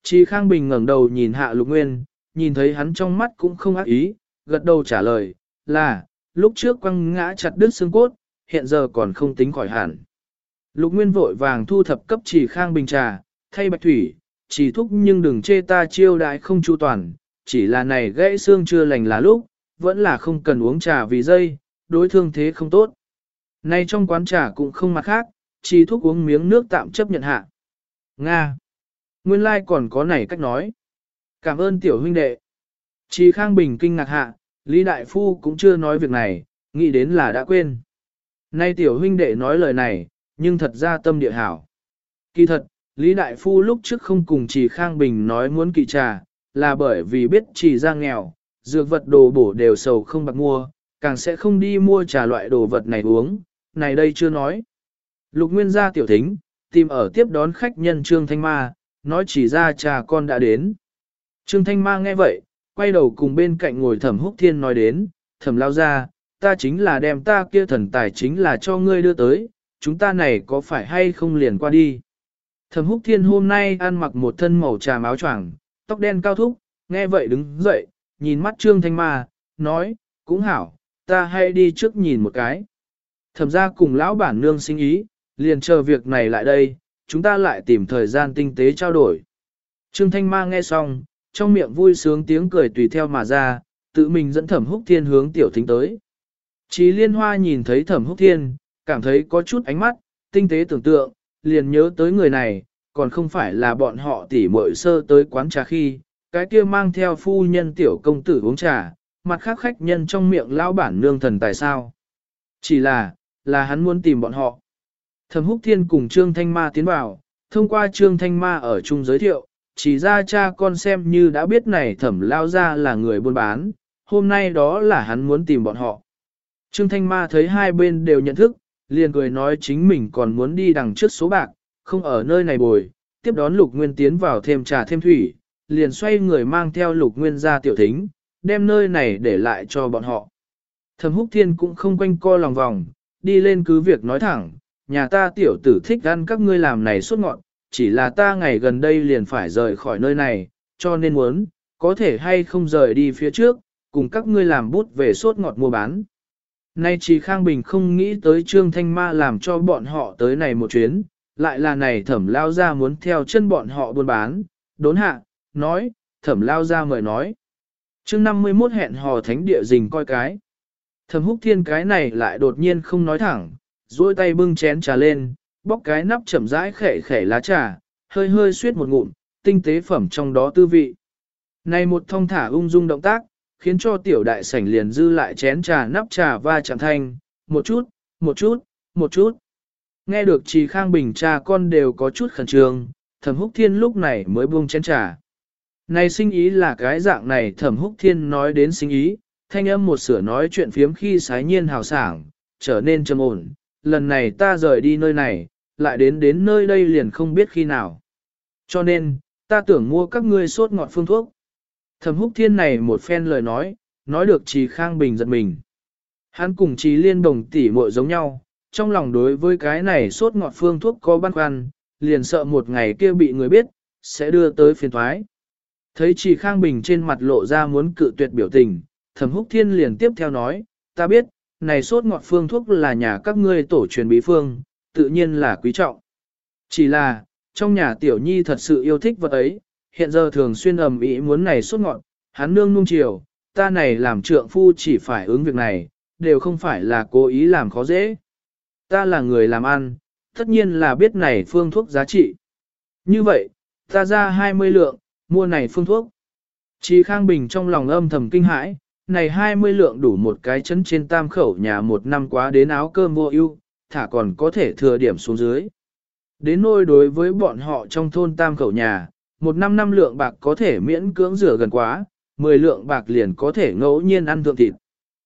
Trì Khang Bình ngẩng đầu nhìn Hạ Lục Nguyên, nhìn thấy hắn trong mắt cũng không ác ý, gật đầu trả lời, là, lúc trước quăng ngã chặt đứt xương cốt, hiện giờ còn không tính khỏi hẳn. Lục Nguyên vội vàng thu thập cấp Trì Khang Bình trà, thay bạch thủy, chỉ thúc nhưng đừng chê ta chiêu đãi không chu toàn, chỉ là này gãy xương chưa lành là lúc, vẫn là không cần uống trà vì dây, đối thương thế không tốt. Nay trong quán trà cũng không mặt khác, chỉ thúc uống miếng nước tạm chấp nhận hạ. Nga! Nguyên lai còn có này cách nói. Cảm ơn tiểu huynh đệ. Trì Khang Bình kinh ngạc hạ, Lý Đại Phu cũng chưa nói việc này, nghĩ đến là đã quên. Nay tiểu huynh đệ nói lời này, nhưng thật ra tâm địa hảo. Kỳ thật, Lý Đại Phu lúc trước không cùng Trì Khang Bình nói muốn kỵ trà, là bởi vì biết Trì ra nghèo, dược vật đồ bổ đều sầu không bạc mua, càng sẽ không đi mua trà loại đồ vật này uống, này đây chưa nói. Lục Nguyên gia tiểu thính, tìm ở tiếp đón khách nhân Trương Thanh Ma, nói chỉ ra trà con đã đến. Trương Thanh Ma nghe vậy, quay đầu cùng bên cạnh ngồi Thẩm Húc Thiên nói đến, Thẩm lao ra, ta chính là đem ta kia thần tài chính là cho ngươi đưa tới, chúng ta này có phải hay không liền qua đi. Thẩm Húc Thiên hôm nay ăn mặc một thân màu tràm áo choàng, tóc đen cao thúc, nghe vậy đứng dậy, nhìn mắt Trương Thanh Ma, nói, cũng hảo, ta hay đi trước nhìn một cái. Thẩm ra cùng lão bản nương sinh ý, liền chờ việc này lại đây, chúng ta lại tìm thời gian tinh tế trao đổi. Trương Thanh Ma nghe xong, trong miệng vui sướng tiếng cười tùy theo mà ra, tự mình dẫn Thẩm Húc Thiên hướng tiểu thính tới. Chí Liên Hoa nhìn thấy Thẩm Húc Thiên, cảm thấy có chút ánh mắt, tinh tế tưởng tượng, liền nhớ tới người này, còn không phải là bọn họ tỉ muội sơ tới quán trà khi, cái kia mang theo phu nhân tiểu công tử uống trà, mặt khác khách nhân trong miệng lão bản nương thần tài sao. Chỉ là hắn muốn tìm bọn họ. Thẩm Húc Thiên cùng Trương Thanh Ma tiến vào, thông qua Trương Thanh Ma ở chung giới thiệu, chỉ ra cha con xem như đã biết này Thẩm lao ra là người buôn bán, hôm nay đó là hắn muốn tìm bọn họ. Trương Thanh Ma thấy hai bên đều nhận thức, liền cười nói chính mình còn muốn đi đằng trước số bạc, không ở nơi này bồi, tiếp đón Lục Nguyên tiến vào thêm trà thêm thủy, liền xoay người mang theo Lục Nguyên ra tiểu thính, đem nơi này để lại cho bọn họ. Thẩm Húc Thiên cũng không quanh co lòng vòng, đi lên cứ việc nói thẳng, nhà ta tiểu tử thích ăn các ngươi làm này suốt ngọn, chỉ là ta ngày gần đây liền phải rời khỏi nơi này, cho nên muốn, có thể hay không rời đi phía trước, cùng các ngươi làm bút về sốt ngọt mua bán. Nay Trì Khang Bình không nghĩ tới Trương Thanh Ma làm cho bọn họ tới này một chuyến, lại là này Thẩm lao ra muốn theo chân bọn họ buôn bán, đốn hạ, nói, Thẩm lao ra mời nói. Chương 51 hẹn hò thánh địa rình coi cái. Thẩm Húc Thiên cái này lại đột nhiên không nói thẳng, duỗi tay bưng chén trà lên, bóc cái nắp chậm rãi khẽ khẽ lá trà, hơi hơi suyết một ngụm, tinh tế phẩm trong đó tư vị. Này một thông thả ung dung động tác, khiến cho tiểu đại sảnh liền dư lại chén trà nắp trà va chạm thanh, một chút, một chút, một chút. Nghe được Trì Khang Bình cha con đều có chút khẩn trương, Thẩm Húc Thiên lúc này mới buông chén trà. Này sinh ý là cái dạng này Thẩm Húc Thiên nói đến sinh ý, thanh âm một sửa nói chuyện phiếm khi sái nhiên hào sảng, trở nên trầm ổn. Lần này ta rời đi nơi này, lại đến nơi đây liền không biết khi nào. Cho nên, ta tưởng mua các ngươi sốt ngọt phương thuốc. Thẩm Húc Thiên này một phen lời nói được Trì Khang Bình giật mình. Hắn cùng Trì Liên Đồng tỉ muội giống nhau, trong lòng đối với cái này sốt ngọt phương thuốc có băn khoăn, liền sợ một ngày kia bị người biết, sẽ đưa tới phiền thoái. Thấy Trì Khang Bình trên mặt lộ ra muốn cự tuyệt biểu tình, Thẩm Húc Thiên liền tiếp theo nói, ta biết, này sốt ngọt phương thuốc là nhà các ngươi tổ truyền bí phương, tự nhiên là quý trọng. Chỉ là, trong nhà tiểu nhi thật sự yêu thích vật ấy, hiện giờ thường xuyên ầm ĩ muốn này sốt ngọt, hắn nương nung chiều, ta này làm trượng phu chỉ phải ứng việc này, đều không phải là cố ý làm khó dễ. Ta là người làm ăn, tất nhiên là biết này phương thuốc giá trị. Như vậy, ta ra 20 lượng, mua này phương thuốc. Trì Khang Bình trong lòng âm thầm kinh hãi, này 20 lượng đủ một cái chấn trên tam khẩu nhà một năm quá đến áo cơm vô ưu, thả còn có thể thừa điểm xuống dưới. Đến nôi đối với bọn họ trong thôn tam khẩu nhà, một năm lượng bạc có thể miễn cưỡng rửa gần quá, 10 lượng bạc liền có thể ngẫu nhiên ăn thượng thịt.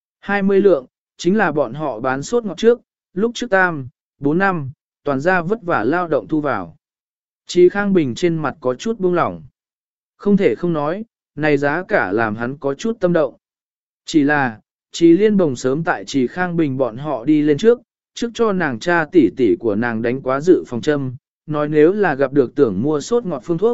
20 lượng, chính là bọn họ bán sốt ngọt trước, lúc trước 4 năm, toàn ra vất vả lao động thu vào. Trì Khang Bình trên mặt có chút buông lỏng. Không thể không nói, này giá cả làm hắn có chút tâm động. Chỉ là, Trì Liên Bồng sớm tại Trì Khang Bình bọn họ đi lên trước cho nàng cha tỷ tỷ của nàng đánh quá dự phòng châm, nói nếu là gặp được tưởng mua sốt ngọt phương thuốc,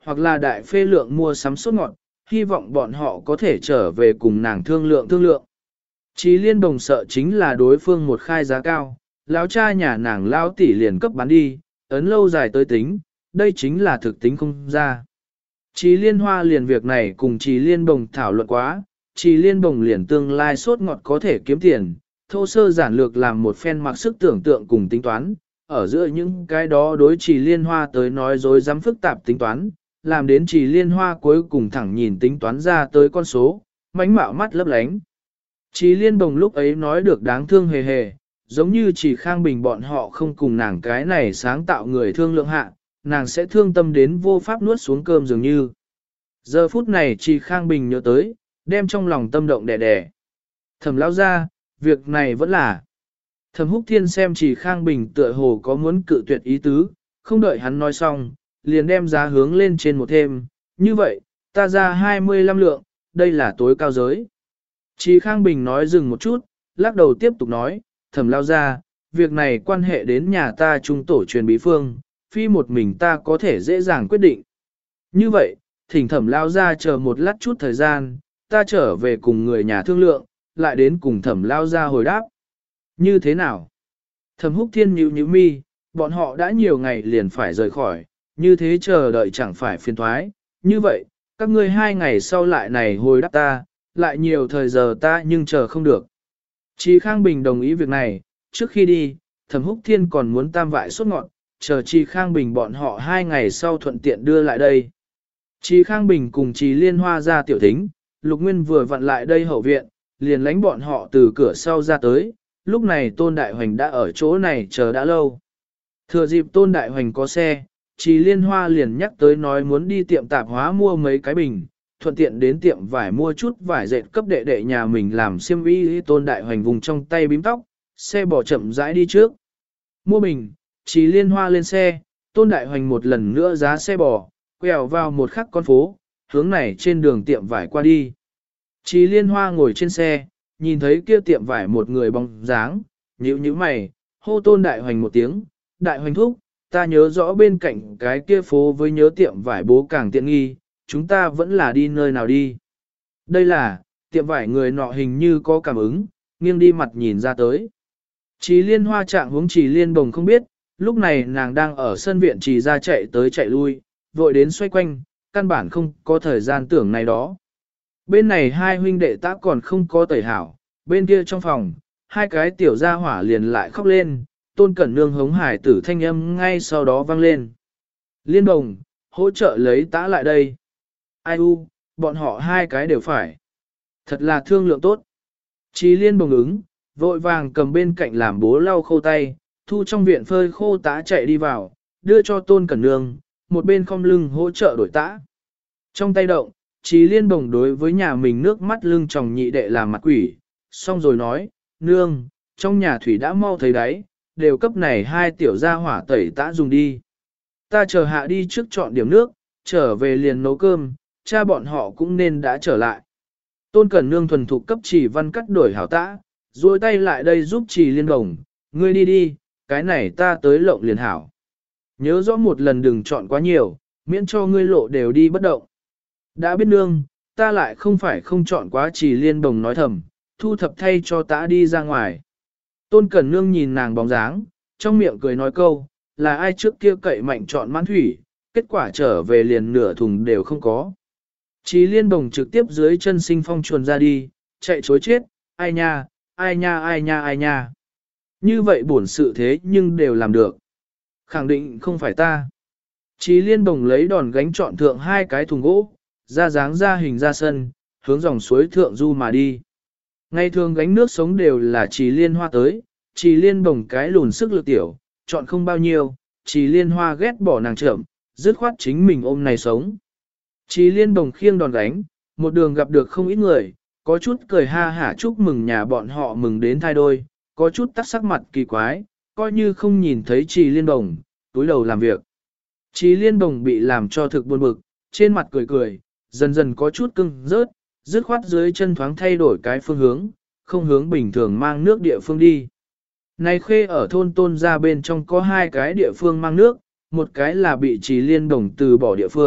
hoặc là đại phê lượng mua sắm sốt ngọt, hy vọng bọn họ có thể trở về cùng nàng thương lượng. Chí Liên Đồng sợ chính là đối phương một khai giá cao, lão cha nhà nàng lão tỷ liền cấp bán đi, ấn lâu dài tới tính, đây chính là thực tính không ra. Chí Liên Hoa liền việc này cùng Chí Liên Đồng thảo luận quá, Chí Liên Đồng liền tương lai sốt ngọt có thể kiếm tiền, thô sơ giản lược làm một phen mặc sức tưởng tượng cùng tính toán, ở giữa những cái đó đối Chí Liên Hoa tới nói dối dám phức tạp tính toán, làm đến Chí Liên Hoa cuối cùng thẳng nhìn tính toán ra tới con số, mánh mạo mắt lấp lánh. Chí Liên Đồng lúc ấy nói được đáng thương hề hề, giống như chỉ Khang Bình bọn họ không cùng nàng cái này sáng tạo người thương lượng hạ, nàng sẽ thương tâm đến vô pháp nuốt xuống cơm dường như. Giờ phút này chỉ Khang Bình nhớ tới, đem trong lòng tâm động đè đè. Thẩm lão ra, việc này vẫn là. Thẩm Húc Thiên xem chỉ Khang Bình tựa hồ có muốn cự tuyệt ý tứ, không đợi hắn nói xong, liền đem giá hướng lên trên một thêm, như vậy, ta ra 25 lượng, đây là tối cao giới. Chỉ Khang Bình nói dừng một chút, lắc đầu tiếp tục nói, Thẩm lao ra, việc này quan hệ đến nhà ta trung tổ truyền bí phương, phi một mình ta có thể dễ dàng quyết định. Như vậy, thỉnh Thẩm lao ra chờ một lát chút thời gian, ta trở về cùng người nhà thương lượng, lại đến cùng Thẩm lao ra hồi đáp. Như thế nào? Thẩm Húc Thiên nhíu mi, bọn họ đã nhiều ngày liền phải rời khỏi, như thế chờ đợi chẳng phải phiền thoái. Như vậy, các ngươi 2 ngày sau lại này hồi đáp ta, lại nhiều thời giờ ta nhưng chờ không được. Chí Khang Bình đồng ý việc này, trước khi đi, Thẩm Húc Thiên còn muốn tam vại sốt ngọt, chờ Chí Khang Bình bọn họ 2 ngày sau thuận tiện đưa lại đây. Chí Khang Bình cùng Chí Liên Hoa ra tiểu thính, Lục Nguyên vừa vặn lại đây hậu viện, liền lánh bọn họ từ cửa sau ra tới, lúc này Tôn Đại Hoành đã ở chỗ này chờ đã lâu. Thừa dịp Tôn Đại Hoành có xe, Chí Liên Hoa liền nhắc tới nói muốn đi tiệm tạp hóa mua mấy cái bình, thuận tiện đến tiệm vải mua chút vải dệt cấp đệ đệ nhà mình làm xiêm y. Tôn Đại Hoành vùng trong tay bím tóc, xe bỏ chậm rãi đi trước. Mua bình, Chí Liên Hoa lên xe, Tôn Đại Hoành một lần nữa giá xe bò, quẹo vào một khắc con phố, hướng này trên đường tiệm vải qua đi. Chí Liên Hoa ngồi trên xe, nhìn thấy kia tiệm vải một người bóng dáng, nhíu mày, hô Tôn Đại Hoành một tiếng, Đại Hoành thúc, ta nhớ rõ bên cạnh cái kia phố với nhớ tiệm vải bố càng tiện nghi, chúng ta vẫn là đi nơi nào đi. Đây là, tiệm vải người nọ hình như có cảm ứng, nghiêng đi mặt nhìn ra tới. Chí Liên Hoa trạng hướng Chí Liên Bồng không biết, lúc này nàng đang ở sân viện Chí ra chạy tới chạy lui, vội đến xoay quanh, căn bản không có thời gian tưởng này đó. Bên này hai huynh đệ tác còn không có tẩy hảo, bên kia trong phòng, hai cái tiểu gia hỏa liền lại khóc lên, Tôn Cẩn Nương hống hải tử thanh âm ngay sau đó vang lên. Liên Bồng, hỗ trợ lấy tã lại đây. Ai u, bọn họ hai cái đều phải. Thật là thương lượng tốt. Chí Liên Bồng ứng, vội vàng cầm bên cạnh làm bố lau khô tay, thu trong viện phơi khô tã chạy đi vào, đưa cho Tôn Cẩn Nương, một bên khom lưng hỗ trợ đổi tã. Trong tay động, Chí Liên Bồng đối với nhà mình nước mắt lưng tròng nhị đệ làm mặt quỷ, xong rồi nói, nương, trong nhà thủy đã mau thấy đáy, đều cấp này hai tiểu gia hỏa tẩy tã dùng đi. Ta chờ hạ đi trước chọn điểm nước, trở về liền nấu cơm, cha bọn họ cũng nên đã trở lại. Tôn Cẩn Nương thuần thục cấp Chỉ Văn cắt đổi hảo tã, duỗi tay lại đây giúp Chí Liên Bồng, ngươi đi đi, cái này ta tới lộng liền hảo. Nhớ rõ một lần đừng chọn quá nhiều, miễn cho ngươi lộ đều đi bất động. Đã biết nương, ta lại không phải không chọn quá. Chỉ Liên Bồng nói thầm, thu thập thay cho tã đi ra ngoài. Tôn Cẩn Nương nhìn nàng bóng dáng, trong miệng cười nói câu, là ai trước kia cậy mạnh chọn mãn thủy, kết quả trở về liền nửa thùng đều không có. Chí Liên Bồng trực tiếp dưới chân sinh phong chuồn ra đi, chạy chối chết, ai nha, ai nha ai nha ai nha. Như vậy bổn sự thế nhưng đều làm được. Khẳng định không phải ta. Chí Liên Bồng lấy đòn gánh chọn thượng hai cái thùng gỗ, ra dáng ra hình ra sân, hướng dòng suối thượng du mà đi. Ngày thường gánh nước sống đều là Chí Liên Hoa tới, Chí Liên Bồng cái lùn sức lực tiểu, chọn không bao nhiêu, Chí Liên Hoa ghét bỏ nàng chậm, dứt khoát chính mình ôm này sống. Chí Liên Bồng khiêng đòn gánh, một đường gặp được không ít người, có chút cười ha hả chúc mừng nhà bọn họ mừng đến thai đôi, có chút tắt sắc mặt kỳ quái, coi như không nhìn thấy Chí Liên Bồng, túi đầu làm việc. Chí Liên Bồng bị làm cho thực buồn bực, trên mặt cười cười, dần dần có chút cưng rớt, dứt khoát dưới chân thoáng thay đổi cái phương hướng, không hướng bình thường mang nước địa phương đi. Này Khê ở thôn Tôn gia bên trong có hai cái địa phương mang nước, một cái là bị Chí Liên Bồng từ bỏ địa phương,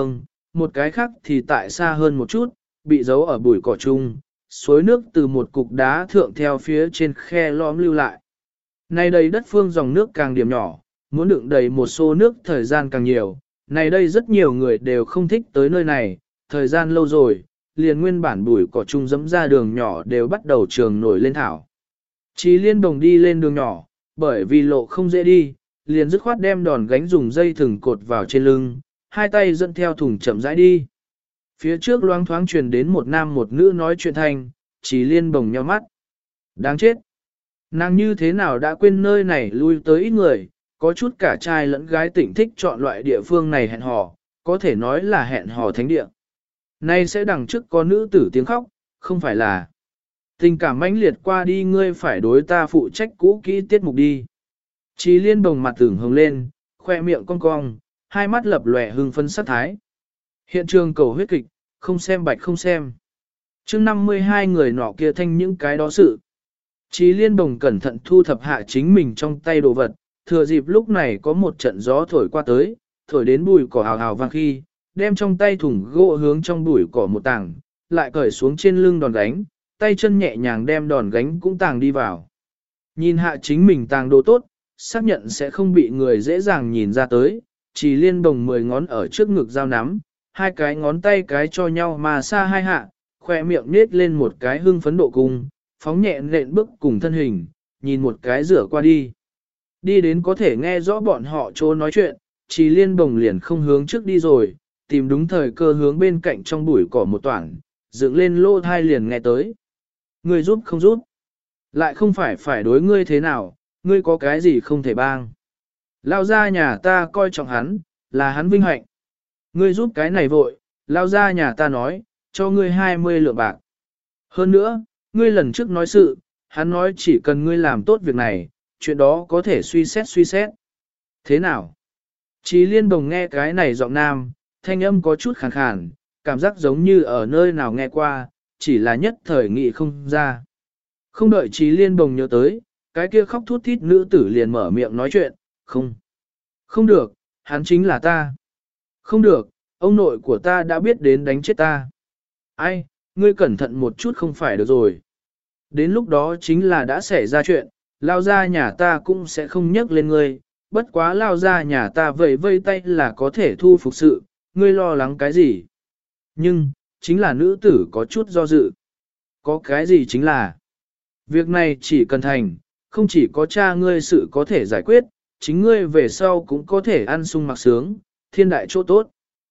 một cái khác thì tại xa hơn một chút, bị giấu ở bụi cỏ chung, suối nước từ một cục đá thượng theo phía trên khe lõm lưu lại. Này đây đất phương dòng nước càng điểm nhỏ, muốn đựng đầy một xô nước thời gian càng nhiều, này đây rất nhiều người đều không thích tới nơi này, thời gian lâu rồi, liền nguyên bản bụi cỏ chung dẫm ra đường nhỏ đều bắt đầu trường nổi lên thảo. Chí Liên Đồng đi lên đường nhỏ, bởi vì lộ không dễ đi, liền dứt khoát đem đòn gánh dùng dây thừng cột vào trên lưng, hai tay dẫn theo thùng chậm rãi đi. Phía trước loáng thoáng truyền đến một nam một nữ nói chuyện thanh, Chí Liên Bồng nhíu mắt. Đáng chết! Nàng như thế nào đã quên nơi này lui tới ít người, có chút cả trai lẫn gái tỉnh thích chọn loại địa phương này hẹn hò, có thể nói là hẹn hò thánh địa. Nay sẽ đằng trước có nữ tử tiếng khóc, không phải là tình cảm mãnh liệt qua đi ngươi phải đối ta phụ trách cũ kỹ tiết mục đi. Chí Liên Bồng mặt tưởng hồng lên, khoe miệng cong cong, hai mắt lập lòe hưng phấn sát thái. Hiện trường cầu huyết kịch, không xem bạch không xem. Chương 52 người nọ kia thanh những cái đó sự. Chí Liên Bồng cẩn thận thu thập hạ chính mình trong tay đồ vật, thừa dịp lúc này có một trận gió thổi qua tới, thổi đến bụi cỏ hào hào vang khi, đem trong tay thùng gỗ hướng trong bụi cỏ một tảng, lại cởi xuống trên lưng đòn gánh, tay chân nhẹ nhàng đem đòn gánh cũng tàng đi vào. Nhìn hạ chính mình tàng đồ tốt, xác nhận sẽ không bị người dễ dàng nhìn ra tới, Chí Liên Bồng 10 ngón ở trước ngực giao nắm, hai cái ngón tay cái cho nhau mà xa hai hạ, khoe miệng nết lên một cái hưng phấn độ cung, phóng nhẹ nện bước cùng thân hình, nhìn một cái rửa qua đi. Đi đến có thể nghe rõ bọn họ chỗ nói chuyện, Chí Liên Bồng liền không hướng trước đi rồi, tìm đúng thời cơ hướng bên cạnh trong bụi cỏ một toảng, dựng lên lô thai liền nghe tới. Ngươi giúp không giúp? Lại không phải đối ngươi thế nào, ngươi có cái gì không thể bang. Lao ra nhà ta coi trọng hắn, là hắn vinh hạnh. Ngươi giúp cái này vội, lao ra nhà ta nói, cho ngươi 20 lượng bạc. Hơn nữa, ngươi lần trước nói sự, hắn nói chỉ cần ngươi làm tốt việc này, chuyện đó có thể suy xét. Thế nào? Chí Liên Bồng nghe cái này giọng nam, thanh âm có chút khàn khàn, cảm giác giống như ở nơi nào nghe qua, chỉ là nhất thời nghị không ra. Không đợi Chí Liên Bồng nhớ tới, cái kia khóc thút thít nữ tử liền mở miệng nói chuyện, không được, hắn chính là ta. Không được, ông nội của ta đã biết đến đánh chết ta. Ai, ngươi cẩn thận một chút không phải được rồi. Đến lúc đó chính là đã xảy ra chuyện, lao ra nhà ta cũng sẽ không nhắc lên ngươi, bất quá lao ra nhà ta vây tay là có thể thu phục sự, ngươi lo lắng cái gì. Nhưng, chính là nữ tử có chút do dự. Có cái gì chính là, việc này chỉ cần thành, không chỉ có cha ngươi sự có thể giải quyết, chính ngươi về sau cũng có thể ăn sung mặc sướng, thiên đại chỗ tốt.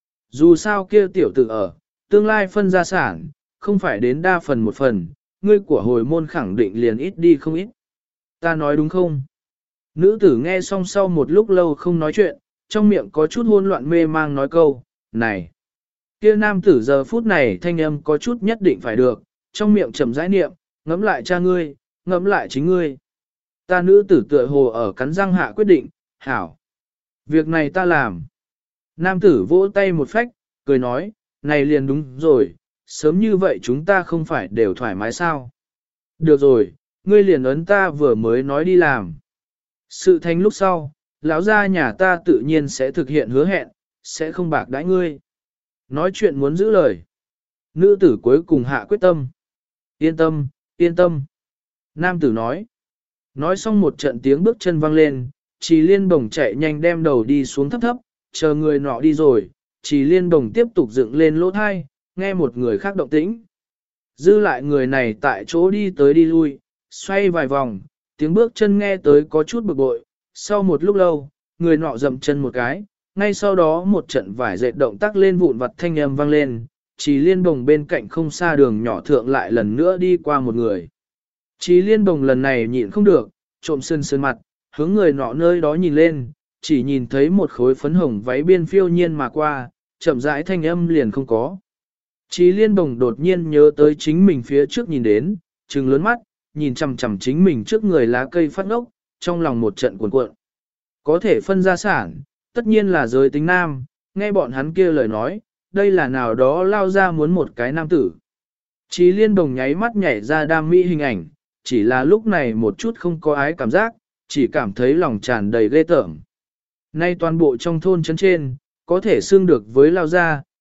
Dù sao kia tiểu tử ở, tương lai phân gia sản, không phải đến đa phần một phần, ngươi của hồi môn khẳng định liền ít đi không ít. Ta nói đúng không? Nữ tử nghe xong sau một lúc lâu không nói chuyện, trong miệng có chút hỗn loạn mê mang nói câu, này. Kia nam tử giờ phút này thanh âm có chút nhất định phải được, trong miệng trầm rãi niệm, ngẫm lại cha ngươi, ngẫm lại chính ngươi. Ta nữ tử tựa hồ ở cắn răng hạ quyết định, hảo. Việc này ta làm. Nam tử vỗ tay một phách, cười nói, này liền đúng rồi, sớm như vậy chúng ta không phải đều thoải mái sao. Được rồi, ngươi liền ấn ta vừa mới nói đi làm. Sự thành lúc sau, lão gia nhà ta tự nhiên sẽ thực hiện hứa hẹn, sẽ không bạc đãi ngươi. Nói chuyện muốn giữ lời. Nữ tử cuối cùng hạ quyết tâm. Yên tâm, yên tâm. Nam tử nói. Nói xong một trận tiếng bước chân vang lên, Chí Liên Bồng chạy nhanh đem đầu đi xuống thấp thấp, chờ người nọ đi rồi, Chí Liên Bồng tiếp tục dựng lên lỗ thai, nghe một người khác động tĩnh. Dư lại người này tại chỗ đi tới đi lui, xoay vài vòng, tiếng bước chân nghe tới có chút bực bội, sau một lúc lâu, người nọ dậm chân một cái, ngay sau đó một trận vải dệt động tác lên vụn vặt thanh âm vang lên, Chí Liên Bồng bên cạnh không xa đường nhỏ thượng lại lần nữa đi qua một người. Chí Liên Bồng lần này nhịn không được, trộm sơn mặt, hướng người nọ nơi đó nhìn lên, chỉ nhìn thấy một khối phấn hồng váy biên phiêu nhiên mà qua, chậm rãi thanh âm liền không có. Chí Liên Bồng đột nhiên nhớ tới chính mình phía trước nhìn đến, trừng lớn mắt, nhìn chằm chằm chính mình trước người lá cây phát ngốc, trong lòng một trận cuộn cuộn. Có thể phân gia sản, tất nhiên là giới tính nam, nghe bọn hắn kia lời nói, đây là nào đó lao ra muốn một cái nam tử. Chí Liên Bồng nháy mắt nhảy ra đam mỹ hình ảnh, chỉ là lúc này một chút không có ái cảm giác, chỉ cảm thấy lòng tràn đầy ghê tởm. Nay toàn bộ trong thôn trấn trên, có thể xương được với lao gia,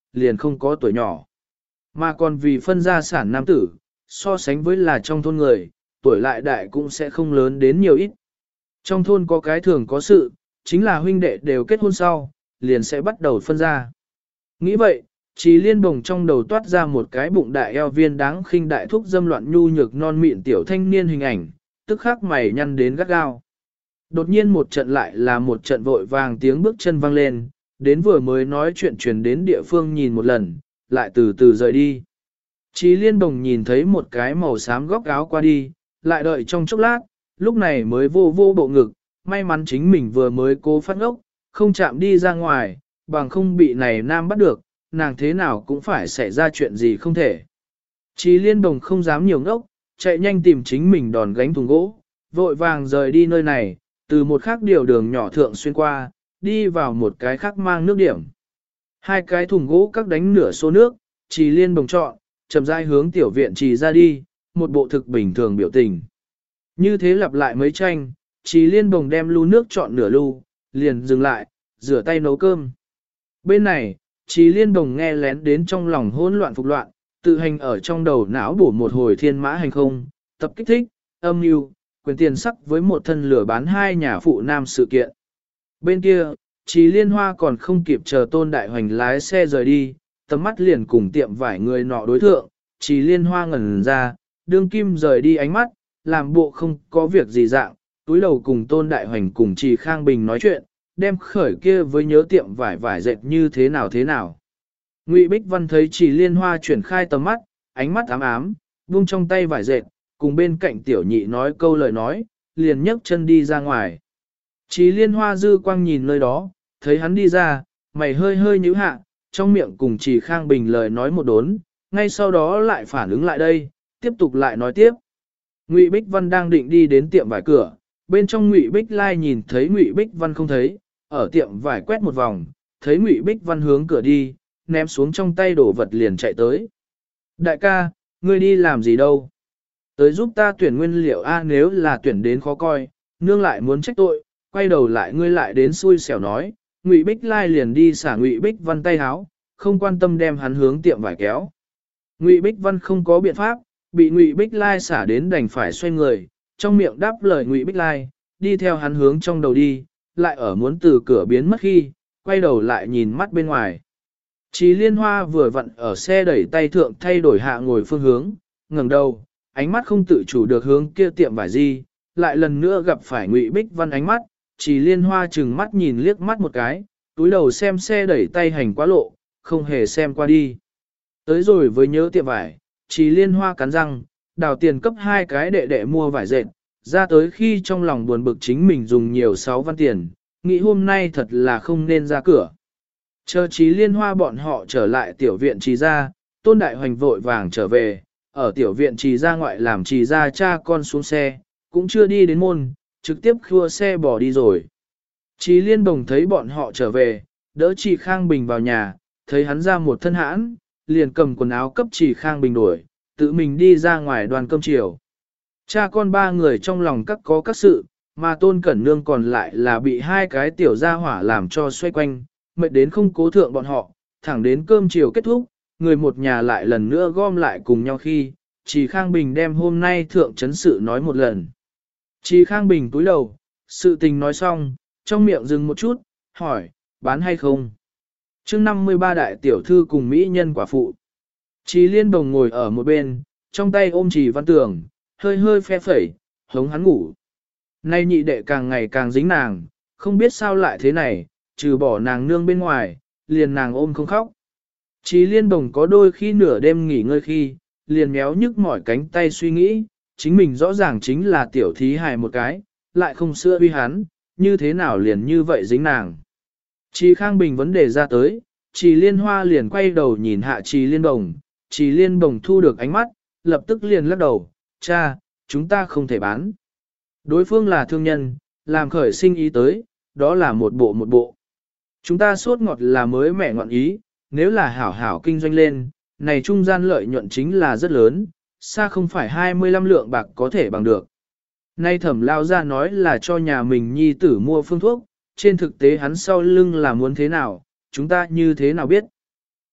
liền không có tuổi nhỏ. Mà còn vì phân gia sản nam tử, so sánh với là trong thôn người, tuổi lại đại cũng sẽ không lớn đến nhiều ít. Trong thôn có cái thường có sự, chính là huynh đệ đều kết hôn sau, liền sẽ bắt đầu phân ra. Nghĩ vậy, Trí Liên bồng trong đầu toát ra một cái bụng đại eo viên đáng khinh đại thúc dâm loạn nhu nhược non mịn tiểu thanh niên hình ảnh, tức khắc mày nhăn đến gắt gao. Đột nhiên một trận lại là một trận vội vàng tiếng bước chân vang lên, đến vừa mới nói chuyện truyền đến địa phương nhìn một lần, lại từ từ rời đi. Trí Liên bồng nhìn thấy một cái màu xám góc áo qua đi, lại đợi trong chốc lát, lúc này mới vô vô bộ ngực, may mắn chính mình vừa mới cố phát ngốc, không chạm đi ra ngoài, bằng không bị này nam bắt được, nàng thế nào cũng phải xảy ra chuyện gì không thể. Trí Liên bồng không dám nhiều ngốc, chạy nhanh tìm chính mình đòn gánh thùng gỗ, vội vàng rời đi nơi này, từ một khác điều đường nhỏ thượng xuyên qua, đi vào một cái khác mang nước điểm. Hai cái thùng gỗ các đánh nửa xô nước, Trí Liên bồng chọn, chậm rãi hướng tiểu viện trì ra đi, một bộ thực bình thường biểu tình. Như thế lặp lại mấy tranh, Trí Liên bồng đem lu nước chọn nửa lu, liền dừng lại, rửa tay nấu cơm. Bên này, Trí Liên bồng nghe lén đến trong lòng hỗn loạn phục loạn, tự hành ở trong đầu não bổ một hồi thiên mã hành không, tập kích thích, âm mưu, quyền tiền sắc với một thân lửa bán hai nhà phụ nam sự kiện. Bên kia, Trí Liên Hoa còn không kịp chờ Tôn Đại Hoành lái xe rời đi, tầm mắt liền cùng tiệm vải người nọ đối thượng, Trí Liên Hoa ngẩn ra, đương kim rời đi ánh mắt, làm bộ không có việc gì dạng, túi đầu cùng Tôn Đại Hoành cùng Trì Khang Bình nói chuyện, đem khởi kia với nhớ tiệm vải dệt như thế nào thế nào. Ngụy Bích Văn thấy Trì Liên Hoa chuyển khai tầm mắt, ánh mắt ám ám, buông trong tay vải dệt, cùng bên cạnh tiểu nhị nói câu lời nói, liền nhấc chân đi ra ngoài. Trì Liên Hoa dư quang nhìn nơi đó, thấy hắn đi ra, mày hơi hơi nhíu hạ, trong miệng cùng Trì Khang Bình lời nói một đốn, ngay sau đó lại phản ứng lại đây, tiếp tục lại nói tiếp. Ngụy Bích Văn đang định đi đến tiệm vải cửa, bên trong Ngụy Bích Lai nhìn thấy Ngụy Bích Văn không thấy, ở tiệm vải quét một vòng, thấy Ngụy Bích Văn hướng cửa đi, ném xuống trong tay đổ vật liền chạy tới. Đại ca, ngươi đi làm gì đâu? Tới giúp ta tuyển nguyên liệu A, nếu là tuyển đến khó coi, nương lại muốn trách tội, quay đầu lại ngươi lại đến xui xẻo nói. Ngụy Bích Lai liền đi xả Ngụy Bích Văn tay háo, không quan tâm đem hắn hướng tiệm vải kéo. Ngụy Bích Văn không có biện pháp, bị Ngụy Bích Lai xả đến đành phải xoay người, trong miệng đáp lời Ngụy Bích Lai, đi theo hắn hướng trong đầu đi, lại ở muốn từ cửa biến mất khi, quay đầu lại nhìn mắt bên ngoài. Trí Liên Hoa vừa vặn ở xe đẩy tay thượng thay đổi hạ ngồi phương hướng, ngẩng đầu, ánh mắt không tự chủ được hướng kia tiệm vải gì, lại lần nữa gặp phải Ngụy Bích Văn ánh mắt, Trí Liên Hoa chừng mắt nhìn liếc mắt một cái, túi đầu xem xe đẩy tay hành quá lộ, không hề xem qua đi. Tới rồi với nhớ tiệm vải, Trí Liên Hoa cắn răng, đào tiền cấp hai cái đệ đệ mua vải dệt, ra tới khi trong lòng buồn bực chính mình dùng nhiều 6 văn tiền, nghĩ hôm nay thật là không nên ra cửa. Chờ Trí Liên Hoa bọn họ trở lại tiểu viện Trì gia, Tôn Đại Hoành vội vàng trở về, ở tiểu viện Trì gia ngoại làm Trì gia cha con xuống xe, cũng chưa đi đến môn, trực tiếp khua xe bỏ đi rồi. Trí Liên Đồng thấy bọn họ trở về, đỡ Trì Khang Bình vào nhà, thấy hắn ra một thân hãn, liền cầm quần áo cấp Trì Khang Bình đuổi, tự mình đi ra ngoài đoàn cơm chiều. Cha con ba người trong lòng các có các sự, mà Tôn Cẩn Nương còn lại là bị hai cái tiểu gia hỏa làm cho xoay quanh, mệt đến không cố thượng bọn họ, thẳng đến cơm chiều kết thúc, người một nhà lại lần nữa gom lại cùng nhau khi, Trì Khang Bình đem hôm nay thượng chấn sự nói một lần. Trì Khang Bình túi đầu, sự tình nói xong, trong miệng dừng một chút, hỏi, bán hay không? Chương 53 đại tiểu thư cùng mỹ nhân quả phụ. Trì Liên Đồng ngồi ở một bên, trong tay ôm Trì Văn Tường, hơi hơi phe phẩy, hống hắn ngủ. Nay nhị đệ càng ngày càng dính nàng, không biết sao lại thế này, trừ bỏ nàng nương bên ngoài, liền nàng ôm không khóc. Trì Liên Đồng có đôi khi nửa đêm nghỉ ngơi khi, liền méo nhức mỏi cánh tay suy nghĩ, chính mình rõ ràng chính là tiểu thí hài một cái, lại không sữa uy hắn, như thế nào liền như vậy dính nàng. Trì Khang Bình vấn đề ra tới, Trì Liên Hoa liền quay đầu nhìn hạ Trì Liên Đồng, Trì Liên Đồng thu được ánh mắt, lập tức liền lắc đầu, cha, chúng ta không thể bán. Đối phương là thương nhân, làm khởi sinh ý tới, đó là một bộ. Chúng ta sốt ngọt là mới mẻ ngọn ý, nếu là hảo hảo kinh doanh lên, này trung gian lợi nhuận chính là rất lớn, xa không phải 25 lượng bạc có thể bằng được. Nay Thẩm lao ra nói là cho nhà mình nhi tử mua phương thuốc, trên thực tế hắn sau lưng là muốn thế nào, chúng ta như thế nào biết.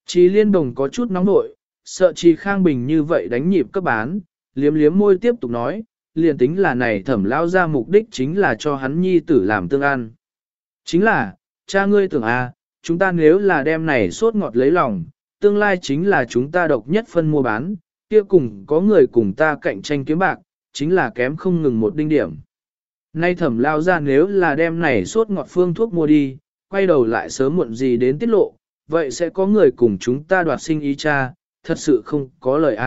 Trì Liên Đồng có chút nóng nội, sợ Trì Khang Bình như vậy đánh nhịp cấp bán, liếm liếm môi tiếp tục nói, liền tính là này Thẩm lao ra mục đích chính là cho hắn nhi tử làm tương ăn. Chính là, cha ngươi tưởng chúng ta nếu là đem này sốt ngọt lấy lòng, tương lai chính là chúng ta độc nhất phân mua bán, kia cùng có người cùng ta cạnh tranh kiếm bạc, chính là kém không ngừng một đinh điểm. Nay Thẩm lao ra nếu là đem này sốt ngọt phương thuốc mua đi, quay đầu lại sớm muộn gì đến tiết lộ, vậy sẽ có người cùng chúng ta đoạt sinh ý cha, thật sự không có lời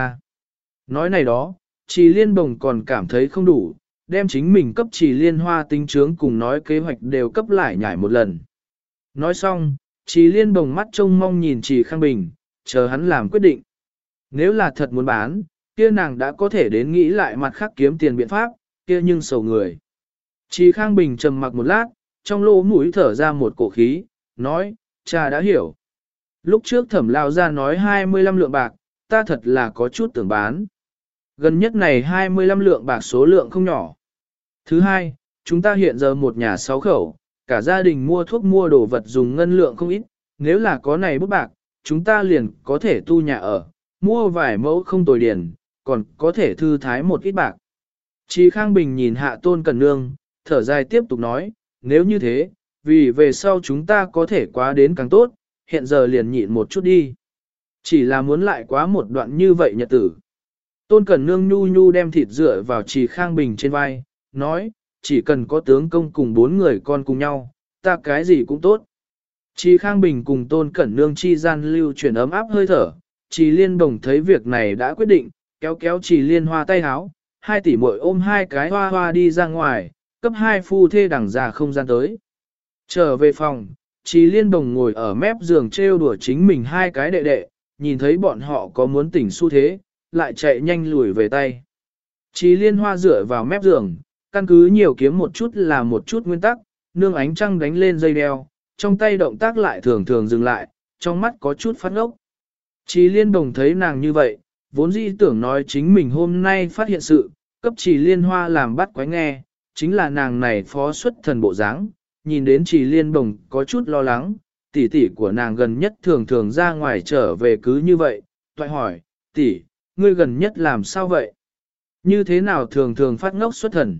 Nói này đó, Trì Liên Bồng còn cảm thấy không đủ, đem chính mình cấp Trì Liên Hoa tính chướng cùng nói kế hoạch đều cấp lại nhảy một lần. Nói xong, Trì Liên Bồng mắt trông mong nhìn Trì Khang Bình, chờ hắn làm quyết định. Nếu là thật muốn bán, kia nàng đã có thể đến nghĩ lại mặt khác kiếm tiền biện pháp, kia nhưng sầu người. Trì Khang Bình trầm mặc một lát, trong lỗ mũi thở ra một cổ khí, nói, cha đã hiểu. Lúc trước Thẩm lao ra nói 25 lượng bạc, ta thật là có chút tưởng bán. Gần nhất này 25 lượng bạc số lượng không nhỏ. Thứ hai, chúng ta hiện giờ một nhà 6 khẩu, cả gia đình mua thuốc mua đồ vật dùng ngân lượng không ít, nếu là có này bút bạc, chúng ta liền có thể tu nhà ở, mua vài mẫu không tồi điển, còn có thể thư thái một ít bạc. Trì Khang Bình nhìn hạ Tôn Cẩn Nương, thở dài tiếp tục nói, nếu như thế, vì về sau chúng ta có thể quá đến càng tốt, hiện giờ liền nhịn một chút đi. Chỉ là muốn lại quá một đoạn như vậy nhật tử. Tôn Cẩn Nương nhu nhu đem thịt dựa vào Trì Khang Bình trên vai, nói, chỉ cần có tướng công cùng 4 người con cùng nhau, ta cái gì cũng tốt. Trì Khang Bình cùng Tôn Cẩn Nương chi gian lưu chuyển ấm áp hơi thở, Trì Liên Đồng thấy việc này đã quyết định, kéo kéo Trì Liên Hoa tay háo, 2 tỷ muội ôm 2 cái hoa hoa đi ra ngoài, cấp 2 phu thê đằng ra không gian tới. Trở về phòng, Trì Liên Đồng ngồi ở mép giường trêu đùa chính mình 2 cái đệ đệ, nhìn thấy bọn họ có muốn tỉnh xu thế, lại chạy nhanh lùi về tay. Trì Liên Hoa dựa vào mép giường, căn cứ nhiều kiếm một chút là một chút nguyên tắc, nương ánh trăng đánh lên dây đeo, trong tay động tác lại thường thường dừng lại, trong mắt có chút phát ngốc. Trì Liên Đồng thấy nàng như vậy, vốn dĩ tưởng nói chính mình hôm nay phát hiện sự, cấp Trì Liên Hoa làm bắt quái nghe, chính là nàng này phó xuất thần bộ dáng, nhìn đến Trì Liên Đồng có chút lo lắng, tỷ tỷ của nàng gần nhất thường thường ra ngoài trở về cứ như vậy, toại hỏi, tỷ, ngươi gần nhất làm sao vậy? Như thế nào thường thường phát ngốc xuất thần?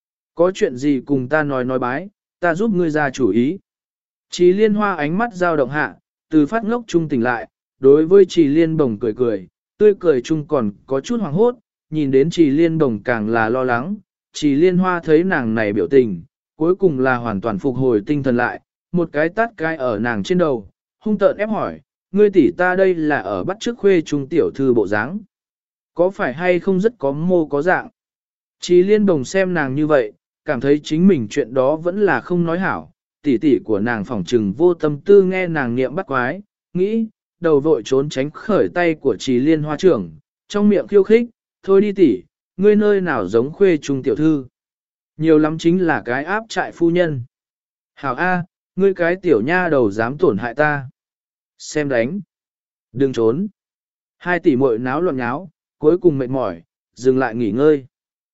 Có chuyện gì cùng ta nói bái, ta giúp ngươi ra chủ ý. Trì Liên Hoa ánh mắt dao động hạ, từ phát ngốc trung tỉnh lại, đối với Trì Liên Bồng cười cười, tươi cười chung còn có chút hoảng hốt, nhìn đến Trì Liên Bồng càng là lo lắng, Trì Liên Hoa thấy nàng này biểu tình, cuối cùng là hoàn toàn phục hồi tinh thần lại, một cái tát cái ở nàng trên đầu, hung tợn ép hỏi, ngươi tỷ ta đây là ở bắt trước khuê trung tiểu thư bộ dáng, có phải hay không rất có mô có dạng? Trì Liên Bồng xem nàng như vậy, cảm thấy chính mình chuyện đó vẫn là không nói hảo, tỷ tỷ của nàng phỏng trừng vô tâm tư nghe nàng niệm bắt quái, nghĩ, đầu vội trốn tránh khởi tay của Trì Liên Hoa trưởng, trong miệng khiêu khích, thôi đi tỷ, ngươi nơi nào giống khuê trung tiểu thư. Nhiều lắm chính là cái áp trại phu nhân. Hảo A, ngươi cái tiểu nha đầu dám tổn hại ta. Xem đánh. Đừng trốn. 2 tỷ muội náo loạn nháo, cuối cùng mệt mỏi, dừng lại nghỉ ngơi.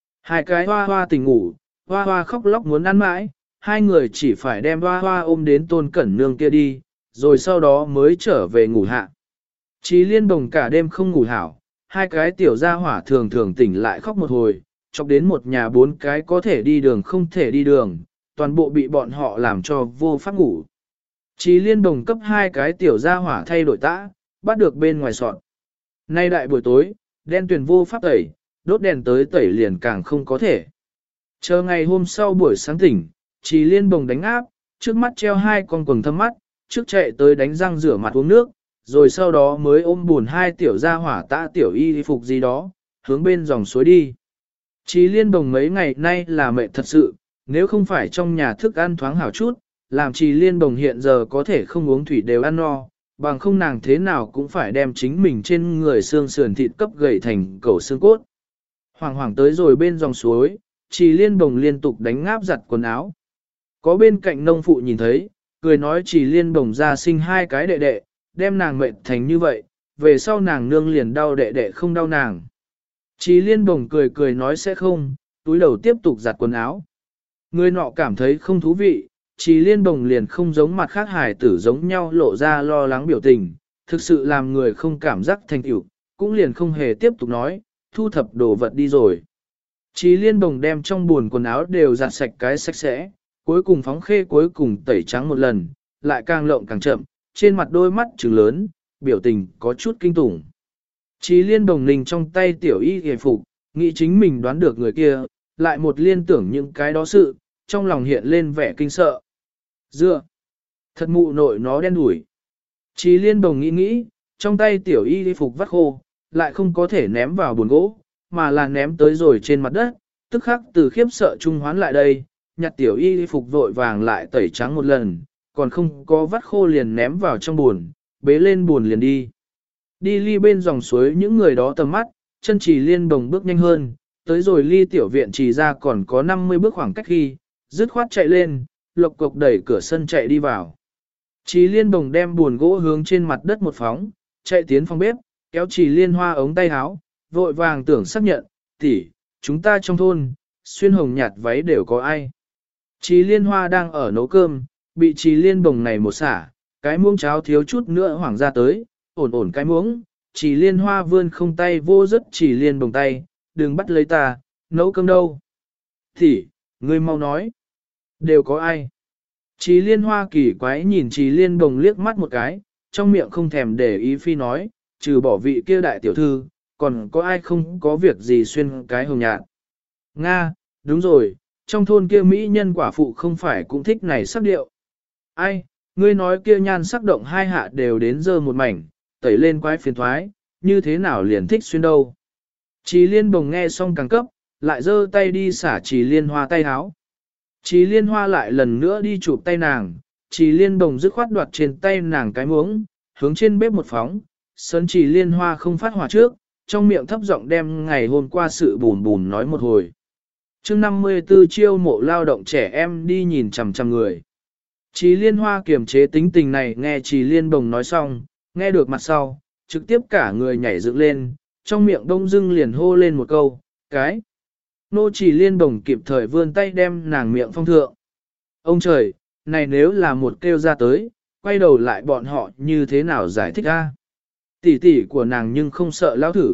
2 cái hoa hoa tỉnh ngủ, hoa hoa khóc lóc muốn ăn mãi, 2 người chỉ phải đem hoa hoa ôm đến Tôn Cẩn Nương kia đi, rồi sau đó mới trở về ngủ hạ. Trì Liên Bồng cả đêm không ngủ hảo, 2 cái tiểu gia hỏa thường thường tỉnh lại khóc một hồi, chọc đến một nhà 4 cái có thể đi đường không thể đi đường, toàn bộ bị bọn họ làm cho vô pháp ngủ. Trì Liên Bồng cấp 2 cái tiểu gia hỏa thay đổi tã, bắt được bên ngoài sọt. Nay đại buổi tối, đen tuyền vô pháp tẩy, đốt đèn tới tẩy liền càng không có thể. Chờ ngày hôm sau buổi sáng tỉnh, Trì Liên Bồng đánh áp, trước mắt treo 2 con quần thâm mắt, trước chạy tới đánh răng rửa mặt uống nước, rồi sau đó mới ôm buồn 2 tiểu gia hỏa tã tiểu y phục gì đó, hướng bên dòng suối đi. Trì Liên Bồng mấy ngày nay là mệt thật sự, nếu không phải trong nhà thức ăn thoáng hảo chút, làm Trì Liên Bồng hiện giờ có thể không uống thủy đều ăn no, bằng không nàng thế nào cũng phải đem chính mình trên người xương sườn thịt cấp gầy thành cẩu xương cốt. Hoàng hoàng tới rồi bên dòng suối, Trì Liên Bồng liên tục đánh ngáp giặt quần áo. Có bên cạnh nông phụ nhìn thấy, cười nói Trì Liên Bồng ra sinh 2 cái đệ đệ, đem nàng mệt thành như vậy, về sau nàng nương liền đau đệ đệ không đau nàng. Trì Liên Bồng cười cười nói sẽ không, túi đầu tiếp tục giặt quần áo. Người nọ cảm thấy không thú vị, Trì Liên Bồng liền không giống mặt khác hài tử giống nhau lộ ra lo lắng biểu tình, thực sự làm người không cảm giác thành tựu, cũng liền không hề tiếp tục nói, thu thập đồ vật đi rồi. Chí Liên Bồng đem trong buồn quần áo đều giặt sạch cái sạch sẽ, cuối cùng phóng khê cuối cùng tẩy trắng một lần, lại càng lộng càng chậm, trên mặt đôi mắt trừng lớn, biểu tình có chút kinh tủng. Chí Liên Bồng ninh trong tay tiểu y hề phục, nghĩ chính mình đoán được người kia, lại một liên tưởng những cái đó sự, trong lòng hiện lên vẻ kinh sợ. Dựa, thật mụ nội nó đen đủi. Chí Liên Bồng nghĩ, trong tay tiểu y phục vắt khô, lại không có thể ném vào buồn gỗ, mà là ném tới rồi trên mặt đất, tức khắc từ khiếp sợ trung hoán lại đây, nhặt tiểu y phục vội vàng lại tẩy trắng một lần, còn không có vắt khô liền ném vào trong buồn, bế lên buồn liền đi. Đi ly bên dòng suối những người đó tầm mắt, chân Chỉ Liên Bồng bước nhanh hơn, tới rồi ly tiểu viện chỉ ra còn có 50 bước khoảng cách khi, dứt khoát chạy lên, lộc cộc đẩy cửa sân chạy đi vào. Chỉ Liên Bồng đem buồn gỗ hướng trên mặt đất một phóng, chạy tiến phòng bếp, kéo Chỉ Liên Hoa ống tay áo, vội vàng tưởng xác nhận, tỷ, chúng ta trong thôn, xuyên hồng nhạt váy đều có ai. Chỉ Liên Hoa đang ở nấu cơm, bị Chỉ Liên Bồng này một xả, cái muỗng cháo thiếu chút nữa hoảng ra tới, ổn cái muỗng, Chỉ Liên Hoa vươn không tay vô rất Chỉ Liên Bồng tay, đừng bắt lấy ta, nấu cơm đâu. Tỷ, ngươi mau nói, đều có ai. Chỉ Liên Hoa kỳ quái nhìn Chỉ Liên Bồng liếc mắt một cái, trong miệng không thèm để ý phi nói, trừ bỏ vị kia đại tiểu thư, còn có ai không có việc gì xuyên cái hồng nhạt. Nga, đúng rồi, trong thôn kia mỹ nhân quả phụ không phải cũng thích này sắc điệu. Ai, ngươi nói kia nhan sắc động hai hạ đều đến giờ một mảnh, tẩy lên quái phiền thoái, như thế nào liền thích xuyên đâu. Chỉ Liên Bồng nghe xong càng cấp, lại giơ tay đi xả Chỉ Liên Hoa tay háo. Chỉ Liên Hoa lại lần nữa đi chụp tay nàng, Chỉ Liên Bồng dứt khoát đoạt trên tay nàng cái muỗng, hướng trên bếp một phóng, sấn Chỉ Liên Hoa không phát hỏa trước, trong miệng thấp giọng đem ngày hôm qua sự bùn bùn nói một hồi. Chương 54 chiêu mộ lao động trẻ em đi nhìn chằm chằm người. Chỉ Liên Hoa kiềm chế tính tình này nghe Chỉ Liên Bồng nói xong, nghe được mặt sau, trực tiếp cả người nhảy dựng lên, trong miệng đông dưng liền hô lên một câu, cái. Nô Chỉ Liên Bồng kịp thời vươn tay đem nàng miệng phong thượng. Ông trời, này nếu là một kêu ra tới, quay đầu lại bọn họ như thế nào giải thích a? Tỷ tỷ của nàng nhưng không sợ lão thử.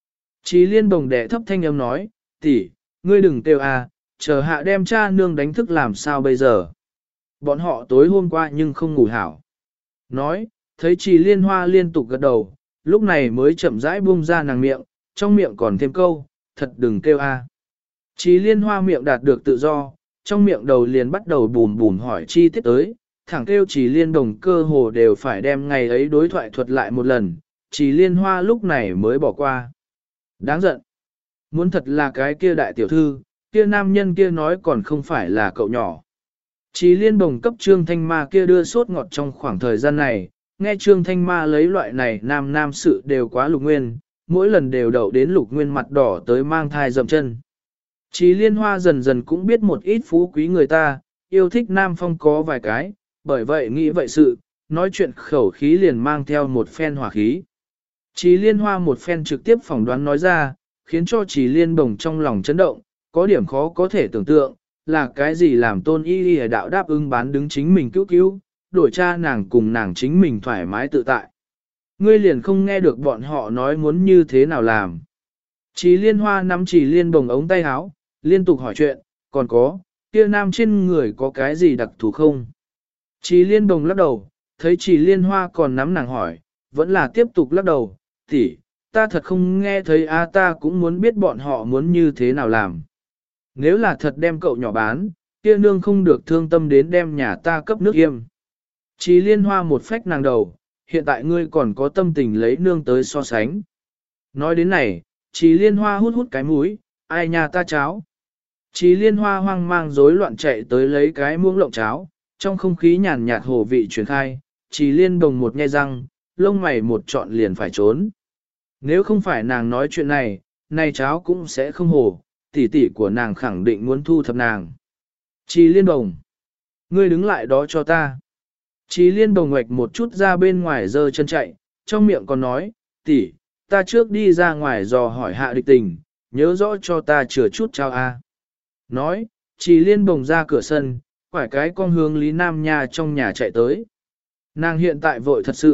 Chỉ Liên Bồng đẻ thấp thanh âm nói, tỷ, ngươi đừng kêu a, chờ hạ đem cha nương đánh thức làm sao bây giờ. Bọn họ tối hôm qua nhưng không ngủ hảo. Nói, thấy Chỉ Liên Hoa liên tục gật đầu, lúc này mới chậm rãi buông ra nàng miệng, trong miệng còn thêm câu, thật đừng kêu a. Chỉ Liên Hoa miệng đạt được tự do, trong miệng đầu liền bắt đầu bùn bùn hỏi chi tiết tới, thẳng kêu Chỉ Liên Đồng cơ hồ đều phải đem ngày ấy đối thoại thuật lại một lần, Chỉ Liên Hoa lúc này mới bỏ qua. Đáng giận. Muốn thật là cái kia đại tiểu thư, kia nam nhân kia nói còn không phải là cậu nhỏ. Chỉ Liên Đồng cấp Trương Thanh Ma kia đưa sốt ngọt trong khoảng thời gian này, nghe Trương Thanh Ma lấy loại này nam sự đều quá Lục Nguyên, mỗi lần đều đậu đến Lục Nguyên mặt đỏ tới mang thai dầm chân. Chỉ Liên Hoa dần dần cũng biết một ít phú quý người ta, yêu thích nam phong có vài cái, bởi vậy nghĩ vậy sự, nói chuyện khẩu khí liền mang theo một phen hỏa khí. Chỉ Liên Hoa một phen trực tiếp phỏng đoán nói ra, khiến cho Chỉ Liên Bồng trong lòng chấn động, có điểm khó có thể tưởng tượng, là cái gì làm Tôn Y Y đạo đáp ứng bán đứng chính mình cứu, đổi cha nàng cùng nàng chính mình thoải mái tự tại. Ngươi liền không nghe được bọn họ nói muốn như thế nào làm. Chỉ Liên Hoa nắm Chỉ Liên Bồng ống tay áo, liên tục hỏi chuyện, còn có, kia nam trên người có cái gì đặc thù không? Chỉ Liên Bồng lắc đầu, thấy Chỉ Liên Hoa còn nắm nàng hỏi, vẫn là tiếp tục lắc đầu, tỷ, ta thật không nghe thấy a, ta cũng muốn biết bọn họ muốn như thế nào làm. Nếu là thật đem cậu nhỏ bán, kia nương không được thương tâm đến đem nhà ta cấp nước yêm. Chỉ Liên Hoa một phách nàng đầu, hiện tại ngươi còn có tâm tình lấy nương tới so sánh. Nói đến này, Chỉ Liên Hoa hút cái mũi, ai nhà ta cháo. Chỉ Liên Hoa hoang mang rối loạn chạy tới lấy cái muỗng lộng cháo, trong không khí nhàn nhạt hồ vị truyền khai, Chỉ Liên Bồng một nhe răng, lông mày một trọn liền phải trốn. Nếu không phải nàng nói chuyện này, này cháo cũng sẽ không hồ, tỷ tỷ của nàng khẳng định muốn thu thập nàng. Chỉ Liên Bồng, ngươi đứng lại đó cho ta. Chỉ Liên Bồng ngoạch một chút ra bên ngoài giơ chân chạy, trong miệng còn nói, tỷ, ta trước đi ra ngoài dò hỏi hạ địch tình, nhớ rõ cho ta chừa chút cháo a. Nói, Chỉ Liên Bồng ra cửa sân, quải cái con hướng Lý Nam Nha trong nhà chạy tới. Nàng hiện tại vội thật sự,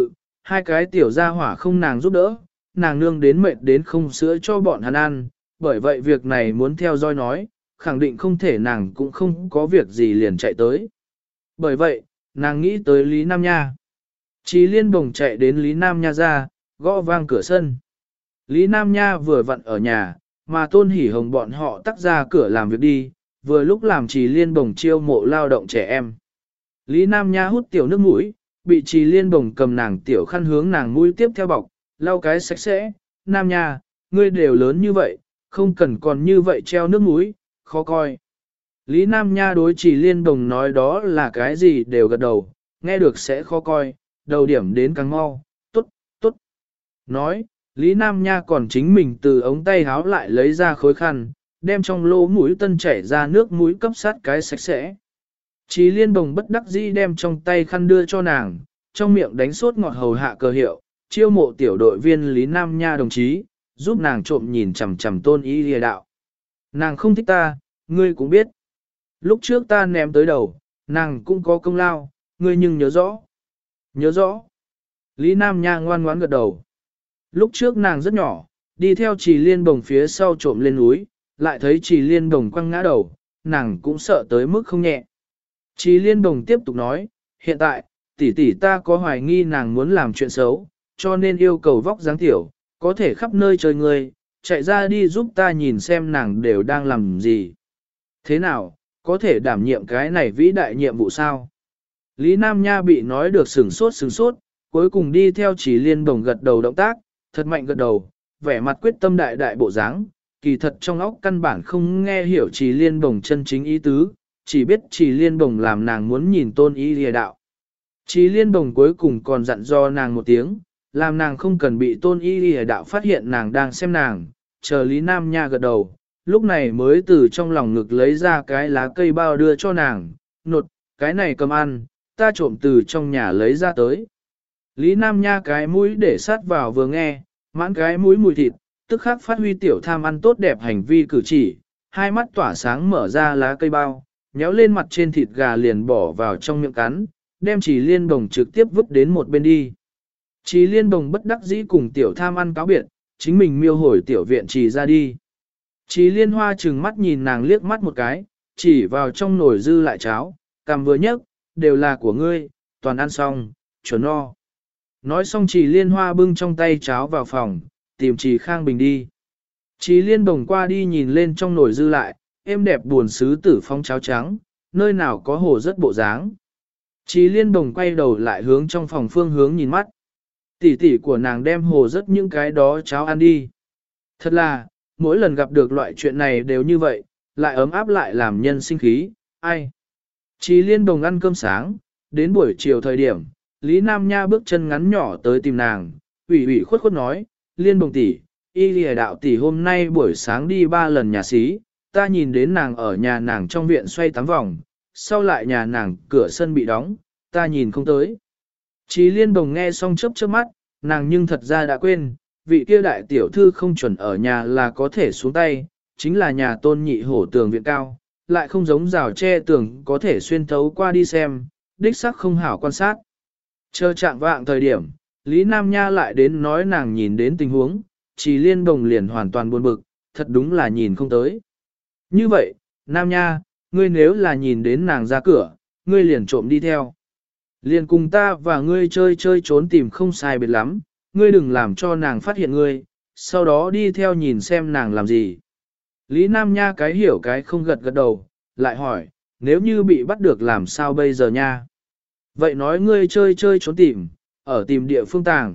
hai cái tiểu gia hỏa không nàng giúp đỡ, nàng nương đến mệt đến không sữa cho bọn hắn ăn, bởi vậy việc này muốn theo dõi nói, khẳng định không thể nàng cũng không có việc gì liền chạy tới. Bởi vậy, nàng nghĩ tới Lý Nam Nha. Chí Liên bồng chạy đến Lý Nam Nha ra, gõ vang cửa sân. Lý Nam Nha vừa vặn ở nhà, mà Tôn Hỷ Hồng bọn họ tắt ra cửa làm việc đi, vừa lúc làm Chí Liên bồng chiêu mộ lao động trẻ em. Lý Nam Nha hút tiểu nước mũi, bị Chí Liên bồng cầm nàng tiểu khăn hướng nàng mũi tiếp theo bọc, lau cái sạch sẽ. Nam Nha, ngươi đều lớn như vậy, không cần còn như vậy treo nước mũi, khó coi. Lý Nam Nha đối Chí Liên bồng nói đó là cái gì đều gật đầu, nghe được sẽ khó coi, đầu điểm đến càng mau, tốt, tốt. Nói, Lý Nam Nha còn chính mình từ ống tay háo lại lấy ra khối khăn, đem trong lỗ mũi tân chảy ra nước mũi cấp sát cái sạch sẽ. Chí Liên bồng bất đắc dĩ đem trong tay khăn đưa cho nàng, trong miệng đánh sốt ngọt hầu hạ cờ hiệu, chiêu mộ tiểu đội viên Lý Nam Nha đồng chí, giúp nàng trộm nhìn chằm chằm Tôn Y Lìa đạo. Nàng không thích ta, ngươi cũng biết. Lúc trước ta ném tới đầu, nàng cũng có công lao, ngươi nhưng nhớ rõ. Nhớ rõ. Lý Nam Nha ngoan ngoãn gật đầu. Lúc trước nàng rất nhỏ, đi theo Trì Liên bồng phía sau trộm lên núi, lại thấy Trì Liên bồng quăng ngã đầu, nàng cũng sợ tới mức không nhẹ. Trì Liên bồng tiếp tục nói, hiện tại, tỷ tỷ ta có hoài nghi nàng muốn làm chuyện xấu, cho nên yêu cầu vóc dáng tiểu, có thể khắp nơi chơi người, chạy ra đi giúp ta nhìn xem nàng đều đang làm gì. Thế nào, có thể đảm nhiệm cái này vĩ đại nhiệm vụ sao? Lý Nam Nha bị nói được sửng sốt, cuối cùng đi theo Trì Liên bồng gật đầu động tác, thật mạnh gật đầu, vẻ mặt quyết tâm đại đại bộ dáng, kỳ thật trong óc căn bản không nghe hiểu Trì Liên bồng chân chính ý tứ, chỉ biết Trì Liên bồng làm nàng muốn nhìn Tôn Y Lìa đạo. Trì Liên bồng cuối cùng còn dặn dò nàng một tiếng, làm nàng không cần bị Tôn Y Lìa đạo phát hiện nàng đang xem nàng, chờ Lý Nam Nha gật đầu, lúc này mới từ trong lòng ngực lấy ra cái lá cây bao đưa cho nàng, nột, cái này cầm ăn, ta trộm từ trong nhà lấy ra tới. Lý Nam Nha cái mũi để sát vào vừa nghe, mãn cái mũi mùi thịt, tức khắc phát huy tiểu tham ăn tốt đẹp hành vi cử chỉ, hai mắt tỏa sáng mở ra lá cây bao, nhéo lên mặt trên thịt gà liền bỏ vào trong miệng cắn, đem Trì Liên bồng trực tiếp vứt đến một bên đi. Trì Liên bồng bất đắc dĩ cùng tiểu tham ăn cáo biệt, chính mình miêu hồi tiểu viện Trì ra đi. Trì Liên Hoa trừng mắt nhìn nàng liếc mắt một cái, chỉ vào trong nồi dư lại cháo, cầm vừa nhấc, đều là của ngươi, toàn ăn xong, chuẩn no. Nói xong Trì Liên Hoa bưng trong tay cháo vào phòng, tìm Trì Khang Bình đi. Trì Liên bồng qua đi nhìn lên trong nồi dư lại, êm đẹp buồn sứ tử phong cháo trắng, nơi nào có hồ rất bộ dáng. Trì Liên bồng quay đầu lại hướng trong phòng phương hướng nhìn mắt. Tỷ tỷ của nàng đem hồ rất những cái đó cháo ăn đi. Thật là, mỗi lần gặp được loại chuyện này đều như vậy, lại ấm áp lại làm nhân sinh khí, ai. Trì Liên bồng ăn cơm sáng, đến buổi chiều thời điểm, Lý Nam Nha bước chân ngắn nhỏ tới tìm nàng, ủy khuất khuất nói, Liên bồng tỷ, Y Lìa đạo tỷ hôm nay buổi sáng đi 3 lần nhà xí, ta nhìn đến nàng ở nhà nàng trong viện xoay 8 vòng, sau lại nhà nàng cửa sân bị đóng, ta nhìn không tới. Trì Liên bồng nghe xong chớp chớp mắt, nàng nhưng thật ra đã quên, vị kia đại tiểu thư không chuẩn ở nhà là có thể xuống tay, chính là nhà Tôn nhị hổ tường viện cao, lại không giống rào che tường có thể xuyên thấu qua đi xem, đích sắc không hảo quan sát. Chờ chạm vạng thời điểm, Lý Nam Nha lại đến nói nàng nhìn đến tình huống, Trì Liên bồng liền hoàn toàn buồn bực, thật đúng là nhìn không tới. Như vậy, Nam Nha, ngươi nếu là nhìn đến nàng ra cửa, ngươi liền trộm đi theo. Liền cùng ta và ngươi chơi chơi trốn tìm không sai biệt lắm, ngươi đừng làm cho nàng phát hiện ngươi, sau đó đi theo nhìn xem nàng làm gì. Lý Nam Nha cái hiểu cái không gật gật đầu, lại hỏi, nếu như bị bắt được làm sao bây giờ nha? Vậy nói ngươi chơi chơi trốn tìm, ở tìm địa phương tàng.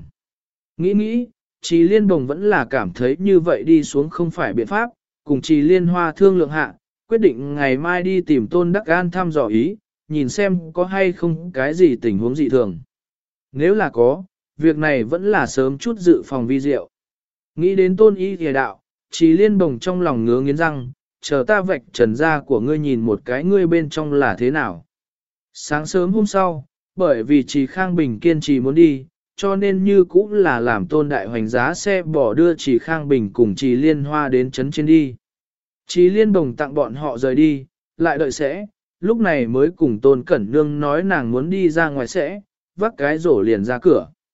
Nghĩ, Trì Liên bồng vẫn là cảm thấy như vậy đi xuống không phải biện pháp, cùng Trì Liên Hoa thương lượng hạ, quyết định ngày mai đi tìm Tôn Đắc An thăm dò ý, nhìn xem có hay không cái gì tình huống dị thường. Nếu là có, việc này vẫn là sớm chút dự phòng vi diệu. Nghĩ đến Tôn Y Thìa đạo, Trì Liên bồng trong lòng ngứa nghiến răng, chờ ta vạch trần ra của ngươi nhìn một cái ngươi bên trong là thế nào. Sáng sớm hôm sau, bởi vì Trì Khang Bình kiên trì muốn đi, cho nên như cũng là làm Tôn Đại Hoành giá xe bỏ đưa Trì Khang Bình cùng Trì Liên Hoa đến trấn trên đi. Trì Liên bồng tặng bọn họ rời đi, lại đợi sẽ, lúc này mới cùng Tôn Cẩn Nương nói nàng muốn đi ra ngoài sẽ, vác cái rổ liền ra cửa.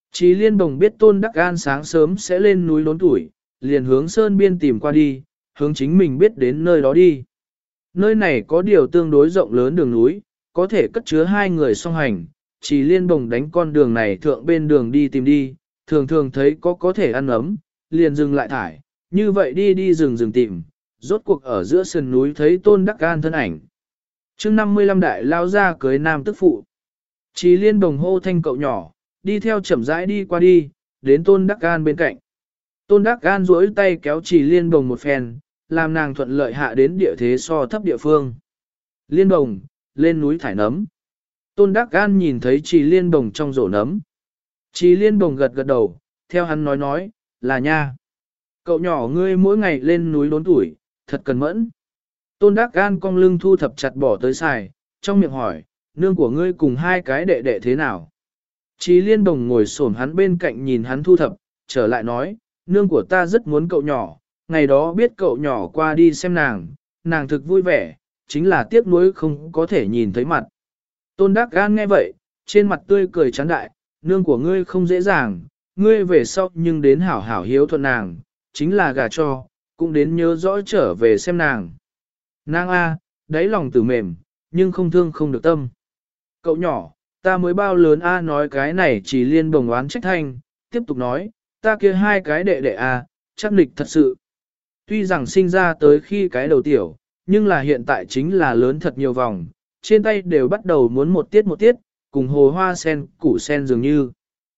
Chí Liên Bồng biết Tôn Đắc An sáng sớm sẽ lên núi đốn tuổi, liền hướng sơn biên tìm qua đi, hướng chính mình biết đến nơi đó đi. Nơi này có điều tương đối rộng lớn đường núi, có thể cất chứa hai người song hành, Chí Liên Bồng đánh con đường này thượng bên đường đi tìm đi, thường thường thấy có thể ăn ấm, liền dừng lại thải, như vậy đi đi rừng tìm, rốt cuộc ở giữa sườn núi thấy Tôn Đắc An thân ảnh. Chương 55 đại lao ra cưới nam tức phụ. Chí Liên Bồng hô thanh cậu nhỏ, đi theo chậm rãi đi qua đi, đến Tôn Đắc An bên cạnh. Tôn Đắc An duỗi tay kéo Chí Liên Bồng một phen, làm nàng thuận lợi hạ đến địa thế so thấp địa phương. Liên Bồng, lên núi thải nấm. Tôn Đắc An nhìn thấy Chí Liên Bồng trong rổ nấm. Chí Liên Bồng gật gật đầu, theo hắn nói, là nha. Cậu nhỏ ngươi mỗi ngày lên núi đốn tuổi, thật cần mẫn. Tôn Đắc An cong lưng thu thập chặt bỏ tới xài, trong miệng hỏi, nương của ngươi cùng hai cái đệ đệ thế nào? Chí Liên Bồng ngồi xổm hắn bên cạnh nhìn hắn thu thập, trở lại nói, nương của ta rất muốn cậu nhỏ, ngày đó biết cậu nhỏ qua đi xem nàng thực vui vẻ, chính là tiếc nuối không có thể nhìn thấy mặt. Tôn Đắc An nghe vậy, trên mặt tươi cười chán đại, nương của ngươi không dễ dàng, ngươi về sau nhưng đến hảo hảo hiếu thuận nàng, chính là gả cho, cũng đến nhớ rõ trở về xem nàng. Nàng A, đáy lòng tử mềm, nhưng không thương không được tâm. Cậu nhỏ, ta mới bao lớn A nói cái này chỉ Liên Bồng oán trách thanh, tiếp tục nói, ta kia hai cái đệ đệ A, chắc nịch thật sự. Tuy rằng sinh ra tới khi cái đầu tiểu, nhưng là hiện tại chính là lớn thật nhiều vòng, trên tay đều bắt đầu muốn một tiết, cùng hồ hoa sen, củ sen dường như.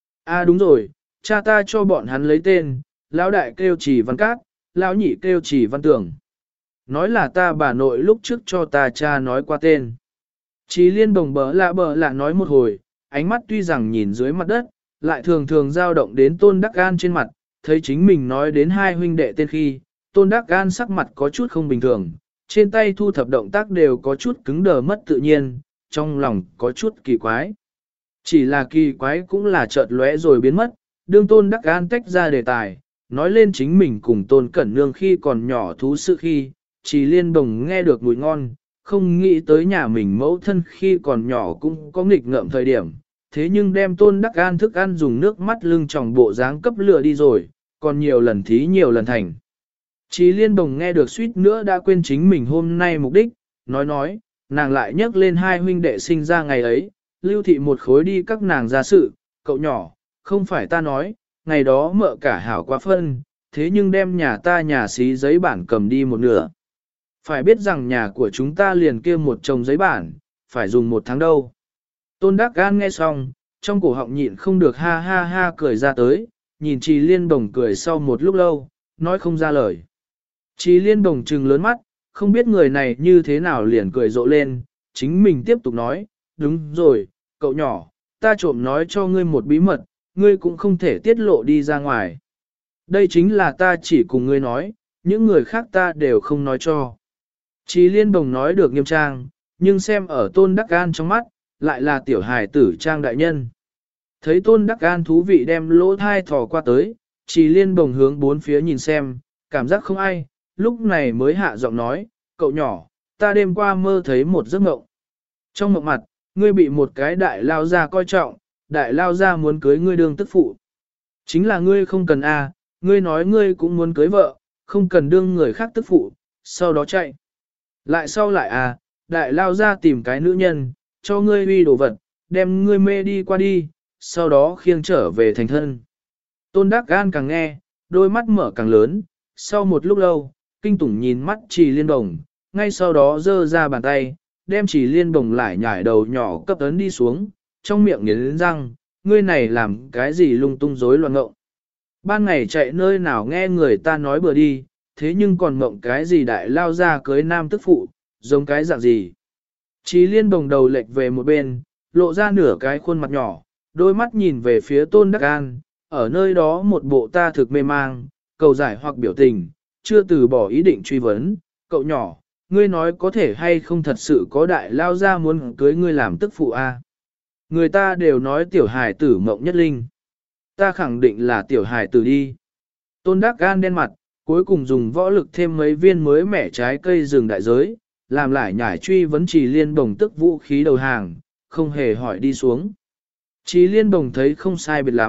A đúng rồi, cha ta cho bọn hắn lấy tên, lão đại kêu Chỉ Văn Cát, lão nhị kêu Chỉ Văn Tưởng. Nói là ta bà nội lúc trước cho ta cha nói qua tên. Chí Liên Bồng bỡ lạ nói một hồi, ánh mắt tuy rằng nhìn dưới mặt đất, lại thường thường dao động đến Tôn Đắc An trên mặt, thấy chính mình nói đến hai huynh đệ tên khi, Tôn Đắc An sắc mặt có chút không bình thường, trên tay thu thập động tác đều có chút cứng đờ mất tự nhiên, trong lòng có chút kỳ quái. Chỉ là kỳ quái cũng là chợt lóe rồi biến mất, đương Tôn Đắc An tách ra đề tài, nói lên chính mình cùng Tôn Cẩn Nương khi còn nhỏ thú sự khi, Chí Liên Bồng nghe được mùi ngon, không nghĩ tới nhà mình mẫu thân khi còn nhỏ cũng có nghịch ngợm thời điểm, thế nhưng đem Tôn Đắc An thức ăn dùng nước mắt lưng tròng bộ dáng cấp lửa đi rồi, còn nhiều lần thí nhiều lần thành. Chí Liên Bồng nghe được suýt nữa đã quên chính mình hôm nay mục đích, nói, nàng lại nhắc lên hai huynh đệ sinh ra ngày ấy, lưu thị một khối đi các nàng ra sự, cậu nhỏ, không phải ta nói, ngày đó mợ cả hảo quá phân, thế nhưng đem nhà ta nhà xí giấy bản cầm đi một nửa. Phải biết rằng nhà của chúng ta liền kia một chồng giấy bản, phải dùng 1 tháng đâu. Tôn Đắc An nghe xong, trong cổ họng nhịn không được ha ha ha cười ra tới, nhìn Chí Liên Bồng cười sau một lúc lâu, nói không ra lời. Chí Liên Bồng trừng lớn mắt, không biết người này như thế nào liền cười rộ lên, chính mình tiếp tục nói, đúng rồi, cậu nhỏ, ta trộm nói cho ngươi một bí mật, ngươi cũng không thể tiết lộ đi ra ngoài. Đây chính là ta chỉ cùng ngươi nói, những người khác ta đều không nói cho. Chí Liên Bồng nói được nghiêm trang, nhưng xem ở Tôn Đắc An trong mắt, lại là tiểu hài tử trang đại nhân. Thấy Tôn Đắc An thú vị đem lỗ thai thò qua tới, Chí Liên Bồng hướng bốn phía nhìn xem, cảm giác không ai, lúc này mới hạ giọng nói, cậu nhỏ, ta đêm qua mơ thấy một giấc mộng. Trong mộng mặt, ngươi bị một cái đại lao ra coi trọng, đại lao ra muốn cưới ngươi đương tức phụ. Chính là ngươi không cần ngươi nói ngươi cũng muốn cưới vợ, không cần đương người khác tức phụ, sau đó chạy. Lại sau lại đại lao ra tìm cái nữ nhân, cho ngươi uy đồ vật, đem ngươi mê đi qua đi, sau đó khiêng trở về thành thân. Tôn Đắc An càng nghe, đôi mắt mở càng lớn, sau một lúc lâu, kinh tủng nhìn mắt Chí Liên Bồng, ngay sau đó giơ ra bàn tay, đem Chí Liên Bồng lại nhảy đầu nhỏ cấp ấn đi xuống, trong miệng nghiến răng, ngươi này làm cái gì lung tung rối loạn ngộng. Ban ngày chạy nơi nào nghe người ta nói bừa đi, thế nhưng còn mộng cái gì đại lao ra cưới nam tức phụ, giống cái dạng gì. Chí Liên Bồng đầu lệch về một bên, lộ ra nửa cái khuôn mặt nhỏ, đôi mắt nhìn về phía Tôn Đắc An, ở nơi đó một bộ ta thực mê mang, cầu giải hoặc biểu tình, chưa từ bỏ ý định truy vấn, cậu nhỏ, ngươi nói có thể hay không thật sự có đại lao ra muốn cưới ngươi làm tức phụ Người ta đều nói tiểu hài tử mộng nhất linh. Ta khẳng định là tiểu hài tử đi. Tôn Đắc An đen mặt, cuối cùng dùng võ lực thêm mấy viên mới mẻ trái cây rừng đại giới, làm lại nhảy truy vấn Chí Liên Bồng tức vũ khí đầu hàng, không hề hỏi đi xuống. Chí Liên Bồng thấy không sai biệt lắm,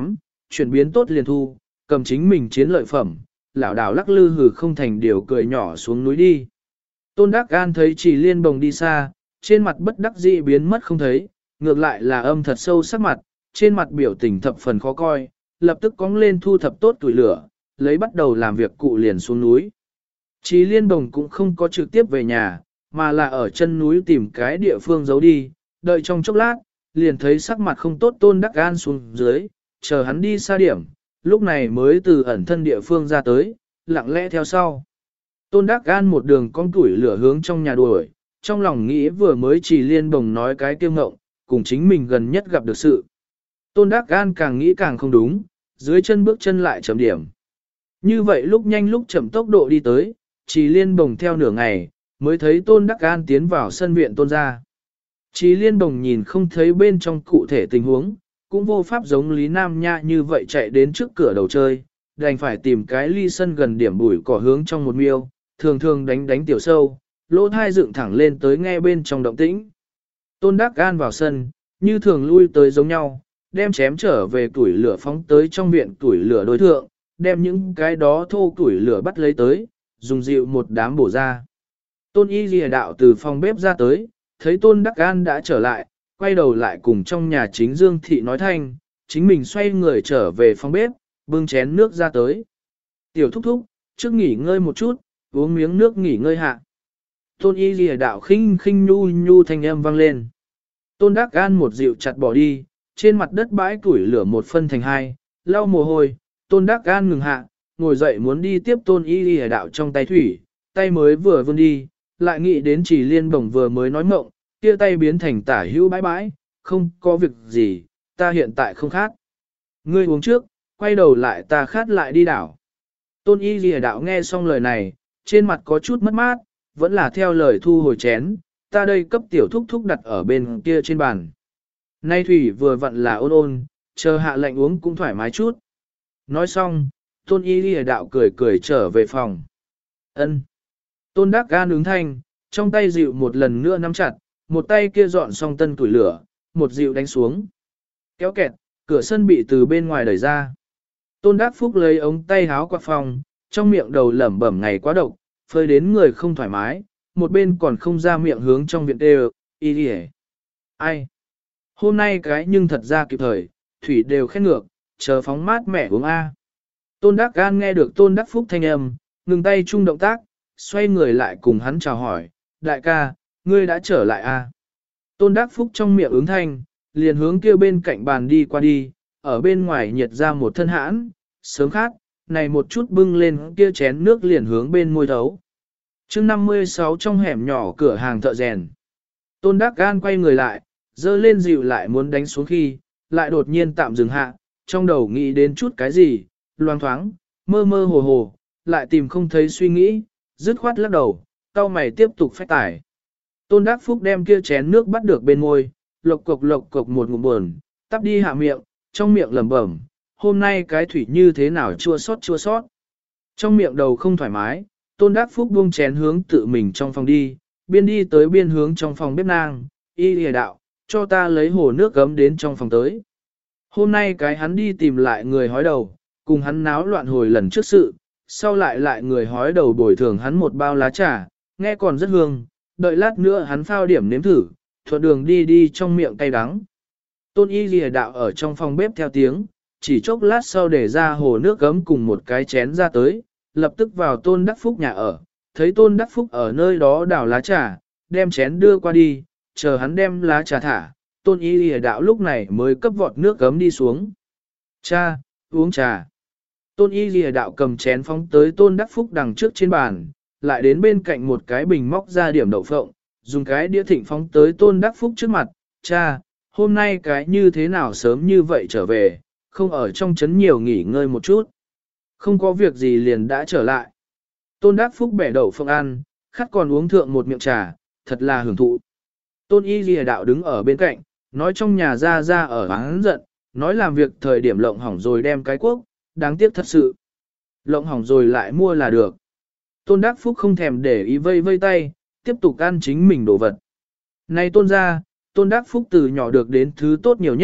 chuyển biến tốt liền thu, cầm chính mình chiến lợi phẩm, lảo đảo lắc lư hừ không thành điều cười nhỏ xuống núi đi. Tôn Đắc Gan thấy Trì Liên Bồng đi xa, trên mặt bất đắc dĩ biến mất không thấy, ngược lại là âm thật sâu sắc mặt, trên mặt biểu tình thập phần khó coi, lập tức cong lên thu thập tốt tuổi lửa, lấy bắt đầu làm việc cụ liền xuống núi. Trì Liên Bồng cũng không có trực tiếp về nhà, mà là ở chân núi tìm cái địa phương giấu đi, đợi trong chốc lát, liền thấy sắc mặt không tốt Tôn Đắc Gan xuống dưới, chờ hắn đi xa điểm, lúc này mới từ ẩn thân địa phương ra tới, lặng lẽ theo sau. Tôn Đắc Gan một đường con tuổi lửa hướng trong nhà đuổi, trong lòng nghĩ vừa mới Trì Liên Bồng nói cái kiêu ngộng, cùng chính mình gần nhất gặp được sự. Tôn Đắc Gan càng nghĩ càng không đúng, dưới chân bước chân lại chậm điểm. Như vậy lúc nhanh lúc chậm tốc độ đi tới, Trì Liên Bồng theo nửa ngày, mới thấy Tôn Đắc Gan tiến vào sân viện Tôn gia. Trì Liên Bồng nhìn không thấy bên trong cụ thể tình huống, cũng vô pháp giống Lý Nam Nha như vậy chạy đến trước cửa đầu chơi, đành phải tìm cái ly sân gần điểm bụi cỏ hướng trong một miêu, thường thường đánh tiểu sâu, lỗ thai dựng thẳng lên tới nghe bên trong động tĩnh. Tôn Đắc Gan vào sân, như thường lui tới giống nhau, đem chém trở về tuổi lửa phóng tới trong viện tuổi lửa đối thượng, đem những cái đó thô tuổi lửa bắt lấy tới, dùng dịu một đám bổ ra. Tôn Y Lìa đạo từ phòng bếp ra tới, thấy Tôn Đắc Gan đã trở lại, quay đầu lại cùng trong nhà chính Dương Thị nói thanh, chính mình xoay người trở về phòng bếp, bưng chén nước ra tới. Tiểu thúc thúc, trước nghỉ ngơi một chút, uống miếng nước nghỉ ngơi hạ. Tôn Y Lìa đạo khinh khinh nhu nhu thanh âm vang lên. Tôn Đắc Gan một dịu chặt bỏ đi, trên mặt đất bãi củi lửa một phân thành hai, lau mồ hôi, Tôn Đắc Gan ngừng hạ, ngồi dậy muốn đi tiếp Tôn Y Lìa đạo trong tay thủy, tay mới vừa vươn đi, lại nghĩ đến Trì Liên Bồng vừa mới nói mộng, kia tay biến thành tả hữu bãi bãi, không có việc gì, ta hiện tại không khát. Ngươi uống trước, quay đầu lại ta khát lại đi đảo. Tôn Y Lìa đạo nghe xong lời này, trên mặt có chút mất mát, vẫn là theo lời thu hồi chén, ta đây cấp tiểu thúc thúc đặt ở bên kia trên bàn. Nay thủy vừa vặn là ôn ôn, chờ hạ lệnh uống cũng thoải mái chút. Nói xong, Tôn Y Lìa đạo cười cười trở về phòng. Ân. Tôn Đắc Gan ứng thanh, trong tay dịu một lần nữa nắm chặt, một tay kia dọn xong tân tuổi lửa, một dịu đánh xuống. Kéo kẹt, cửa sân bị từ bên ngoài đẩy ra. Tôn Đắc Phúc lấy ống tay háo qua phòng, trong miệng đầu lẩm bẩm ngày quá độc, phơi đến người không thoải mái, một bên còn không ra miệng hướng trong viện đều, y đi hề. Ai? Hôm nay cái nhưng thật ra kịp thời, thủy đều khét ngược, chờ phóng mát mẻ uống A. Tôn Đắc Gan nghe được Tôn Đắc Phúc thanh âm, ngừng tay chung động tác, xoay người lại cùng hắn chào hỏi, đại ca, ngươi đã trở lại A. Tôn Đắc Phúc trong miệng ứng thanh, liền hướng kia bên cạnh bàn đi qua đi, ở bên ngoài nhiệt ra một thân hãn, sớm khát, này một chút bưng lên kia chén nước liền hướng bên môi thấu. Chương 56 trong hẻm nhỏ cửa hàng thợ rèn. Tôn Đắc Gan quay người lại, dơ lên dịu lại muốn đánh xuống khi, lại đột nhiên tạm dừng hạ, trong đầu nghĩ đến chút cái gì, loang thoáng, mơ mơ hồ hồ, lại tìm không thấy suy nghĩ, dứt khoát lắc đầu, cau mày tiếp tục phách tải. Tôn Đắc Phúc đem kia chén nước bắt được bên môi, lộc cộc một ngụm buồn, tắp đi hạ miệng, trong miệng lẩm bẩm, hôm nay cái thủy như thế nào chua sót. Trong miệng đầu không thoải mái, Tôn Đắc Phúc buông chén hướng tự mình trong phòng đi, biên đi tới biên hướng trong phòng bếp nang, Y Lìa đạo, cho ta lấy hồ nước gấm đến trong phòng tới. Hôm nay cái hắn đi tìm lại người hói đầu, cùng hắn náo loạn hồi lần trước sự, sau lại người hói đầu bồi thường hắn một bao lá trà, nghe còn rất hương, đợi lát nữa hắn phao điểm nếm thử, thuận đường đi trong miệng cay đắng. Tôn Y Lìa đạo ở trong phòng bếp theo tiếng, chỉ chốc lát sau để ra hồ nước gấm cùng một cái chén ra tới, lập tức vào Tôn Đắc Phúc nhà ở, thấy Tôn Đắc Phúc ở nơi đó đảo lá trà, đem chén đưa qua đi, chờ hắn đem lá trà thả, Tôn Y Lìa đạo lúc này mới cấp vọt nước gấm đi xuống. Cha, uống trà. Tôn Y Lìa đạo cầm chén phóng tới Tôn Đắc Phúc đằng trước trên bàn, lại đến bên cạnh một cái bình móc ra điểm đậu phộng, dùng cái đĩa thịnh phóng tới Tôn Đắc Phúc trước mặt, cha, hôm nay cái như thế nào sớm như vậy trở về, không ở trong trấn nhiều nghỉ ngơi một chút. Không có việc gì liền đã trở lại. Tôn Đắc Phúc bẻ đậu phộng ăn, khát còn uống thượng một miệng trà, thật là hưởng thụ. Tôn Y Lìa đạo đứng ở bên cạnh, nói trong nhà ra ở hắn giận, nói làm việc thời điểm lộng hỏng rồi đem cái cuốc, đáng tiếc thật sự. Lộng hỏng rồi lại mua là được. Tôn Đắc Phúc không thèm để ý vây tay, tiếp tục ăn chính mình đồ vật. Này Tôn gia, Tôn Đắc Phúc từ nhỏ được đến thứ tốt nhiều nhất,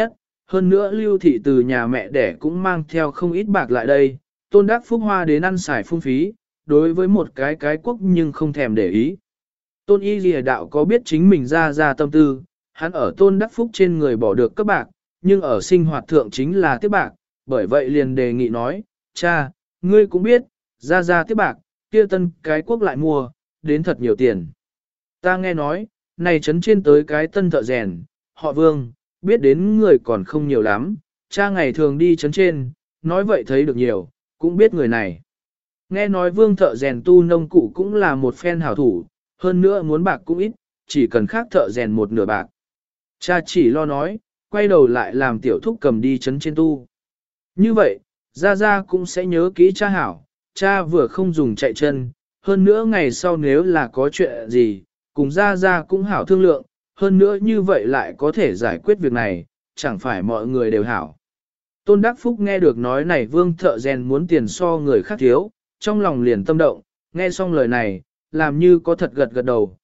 hơn nữa Lưu Thị từ nhà mẹ đẻ cũng mang theo không ít bạc lại đây, Tôn Đắc Phúc hoa đến ăn xài phung phí, đối với một cái quốc nhưng không thèm để ý. Tôn Y Lìa Đạo có biết chính mình ra tâm tư, hắn ở Tôn Đắc Phúc trên người bỏ được các bạc, nhưng ở sinh hoạt thượng chính là tiếp bạc, bởi vậy liền đề nghị nói, cha, ngươi cũng biết, ra tiếp bạc, kia tân cái quốc lại mua, đến thật nhiều tiền. Ta nghe nói, này trấn trên tới cái tân thợ rèn, họ Vương, biết đến người còn không nhiều lắm, cha ngày thường đi trấn trên, nói vậy thấy được nhiều, cũng biết người này. Nghe nói Vương thợ rèn tu nông cụ cũng là một phen hảo thủ, hơn nữa muốn bạc cũng ít, chỉ cần khác thợ rèn một nửa bạc. Cha chỉ lo nói, quay đầu lại làm tiểu thúc cầm đi trấn trên tu. Như vậy, Gia cũng sẽ nhớ kỹ cha hảo, cha vừa không dùng chạy chân, hơn nữa ngày sau nếu là có chuyện gì, cùng Gia cũng hảo thương lượng, hơn nữa như vậy lại có thể giải quyết việc này, chẳng phải mọi người đều hảo. Tôn Đắc Phúc nghe được nói này Vương thợ rèn muốn tiền so người khác thiếu, trong lòng liền tâm động, nghe xong lời này, làm như có thật gật đầu,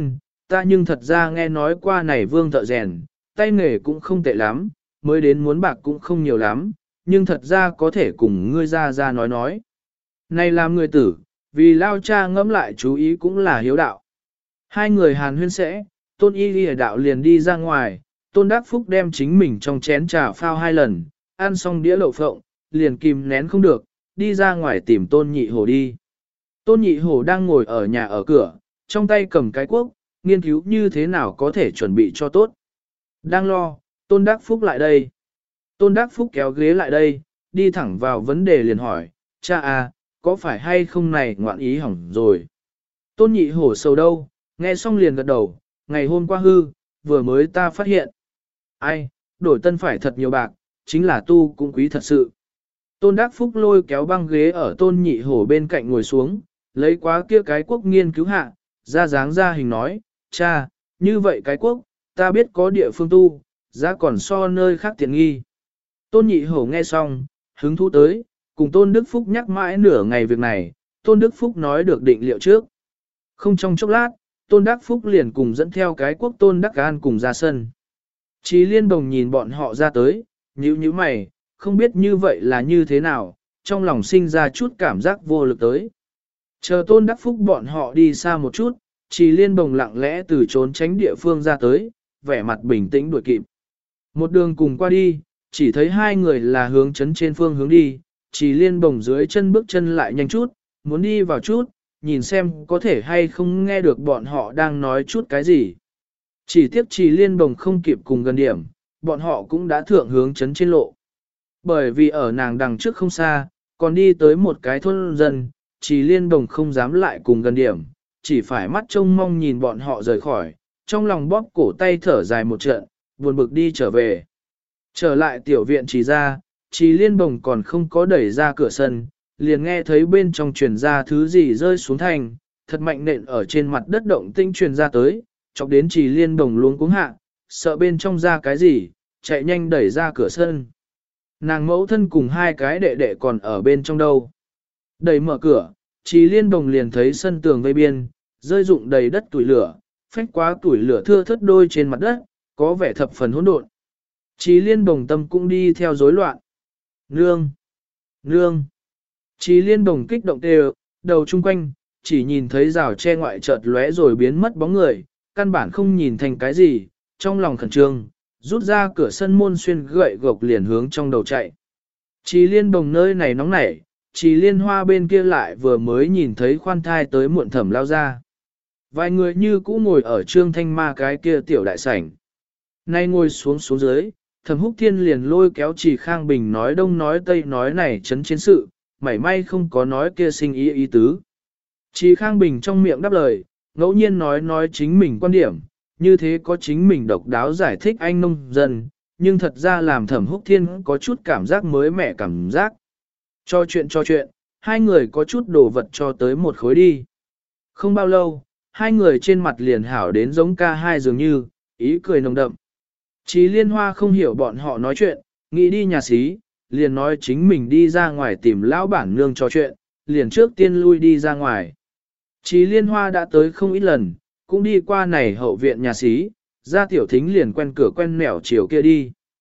ta nhưng thật ra nghe nói qua này Vương thợ rèn, tay nghề cũng không tệ lắm, mới đến muốn bạc cũng không nhiều lắm, nhưng thật ra có thể cùng ngươi ra nói. Này làm người tử, vì lao cha ngẫm lại chú ý cũng là hiếu đạo. Hai người hàn huyên sẽ, Tôn Y Lìa Đạo liền đi ra ngoài, Tôn Đắc Phúc đem chính mình trong chén trà phao 2 lần, ăn xong đĩa lẩu phộng, liền kìm nén không được, đi ra ngoài tìm Tôn Nhị Hổ đi. Tôn Nhị Hổ đang ngồi ở nhà ở cửa, trong tay cầm cái cuốc, nghiên cứu như thế nào có thể chuẩn bị cho tốt. Đang lo, Tôn Đắc Phúc lại đây. Tôn Đắc Phúc kéo ghế lại đây, đi thẳng vào vấn đề liền hỏi, cha à, có phải hay không này ngoạn ý hỏng rồi. Tôn Nhị Hổ sầu đâu, nghe xong liền gật đầu, ngày hôm qua hư, vừa mới ta phát hiện. Ai, đổi tân phải thật nhiều bạc, chính là tu cũng quý thật sự. Tôn Đắc Phúc lôi kéo băng ghế ở Tôn Nhị Hổ bên cạnh ngồi xuống, lấy quá kia cái quốc nghiên cứu hạ, ra dáng ra hình nói, cha, như vậy cái quốc, ta biết có địa phương tu, giá còn so nơi khác tiện nghi. Tôn Nhị Hổ nghe xong, hứng thú tới, cùng Tôn Đức Phúc nhắc mãi nửa ngày việc này, Tôn Đức Phúc nói được định liệu trước. Không trong chốc lát, Tôn Đắc Phúc liền cùng dẫn theo cái quốc Tôn Đắc An cùng ra sân. Chí Liên Đồng nhìn bọn họ ra tới, nhíu mày, không biết như vậy là như thế nào, trong lòng sinh ra chút cảm giác vô lực tới. Chờ Tôn Đắc Phúc bọn họ đi xa một chút, Chí Liên Đồng lặng lẽ từ trốn tránh địa phương ra tới, vẻ mặt bình tĩnh đuổi kịp. Một đường cùng qua đi, chỉ thấy hai người là hướng chấn trên phương hướng đi, Chí Liên Đồng dưới chân bước chân lại nhanh chút, muốn đi vào chút, nhìn xem có thể hay không nghe được bọn họ đang nói chút cái gì. Chỉ tiếc Chí Liên Đồng không kịp cùng gần điểm, bọn họ cũng đã thượng hướng chấn trên lộ. Bởi vì ở nàng đằng trước không xa, còn đi tới một cái thôn dân, Chí Liên Đồng không dám lại cùng gần điểm, chỉ phải mắt trông mong nhìn bọn họ rời khỏi, trong lòng bóp cổ tay thở dài một trận, buồn bực đi trở về. Trở lại tiểu viện Chí ra, Chí Liên Đồng còn không có đẩy ra cửa sân, liền nghe thấy bên trong truyền ra thứ gì rơi xuống thành, thật mạnh nện ở trên mặt đất động tinh truyền ra tới, chọc đến Chí Liên Đồng luống cuống hạ, sợ bên trong ra cái gì, chạy nhanh đẩy ra cửa sân. Nàng mẫu thân cùng hai cái đệ đệ còn ở bên trong đâu. Đẩy mở cửa, Chí Liên Đồng liền thấy sân tường vây biên, rơi rụng đầy đất tuổi lửa, phách quá tuổi lửa thưa thớt đôi trên mặt đất, có vẻ thập phần hỗn độn. Chí Liên Đồng tâm cũng đi theo rối loạn. Nương! Nương! Chí Liên Đồng kích động tê đầu chung quanh, chỉ nhìn thấy rào tre ngoại chợt lóe rồi biến mất bóng người, căn bản không nhìn thành cái gì, trong lòng khẩn trương, rút ra cửa sân môn xuyên gậy gộc liền hướng trong đầu chạy. Chí Liên Đồng nơi này nóng nảy, Chí Liên Hoa bên kia lại vừa mới nhìn thấy khoan thai tới muộn thẩm lao ra. Vài người như cũ ngồi ở Trương Thanh Ma cái kia tiểu đại sảnh. Nay ngồi xuống dưới, Thẩm Húc Thiên liền lôi kéo Trì Khang Bình nói đông nói tây nói này chấn chiến sự, mảy may không có nói kia sinh ý tứ. Trì Khang Bình trong miệng đáp lời, ngẫu nhiên nói chính mình quan điểm, như thế có chính mình độc đáo giải thích anh nông dân, nhưng thật ra làm Thẩm Húc Thiên có chút cảm giác mới mẻ cảm giác. Cho chuyện, hai người có chút đồ vật cho tới một khối đi. Không bao lâu, hai người trên mặt liền hảo đến giống ca hai dường như, ý cười nồng đậm. Chí Liên Hoa không hiểu bọn họ nói chuyện, nghĩ đi nhà xí, liền nói chính mình đi ra ngoài tìm lão bản nương trò chuyện, liền trước tiên lui đi ra ngoài. Chí Liên Hoa đã tới không ít lần, cũng đi qua này hậu viện nhà xí, ra tiểu thính liền quen cửa quen nẻo chiều kia đi.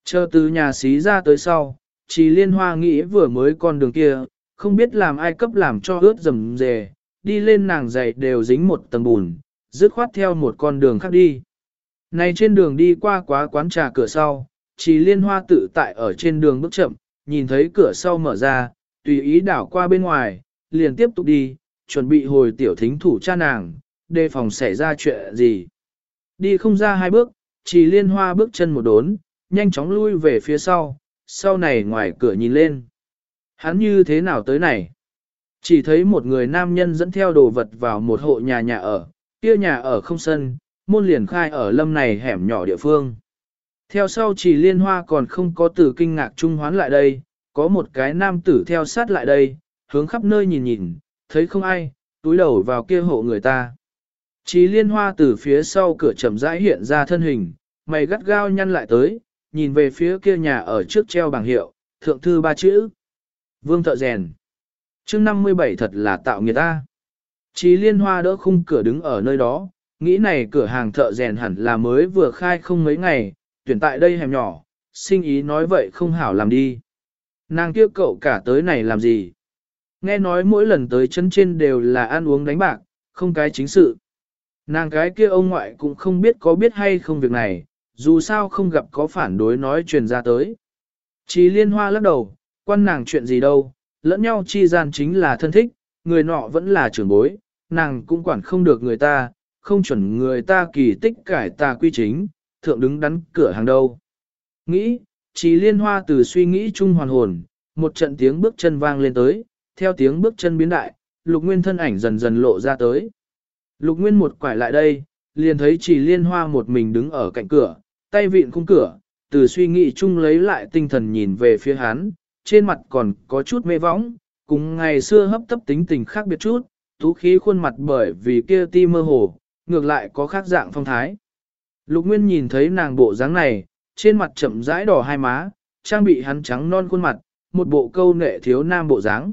Chờ từ nhà xí ra tới sau, Trì Liên Hoa nghĩ vừa mới con đường kia, không biết làm ai cấp làm cho ướt rầm rề, đi lên nàng giày đều dính một tầng bùn, dứt khoát theo một con đường khác đi. Này trên đường đi qua quá quán trà cửa sau, Trì Liên Hoa tự tại ở trên đường bước chậm, nhìn thấy cửa sau mở ra, tùy ý đảo qua bên ngoài, liền tiếp tục đi, chuẩn bị hồi tiểu thính thủ cha nàng, đề phòng xảy ra chuyện gì. Đi không ra hai bước, Trì Liên Hoa bước chân một đốn, nhanh chóng lui về phía sau này ngoài cửa nhìn lên. Hắn như thế nào tới này? Chỉ thấy một người nam nhân dẫn theo đồ vật vào một hộ nhà ở, kia nhà ở không sân, môn liền khai ở lâm này hẻm nhỏ địa phương. Theo sau Trì Liên Hoa còn không có từ kinh ngạc trung hoán lại đây, có một cái nam tử theo sát lại đây, hướng khắp nơi nhìn nhìn, thấy không ai, túi đầu vào kia hộ người ta. Trì Liên Hoa từ phía sau cửa chậm rãi hiện ra thân hình, mày gắt gao nhăn lại tới, nhìn về phía kia nhà ở trước treo bảng hiệu, thượng thư ba chữ. Vương thợ rèn. Chương 57 thật là tạo người ta. Trì Liên Hoa đỡ khung cửa đứng ở nơi đó, nghĩ này cửa hàng thợ rèn hẳn là mới vừa khai không mấy ngày, tuyển tại đây hẻm nhỏ, sinh ý nói vậy không hảo làm đi. Nàng kia cậu cả tới này làm gì? Nghe nói mỗi lần tới chân trên đều là ăn uống đánh bạc, không cái chính sự. Nàng cái kia ông ngoại cũng không biết có biết hay không việc này, dù sao không gặp có phản đối nói truyền ra tới. Trì Liên Hoa lắc đầu, quan nàng chuyện gì đâu, lẫn nhau chi gian chính là thân thích, người nọ vẫn là trưởng bối, nàng cũng quản không được người ta, không chuẩn người ta kỳ tích cải tà quy chính, thượng đứng đắn cửa hàng đâu. Nghĩ, Trì Liên Hoa từ suy nghĩ chung hoàn hồn, một trận tiếng bước chân vang lên tới, theo tiếng bước chân biến đại, Lục Nguyên thân ảnh dần dần lộ ra tới. Lục Nguyên một quải lại đây, liền thấy Trì Liên Hoa một mình đứng ở cạnh cửa, tay vịn khung cửa, từ suy nghĩ chung lấy lại tinh thần nhìn về phía hắn, trên mặt còn có chút mê võng, cùng ngày xưa hấp tấp tính tình khác biệt chút, tú khí khuôn mặt bởi vì kia ti mơ hồ, ngược lại có khác dạng phong thái. Lục Nguyên nhìn thấy nàng bộ dáng này, trên mặt chậm rãi đỏ hai má, trang bị hắn trắng non khuôn mặt, một bộ câu nệ thiếu nam bộ dáng.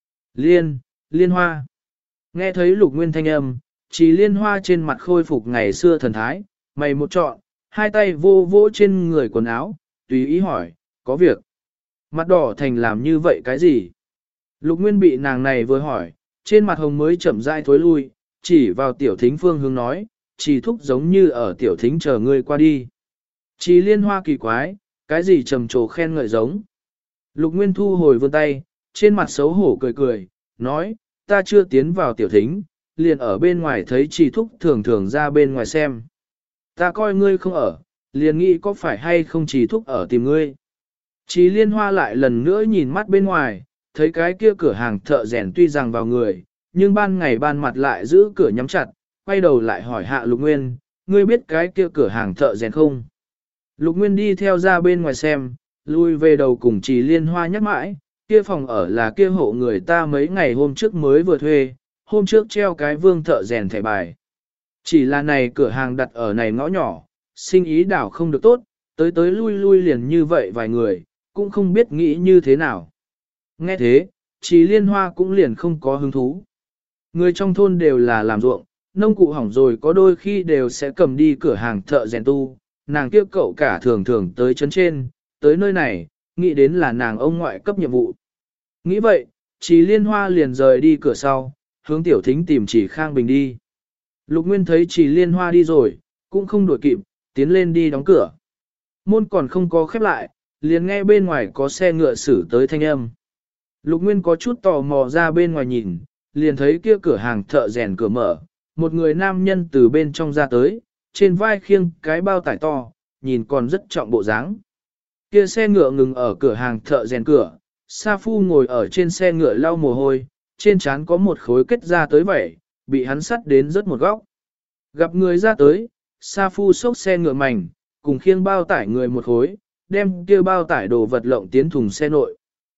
Liên Hoa. Nghe thấy Lục Nguyên thanh âm, Trì Liên Hoa trên mặt khôi phục ngày xưa thần thái, mày một trọn, hai tay vô vỗ trên người quần áo, tùy ý hỏi, có việc. Mặt đỏ thành làm như vậy cái gì? Lục Nguyên bị nàng này vừa hỏi, trên mặt hồng mới chậm rãi thối lui, chỉ vào tiểu thính phương hướng nói, chỉ thúc giống như ở tiểu thính chờ ngươi qua đi. Trì Liên Hoa kỳ quái, cái gì trầm trồ khen ngợi giống. Lục Nguyên thu hồi vươn tay, trên mặt xấu hổ cười cười, nói, ta chưa tiến vào tiểu thính, liền ở bên ngoài thấy Trì thúc thường thường ra bên ngoài xem. Ta coi ngươi không ở, liền nghĩ có phải hay không Trì thúc ở tìm ngươi. Trì Liên Hoa lại lần nữa nhìn mắt bên ngoài, thấy cái kia cửa hàng thợ rèn tuy rằng vào người, nhưng ban ngày ban mặt lại giữ cửa nhắm chặt, quay đầu lại hỏi hạ Lục Nguyên, ngươi biết cái kia cửa hàng thợ rèn không? Lục Nguyên đi theo ra bên ngoài xem, lui về đầu cùng Trì Liên Hoa nhắc mãi, kia phòng ở là kia hộ người ta mấy ngày hôm trước mới vừa thuê, hôm trước treo cái vương thợ rèn thẻ bài. Chỉ là này cửa hàng đặt ở này ngõ nhỏ, sinh ý đảo không được tốt, tới lui liền như vậy vài người, cũng không biết nghĩ như thế nào. Nghe thế, Trì Liên Hoa cũng liền không có hứng thú. Người trong thôn đều là làm ruộng, nông cụ hỏng rồi có đôi khi đều sẽ cầm đi cửa hàng thợ rèn tu, nàng kia cậu cả thường thường tới chấn trên, tới nơi này, nghĩ đến là nàng ông ngoại cấp nhiệm vụ. Nghĩ vậy, Trì Liên Hoa liền rời đi cửa sau, hướng tiểu thính tìm Trì Khang Bình đi. Lục Nguyên thấy Trì Liên Hoa đi rồi, cũng không đuổi kịp, tiến lên đi đóng cửa. Môn còn không có khép lại, liền nghe bên ngoài có xe ngựa xử tới thanh âm. Lục Nguyên có chút tò mò ra bên ngoài nhìn, liền thấy kia cửa hàng thợ rèn cửa mở, một người nam nhân từ bên trong ra tới, trên vai khiêng cái bao tải to, nhìn còn rất trọng bộ dáng. Kia xe ngựa ngừng ở cửa hàng thợ rèn cửa, Sa Phu ngồi ở trên xe ngựa lau mồ hôi, trên trán có một khối kết ra tới vẩy, bị hắn sắt đến rất một góc. Gặp người ra tới, Sa Phu xốc xe ngựa mảnh, cùng khiêng bao tải người một khối, đem kia bao tải đồ vật lộng tiến thùng xe nội.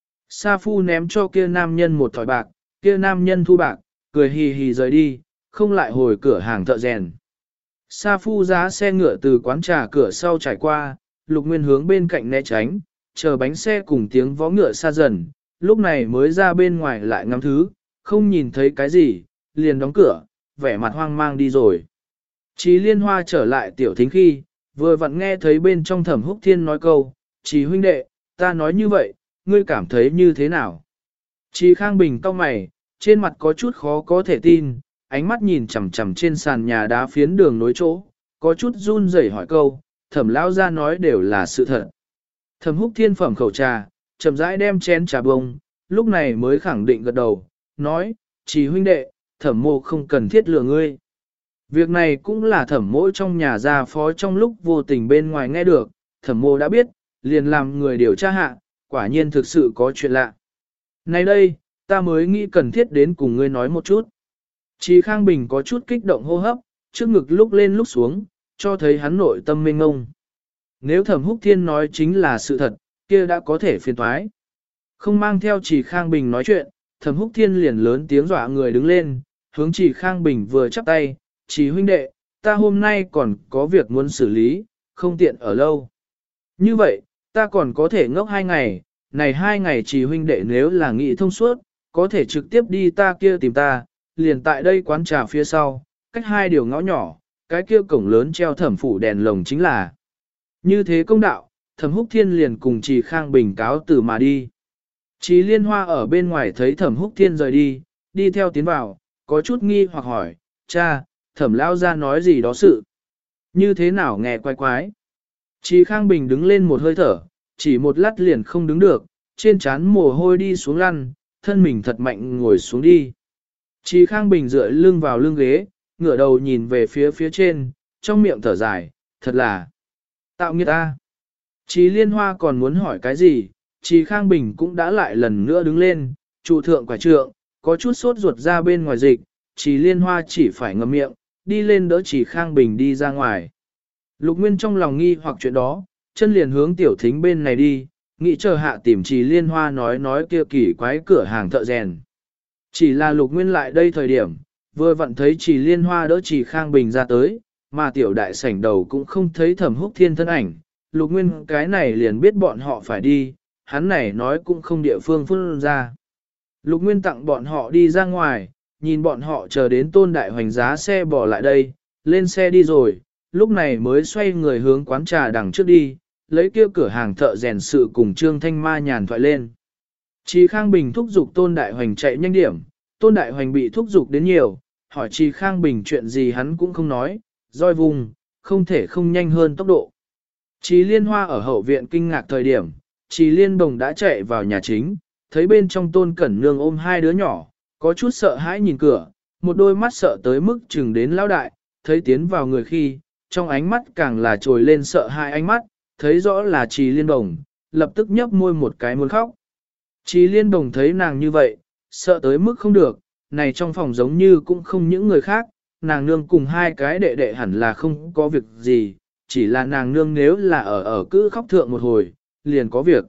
Sa Phu ném cho kia nam nhân một thỏi bạc, kia nam nhân thu bạc, cười hì hì rời đi, không lại hồi cửa hàng thợ rèn. Sa Phu giá xe ngựa từ quán trà cửa sau trải qua, Lục Nguyên hướng bên cạnh né tránh, chờ bánh xe cùng tiếng vó ngựa xa dần, lúc này mới ra bên ngoài lại ngắm thứ, không nhìn thấy cái gì, liền đóng cửa, vẻ mặt hoang mang đi rồi. Trì Liên Hoa trở lại tiểu thính khi, vừa vặn nghe thấy bên trong Thẩm Húc Thiên nói câu, Trì huynh đệ, ta nói như vậy, ngươi cảm thấy như thế nào? Trì Khang Bình cau mày, trên mặt có chút khó có thể tin, ánh mắt nhìn chằm chằm trên sàn nhà đá phiến đường nối chỗ, có chút run rẩy hỏi câu, Thẩm lão gia nói đều là sự thật. Thẩm Húc Thiên phẩm khẩu trà, chậm rãi đem chén trà bông, lúc này mới khẳng định gật đầu, nói, Trì huynh đệ, Thẩm mộ không cần thiết lừa ngươi. Việc này cũng là Thẩm mỗ trong nhà gia phó trong lúc vô tình bên ngoài nghe được, Thẩm mộ đã biết, liền làm người điều tra hạ, quả nhiên thực sự có chuyện lạ. Nay đây, ta mới nghĩ cần thiết đến cùng ngươi nói một chút. Trì Khang Bình có chút kích động hô hấp, trước ngực lúc lên lúc xuống, cho thấy hắn nội tâm mênh ngông. Nếu Thẩm Húc Thiên nói chính là sự thật, kia đã có thể phiền toái. Không mang theo Trì Khang Bình nói chuyện, Thẩm Húc Thiên liền lớn tiếng dọa người đứng lên, hướng Trì Khang Bình vừa chắp tay, Trì huynh đệ, ta hôm nay còn có việc muốn xử lý, không tiện ở lâu. Như vậy, ta còn có thể ngốc 2 ngày, này 2 ngày Trì huynh đệ nếu là nghị thông suốt, có thể trực tiếp đi ta kia tìm ta, liền tại đây quán trà phía sau, cách 2 điều ngõ nhỏ, cái kia cổng lớn treo Thẩm phủ đèn lồng chính là. Như thế công đạo, Thẩm Húc Thiên liền cùng Trì Khang Bình cáo từ mà đi. Trì Liên Hoa ở bên ngoài thấy Thẩm Húc Thiên rời đi, đi theo tiến vào, có chút nghi hoặc hỏi, cha, Thẩm lão gia nói gì đó sự. Như thế nào nghe quái quái. Trì Khang Bình đứng lên một hơi thở, chỉ một lát liền không đứng được, trên trán mồ hôi đi xuống lăn, thân mình thật mạnh ngồi xuống đi. Trì Khang Bình dựa lưng vào lưng ghế, ngửa đầu nhìn về phía trên, trong miệng thở dài, thật là tạo nghiệt ta. Trì Liên Hoa còn muốn hỏi cái gì, Trì Khang Bình cũng đã lại lần nữa đứng lên, trụ thượng quả trượng, có chút sốt ruột ra bên ngoài dịch, Trì Liên Hoa chỉ phải ngậm miệng, đi lên đỡ Trì Khang Bình đi ra ngoài. Lục Nguyên trong lòng nghi hoặc chuyện đó, chân liền hướng tiểu thính bên này đi, nghĩ chờ hạ tìm Trì Liên Hoa nói kia kỳ quái cửa hàng thợ rèn. Chỉ là Lục Nguyên lại đây thời điểm, vừa vặn thấy Trì Liên Hoa đỡ Trì Khang Bình ra tới, mà tiểu đại sảnh đầu cũng không thấy Thẩm Húc Thiên thân ảnh. Lục Nguyên cái này liền biết bọn họ phải đi, hắn này nói cũng không địa phương phương ra. Lục Nguyên tặng bọn họ đi ra ngoài, nhìn bọn họ chờ đến Tôn Đại Hoành giá xe bỏ lại đây, lên xe đi rồi, lúc này mới xoay người hướng quán trà đằng trước đi, lấy kia cửa hàng thợ rèn sự cùng Trương Thanh Ma nhàn thoại lên. Trì Khang Bình thúc giục Tôn Đại Hoành chạy nhanh điểm, Tôn Đại Hoành bị thúc giục đến nhiều, hỏi Trì Khang Bình chuyện gì hắn cũng không nói, roi vùng, không thể không nhanh hơn tốc độ. Trì Liên Hoa ở hậu viện kinh ngạc thời điểm, Trì Liên Đồng đã chạy vào nhà chính, thấy bên trong Tôn Cẩn Nương ôm 2 đứa nhỏ, có chút sợ hãi nhìn cửa, một đôi mắt sợ tới mức chừng đến lão đại, thấy tiến vào người khi, trong ánh mắt càng là trồi lên sợ hãi ánh mắt, thấy rõ là Trì Liên Đồng, lập tức nhấp môi một cái muốn khóc. Trì Liên Đồng thấy nàng như vậy, sợ tới mức không được, này trong phòng giống như cũng không những người khác, nàng nương cùng 2 cái đệ đệ hẳn là không có việc gì, chỉ là nàng nương nếu là ở cứ khóc thượng một hồi, liền có việc.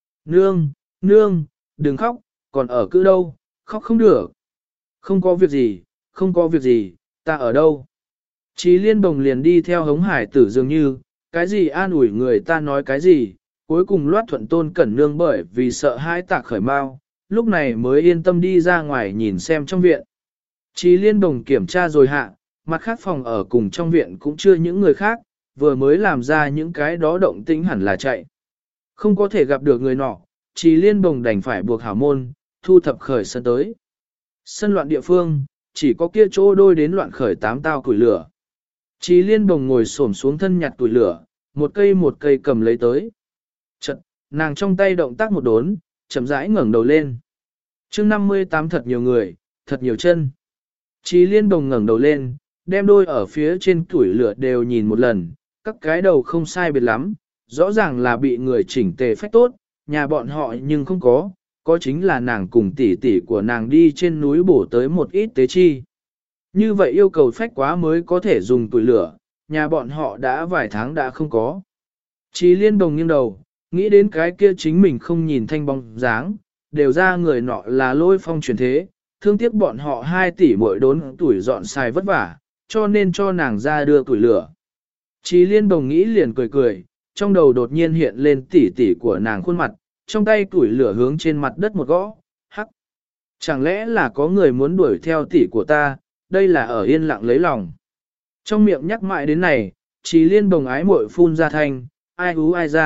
Nương, đừng khóc, còn ở cứ đâu, khóc không được. Không có việc gì, ta ở đâu. Trì Liên Đồng liền đi theo hống hải tử dường như, cái gì an ủi người ta nói cái gì, cuối cùng loát thuận Tôn Cẩn Nương bởi vì sợ hãi tạc khởi mau, lúc này mới yên tâm đi ra ngoài nhìn xem trong viện. Trì Liên Đồng kiểm tra rồi hạ, mặt khác phòng ở cùng trong viện cũng chưa những người khác, vừa mới làm ra những cái đó động tĩnh hẳn là chạy. Không có thể gặp được người nọ, Trì Liên Đồng đành phải buộc hảo môn, thu thập khởi sân tới. Sân loạn địa phương, chỉ có kia chỗ đôi đến loạn khởi 8 tao củi lửa. Trì Liên Đồng ngồi xổm xuống thân nhặt củi lửa, một cây cầm lấy tới. Chật, nàng trong tay động tác một đốn, chậm rãi ngẩng đầu lên. Chương 58 thật nhiều người, thật nhiều chân. Trì Liên Đồng ngẩng đầu lên, đem đôi ở phía trên củi lửa đều nhìn một lần, các cái đầu không sai biệt lắm, rõ ràng là bị người chỉnh tề phách tốt, nhà bọn họ nhưng không có chính là nàng cùng tỷ tỷ của nàng đi trên núi bổ tới một ít tế chi. Như vậy yêu cầu phách quá mới có thể dùng củi lửa, nhà bọn họ đã vài tháng đã không có. Trì Liên Đồng nghiêng đầu, nghĩ đến cái kia chính mình không nhìn thanh bóng dáng, đều ra người nọ là Lôi Phong truyền thế, thương tiếc bọn họ 2 tỷ mỗi đốn tuổi dọn xài vất vả, cho nên cho nàng ra đưa tuổi lửa. Trì Liên Đồng nghĩ liền cười, trong đầu đột nhiên hiện lên tỷ tỷ của nàng khuôn mặt, trong tay tuổi lửa hướng trên mặt đất một gõ, hắc. Chẳng lẽ là có người muốn đuổi theo tỷ của ta, đây là ở yên lặng lấy lòng. Trong miệng nhắc mãi đến này, Trì Liên Đồng ái muội phun ra thanh, ai ú ai ra,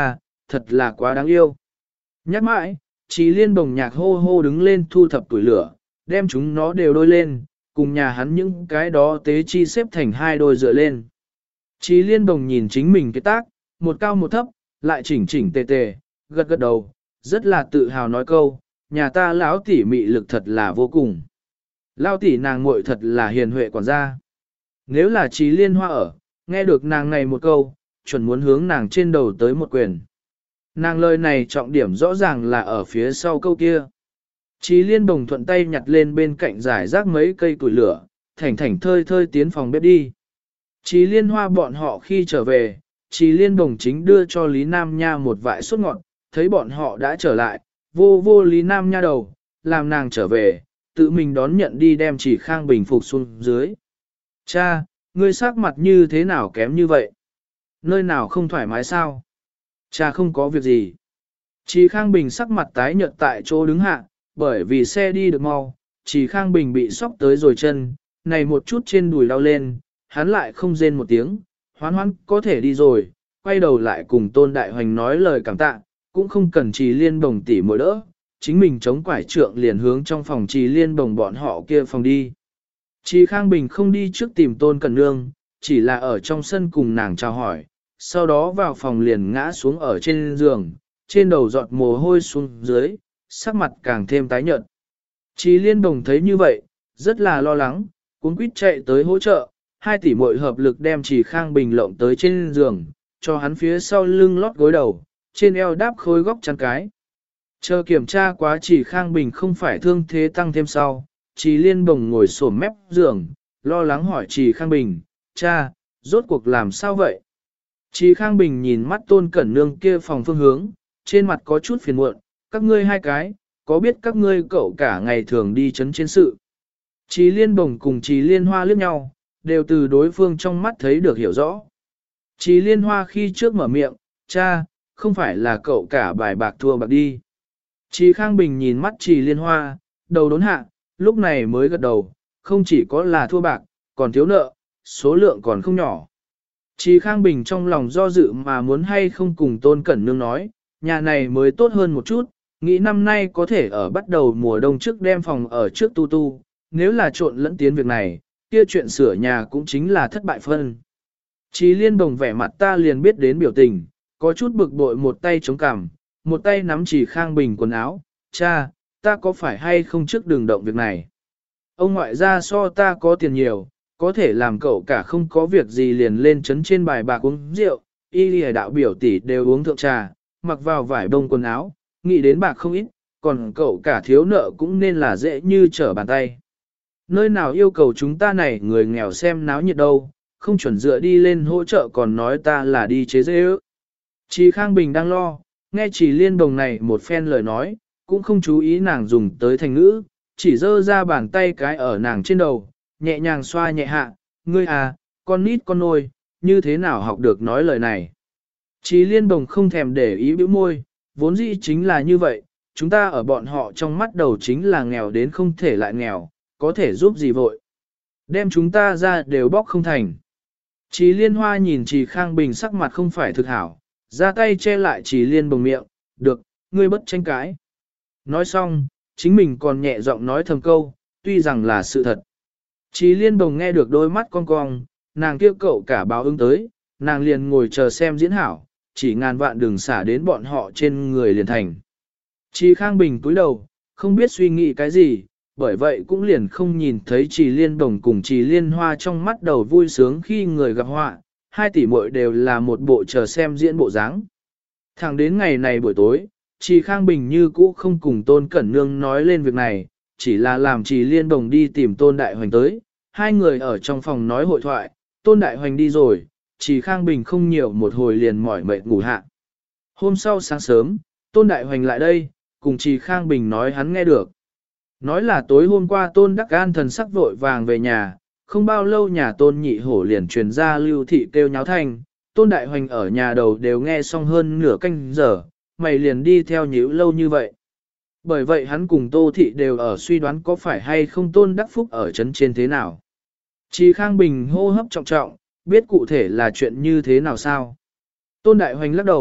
thật là quá đáng yêu. Nhắc mãi, Trí Liên bồng nhạc hô hô đứng lên thu thập tuổi lửa, đem chúng nó đều đôi lên, cùng nhà hắn những cái đó tế chi xếp thành hai đôi dựa lên. Trí Liên bồng nhìn chính mình cái tác, một cao một thấp, lại chỉnh chỉnh tề tề, gật gật đầu, rất là tự hào nói câu, nhà ta lão tỷ mị lực thật là vô cùng. Lão tỷ nàng muội thật là hiền huệ quản gia. Nếu là Trí Liên Hoa ở, nghe được nàng này một câu, chuẩn muốn hướng nàng trên đầu tới một quyền. Nàng lời này trọng điểm rõ ràng là ở phía sau câu kia. Trí Liên bồng thuận tay nhặt lên bên cạnh giải rác mấy cây củi lửa, thảnh thảnh thơi thơi tiến phòng bếp đi. Trí Liên Hoa bọn họ khi trở về, Trí Liên bồng chính đưa cho Lý Nam Nha một vại sốt ngọt, thấy bọn họ đã trở lại, vô vô Lý Nam Nha đầu, làm nàng trở về, tự mình đón nhận đi đem Chỉ Khang bình phục xuống dưới. Cha, ngươi sắc mặt như thế nào kém như vậy? Nơi nào không thoải mái sao? Cha không có việc gì. Chỉ Khang Bình sắc mặt tái nhợt tại chỗ đứng hạ, bởi vì xe đi được mau, Chỉ Khang Bình bị sóc tới rồi chân, này một chút trên đùi đau lên, hắn lại không rên một tiếng, hoán hoán có thể đi rồi, quay đầu lại cùng Tôn Đại Hoành nói lời cảm tạ, cũng không cần Trì Liên Bồng tỉ mỗi đỡ, chính mình chống quải trượng liền hướng trong phòng Trì Liên Bồng bọn họ kia phòng đi. Trì Khang Bình không đi trước tìm Tôn Cẩn Nương, chỉ là ở trong sân cùng nàng chào hỏi, sau đó vào phòng liền ngã xuống ở trên giường, trên đầu giọt mồ hôi xuống dưới, sắc mặt càng thêm tái nhợt. Trì Liên Bồng thấy như vậy, rất là lo lắng, cuống quýt chạy tới hỗ trợ, hai tỷ muội hợp lực đem Trì Khang Bình lộng tới trên giường, cho hắn phía sau lưng lót gối đầu, trên eo đáp khối góc chăn cái. Chờ kiểm tra quá Trì Khang Bình không phải thương thế tăng thêm sau, Trì Liên Bồng ngồi xổm mép giường, lo lắng hỏi Trì Khang Bình, cha, rốt cuộc làm sao vậy? Trì Khang Bình nhìn mắt Tôn Cẩn Nương kia phòng phương hướng, trên mặt có chút phiền muộn, các ngươi hai cái, có biết các ngươi cậu cả ngày thường đi chấn trên sự. Trì Liên Bồng cùng Trì Liên Hoa liếc nhau, đều từ đối phương trong mắt thấy được hiểu rõ. Trì Liên Hoa khi trước mở miệng, cha, không phải là cậu cả bài bạc thua bạc đi. Trì Khang Bình nhìn mắt Trì Liên Hoa, đầu đốn hạ, lúc này mới gật đầu, không chỉ có là thua bạc, còn thiếu nợ, số lượng còn không nhỏ. Trì Khang Bình trong lòng do dự mà muốn hay không cùng Tôn Cẩn Nương nói, nhà này mới tốt hơn một chút, nghĩ năm nay có thể ở bắt đầu mùa đông trước đem phòng ở trước tu tu, nếu là trộn lẫn tiến việc này, kia chuyện sửa nhà cũng chính là thất bại phân. Trì Liên Bồng vẻ mặt ta liền biết đến biểu tình, có chút bực bội một tay chống cằm, một tay nắm Trì Khang Bình quần áo, cha, ta có phải hay không trước đường động việc này? Ông ngoại gia so ta có tiền nhiều, có thể làm cậu cả không có việc gì liền lên chấn trên bài bạc uống rượu, y lìa đạo biểu tỷ đều uống thượng trà, mặc vào vải bông quần áo, nghĩ đến bạc không ít, còn cậu cả thiếu nợ cũng nên là dễ như trở bàn tay. Nơi nào yêu cầu chúng ta này người nghèo xem náo nhiệt đâu, không chuẩn dựa đi lên hỗ trợ còn nói ta là đi chế dễ ước. Trì Khang Bình đang lo, nghe Trì Liên Bồng này một phen lời nói, cũng không chú ý nàng dùng tới thành ngữ, chỉ dơ ra bàn tay cái ở nàng trên đầu, nhẹ nhàng xoa nhẹ hạ, ngươi à, con nít con nôi, như thế nào học được nói lời này. Trì Liên Bồng không thèm để ý bĩu môi, vốn dĩ chính là như vậy, chúng ta ở bọn họ trong mắt đầu chính là nghèo đến không thể lại nghèo, có thể giúp gì vội. Đem chúng ta ra đều bóc không thành. Trì Liên Hoa nhìn Trì Khang Bình sắc mặt không phải thực hảo, ra tay che lại Trì Liên Bồng miệng, được, ngươi bất tranh cãi. Nói xong, chính mình còn nhẹ giọng nói thầm câu, tuy rằng là sự thật. Trì Liên Bồng nghe được đôi mắt cong cong, nàng kêu cậu cả báo ứng tới, nàng liền ngồi chờ xem diễn hảo, chỉ ngàn vạn đừng xả đến bọn họ trên người liền thành. Trì Khang Bình cúi đầu, không biết suy nghĩ cái gì, bởi vậy cũng liền không nhìn thấy Trì Liên Bồng cùng Trì Liên Hoa trong mắt đầu vui sướng khi người gặp họa, hai tỷ muội đều là một bộ chờ xem diễn bộ dáng. Thẳng đến ngày này buổi tối, Trì Khang Bình như cũ không cùng Tôn Cẩn Nương nói lên việc này, chỉ là làm Trì Liên Bồng đi tìm Tôn Đại Hoành tới, hai người ở trong phòng nói hội thoại, Tôn Đại Hoành đi rồi, Trì Khang Bình không nhiều một hồi liền mỏi mệt ngủ hạ. Hôm sau sáng sớm, Tôn Đại Hoành lại đây, cùng Trì Khang Bình nói hắn nghe được. Nói là tối hôm qua Tôn Đắc An thần sắc vội vàng về nhà, không bao lâu nhà Tôn Nhị Hổ liền truyền ra lưu thị kêu nháo thanh, Tôn Đại Hoành ở nhà đầu đều nghe xong hơn nửa canh giờ, mày liền đi theo nhíu lâu như vậy. Bởi vậy hắn cùng Tô Thị đều ở suy đoán có phải hay không Tôn Đắc Phúc ở trấn trên thế nào. Trì Khang Bình hô hấp trọng trọng, biết cụ thể là chuyện như thế nào sao. Tôn Đại Hoành lắc đầu,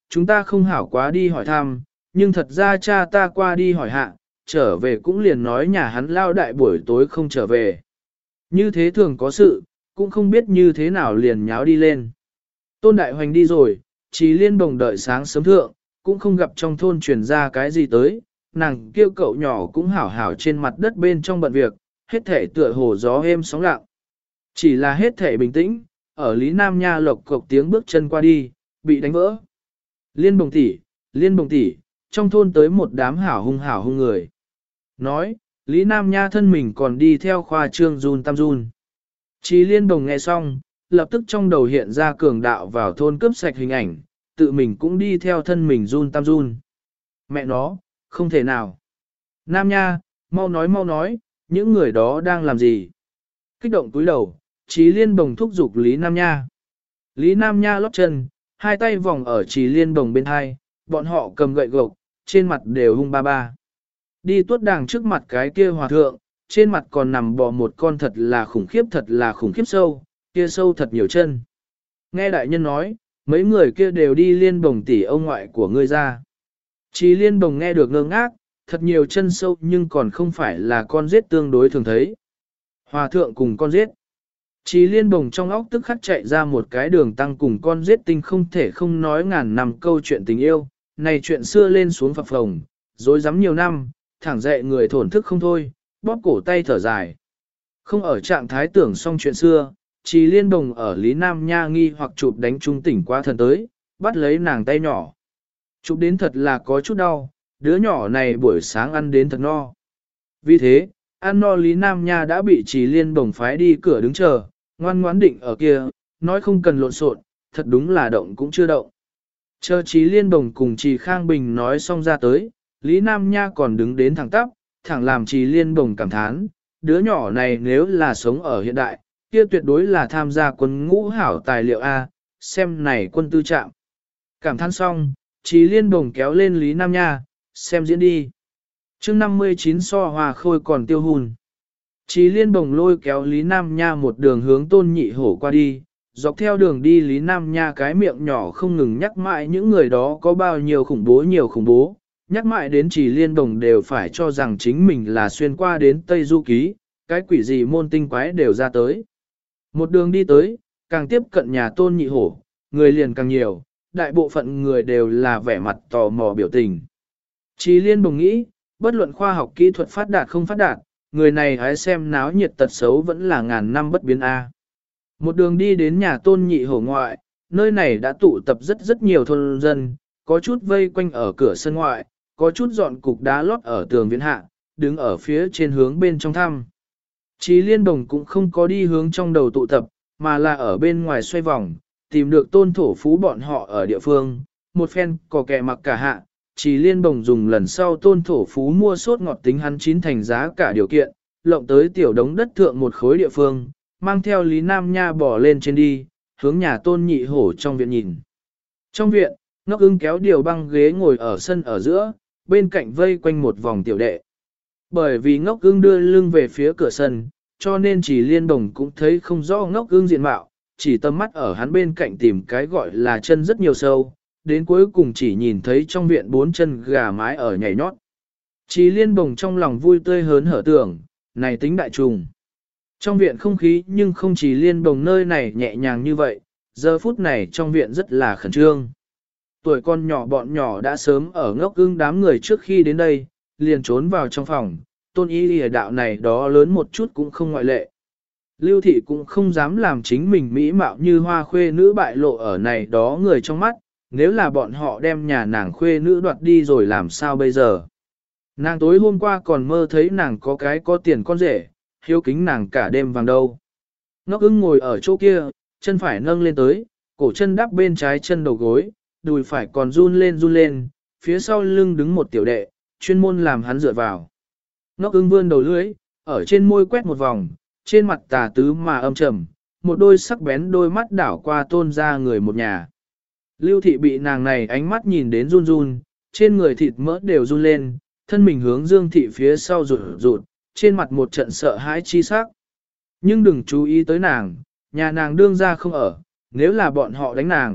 chúng ta không hảo quá đi hỏi thăm, nhưng thật ra cha ta qua đi hỏi hạ, trở về cũng liền nói nhà hắn lao đại buổi tối không trở về. Như thế thường có sự, cũng không biết như thế nào liền nháo đi lên. Tôn Đại Hoành đi rồi, Trí Liên Bồng đợi sáng sớm thượng, cũng không gặp trong thôn truyền ra cái gì tới, nàng kêu cậu nhỏ cũng hảo hảo trên mặt đất bên trong bận việc, hết thể tựa hồ gió êm sóng lặng. Chỉ là hết thể bình tĩnh, ở Lý Nam Nha lộc cộc tiếng bước chân qua đi, bị đánh vỡ. Liên Bồng tỷ, trong thôn tới một đám hảo hung người. Nói, Lý Nam Nha thân mình còn đi theo khoa trương run tam run. Trí Liên Bồng nghe xong, lập tức trong đầu hiện ra cường đạo vào thôn cướp sạch hình ảnh, tự mình cũng đi theo thân mình run tam run. Mẹ nó, không thể nào. Nam Nha, mau nói, những người đó đang làm gì? Kích động túi đầu, Trí Liên Bồng thúc giục Lý Nam Nha. Lý Nam Nha lót chân, hai tay vòng ở Trí Liên Bồng bên hai, bọn họ cầm gậy gộc, trên mặt đều hung ba ba. Đi tuốt đàng trước mặt cái kia hòa thượng, trên mặt còn nằm bò một con thật là khủng khiếp sâu, kia sâu thật nhiều chân. Nghe đại nhân nói, mấy người kia đều đi Liên Bồng tỷ ông ngoại của ngươi ra. Trí Liên Bồng nghe được ngơ ngác, thật nhiều chân sâu nhưng còn không phải là con giết tương đối thường thấy. Hòa thượng cùng con giết. Trí Liên Bồng trong óc tức khắc chạy ra một cái đường tăng cùng con giết tinh không thể không nói ngàn năm câu chuyện tình yêu, này chuyện xưa lên xuống phập phồng, dối rắm nhiều năm, thẳng dậy người thổn thức không thôi, bóp cổ tay thở dài. Không ở trạng thái tưởng xong chuyện xưa, Trí Liên Bồng ở Lý Nam Nha nghi hoặc chụp đánh trung tỉnh qua thần tới, bắt lấy nàng tay nhỏ. Chụp đến thật là có chút đau, đứa nhỏ này buổi sáng ăn đến thật no. Vì thế, ăn no Lý Nam Nha đã bị Trí Liên Bồng phái đi cửa đứng chờ, ngoan ngoãn định ở kia, nói không cần lộn xộn, thật đúng là động cũng chưa động. Chờ Trí Liên Bồng cùng Trí Khang Bình nói xong ra tới, Lý Nam Nha còn đứng đến thẳng tắp, thẳng làm Trí Liên Bồng cảm thán, đứa nhỏ này nếu là sống ở hiện đại, kia tuyệt đối là tham gia quân ngũ hảo tài liệu A, xem này quân tư trạng. Cảm thán xong, Trí Liên Bồng kéo lên Lý Nam Nha, xem diễn đi. chương 59 so hòa khôi còn tiêu hùn. Trí Liên Bồng lôi kéo Lý Nam Nha một đường hướng Tôn Nhị Hổ qua đi, dọc theo đường đi Lý Nam Nha cái miệng nhỏ không ngừng nhắc mãi những người đó có bao nhiêu khủng bố, nhắc mãi đến Trí Liên Bồng đều phải cho rằng chính mình là xuyên qua đến Tây Du Ký, cái quỷ gì môn tinh quái đều ra tới. Một đường đi tới, càng tiếp cận nhà Tôn Nhị Hổ, người liền càng nhiều, đại bộ phận người đều là vẻ mặt tò mò biểu tình. Trí Liên Bồng nghĩ, bất luận khoa học kỹ thuật phát đạt không phát đạt, người này hãy xem náo nhiệt tật xấu vẫn là ngàn năm bất biến A. Một đường đi đến nhà Tôn Nhị Hổ ngoại, nơi này đã tụ tập rất nhiều thôn dân, có chút vây quanh ở cửa sân ngoại, có chút dọn cục đá lót ở tường viện hạ, đứng ở phía trên hướng bên trong thăm. Trí Liên Bồng cũng không có đi hướng trong đầu tụ tập, mà là ở bên ngoài xoay vòng, tìm được Tôn thổ phú bọn họ ở địa phương, một phen có kẻ mặc cả hạ. Trí Liên Bồng dùng lần sau Tôn thổ phú mua sốt ngọt tính hắn chín thành giá cả điều kiện, lộng tới tiểu đống đất thượng một khối địa phương, mang theo Lý Nam Nha bỏ lên trên đi, hướng nhà Tôn Nhị Hổ trong viện nhìn. Trong viện, Ngốc Ưng kéo điều băng ghế ngồi ở sân ở giữa, bên cạnh vây quanh một vòng tiểu đệ. Bởi vì Ngốc Ưng đưa lưng về phía cửa sân, cho nên Trí Liên Bồng cũng thấy không rõ Ngốc Ưng diện mạo, chỉ tầm mắt ở hắn bên cạnh tìm cái gọi là chân rất nhiều sâu, đến cuối cùng chỉ nhìn thấy trong viện 4 chân gà mái ở nhảy nhót. Trí Liên Bồng trong lòng vui tươi hớn hở tưởng, này tính đại trùng. Trong viện không khí nhưng không chỉ Liên Bồng nơi này nhẹ nhàng như vậy, giờ phút này trong viện rất là khẩn trương. Tuổi con nhỏ bọn nhỏ đã sớm ở Ngốc Ưng đám người trước khi đến đây, liền trốn vào trong phòng, Tôn Y Lìa đạo này đó lớn một chút cũng không ngoại lệ. Lưu Thị cũng không dám làm chính mình mỹ mạo như hoa khuê nữ bại lộ ở này đó người trong mắt, nếu là bọn họ đem nhà nàng khuê nữ đoạt đi rồi làm sao bây giờ. Nàng tối hôm qua còn mơ thấy nàng có cái có tiền con rể, hiếu kính nàng cả đêm vàng đâu. Ngốc Ưng ngồi ở chỗ kia, chân phải nâng lên tới, cổ chân đắp bên trái chân đầu gối, đùi phải còn run lên, phía sau lưng đứng một tiểu đệ, chuyên môn làm hắn dựa vào. Ngốc Ưng vươn đầu lưỡi, ở trên môi quét một vòng, trên mặt tà tứ mà âm trầm, một đôi sắc bén đôi mắt đảo qua Tôn ra người một nhà. Lưu Thị bị nàng này ánh mắt nhìn đến run run, trên người thịt mỡ đều run lên, thân mình hướng Dương Thị phía sau rụt, trên mặt một trận sợ hãi chi sắc. Nhưng đừng chú ý tới nàng, nhà nàng đương ra không ở, nếu là bọn họ đánh nàng,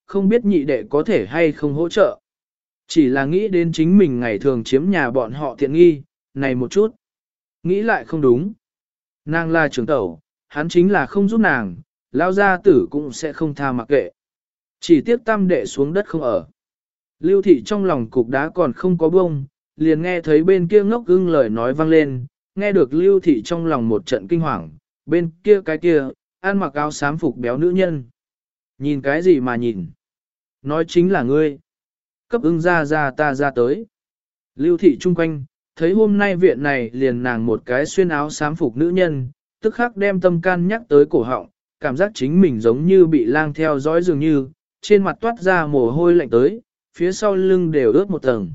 không biết nhị đệ có thể hay không hỗ trợ. Chỉ là nghĩ đến chính mình ngày thường chiếm nhà bọn họ tiện nghi, này một chút. Nghĩ lại không đúng. Nàng là trưởng tẩu, hắn chính là không giúp nàng, lao gia tử cũng sẽ không tha mặc kệ. Chỉ tiếc tam đệ xuống đất không ở. Lưu thị trong lòng cục đá còn không có bông, liền nghe thấy bên kia ngốc ưng lời nói vang lên, nghe được lưu thị trong lòng một trận kinh hoàng, bên kia cái kia, ăn mặc áo xám phục béo nữ nhân. Nhìn cái gì mà nhìn? Nói chính là ngươi. Cấp ưng ra ta ra tới. Lưu thị chung quanh, thấy hôm nay viện này liền nàng một cái xuyên áo xám phục nữ nhân, tức khắc đem tâm can nhắc tới cổ họng, cảm giác chính mình giống như bị lang theo dõi dường như, trên mặt toát ra mồ hôi lạnh tới, phía sau lưng đều ướt một tầng.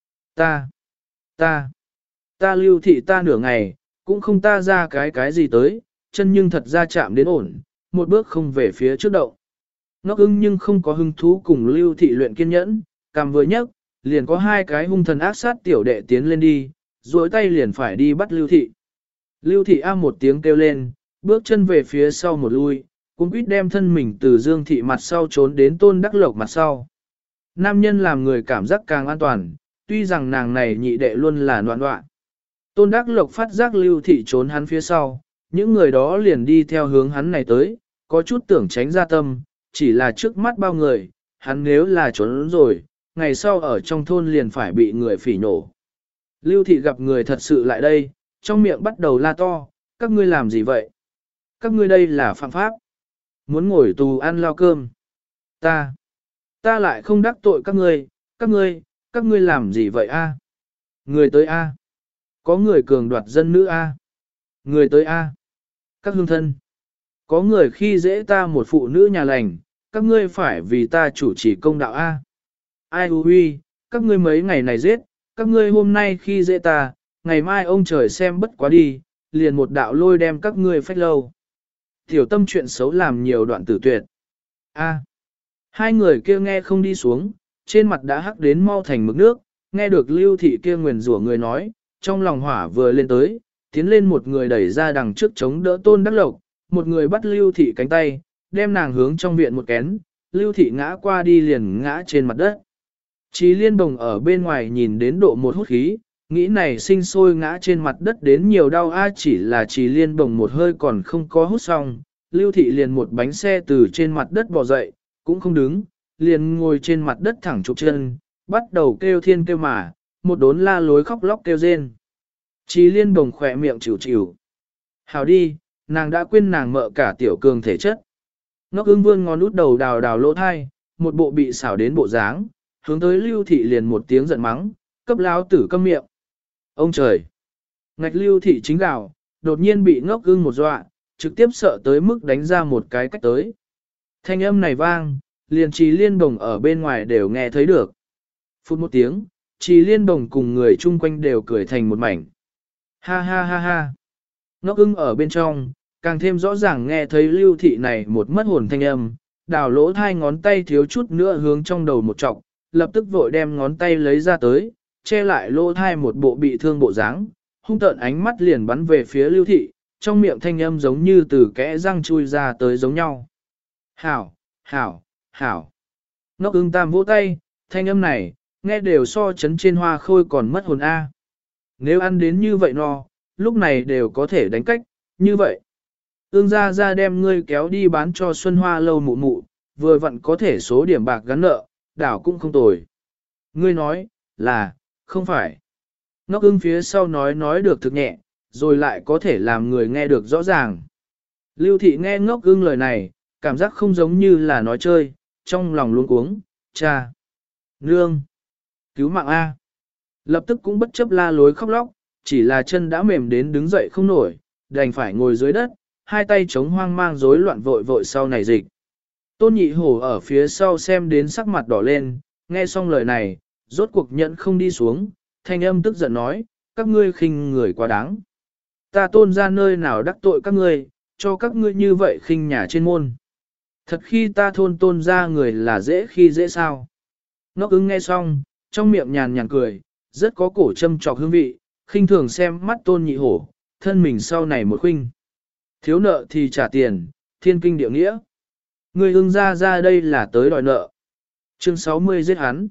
Ta lưu thị ta nửa ngày, cũng không ta ra cái gì tới, chân nhưng thật ra chạm đến ổn, một bước không về phía trước động. Ngốc ưng nhưng không có hứng thú cùng lưu thị luyện kiên nhẫn, cầm vừa nhấc, liền có hai cái hung thần ác sát tiểu đệ tiến lên đi, duỗi tay liền phải đi bắt lưu thị. Lưu thị a một tiếng kêu lên, bước chân về phía sau một lui, cũng quýt đem thân mình từ Dương thị mặt sau trốn đến Tôn Đắc Lộc mặt sau. Nam nhân làm người cảm giác càng an toàn, tuy rằng nàng này nhị đệ luôn là loạn loạn. Tôn Đắc Lộc phát giác Lưu thị trốn hắn phía sau, những người đó liền đi theo hướng hắn này tới, có chút tưởng tránh ra tâm, chỉ là trước mắt bao người, hắn nếu là trốn rồi, ngày sau ở trong thôn liền phải bị người phỉ nổ. Lưu thị gặp người thật sự lại đây, trong miệng bắt đầu la to, các ngươi làm gì vậy? Các ngươi đây là phạm pháp. Muốn ngồi tù ăn lao cơm. Ta lại không đắc tội các ngươi làm gì vậy a? Người tới a. Có người cường đoạt dân nữ a. Người tới a. Các hương thân. Có người khi dễ ta một phụ nữ nhà lành, các ngươi phải vì ta chủ trì công đạo a. Ai hù huy, các ngươi mấy ngày này giết, các ngươi hôm nay khi dễ ta, ngày mai ông trời xem bất quá đi, liền một đạo lôi đem các ngươi phách lâu. Tiểu tâm chuyện xấu làm nhiều đoạn tử tuyệt. A. Hai người kia nghe không đi xuống, trên mặt đã hắc đến mau thành mực nước, nghe được lưu thị kia nguyền rủa người nói, trong lòng hỏa vừa lên tới, tiến lên một người đẩy ra đằng trước chống đỡ Tôn Đắc Lộc, một người bắt lưu thị cánh tay, đem nàng hướng trong viện một kén, lưu thị ngã qua đi liền ngã trên mặt đất. Chí Liên Bồng ở bên ngoài nhìn đến độ một hút khí, nghĩ này sinh sôi ngã trên mặt đất đến nhiều đau chỉ là Chí Liên Bồng một hơi còn không có hút xong, lưu thị liền một bánh xe từ trên mặt đất bò dậy, cũng không đứng, liền ngồi trên mặt đất thẳng chụp chân, bắt đầu kêu thiên kêu mà, một đốn la lối khóc lóc kêu rên. Chí Liên Bồng khỏe miệng chịu chịu. Hào đi, nàng đã quên nàng mợ cả tiểu cường thể chất. Ngốc ưng vươn ngón út đầu đào đào lỗ thai, một bộ bị xảo đến bộ dáng, hướng tới lưu thị liền một tiếng giận mắng, cấp lao tử câm miệng. Ông trời! Ngạch lưu thị chính gào, đột nhiên bị ngốc ưng một dọa, trực tiếp sợ tới mức đánh ra một cái cách tới. Thanh âm này vang, liền Trì Liên Bồng ở bên ngoài đều nghe thấy được. Phút một tiếng, Trì Liên Bồng cùng người chung quanh đều cười thành một mảnh. Ha ha ha ha! Ngốc ưng ở bên trong, càng thêm rõ ràng nghe thấy lưu thị này một mất hồn thanh âm, đào lỗ hai ngón tay thiếu chút nữa hướng trong đầu một trọc, lập tức vội đem ngón tay lấy ra tới, che lại lỗ thai một bộ bị thương bộ dáng, hung tợn ánh mắt liền bắn về phía lưu thị, trong miệng thanh âm giống như từ kẽ răng chui ra tới giống nhau. Hảo, hảo, hảo. Ngốc ưng tam vỗ tay, thanh âm này, nghe đều so chấn trên hoa khôi còn mất hồn A. Nếu ăn đến như vậy no, lúc này đều có thể đánh cách, như vậy. Ương ra đem ngươi kéo đi bán cho Xuân Hoa lâu mụ mụ, vừa vặn có thể số điểm bạc gắn nợ, đảo cũng không tồi. Ngươi nói, là, không phải. Ngốc ưng phía sau nói được thực nhẹ, rồi lại có thể làm người nghe được rõ ràng. Lưu thị nghe ngốc ưng lời này, cảm giác không giống như là nói chơi, trong lòng luống cuống, cha, nương, cứu mạng A. Lập tức cũng bất chấp la lối khóc lóc, chỉ là chân đã mềm đến đứng dậy không nổi, đành phải ngồi dưới đất, hai tay chống hoang mang rối loạn vội vội sau này dịch. Tôn nhị hổ ở phía sau xem đến sắc mặt đỏ lên, nghe xong lời này, rốt cuộc nhận không đi xuống, thanh âm tức giận nói, các ngươi khinh người quá đáng. Ta tôn ra nơi nào đắc tội các ngươi, cho các ngươi như vậy khinh nhà trên môn. Thật khi ta thôn tôn ra người là dễ khi dễ sao. Ngốc ưng nghe xong, trong miệng nhàn nhàn cười, rất có cổ châm trọc hương vị, khinh thường xem mắt tôn nhị hổ, thân mình sau này một khinh. Thiếu nợ thì trả tiền, thiên kinh địa nghĩa. Người ưng ra đây là tới đòi nợ, Chương 60 giết hắn.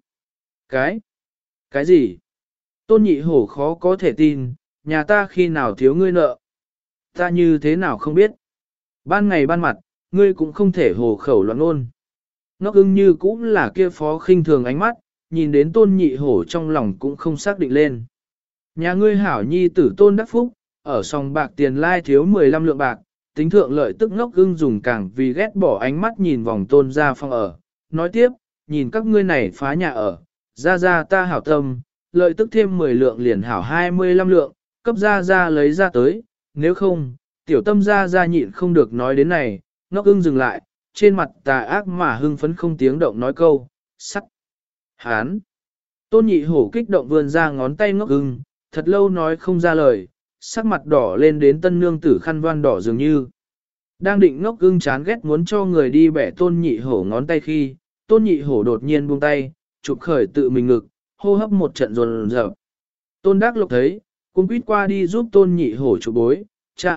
Cái gì? Tôn nhị hổ khó có thể tin, nhà ta khi nào thiếu ngươi nợ? Ta như thế nào không biết? Ban ngày ban mặt, ngươi cũng không thể hồ khẩu loạn ngôn. Ngốc ưng như cũng là kia phó khinh thường ánh mắt, nhìn đến tôn nhị hổ trong lòng cũng không xác định lên. Nhà ngươi hảo nhi tử tôn đắc phúc, ở sòng bạc tiền lai thiếu 15 lượng bạc, tính thượng lợi tức ngốc ưng dùng càng vì ghét bỏ ánh mắt nhìn vòng tôn ra phòng ở. Nói tiếp, nhìn các ngươi này phá nhà ở, ra ta hảo tâm, lợi tức thêm 10 lượng liền hảo 25 lượng, cấp ra lấy ra tới, nếu không, tiểu tâm ra nhịn không được nói đến này, ngốc ưng dừng lại, trên mặt tà ác mà hưng phấn không tiếng động nói câu, sắt. Hán! Tôn nhị hổ kích động vươn ra ngón tay ngốc ưng, thật lâu nói không ra lời, sắc mặt đỏ lên đến tân nương tử khăn voan đỏ dường như. Đang định ngốc ưng chán ghét muốn cho người đi bẻ tôn nhị hổ ngón tay khi, tôn nhị hổ đột nhiên buông tay, chụp khởi tự mình ngực, hô hấp một trận rồn rợp. Tôn đắc lộc thấy, cũng quýt qua đi giúp tôn nhị hổ chụp bối, cha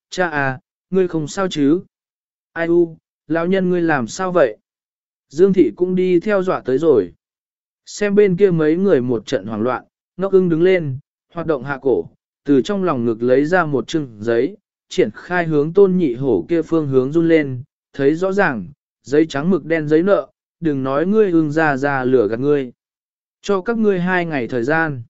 à, ngươi không sao chứ? Ai u, lão nhân ngươi làm sao vậy? Dương thị cũng đi theo dọa tới rồi. Xem bên kia mấy người một trận hoảng loạn, ngốc ưng đứng lên, hoạt động hạ cổ, từ trong lòng ngực lấy ra một chừng giấy, triển khai hướng tôn nhị hổ kia phương hướng run lên, thấy rõ ràng, giấy trắng mực đen giấy nợ, đừng nói ngươi ưng ra lửa gạt ngươi. Cho các ngươi 2 ngày thời gian.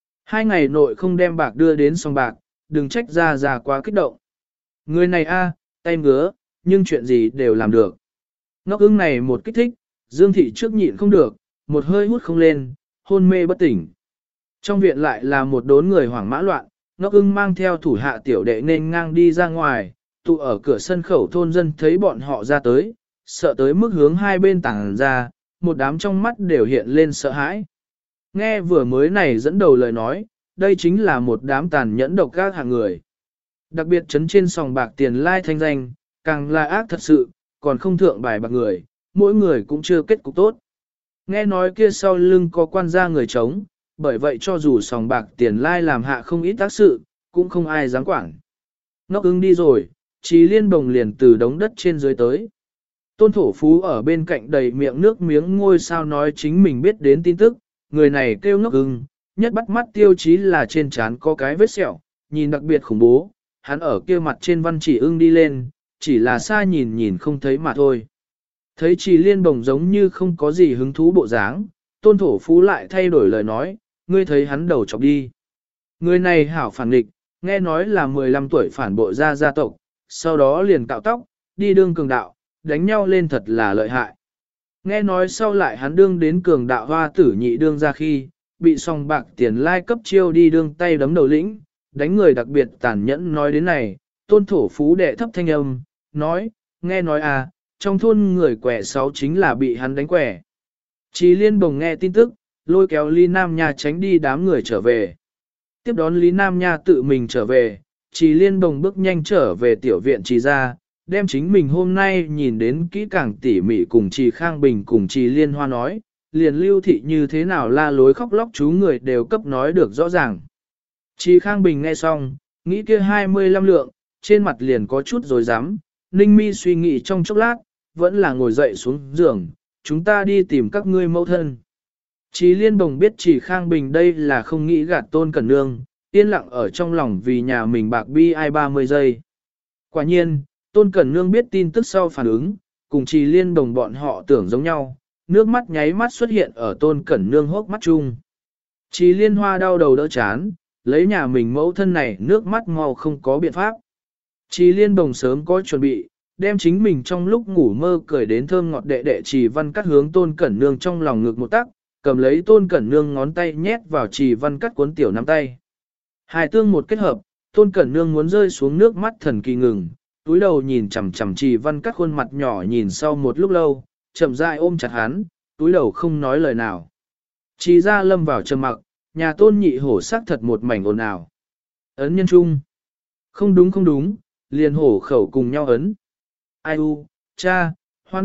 2 ngày nội không đem bạc đưa đến sòng bạc, đừng trách ra quá kích động. Người này tay ngứa, nhưng chuyện gì đều làm được. Ngốc ưng này một kích thích, Dương thị trước nhịn không được, một hơi hút không lên, hôn mê bất tỉnh. Trong viện lại là một đốn người hoảng mã loạn, ngốc ưng mang theo thủ hạ tiểu đệ nên ngang đi ra ngoài, tụ ở cửa sân khẩu thôn dân thấy bọn họ ra tới, sợ tới mức hướng hai bên tảng ra, một đám trong mắt đều hiện lên sợ hãi. Nghe vừa mới này dẫn đầu lời nói, đây chính là một đám tàn nhẫn độc ác hạng người. Đặc biệt chấn trên sòng bạc tiền lai thanh danh, càng là ác thật sự, còn không thượng bài bạc người, mỗi người cũng chưa kết cục tốt. Nghe nói kia sau lưng có quan gia người chống, bởi vậy cho dù sòng bạc tiền lai làm hạ không ít tác sự, cũng không ai dám quản. Ngốc ưng đi rồi, Chí Liên bồng liền từ đống đất trên dưới tới. Tôn thổ phú ở bên cạnh đầy miệng nước miếng ngôi sao nói chính mình biết đến tin tức, người này kêu ngốc ưng, nhất bắt mắt tiêu chí là trên trán có cái vết sẹo, nhìn đặc biệt khủng bố, hắn ở kia mặt trên văn chỉ ưng đi lên, chỉ là xa nhìn không thấy mà thôi. Thấy Trì Liên bồng giống như không có gì hứng thú bộ dáng, tôn thổ phú lại thay đổi lời nói, ngươi thấy hắn đầu chọc đi. Người này hảo phản nghịch, nghe nói là 15 tuổi phản bội ra gia tộc, sau đó liền cạo tóc, đi đương cường đạo, đánh nhau lên thật là lợi hại. Nghe nói sau lại hắn đương đến cường đạo hoa tử nhị đương ra khi, bị song bạc tiền lai cấp chiêu đi đương tay đấm đầu lĩnh, đánh người đặc biệt tàn nhẫn. Nói đến này, tôn thổ phú đệ thấp thanh âm, nói, nghe nói trong thôn người quẻ 6 chính là bị hắn đánh quẻ. Chí Liên bồng nghe tin tức, lôi kéo Lý Nam Nha tránh đi đám người trở về. Tiếp đón Lý Nam Nha tự mình trở về, Chí Liên bồng bước nhanh trở về tiểu viện Chí ra, đem chính mình hôm nay nhìn đến kỹ càng tỉ mỉ cùng Chí Khang Bình cùng Chí Liên Hoa nói, liền lưu thị như thế nào la lối khóc lóc chú người đều cấp nói được rõ ràng. Chí Khang Bình nghe xong, nghĩ kia 25 lượng, trên mặt liền có chút rồi dám, ninh mi suy nghĩ trong chốc lát, vẫn là ngồi dậy xuống giường, chúng ta đi tìm các ngươi mẫu thân. Chí Liên bồng biết Chí Khang Bình đây là không nghĩ gạt Tôn Cẩn Nương, yên lặng ở trong lòng vì nhà mình bạc bi ai 30 giây. Quả nhiên, Tôn Cẩn Nương biết tin tức sau phản ứng, cùng Chí Liên bồng bọn họ tưởng giống nhau, nước mắt nháy mắt xuất hiện ở Tôn Cẩn Nương hốc mắt chung. Chí Liên Hoa đau đầu đỡ chán, lấy nhà mình mẫu thân này nước mắt mau không có biện pháp. Chí Liên bồng sớm có chuẩn bị, đem chính mình trong lúc ngủ mơ cười đến thơm ngọt đệ đệ Trì Văn Cắt hướng Tôn Cẩn Nương trong lòng ngực một tắc, cầm lấy Tôn Cẩn Nương ngón tay nhét vào Trì Văn Cắt cuốn tiểu nắm tay. Hai tương một kết hợp, Tôn Cẩn Nương muốn rơi xuống nước mắt thần kỳ ngừng, túi đầu nhìn chằm chằm Trì Văn Cắt khuôn mặt nhỏ nhìn sau một lúc lâu, chậm rãi ôm chặt hắn, túi đầu không nói lời nào. Trì ra lâm vào trầm mặc, nhà Tôn nhị hổ sắc thật một mảnh ồn ào. Ấn nhân trung. Không đúng, liền hổ khẩu cùng nhau ấn. Ai u, cha, hoan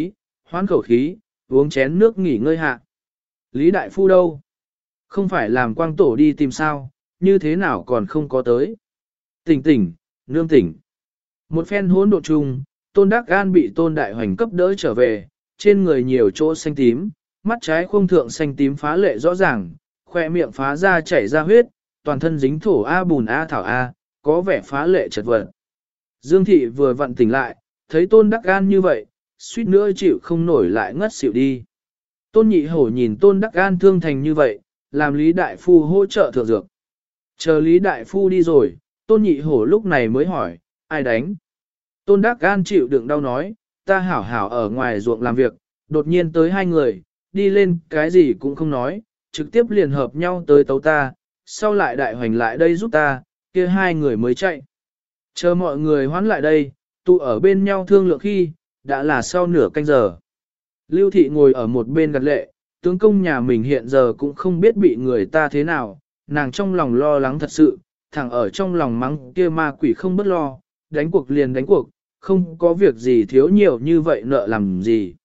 khẩu khí, uống chén nước nghỉ ngơi hạ. Lý Đại Phu đâu? Không phải làm quang tổ đi tìm sao, như thế nào còn không có tới? Tỉnh, nương tỉnh. Một phen hỗn độn chung, Tôn Đắc Gan bị Tôn Đại Hoành cấp đỡ trở về, trên người nhiều chỗ xanh tím, mắt trái khuôn thượng xanh tím phá lệ rõ ràng, khoe miệng phá ra chảy ra huyết, toàn thân dính thổ A bùn A thảo A, có vẻ phá lệ chật vật. Dương thị vừa vặn tỉnh lại, thấy Tôn Đắc Gan như vậy, suýt nữa chịu không nổi lại ngất xỉu đi. Tôn Nhị Hổ nhìn Tôn Đắc Gan thương thành như vậy, làm Lý Đại Phu hỗ trợ thượng dược. Chờ Lý Đại Phu đi rồi, Tôn Nhị Hổ lúc này mới hỏi, ai đánh? Tôn Đắc Gan chịu đựng đau nói, ta hảo hảo ở ngoài ruộng làm việc, đột nhiên tới hai người, đi lên cái gì cũng không nói, trực tiếp liền hợp nhau tới tấu ta, sau lại đại hoành lại đây giúp ta, kia hai người mới chạy. Chờ mọi người hoán lại đây, tụ ở bên nhau thương lượng khi, đã là sau nửa canh giờ. Lưu Thị ngồi ở một bên gật lệ, tướng công nhà mình hiện giờ cũng không biết bị người ta thế nào, nàng trong lòng lo lắng thật sự, thẳng ở trong lòng mắng kia ma quỷ không bất lo, đánh cuộc liền đánh cuộc, không có việc gì thiếu nhiều như vậy nợ làm gì.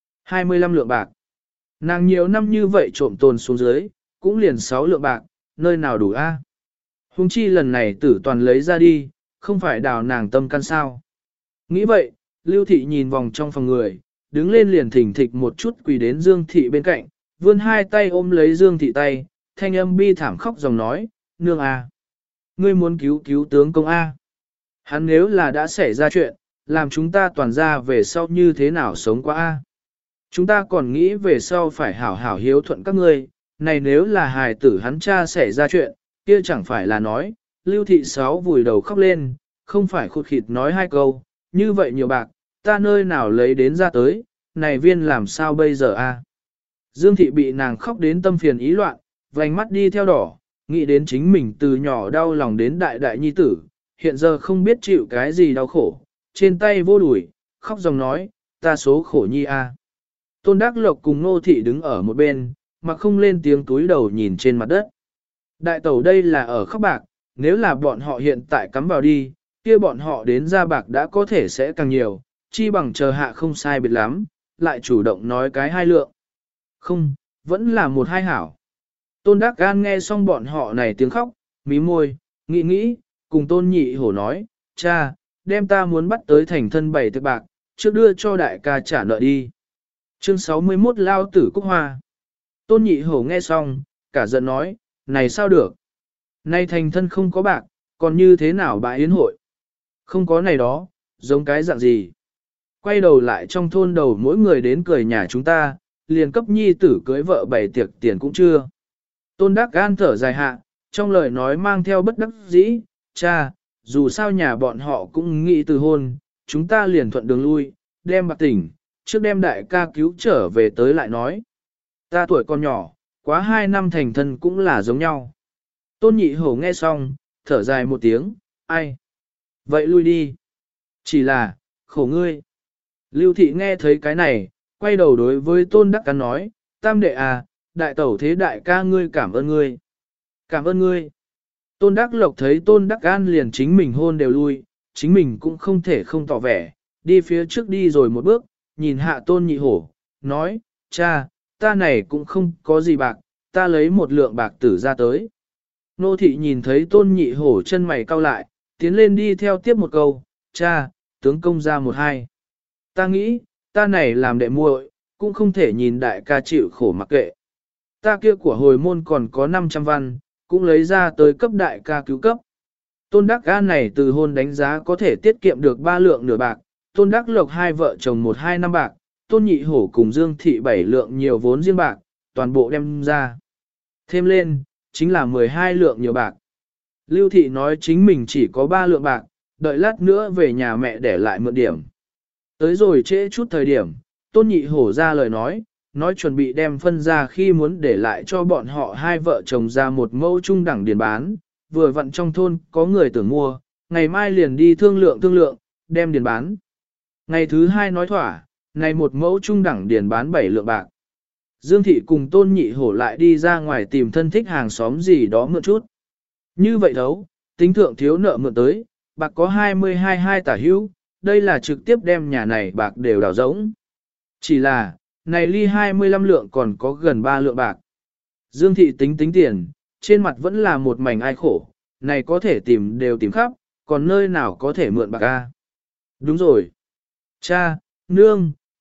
25 lượng bạc. Nàng nhiều năm như vậy trộm tồn xuống dưới, cũng liền 6 lượng bạc, nơi nào đủ a? Hùng chi lần này tử toàn lấy ra đi, không phải đào nàng tâm căn sao. Nghĩ vậy, Lưu Thị nhìn vòng trong phòng người, đứng lên liền thỉnh thịch một chút quỳ đến Dương Thị bên cạnh, vươn hai tay ôm lấy Dương Thị tay, thanh âm bi thảm khóc dòng nói, nương a, ngươi muốn cứu cứu tướng công a. Hắn nếu là đã xảy ra chuyện, làm chúng ta toàn ra về sau như thế nào sống qua a. Chúng ta còn nghĩ về sau phải hảo hảo hiếu thuận các ngươi, này nếu là hài tử hắn cha xảy ra chuyện, kia chẳng phải là nói, Lưu Thị Sáu vùi đầu khóc lên, không phải khụt khịt nói hai câu, như vậy nhiều bạc, ta nơi nào lấy đến ra tới, này viên làm sao bây giờ a? Dương Thị bị nàng khóc đến tâm phiền ý loạn, vành mắt đi theo đỏ, nghĩ đến chính mình từ nhỏ đau lòng đến đại đại nhi tử, hiện giờ không biết chịu cái gì đau khổ, trên tay vô đuổi, khóc dòng nói, ta số khổ nhi a. Tôn Đắc Lộc cùng Nô Thị đứng ở một bên, mà không lên tiếng túi đầu nhìn trên mặt đất. Đại tẩu đây là ở khóc bạc, nếu là bọn họ hiện tại cắm vào đi, kia bọn họ đến ra bạc đã có thể sẽ càng nhiều, chi bằng chờ hạ không sai biệt lắm, lại chủ động nói cái hai lượng. Không, vẫn là một hai hảo. Tôn Đắc Gan nghe xong bọn họ này tiếng khóc, mí môi, nghĩ, cùng Tôn Nhị Hổ nói, cha, đem ta muốn bắt tới thành thân 7 thực bạc, trước đưa cho đại ca trả nợ đi. Chương 61 Lao tử Cúc Hoa. Tôn Nhị Hổ nghe xong, cả giận nói, này sao được? Nay thành thân không có bạc, còn như thế nào bãi yến hội? Không có này đó, giống cái dạng gì? Quay đầu lại trong thôn đầu mỗi người đến cười nhà chúng ta, liền cấp nhi tử cưới vợ 7 tiệc tiền cũng chưa. Tôn Đắc Gan thở dài hạ, trong lời nói mang theo bất đắc dĩ, cha, dù sao nhà bọn họ cũng nghĩ từ hôn, chúng ta liền thuận đường lui, đem bạc tỉnh, trước đem đại ca cứu trở về tới lại nói. Ta tuổi còn nhỏ, quá 2 năm thành thân cũng là giống nhau. Tôn Nhị Hổ nghe xong, thở dài một tiếng, ai? Vậy lui đi. Chỉ là, khổ ngươi. Lưu Thị nghe thấy cái này, quay đầu đối với Tôn Đắc Gan nói, tam đệ à, đại tẩu thế đại ca ngươi cảm ơn ngươi. Cảm ơn ngươi. Tôn Đắc Lộc thấy Tôn Đắc Gan liền chính mình hôn đều lui, chính mình cũng không thể không tỏ vẻ, đi phía trước đi rồi một bước, nhìn hạ Tôn Nhị Hổ, nói, cha, ta này cũng không có gì bạc, ta lấy 1 lượng bạc tử ra tới. Nô Thị nhìn thấy Tôn Nhị Hổ chân mày cau lại, tiến lên đi theo tiếp một câu, cha, tướng công ra 1-2. Ta nghĩ, ta này làm đệ muội, cũng không thể nhìn đại ca chịu khổ mặc kệ. Ta kia của hồi môn còn có 500 văn, cũng lấy ra tới cấp đại ca cứu cấp. Tôn Đắc Gan này từ hôn đánh giá có thể tiết kiệm được 3 lượng nửa bạc, Tôn Đắc Lộc 2 vợ chồng 1-2 năm bạc, Tôn Nhị Hổ cùng Dương Thị 7 lượng nhiều vốn riêng bạc, toàn bộ đem ra. Thêm lên, chính là 12 lượng nhiều bạc. Lưu Thị nói chính mình chỉ có 3 lượng bạc, đợi lát nữa về nhà mẹ để lại mượn điểm. Tới rồi trễ chút thời điểm, Tôn Nhị Hổ ra lời nói chuẩn bị đem phân ra khi muốn để lại cho bọn họ 2 vợ chồng ra một mẫu trung đẳng điền bán, vừa vặn trong thôn có người tưởng mua, ngày mai liền đi thương lượng, đem điền bán. Ngày thứ 2 nói thỏa, này một mẫu trung đẳng điền bán 7 lượng bạc. Dương Thị cùng Tôn Nhị Hổ lại đi ra ngoài tìm thân thích hàng xóm gì đó mượn chút. Như vậy thấu, tính thượng thiếu nợ mượn tới, bạc có 22 tả hữu, đây là trực tiếp đem nhà này bạc đều đào rỗng. Chỉ là, này ly 25 lượng còn có gần 3 lượng bạc. Dương Thị tính tiền, trên mặt vẫn là một mảnh ai khổ, này có thể tìm đều tìm khắp, còn nơi nào có thể mượn bạc a? Đúng rồi. Cha, nương,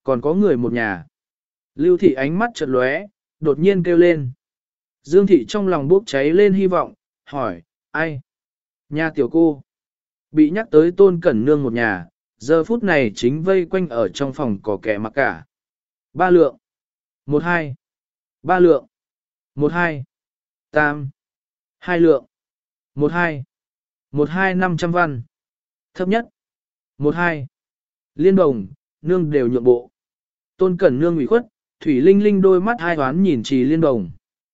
còn có người một nhà. Lưu thị ánh mắt chợt lóe, đột nhiên kêu lên. Dương thị trong lòng bốc cháy lên hy vọng, hỏi, ai? Nhà tiểu cô. Bị nhắc tới Tôn Cẩn Nương một nhà, giờ phút này chính vây quanh ở trong phòng có kẻ mặc cả. 3 lượng. 12. 3 lượng. 12. Tam. 2 lượng. 12. 12 500 văn. Thấp nhất. 12. Liên đồng, nương đều nhượng bộ. Tôn Cẩn Nương ủy khuất, Thủy Linh Linh đôi mắt hai toán nhìn Trì Liên Đồng.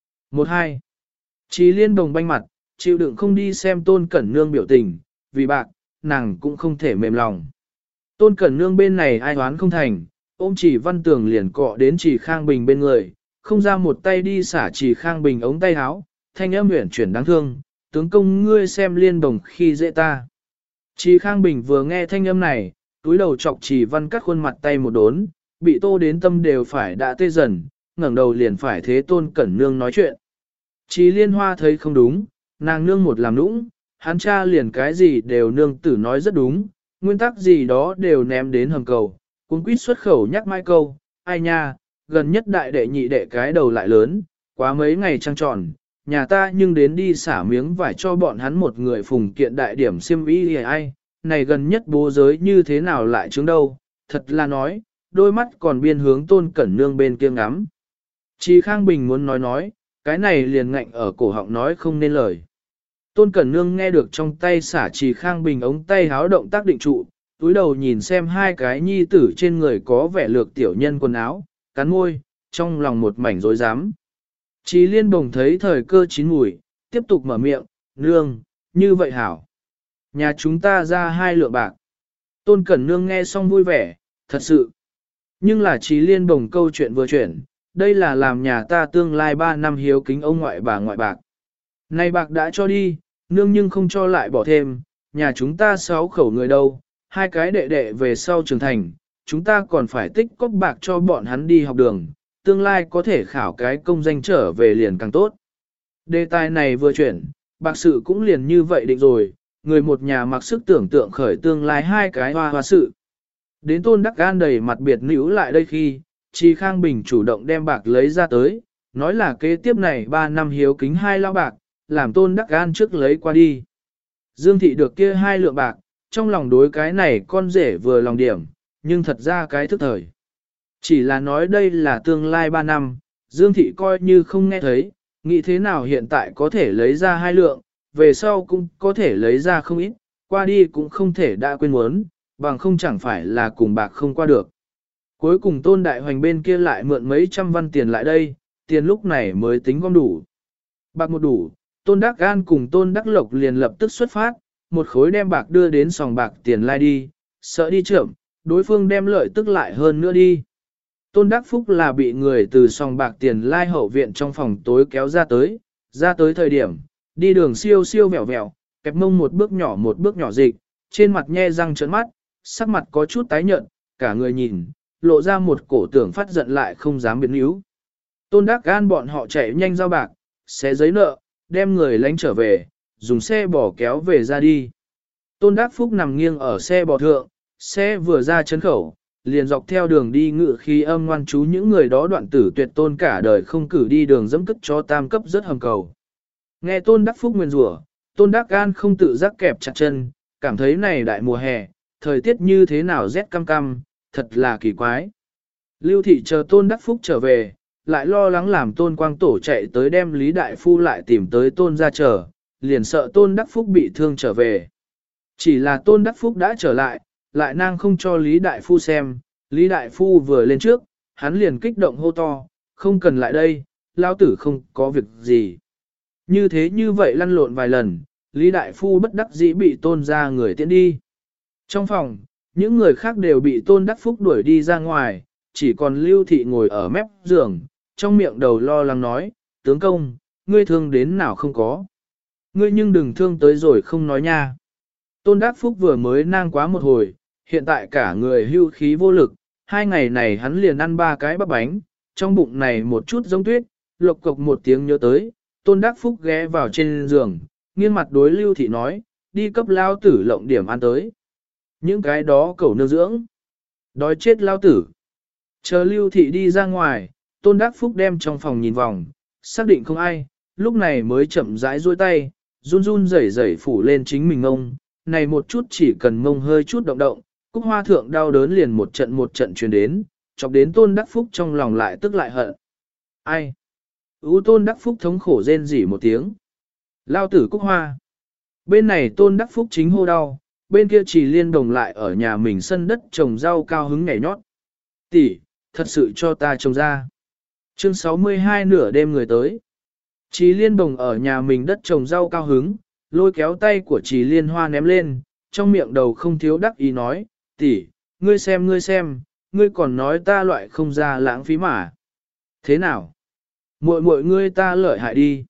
12. Trì Liên Đồng banh mặt, chịu đựng không đi xem Tôn Cẩn Nương biểu tình, vì bạc, nàng cũng không thể mềm lòng. Tôn Cẩn Nương bên này ai toán không thành, ôm Trì Văn Tường liền cọ đến Trì Khang Bình bên người, không ra một tay đi xả Trì Khang Bình ống tay áo, thanh âm uyển chuyển đáng thương, tướng công ngươi xem Liên Đồng khi dễ ta. Trì Khang Bình vừa nghe thanh âm này, túi đầu chọc Trì Văn cắt khuôn mặt tay một đốn, bị tô đến tâm đều phải đã tê dần, ngẩng đầu liền phải thế Tôn Cẩn Nương nói chuyện. Trì Liên Hoa thấy không đúng, nàng nương một làm nũng, hắn cha liền cái gì đều nương tử nói rất đúng, nguyên tắc gì đó đều ném đến hầm cầu, cuốn quýt xuất khẩu nhắc mai câu, ai nha, gần nhất đại đệ nhị đệ cái đầu lại lớn, quá mấy ngày trăng tròn, nhà ta nhưng đến đi xả miếng vải cho bọn hắn một người phùng kiện đại điểm xiêm y ai, này gần nhất bố giới như thế nào lại chứng đâu, thật là nói, đôi mắt còn biên hướng Tôn Cẩn Nương bên kia ngắm. Trì Khang Bình muốn nói, cái này liền ngạnh ở cổ họng nói không nên lời. Tôn Cẩn Nương nghe được trong tay xả Trì Khang Bình ống tay háo động tác định trụ, túi đầu nhìn xem hai cái nhi tử trên người có vẻ lược tiểu nhân quần áo, cắn môi, trong lòng một mảnh rối rắm. Trì Liên Đồng thấy thời cơ chín mùi, tiếp tục mở miệng, nương, như vậy hảo. Nhà chúng ta ra 2 lượng bạc. Tôn Cẩn Nương nghe xong vui vẻ, thật sự. Nhưng là Trì Liên Đồng câu chuyện vừa chuyển, đây là làm nhà ta tương lai 3 năm hiếu kính ông ngoại bà ngoại bạc. Này bạc đã cho đi, nương nhưng không cho lại bỏ thêm, nhà chúng ta 6 khẩu người đâu, 2 cái đệ đệ về sau trưởng thành, chúng ta còn phải tích cóp bạc cho bọn hắn đi học đường, tương lai có thể khảo cái công danh trở về liền càng tốt. Đề tài này vừa chuyển, bạc sự cũng liền như vậy định rồi, người một nhà mặc sức tưởng tượng khởi tương lai 2 cái hoa sự. Đến Tôn Đắc Gan đầy mặt biệt nữ lại đây khi, Trì Khang Bình chủ động đem bạc lấy ra tới, nói là kế tiếp này 3 năm hiếu kính 2 lao bạc, làm Tôn Đắc Gan trước lấy qua đi. Dương thị được kia 2 lượng bạc, trong lòng đối cái này con rể vừa lòng điểm, nhưng thật ra cái thức thời. Chỉ là nói đây là tương lai 3 năm, Dương thị coi như không nghe thấy, nghĩ thế nào hiện tại có thể lấy ra 2 lượng, về sau cũng có thể lấy ra không ít, qua đi cũng không thể đã quên muốn, bằng không chẳng phải là cùng bạc không qua được. Cuối cùng Tôn Đại Hoành bên kia lại mượn mấy trăm văn tiền lại đây, tiền lúc này mới tính gom đủ. Bạc một đủ, Tôn Đắc Gan cùng Tôn Đắc Lộc liền lập tức xuất phát, một khối đem bạc đưa đến sòng bạc tiền lai đi, sợ đi chậm, đối phương đem lợi tức lại hơn nữa đi. Tôn Đắc Phúc là bị người từ sòng bạc tiền lai hậu viện trong phòng tối kéo ra tới thời điểm, đi đường siêu siêu vẹo vẹo, kẹp mông một bước nhỏ dịch, trên mặt nhe răng trợn mắt, sắc mặt có chút tái nhợt, cả người nhìn, lộ ra một cổ tưởng phát giận lại không dám biến yếu. Tôn Đắc Gan bọn họ chạy nhanh giao bạc, xé giấy nợ, đem người lánh trở về, dùng xe bò kéo về ra đi. Tôn Đắc Phúc nằm nghiêng ở xe bò thượng, xe vừa ra chấn khẩu, liền dọc theo đường đi ngự khí âm ngoan chú những người đó đoạn tử tuyệt tôn cả đời không cử đi đường dẫm cất cho tam cấp rất hầm cầu. Nghe Tôn Đắc Phúc nguyền rủa, Tôn Đắc Gan không tự giác kẹp chặt chân, cảm thấy này đại mùa hè, thời tiết như thế nào rét căm căm, thật là kỳ quái. Lưu thị chờ Tôn Đắc Phúc trở về, lại lo lắng làm Tôn Quang Tổ chạy tới đem Lý Đại Phu lại tìm tới Tôn ra chờ, liền sợ Tôn Đắc Phúc bị thương trở về. Chỉ là Tôn Đắc Phúc đã trở lại nàng không cho Lý Đại Phu xem, Lý Đại Phu vừa lên trước, hắn liền kích động hô to, không cần lại đây, lao tử không có việc gì. Như vậy lăn lộn vài lần, Lý Đại Phu bất đắc dĩ bị Tôn ra người tiễn đi. Trong phòng, những người khác đều bị Tôn Đắc Phúc đuổi đi ra ngoài, chỉ còn Lưu Thị ngồi ở mép giường, trong miệng đầu lo lắng nói, tướng công, ngươi thương đến nào không có. Ngươi nhưng đừng thương tới rồi không nói nha. Tôn Đắc Phúc vừa mới nang quá một hồi, hiện tại cả người hưu khí vô lực, 2 ngày này hắn liền ăn 3 cái bắp bánh, trong bụng này một chút giống tuyết, lộc cộc một tiếng nhớ tới, Tôn Đắc Phúc ghé vào trên giường, nghiêng mặt đối Lưu Thị nói, đi cấp lao tử lộng điểm ăn tới. Những cái đó cẩu nương dưỡng. Đói chết lao tử. Chờ Lưu Thị đi ra ngoài, Tôn Đắc Phúc đem trong phòng nhìn vòng, xác định không ai, lúc này mới chậm rãi duỗi tay, run run rẩy rẩy phủ lên chính mình ngông, này một chút chỉ cần ngông hơi chút động động, Cúc Hoa thượng đau đớn liền một trận truyền đến, chọc đến Tôn Đắc Phúc trong lòng lại tức lại hận. Ai? Tôn Đắc Phúc thống khổ rên rỉ một tiếng. Lao tử Cúc Hoa. Bên này Tôn Đắc Phúc chính hô đau, bên kia Trì Liên Đồng lại ở nhà mình sân đất trồng rau cao hứng nhảy nhót. Tỷ, thật sự cho ta trồng ra. Chương 62 nửa đêm người tới. Trì Liên Đồng ở nhà mình đất trồng rau cao hứng, lôi kéo tay của Trì Liên Hoa ném lên, trong miệng đầu không thiếu đắc ý nói, tỷ, ngươi xem, ngươi còn nói ta loại không ra lãng phí mà. Thế nào? Muội ngươi ta lợi hại đi.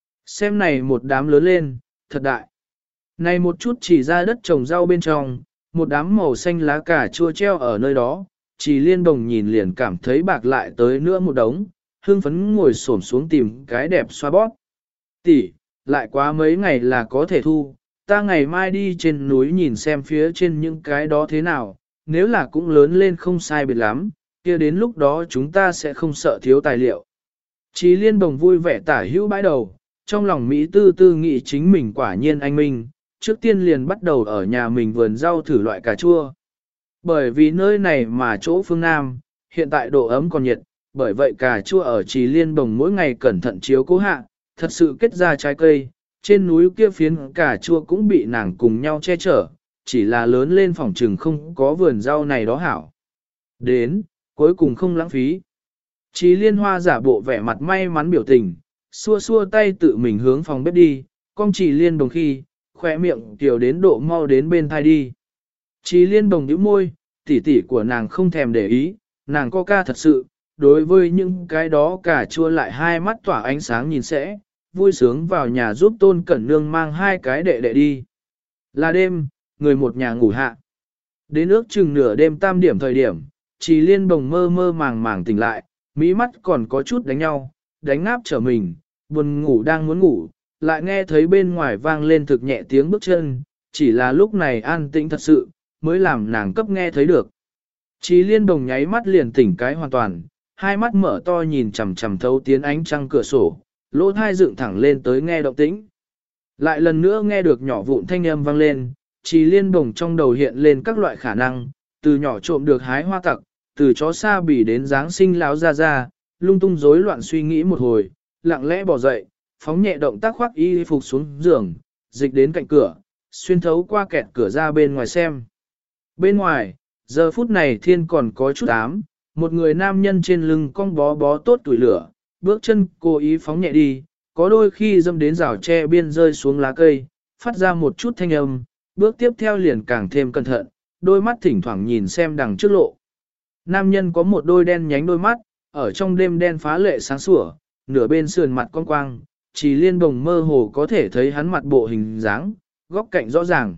Xem này một đám lớn lên, thật đại. Này một chút chỉ ra đất trồng rau bên trong, một đám màu xanh lá cà chua treo ở nơi đó, Trì Liên Đồng nhìn liền cảm thấy bạc lại tới nữa một đống, hương phấn ngồi xổm xuống tìm cái đẹp xoa bóp. Tỷ, lại quá mấy ngày là có thể thu, ta ngày mai đi trên núi nhìn xem phía trên những cái đó thế nào, nếu là cũng lớn lên không sai biệt lắm, kia đến lúc đó chúng ta sẽ không sợ thiếu tài liệu. Trì Liên Đồng vui vẻ tả hữu bãi đầu, trong lòng Mỹ tư tư nghĩ chính mình quả nhiên anh minh, trước tiên liền bắt đầu ở nhà mình vườn rau thử loại cà chua. Bởi vì nơi này mà chỗ phương Nam, hiện tại độ ấm còn nhiệt, bởi vậy cà chua ở Trì Liên Đồng mỗi ngày cẩn thận chiếu cố hạ, thật sự kết ra trái cây, trên núi kia phiến cà chua cũng bị nàng cùng nhau che chở, chỉ là lớn lên phòng trừng không có vườn rau này đó hảo. Đến, cuối cùng không lãng phí. Trì Liên Hoa giả bộ vẻ mặt may mắn biểu tình, xua xua tay tự mình hướng phòng bếp đi, con Trì Liên Đồng khi, khỏe miệng tiểu đến độ mau đến bên thai đi. Trì Liên Đồng nhíu môi, tỉ tỉ của nàng không thèm để ý, nàng có ca thật sự, đối với những cái đó cà chua lại hai mắt tỏa ánh sáng nhìn sẽ, vui sướng vào nhà giúp Tôn Cẩn Nương mang hai cái đệ đệ đi. Là đêm, người một nhà ngủ hạ. Đến ước chừng nửa đêm tam điểm thời điểm, Trì Liên Đồng mơ mơ màng màng tỉnh lại, mí mắt còn có chút đánh nhau, đánh ngáp trở mình, buồn ngủ đang muốn ngủ, lại nghe thấy bên ngoài vang lên thực nhẹ tiếng bước chân, chỉ là lúc này an tĩnh thật sự, mới làm nàng cấp nghe thấy được. Trì Liên Đồng nháy mắt liền tỉnh cái hoàn toàn, hai mắt mở to nhìn chằm chằm thấu tiến ánh trăng cửa sổ, lỗ thai dựng thẳng lên tới nghe động tĩnh. Lại lần nữa nghe được nhỏ vụn thanh âm vang lên, Trì Liên Đồng trong đầu hiện lên các loại khả năng, từ nhỏ trộm được hái hoa tặc, từ chó sa bỉ đến Giáng sinh láo ra, lung tung rối loạn suy nghĩ một hồi, lặng lẽ bỏ dậy, phóng nhẹ động tác khoác y phục xuống giường, dịch đến cạnh cửa, xuyên thấu qua kẹt cửa ra bên ngoài xem. Bên ngoài, giờ phút này thiên còn có chút ám, một người nam nhân trên lưng cong bó bó tốt tuổi lửa, bước chân cố ý phóng nhẹ đi, có đôi khi dâm đến rào tre biên rơi xuống lá cây, phát ra một chút thanh âm, bước tiếp theo liền càng thêm cẩn thận, đôi mắt thỉnh thoảng nhìn xem đằng trước lộ. Nam nhân có một đôi đen nhánh đôi mắt, ở trong đêm đen phá lệ sáng sủa, nửa bên sườn mặt con quang, Trì Liên Đồng mơ hồ có thể thấy hắn mặt bộ hình dáng, góc cạnh rõ ràng.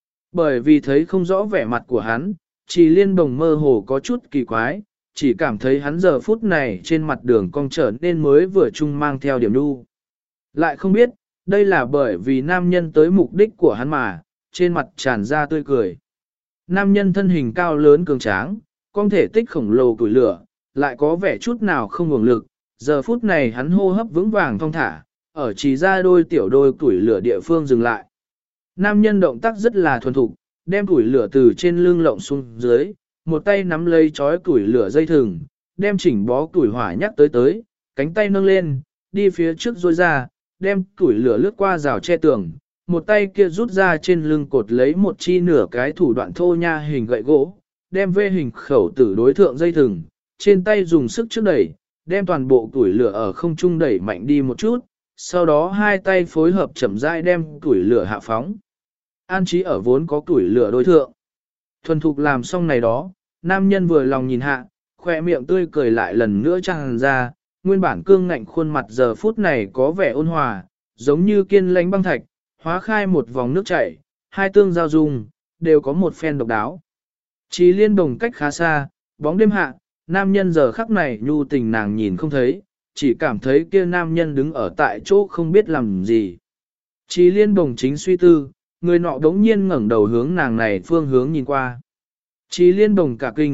Bởi vì thấy không rõ vẻ mặt của hắn, Trì Liên Đồng mơ hồ có chút kỳ quái, chỉ cảm thấy hắn giờ phút này trên mặt đường cong trở nên mới vừa chung mang theo điểm nhu. Lại không biết, đây là bởi vì nam nhân tới mục đích của hắn mà, trên mặt tràn ra tươi cười. Nam nhân thân hình cao lớn cường tráng, con thể tích khổng lồ củi lửa, lại có vẻ chút nào không ngừng lực, giờ phút này hắn hô hấp vững vàng thong thả, ở chỉ ra đôi tiểu đôi củi lửa địa phương dừng lại. Nam nhân động tác rất là thuần thục, đem củi lửa từ trên lưng lộng xuống dưới, một tay nắm lấy chói củi lửa dây thừng, đem chỉnh bó củi hỏa nhắc tới, cánh tay nâng lên, đi phía trước rôi ra, đem củi lửa lướt qua rào che tường, một tay kia rút ra trên lưng cột lấy một chi nửa cái thủ đoạn thô nha hình gậy gỗ, đem vê hình khẩu tử đối thượng dây thừng, trên tay dùng sức trước đẩy, đem toàn bộ củi lửa ở không trung đẩy mạnh đi một chút, sau đó hai tay phối hợp chậm rãi đem củi lửa hạ phóng. An trí ở vốn có củi lửa đối thượng. Thuần thục làm xong này đó, nam nhân vừa lòng nhìn hạ, khoe miệng tươi cười lại lần nữa tràn ra, nguyên bản cương ngạnh khuôn mặt giờ phút này có vẻ ôn hòa, giống như kiên lãnh băng thạch, hóa khai một vòng nước chảy, hai tương giao dung, đều có một phen độc đáo. Trì Liên Đồng cách khá xa, bóng đêm hạ, nam nhân giờ khắc này nhu tình nàng nhìn không thấy, chỉ cảm thấy kia nam nhân đứng ở tại chỗ không biết làm gì. Trì Liên Đồng chính suy tư, người nọ đống nhiên ngẩng đầu hướng nàng này phương hướng nhìn qua. Trì Liên Đồng cả kinh,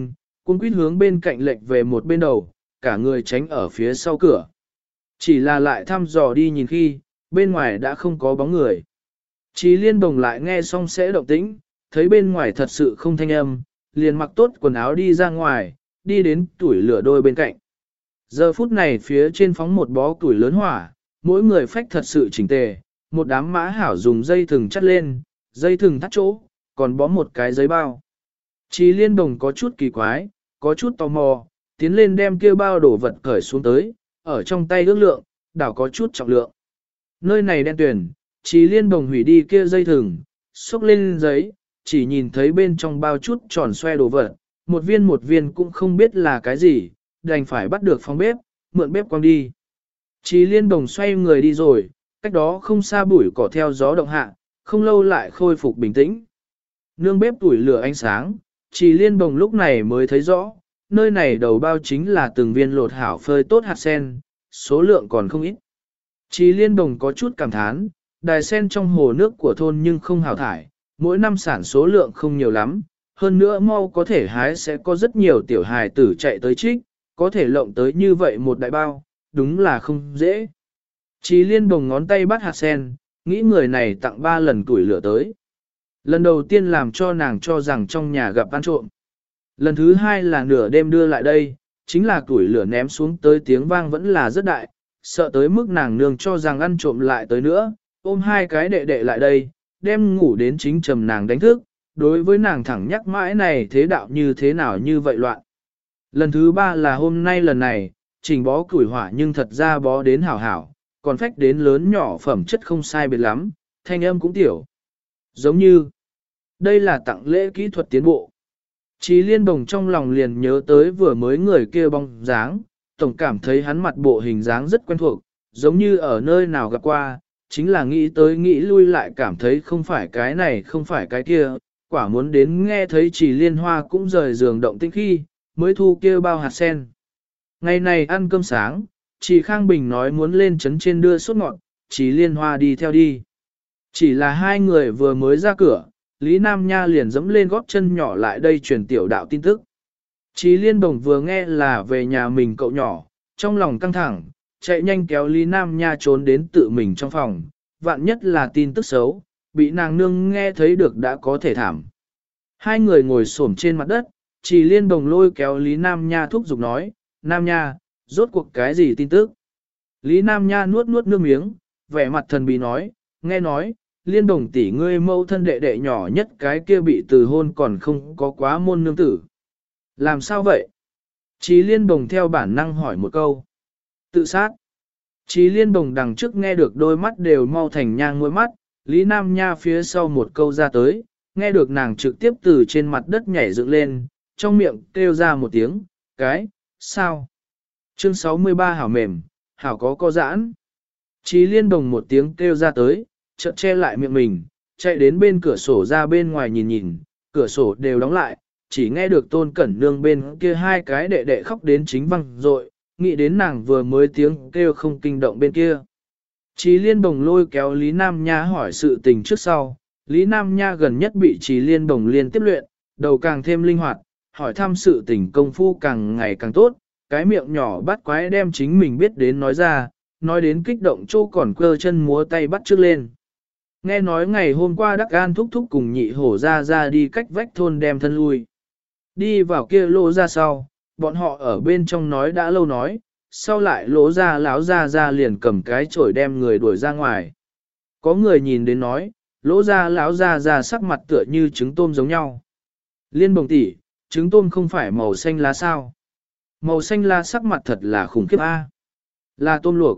cuống quýt hướng bên cạnh lệch về một bên đầu, cả người tránh ở phía sau cửa. Chỉ là lại thăm dò đi nhìn khi, bên ngoài đã không có bóng người. Chí Liên Đồng lại nghe xong sẽ động tĩnh, thấy bên ngoài thật sự không thanh âm, liền mặc tốt quần áo đi ra ngoài, đi đến tuổi lửa đôi bên cạnh. Giờ phút này phía trên phóng một bó tuổi lớn hỏa, mỗi người phách thật sự chỉnh tề, một đám mã hảo dùng dây thừng chắt lên, dây thừng thắt chỗ, còn bó một cái giấy bao. Chí Liên Đồng có chút kỳ quái, có chút tò mò, tiến lên đem kia bao đổ vật cởi xuống tới, ở trong tay ước lượng, đảo có chút trọng lượng. Nơi này đen tuyển, Chí Liên Đồng hủy đi kia dây thừng, xúc lên giấy, chỉ nhìn thấy bên trong bao chút tròn xoe đồ vật, một viên cũng không biết là cái gì, đành phải bắt được phòng bếp, mượn bếp quăng đi. Chí Liên Đồng xoay người đi rồi, cách đó không xa bụi cỏ theo gió động hạ, không lâu lại khôi phục bình tĩnh. Nương bếp tuổi lửa ánh sáng, Chí Liên Đồng lúc này mới thấy rõ, nơi này đầu bao chính là từng viên lột hảo phơi tốt hạt sen, số lượng còn không ít. Chí Liên Đồng có chút cảm thán, đài sen trong hồ nước của thôn nhưng không hào thải, mỗi năm sản số lượng không nhiều lắm, hơn nữa mau có thể hái sẽ có rất nhiều tiểu hài tử chạy tới trích, có thể lộng tới như vậy một đại bao, đúng là không dễ. Chí Liên Đồng ngón tay bắt hạt sen, nghĩ người này tặng 3 lần tuổi lửa tới. Lần đầu tiên làm cho nàng cho rằng trong nhà gặp ăn trộm. Lần thứ hai là nửa đêm đưa lại đây, chính là tuổi lửa ném xuống tới tiếng vang vẫn là rất đại, sợ tới mức nàng nương cho rằng ăn trộm lại tới nữa, ôm 2 cái đệ đệ lại đây, đem ngủ đến chính trầm nàng đánh thức, đối với nàng thẳng nhắc mãi này thế đạo như thế nào như vậy loạn. Lần thứ 3 là hôm nay lần này, trình bó củi hỏa nhưng thật ra bó đến hảo hảo, còn phách đến lớn nhỏ phẩm chất không sai biệt lắm, thanh âm cũng tiểu. Giống như, đây là tặng lễ kỹ thuật tiến bộ. Chí Liên Đồng trong lòng liền nhớ tới vừa mới người kia bóng dáng, tổng cảm thấy hắn mặt bộ hình dáng rất quen thuộc, giống như ở nơi nào gặp qua, chính là nghĩ tới nghĩ lui lại cảm thấy không phải cái này không phải cái kia, quả muốn đến nghe thấy Chỉ Liên Hoa cũng rời giường động tĩnh khi, mới thu kia bao hạt sen. Ngày này ăn cơm sáng, Chỉ Khang Bình nói muốn lên trấn trên đưa sốt ngọt, Chỉ Liên Hoa đi theo đi. Chỉ là hai người vừa mới ra cửa, Lý Nam Nha liền dẫm lên gót chân nhỏ lại đây truyền tiểu đạo tin tức. Chí Liên Đồng vừa nghe là về nhà mình cậu nhỏ, trong lòng căng thẳng, chạy nhanh kéo Lý Nam Nha trốn đến tự mình trong phòng, vạn nhất là tin tức xấu, bị nàng nương nghe thấy được đã có thể thảm. Hai người ngồi xổm trên mặt đất, Chí Liên Đồng lôi kéo Lý Nam Nha thúc giục nói, Nam Nha, rốt cuộc cái gì tin tức? Lý Nam Nha nuốt nuốt nước miếng, vẻ mặt thần bí nói, nghe nói, Liên Đồng tỷ ngươi mâu thân đệ đệ nhỏ nhất cái kia bị từ hôn còn không có quá môn nương tử. Làm sao vậy? Chí Liên Đồng theo bản năng hỏi một câu. Tự sát. Chí Liên Đồng đằng trước nghe được đôi mắt đều mau thành nhang ngôi mắt, Lý Nam Nha phía sau một câu ra tới, nghe được nàng trực tiếp từ trên mặt đất nhảy dựng lên, trong miệng kêu ra một tiếng, cái, sao? Chương 63 hảo mềm, hảo có co giãn. Chí Liên Đồng một tiếng kêu ra tới, chợt che lại miệng mình, chạy đến bên cửa sổ ra bên ngoài nhìn nhìn, cửa sổ đều đóng lại, chỉ nghe được Tôn Cẩn Nương bên kia hai cái đệ đệ khóc đến chính văng rội, nghĩ đến nàng vừa mới tiếng kêu không kinh động bên kia. Chí Liên Đồng lôi kéo Lý Nam Nha hỏi sự tình trước sau, Lý Nam Nha gần nhất bị Chí Liên Đồng liên tiếp luyện, đầu càng thêm linh hoạt, hỏi thăm sự tình công phu càng ngày càng tốt, cái miệng nhỏ bắt quái đem chính mình biết đến nói ra, nói đến kích động chỗ còn cơ chân múa tay bắt trước lên. Nghe nói ngày hôm qua Đắc Gan thúc thúc cùng nhị hổ ra đi cách vách thôn đem thân lui. Đi vào kia lỗ ra sau, bọn họ ở bên trong nói đã lâu nói, sau lại lỗ ra láo ra liền cầm cái chổi đem người đuổi ra ngoài. Có người nhìn đến nói, lỗ ra láo ra sắc mặt tựa như trứng tôm giống nhau. Liên Bồng tỷ, trứng tôm không phải màu xanh lá sao? Màu xanh lá sắc mặt thật là khủng khiếp a. Là tôm luộc.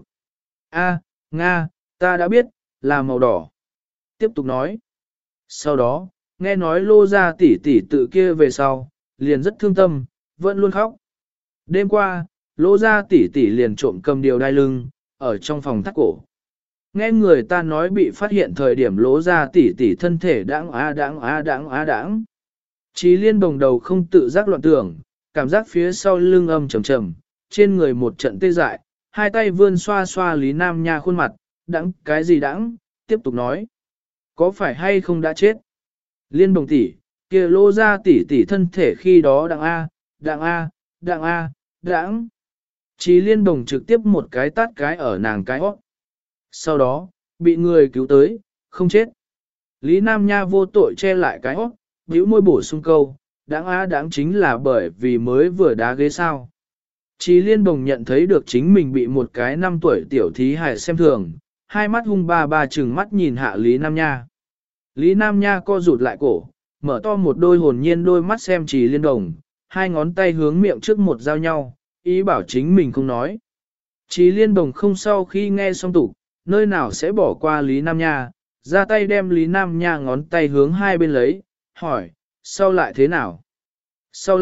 A, Nga, ta đã biết, là màu đỏ. Tiếp tục nói. Sau đó, nghe nói lô ra tỷ tỷ tự kia về sau, liền rất thương tâm, vẫn luôn khóc. Đêm qua, lô ra tỷ tỷ liền trộm cầm điều đai lưng, ở trong phòng thắt cổ. Nghe người ta nói bị phát hiện thời điểm lỗ ra tỷ tỷ thân thể đãng. Chí Liên Đồng đầu không tự giác loạn tưởng, cảm giác phía sau lưng âm trầm trầm, trên người một trận tê dại, hai tay vươn xoa xoa Lý Nam Nha khuôn mặt, đãng cái gì đãng, tiếp tục nói. Có phải hay không đã chết? Liên Đồng tỷ, kia lô ra tỷ tỷ thân thể khi đó đặng A, đặng a, đặng a, đặng. Trí Liên Đồng trực tiếp một cái tát cái ở nàng cái hót. Sau đó, bị người cứu tới, không chết. Lý Nam Nha vô tội che lại cái hót, bĩu môi bổ sung câu, đáng á đáng chính là bởi vì mới vừa đá ghế sao. Trí Liên Đồng nhận thấy được chính mình bị một cái 5 tuổi tiểu thí hài xem thường, hai mắt hung ba ba trừng mắt nhìn hạ Lý Nam Nha. Lý Nam Nha co rụt lại cổ, mở to một đôi hồn nhiên đôi mắt xem Trí Liên Đồng, hai ngón tay hướng miệng trước một giao nhau, ý bảo chính mình không nói. Trí Liên Đồng không sau khi nghe xong tục, nơi nào sẽ bỏ qua Lý Nam Nha, ra tay đem Lý Nam Nha ngón tay hướng hai bên lấy, hỏi, sau lại thế nào? Sau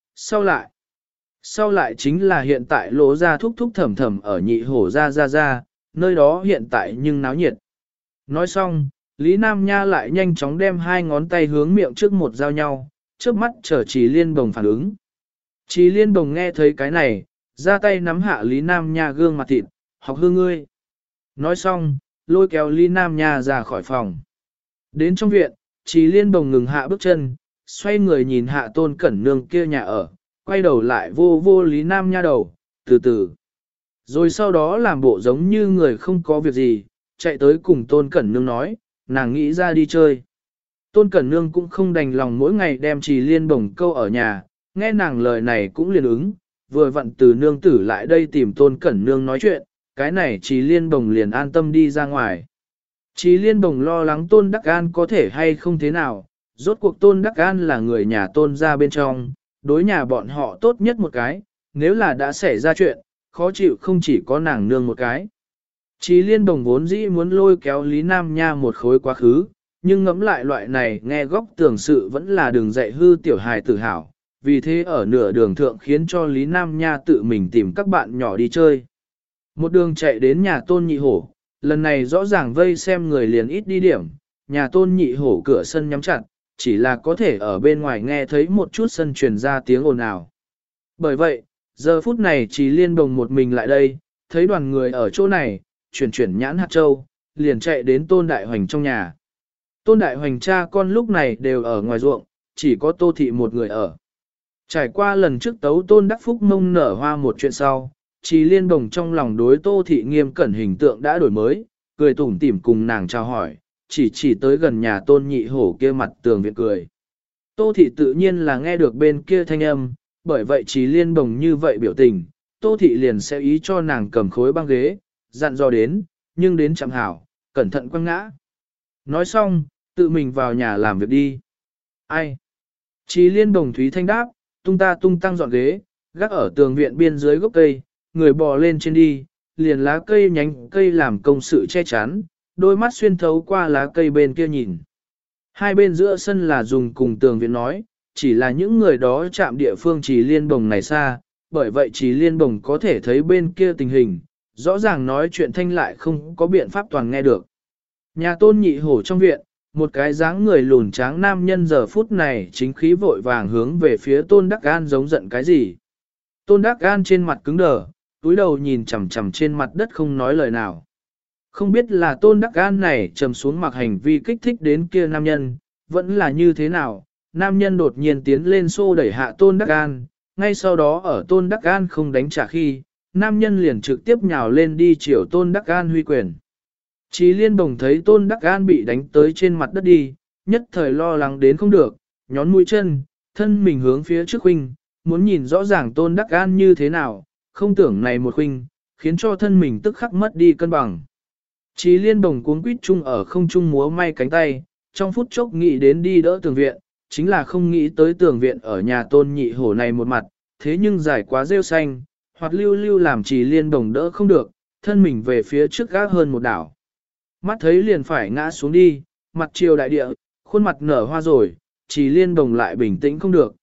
lại chính là hiện tại lỗ ra thúc thúc thầm thầm ở nhị hổ ra, nơi đó hiện tại nhưng náo nhiệt. Nói xong, Lý Nam Nha lại nhanh chóng đem hai ngón tay hướng miệng trước một giao nhau, trước mắt chờ Trí Liên Đồng phản ứng. Trí Liên Đồng nghe thấy cái này, ra tay nắm hạ Lý Nam Nha gương mặt thịt, học hư ngươi. Nói xong, lôi kéo Lý Nam Nha ra khỏi phòng. Đến trong viện, Trí Liên Đồng ngừng hạ bước chân, xoay người nhìn hạ Tôn Cẩn Nương kia nhà ở, quay đầu lại vô vô Lý Nam Nha đầu, từ từ. Rồi sau đó làm bộ giống như người không có việc gì, chạy tới cùng Tôn Cẩn Nương nói, nàng nghĩ ra đi chơi. Tôn Cẩn Nương cũng không đành lòng mỗi ngày đem Trí Liên Đồng câu ở nhà, nghe nàng lời này cũng liền ứng, vừa vặn từ nương tử lại đây tìm Tôn Cẩn Nương nói chuyện, cái này Trí Liên Đồng liền an tâm đi ra ngoài. Trí Liên Đồng lo lắng Tôn Đắc An có thể hay không thế nào, rốt cuộc Tôn Đắc An là người nhà Tôn ra bên trong, đối nhà bọn họ tốt nhất một cái, nếu là đã xảy ra chuyện, khó chịu không chỉ có nàng nương một cái. Trí Liên Đồng vốn dĩ muốn lôi kéo Lý Nam Nha một khối quá khứ, nhưng ngẫm lại loại này nghe góc tưởng sự vẫn là đường dạy hư tiểu hài tử hảo, vì thế ở nửa đường thượng khiến cho Lý Nam Nha tự mình tìm các bạn nhỏ đi chơi. Một đường chạy đến nhà Tôn Nhị Hổ, lần này rõ ràng vây xem người liền ít đi điểm, nhà Tôn Nhị Hổ cửa sân nhắm chặt, chỉ là có thể ở bên ngoài nghe thấy một chút sân truyền ra tiếng ồn ào. Bởi vậy, giờ phút này Trí Liên Đồng một mình lại đây, thấy đoàn người ở chỗ này, chuyển nhãn hạt châu, liền chạy đến Tôn Đại Hoành trong nhà. Tôn Đại Hoành cha con lúc này đều ở ngoài ruộng, chỉ có Tô Thị một người ở. Trải qua lần trước tấu Tôn Đắc Phúc mông nở hoa một chuyện sau, Trí Liên Đồng trong lòng đối Tô Thị nghiêm cẩn hình tượng đã đổi mới, cười tủm tỉm cùng nàng chào hỏi, chỉ tới gần nhà Tôn Nhị Hổ kia mặt tường viện cười. Tô Thị tự nhiên là nghe được bên kia thanh âm, bởi vậy Trí Liên Đồng như vậy biểu tình, Tô Thị liền sẽ ý cho nàng cầm khối băng ghế, dặn dò đến, nhưng đến chẳng hảo, cẩn thận quăng ngã. Nói xong, tự mình vào nhà làm việc đi. Ai? Trí Liên Đồng thúy thanh đáp, tung tăng dọn ghế, gác ở tường viện biên dưới gốc cây, người bò lên trên đi, liền lá cây nhánh cây làm công sự che chắn, đôi mắt xuyên thấu qua lá cây bên kia nhìn. Hai bên giữa sân là dùng cùng tường viện nói, chỉ là những người đó chạm địa phương Trí Liên Đồng này xa, bởi vậy Trí Liên Đồng có thể thấy bên kia tình hình, rõ ràng nói chuyện thanh lại không có biện pháp toàn nghe được. Nhà Tôn Nhị Hổ trong viện, một cái dáng người lùn tráng nam nhân giờ phút này chính khí vội vàng hướng về phía Tôn Đắc An giống giận cái gì. Tôn Đắc An trên mặt cứng đờ, túi đầu nhìn chằm chằm trên mặt đất không nói lời nào. Không biết là Tôn Đắc An này trầm xuống mặc hành vi kích thích đến kia nam nhân, vẫn là như thế nào, nam nhân đột nhiên tiến lên xô đẩy hạ Tôn Đắc An, ngay sau đó ở Tôn Đắc An không đánh trả khi, nam nhân liền trực tiếp nhào lên đi chiều Tôn Đắc An huy quyền. Trí Liên Đồng thấy Tôn Đắc An bị đánh tới trên mặt đất đi, nhất thời lo lắng đến không được, nhón mũi chân, thân mình hướng phía trước huynh, muốn nhìn rõ ràng Tôn Đắc An như thế nào, không tưởng này một huynh, khiến cho thân mình tức khắc mất đi cân bằng. Trí Liên Đồng cuống quýt chung ở không trung múa may cánh tay, trong phút chốc nghĩ đến đi đỡ tường viện, chính là không nghĩ tới tường viện ở nhà Tôn Nhị Hổ này một mặt, thế nhưng dài quá rêu xanh, hoặc lưu lưu làm Trí Liên Đồng đỡ không được, thân mình về phía trước gác hơn một đảo. Mắt thấy liền phải ngã xuống đi, mặt chiều đại địa, khuôn mặt nở hoa rồi, Trí Liên Đồng lại bình tĩnh không được,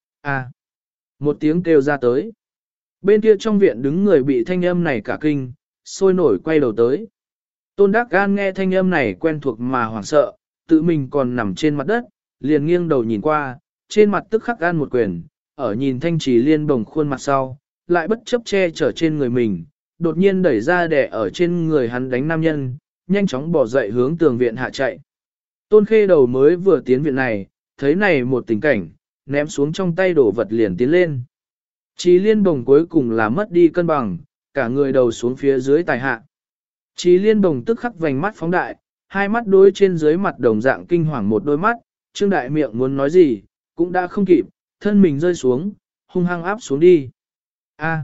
một tiếng kêu ra tới. Bên kia trong viện đứng người bị thanh âm này cả kinh, sôi nổi quay đầu tới. Tôn Đắc An nghe thanh âm này quen thuộc mà hoảng sợ, tự mình còn nằm trên mặt đất, liền nghiêng đầu nhìn qua, trên mặt tức khắc ăn một quyền, ở nhìn thanh Trí Liên Đồng khuôn mặt sau, lại bất chấp che chở trên người mình, đột nhiên đẩy ra đè ở trên người hắn đánh nam nhân, nhanh chóng bỏ dậy hướng tường viện hạ chạy. Tôn Khê Đầu mới vừa tiến viện này, thấy này một tình cảnh, ném xuống trong tay đổ vật liền tiến lên. Chí liên bồng cuối cùng là mất đi cân bằng, cả người đầu xuống phía dưới tài hạ. Chí liên bồng tức khắc vành mắt phóng đại, hai mắt đối trên dưới mặt đồng dạng kinh hoàng một đôi mắt, trương đại miệng muốn nói gì, cũng đã không kịp, thân mình rơi xuống, hung hăng áp xuống đi. A.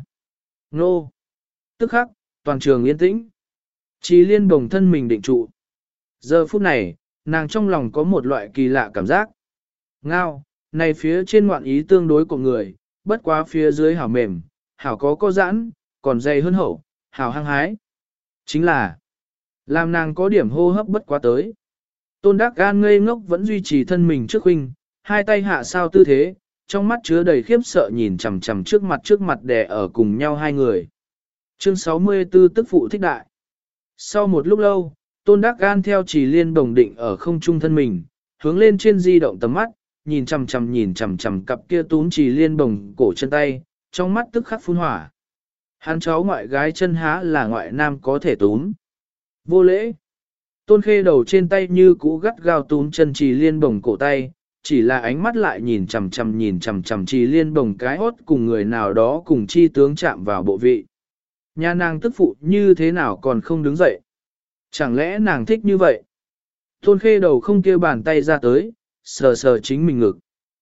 Nô. Tức khắc, toàn trường yên tĩnh. Chí liên bồng thân mình định trụ. Giờ phút này, nàng trong lòng có một loại kỳ lạ cảm giác. Ngao, này phía trên ngoạn ý tương đối của người, bất quá phía dưới hảo mềm, hảo có giãn, còn dày hơn hậu, hảo hăng hái. Chính là, làm nàng có điểm hô hấp bất quá tới. Tôn Đắc Gan ngây ngốc vẫn duy trì thân mình trước huynh, hai tay hạ sao tư thế, trong mắt chứa đầy khiếp sợ nhìn chằm chằm trước mặt đè ở cùng nhau hai người. Chương 64 tức phụ thích đại. Sau một lúc lâu, Tôn Đắc Gan theo Trì Liên Bồng định ở không trung thân mình, hướng lên trên di động tầm mắt, nhìn chằm chằm cặp kia túm Trì Liên Bồng cổ chân tay, trong mắt tức khắc phun hỏa. Hắn cháu ngoại gái chân há là ngoại nam có thể túm. Vô lễ. Tôn Khê đầu trên tay như cũ gắt gao túm chân Trì Liên Bồng cổ tay, chỉ là ánh mắt lại nhìn chằm chằm Trì Liên Bồng cái hốt cùng người nào đó cùng chi tướng chạm vào bộ vị. Nhà nàng tức phụ như thế nào còn không đứng dậy? Chẳng lẽ nàng thích như vậy? Tôn Khê đầu không kêu bàn tay ra tới, sờ sờ chính mình ngực.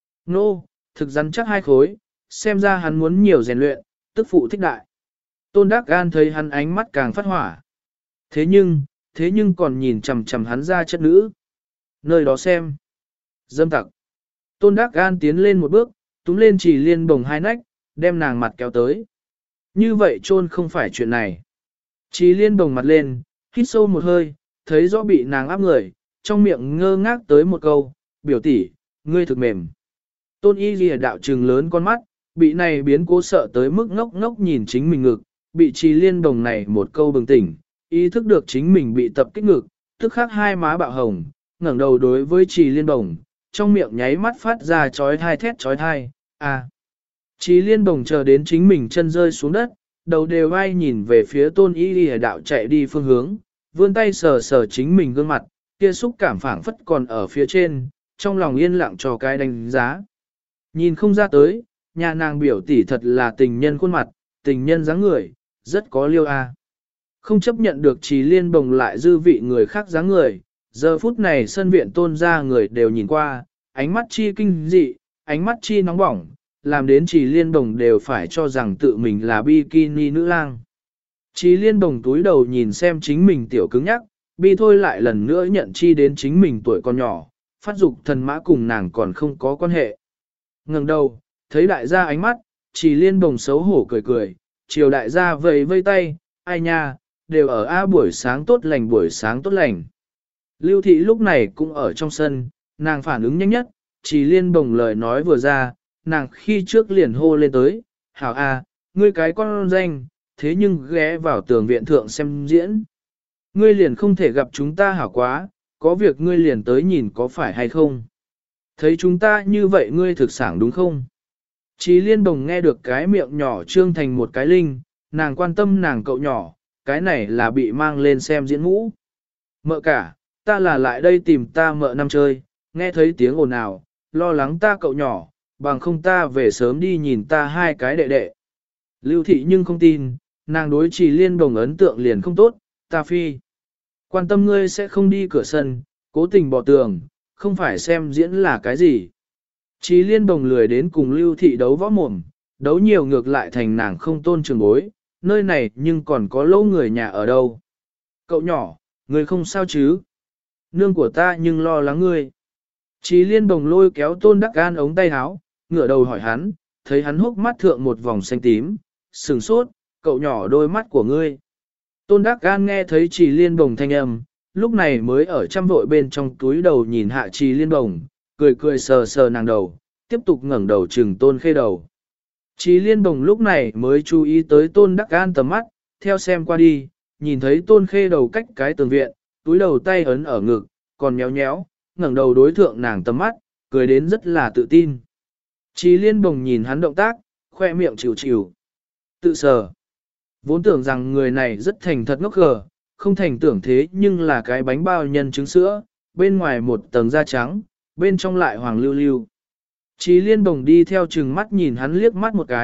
Nô, thực rắn chắc hai khối, xem ra hắn muốn nhiều rèn luyện, tức phụ thích đại. Tôn Đắc Gan thấy hắn ánh mắt càng phát hỏa. Thế nhưng còn nhìn chằm hắn ra chất nữ. Nơi đó xem. Dâm tặc. Tôn Đắc Gan tiến lên một bước, túm lên Trì Liên Bồng hai nách, đem nàng mặt kéo tới. Như vậy trôn không phải chuyện này. Trì Liên Bồng mặt lên, hít sâu một hơi, thấy rõ bị nàng áp người, trong miệng ngơ ngác tới một câu, biểu tỷ, ngươi thực mềm. Tôn Y Lìa đạo trừng lớn con mắt, bị này biến cố sợ tới mức ngốc ngốc nhìn chính mình ngực, bị Trì Liên Bồng này một câu bừng tỉnh, ý thức được chính mình bị tập kích ngực, tức khắc hai má bạo hồng, ngẩng đầu đối với Trì Liên Bồng, trong miệng nháy mắt phát ra chói thai thét chói thai, à. Trì Liên Bồng chờ đến chính mình chân rơi xuống đất, đầu đều ai nhìn về phía Tôn Y Lìa đạo chạy đi phương hướng, vươn tay sờ sờ chính mình gương mặt, kia xúc cảm phảng phất còn ở phía trên, trong lòng yên lặng cho cái đánh giá. Nhìn không ra tới, nhà nàng biểu tỷ thật là tình nhân khuôn mặt, tình nhân dáng người, rất có liêu a. Không chấp nhận được Trì Liên Bồng lại dư vị người khác dáng người, giờ phút này sân viện Tôn ra người đều nhìn qua, ánh mắt chi kinh dị, ánh mắt chi nóng bỏng, làm đến Trì Liên Bồng đều phải cho rằng tự mình là bikini nữ lang. Trì Liên Bồng túi đầu nhìn xem chính mình tiểu cứng nhắc, bi thôi lại lần nữa nhận chi đến chính mình tuổi còn nhỏ, phát dục thần mã cùng nàng còn không có quan hệ. Ngẩng đầu, thấy đại gia ánh mắt, Trì Liên Bồng xấu hổ cười cười, chiều đại gia vẫy vây tay, ai nha, đều ở buổi sáng tốt lành. Lưu Thị lúc này cũng ở trong sân, nàng phản ứng nhanh nhất, Trì Liên Bồng lời nói vừa ra, nàng khi trước liền hô lên tới, hảo ngươi cái con danh, thế nhưng ghé vào tường viện thượng xem diễn. Ngươi liền không thể gặp chúng ta hảo quá, có việc ngươi liền tới nhìn có phải hay không. Thấy chúng ta như vậy ngươi thực sản đúng không? Trì Liên Bồng nghe được cái miệng nhỏ trương thành một cái linh, nàng quan tâm nàng cậu nhỏ, cái này là bị mang lên xem diễn ngũ. Mợ cả, ta là lại đây tìm ta mợ năm chơi, nghe thấy tiếng ồn ào, lo lắng ta cậu nhỏ, bằng không ta về sớm đi nhìn ta hai cái đệ đệ. Lưu Thị nhưng không tin, nàng đối Trì Liên Bồng ấn tượng liền không tốt, ta phi. Quan tâm ngươi sẽ không đi cửa sân, cố tình bỏ tường, không phải xem diễn là cái gì. Trì Liên Bồng lười đến cùng Lưu Thị đấu võ mồm, đấu nhiều ngược lại thành nàng không tôn trường bối, nơi này nhưng còn có lỗ người nhà ở đâu. Cậu nhỏ, ngươi không sao chứ? Nương của ta nhưng lo lắng ngươi. Trì Liên Bồng lôi kéo Tôn Đắc Gan ống tay áo, ngửa đầu hỏi hắn, thấy hắn hốc mắt thượng một vòng xanh tím, sừng sốt, cậu nhỏ đôi mắt của ngươi. Tôn Đắc Gan nghe thấy Trì Liên Bồng thanh âm, lúc này mới ở trăm vội bên trong túi đầu nhìn hạ Trì Liên Bồng, cười cười sờ sờ nàng đầu, tiếp tục ngẩng đầu trừng Tôn Khê đầu. Trì Liên Bồng lúc này mới chú ý tới Tôn Đắc Gan tầm mắt, theo xem qua đi, nhìn thấy Tôn Khê đầu cách cái tường viện, túi đầu tay ấn ở ngực, còn nhéo nhéo, ngẩng đầu đối thượng nàng tầm mắt, cười đến rất là tự tin. Trì Liên Bồng nhìn hắn động tác, khoe miệng chịu chịu. Tự sờ. Vốn tưởng rằng người này rất thành thật ngốc gờ, không thành tưởng thế nhưng là cái bánh bao nhân trứng sữa, bên ngoài một tầng da trắng, bên trong lại hoàng lưu lưu. Trì Liên Bồng đi theo chừng mắt nhìn hắn liếc mắt một cái,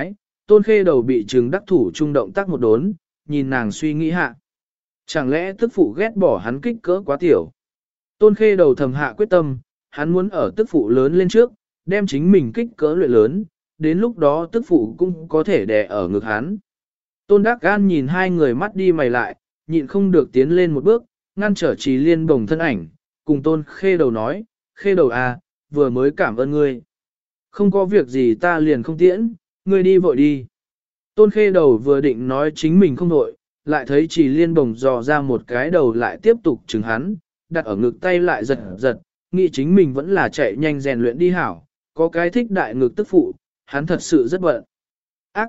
Tôn khê đầu bị trừng đắc thủ trung động tác một đốn, nhìn nàng suy nghĩ hạ. Chẳng lẽ tức phụ ghét bỏ hắn kích cỡ quá tiểu? Tôn khê đầu thầm hạ quyết tâm, hắn muốn ở tức phụ lớn lên trước, đem chính mình kích cỡ luyện lớn, đến lúc đó tức phụ cũng có thể đè ở ngực hắn. Tôn Đắc Gan nhìn hai người mắt đi mày lại, nhịn không được tiến lên một bước, ngăn trở Trì Liên Bồng thân ảnh, cùng Tôn Khê Đầu nói, Khê Đầu à, vừa mới cảm ơn ngươi. Không có việc gì ta liền không tiễn, ngươi đi vội đi. Tôn Khê Đầu vừa định nói chính mình không vội, lại thấy Trì Liên Bồng dò ra một cái đầu lại tiếp tục chừng hắn, đặt ở ngực tay lại giật giật, nghĩ chính mình vẫn là chạy nhanh rèn luyện đi hảo, có cái thích đại ngực tức phụ, hắn thật sự rất bận. Ác,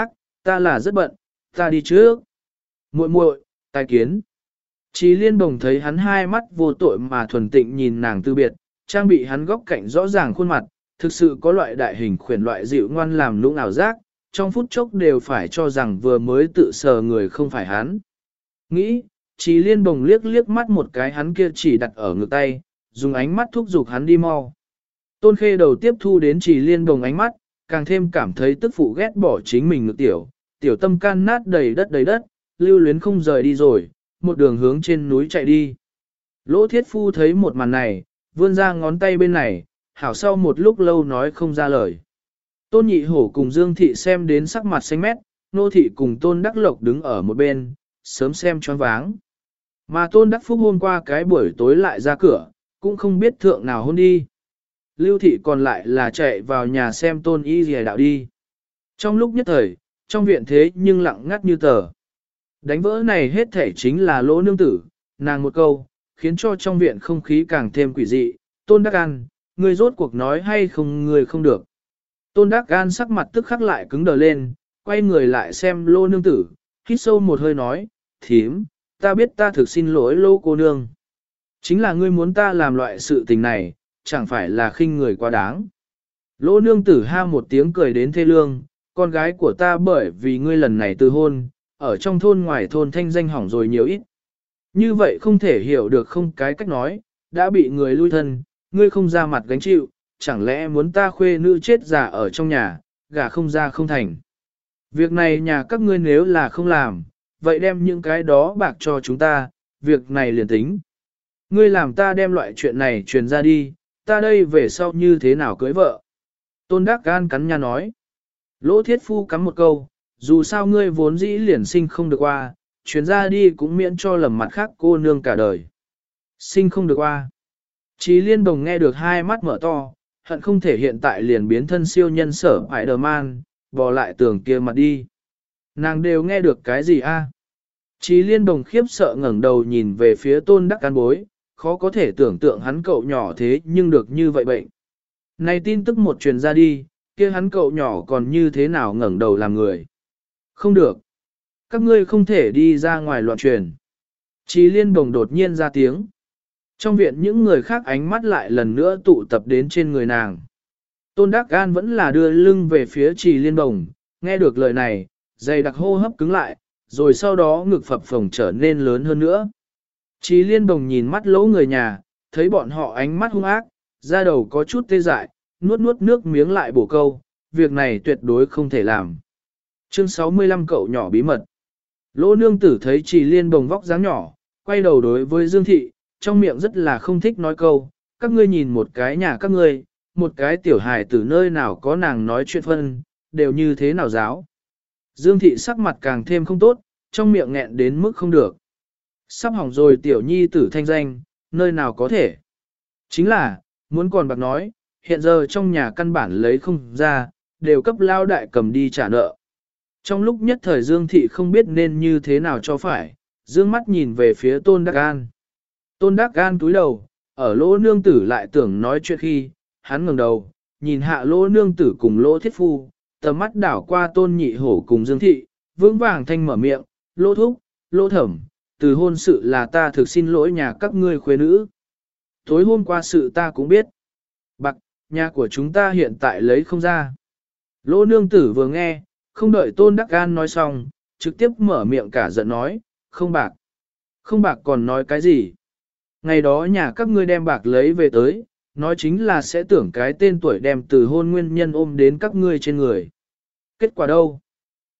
ta là rất bận, ta đi trước. Muội muội, tai kiến. Chí Liên Bồng thấy hắn hai mắt vô tội mà thuần tịnh nhìn nàng tư biệt, trang bị hắn góc cạnh rõ ràng khuôn mặt, thực sự có loại đại hình khuyển loại dịu ngoan làm lũng ảo giác, trong phút chốc đều phải cho rằng vừa mới tự sờ người không phải hắn. Nghĩ, Chí Liên Bồng liếc liếc mắt một cái hắn kia chỉ đặt ở ngực tay, dùng ánh mắt thúc giục hắn đi mau. Tôn Khê Đầu tiếp thu đến Chí Liên Bồng ánh mắt, càng thêm cảm thấy tức phụ ghét bỏ chính mình ngực tiểu tâm can nát đầy đất, lưu luyến không rời đi rồi, một đường hướng trên núi chạy đi. Lỗ Thiết Phu thấy một màn này, vươn ra ngón tay bên này, hảo sau một lúc lâu nói không ra lời. Tôn Nhị Hổ cùng Dương Thị xem đến sắc mặt xanh mét, Nô Thị cùng Tôn Đắc Lộc đứng ở một bên, sớm xem choáng váng. Mà Tôn Đắc Phúc hôm qua cái buổi tối lại ra cửa, cũng không biết thượng nào hôn đi. Lưu Thị còn lại là chạy vào nhà xem Tôn Y Dì đạo đi. Trong lúc nhất thời, trong viện thế nhưng lặng ngắt như tờ. Đánh vỡ này hết thể chính là Lỗ nương tử, nàng một câu, khiến cho trong viện không khí càng thêm quỷ dị. Tôn Đắc An, ngươi rốt cuộc nói hay không ngươi không được. Tôn Đắc An sắc mặt tức khắc lại cứng đờ lên, quay người lại xem Lỗ nương tử, hít sâu một hơi nói, thím, ta biết ta thực xin lỗi Lỗ cô nương. Chính là ngươi muốn ta làm loại sự tình này, chẳng phải là khinh người quá đáng. Lỗ nương tử ha một tiếng cười đến thê lương, con gái của ta bởi vì ngươi lần này từ hôn, ở trong thôn ngoài thôn thanh danh hỏng rồi nhiều ít. Như vậy không thể hiểu được không cái cách nói, đã bị người lui thân, ngươi không ra mặt gánh chịu, chẳng lẽ muốn ta khuê nữ chết già ở trong nhà, gả không ra không thành. Việc này nhà các ngươi nếu là không làm, vậy đem những cái đó bạc cho chúng ta, việc này liền tính. Ngươi làm ta đem loại chuyện này truyền ra đi, ta đây về sau như thế nào cưới vợ. Tôn Đắc Gan cắn nha nói. Lỗ Thiết Phu cắm một câu, dù sao ngươi vốn dĩ liền sinh không được qua, chuyến ra đi cũng miễn cho lầm mặt khác cô nương cả đời. Sinh không được qua. Chí Liên Bồng nghe được hai mắt mở to, hận không thể hiện tại liền biến thân siêu nhân sở Spider-Man, bò lại tường kia mặt đi. Nàng đều nghe được cái gì a? Chí Liên Bồng khiếp sợ ngẩng đầu nhìn về phía Tôn Đắc Can bối, khó có thể tưởng tượng hắn cậu nhỏ thế nhưng được như vậy bệnh. Này tin tức một truyền ra đi, kia hắn cậu nhỏ còn như thế nào ngẩng đầu làm người. Không được. Các ngươi không thể đi ra ngoài loạn truyền. Chí Liên Bồng đột nhiên ra tiếng. Trong viện những người khác ánh mắt lại lần nữa tụ tập đến trên người nàng. Tôn Đắc Gan vẫn là đưa lưng về phía Chí Liên Bồng, nghe được lời này, dày đặc hô hấp cứng lại, rồi sau đó ngực phập phồng trở nên lớn hơn nữa. Chí Liên Bồng nhìn mắt lỗ người nhà, thấy bọn họ ánh mắt hung ác, da đầu có chút tê dại, nuốt nước miếng lại bổ câu, việc này tuyệt đối không thể làm. Chương 65 cậu nhỏ bí mật. Lỗ nương tử thấy Chí Liên Bồng vóc dáng nhỏ, quay đầu đối với Dương Thị, trong miệng rất là không thích nói câu, các ngươi nhìn một cái nhà các ngươi, một cái tiểu hài từ nơi nào có nàng nói chuyện phân, đều như thế nào giáo. Dương Thị sắc mặt càng thêm không tốt, trong miệng nghẹn đến mức không được. Sắp hỏng rồi tiểu nhi tử thanh danh, nơi nào có thể. Chính là, muốn còn bạc nói, hiện giờ trong nhà căn bản lấy không ra, đều cấp lao đại cầm đi trả nợ. Trong lúc nhất thời Dương Thị không biết nên như thế nào cho phải, dương mắt nhìn về phía Tôn Đắc An. Tôn Đắc An túi đầu, ở lỗ nương tử lại tưởng nói chuyện khi, hắn ngẩng đầu, nhìn hạ lỗ nương tử cùng lỗ thiết phu, tầm mắt đảo qua Tôn Nhị Hổ cùng Dương Thị, vững vàng thanh mở miệng, lỗ thúc, lỗ thẩm, từ hôn sự là ta thực xin lỗi nhà các ngươi khuê nữ. Tối hôm qua sự ta cũng biết. Bạc, nhà của chúng ta hiện tại lấy không ra. Lỗ nương tử vừa nghe, không đợi Tôn Đắc An nói xong, trực tiếp mở miệng cả giận nói, không bạc. Không bạc còn nói cái gì? Ngày đó nhà các ngươi đem bạc lấy về tới, nói chính là sẽ tưởng cái tên tuổi đem từ hôn nguyên nhân ôm đến các ngươi trên người. Kết quả đâu?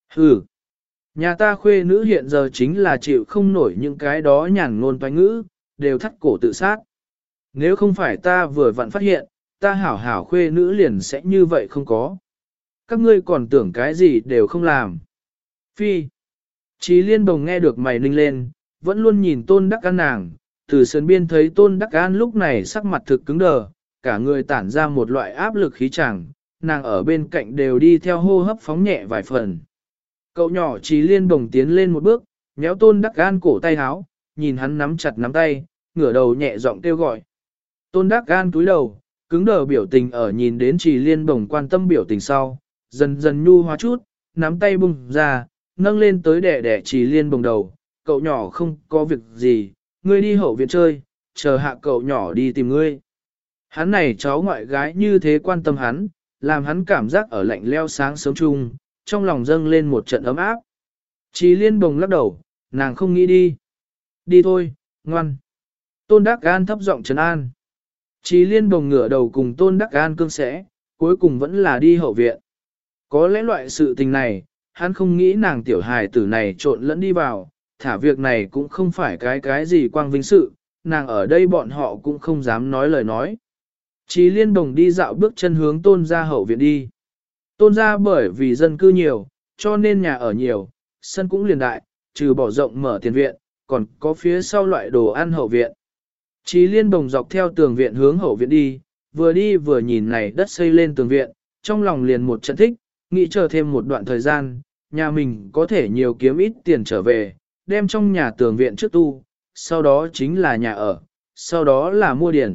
Hừ, nhà ta khuê nữ hiện giờ chính là chịu không nổi những cái đó nhàn ngôn toán ngữ, đều thắt cổ tự sát. Nếu không phải ta vừa vặn phát hiện, ta hảo hảo khuê nữ liền sẽ như vậy không có. Các ngươi còn tưởng cái gì đều không làm. Phi. Chí Liên Bồng nghe được mày ninh lên, vẫn luôn nhìn Tôn Đắc An nàng, từ sân biên thấy Tôn Đắc An lúc này sắc mặt thực cứng đờ, cả người tản ra một loại áp lực khí chẳng, nàng ở bên cạnh đều đi theo hô hấp phóng nhẹ vài phần. Cậu nhỏ Chí Liên Bồng tiến lên một bước, nhéo Tôn Đắc An cổ tay háo, nhìn hắn nắm chặt nắm tay, ngửa đầu nhẹ giọng kêu gọi. Tôn Đắc An cúi đầu, cứng đờ biểu tình ở nhìn đến Chí Liên Bồng quan tâm biểu tình sau, dần dần nhu hóa chút, nắm tay bung ra, nâng lên tới đẻ Chí Liên Bồng đầu, cậu nhỏ không có việc gì, ngươi đi hậu viện chơi, chờ hạ cậu nhỏ đi tìm ngươi. Hắn này cháu ngoại gái như thế quan tâm hắn, làm hắn cảm giác ở lạnh leo sáng sớm chung, trong lòng dâng lên một trận ấm áp. Chí Liên Bồng lắc đầu, nàng không nghĩ đi. Đi thôi, ngoan. Tôn Đắc An thấp giọng trấn an. Chí Liên Bồng ngửa đầu cùng Tôn Đắc An cương sẽ, cuối cùng vẫn là đi hậu viện. Có lẽ loại sự tình này, hắn không nghĩ nàng tiểu hài tử này trộn lẫn đi vào, thả việc này cũng không phải cái gì quang vinh sự, nàng ở đây bọn họ cũng không dám nói lời nói. Chí Liên Bồng đi dạo bước chân hướng Tôn gia hậu viện đi. Tôn gia bởi vì dân cư nhiều, cho nên nhà ở nhiều, sân cũng liền đại, trừ bỏ rộng mở tiền viện, còn có phía sau loại đồ ăn hậu viện. Chí Liên Bồng dọc theo tường viện hướng hậu viện đi vừa nhìn này đất xây lên tường viện, trong lòng liền một trận thích, nghĩ chờ thêm một đoạn thời gian, nhà mình có thể nhiều kiếm ít tiền trở về, đem trong nhà tường viện trước tu, sau đó chính là nhà ở, sau đó là mua điển.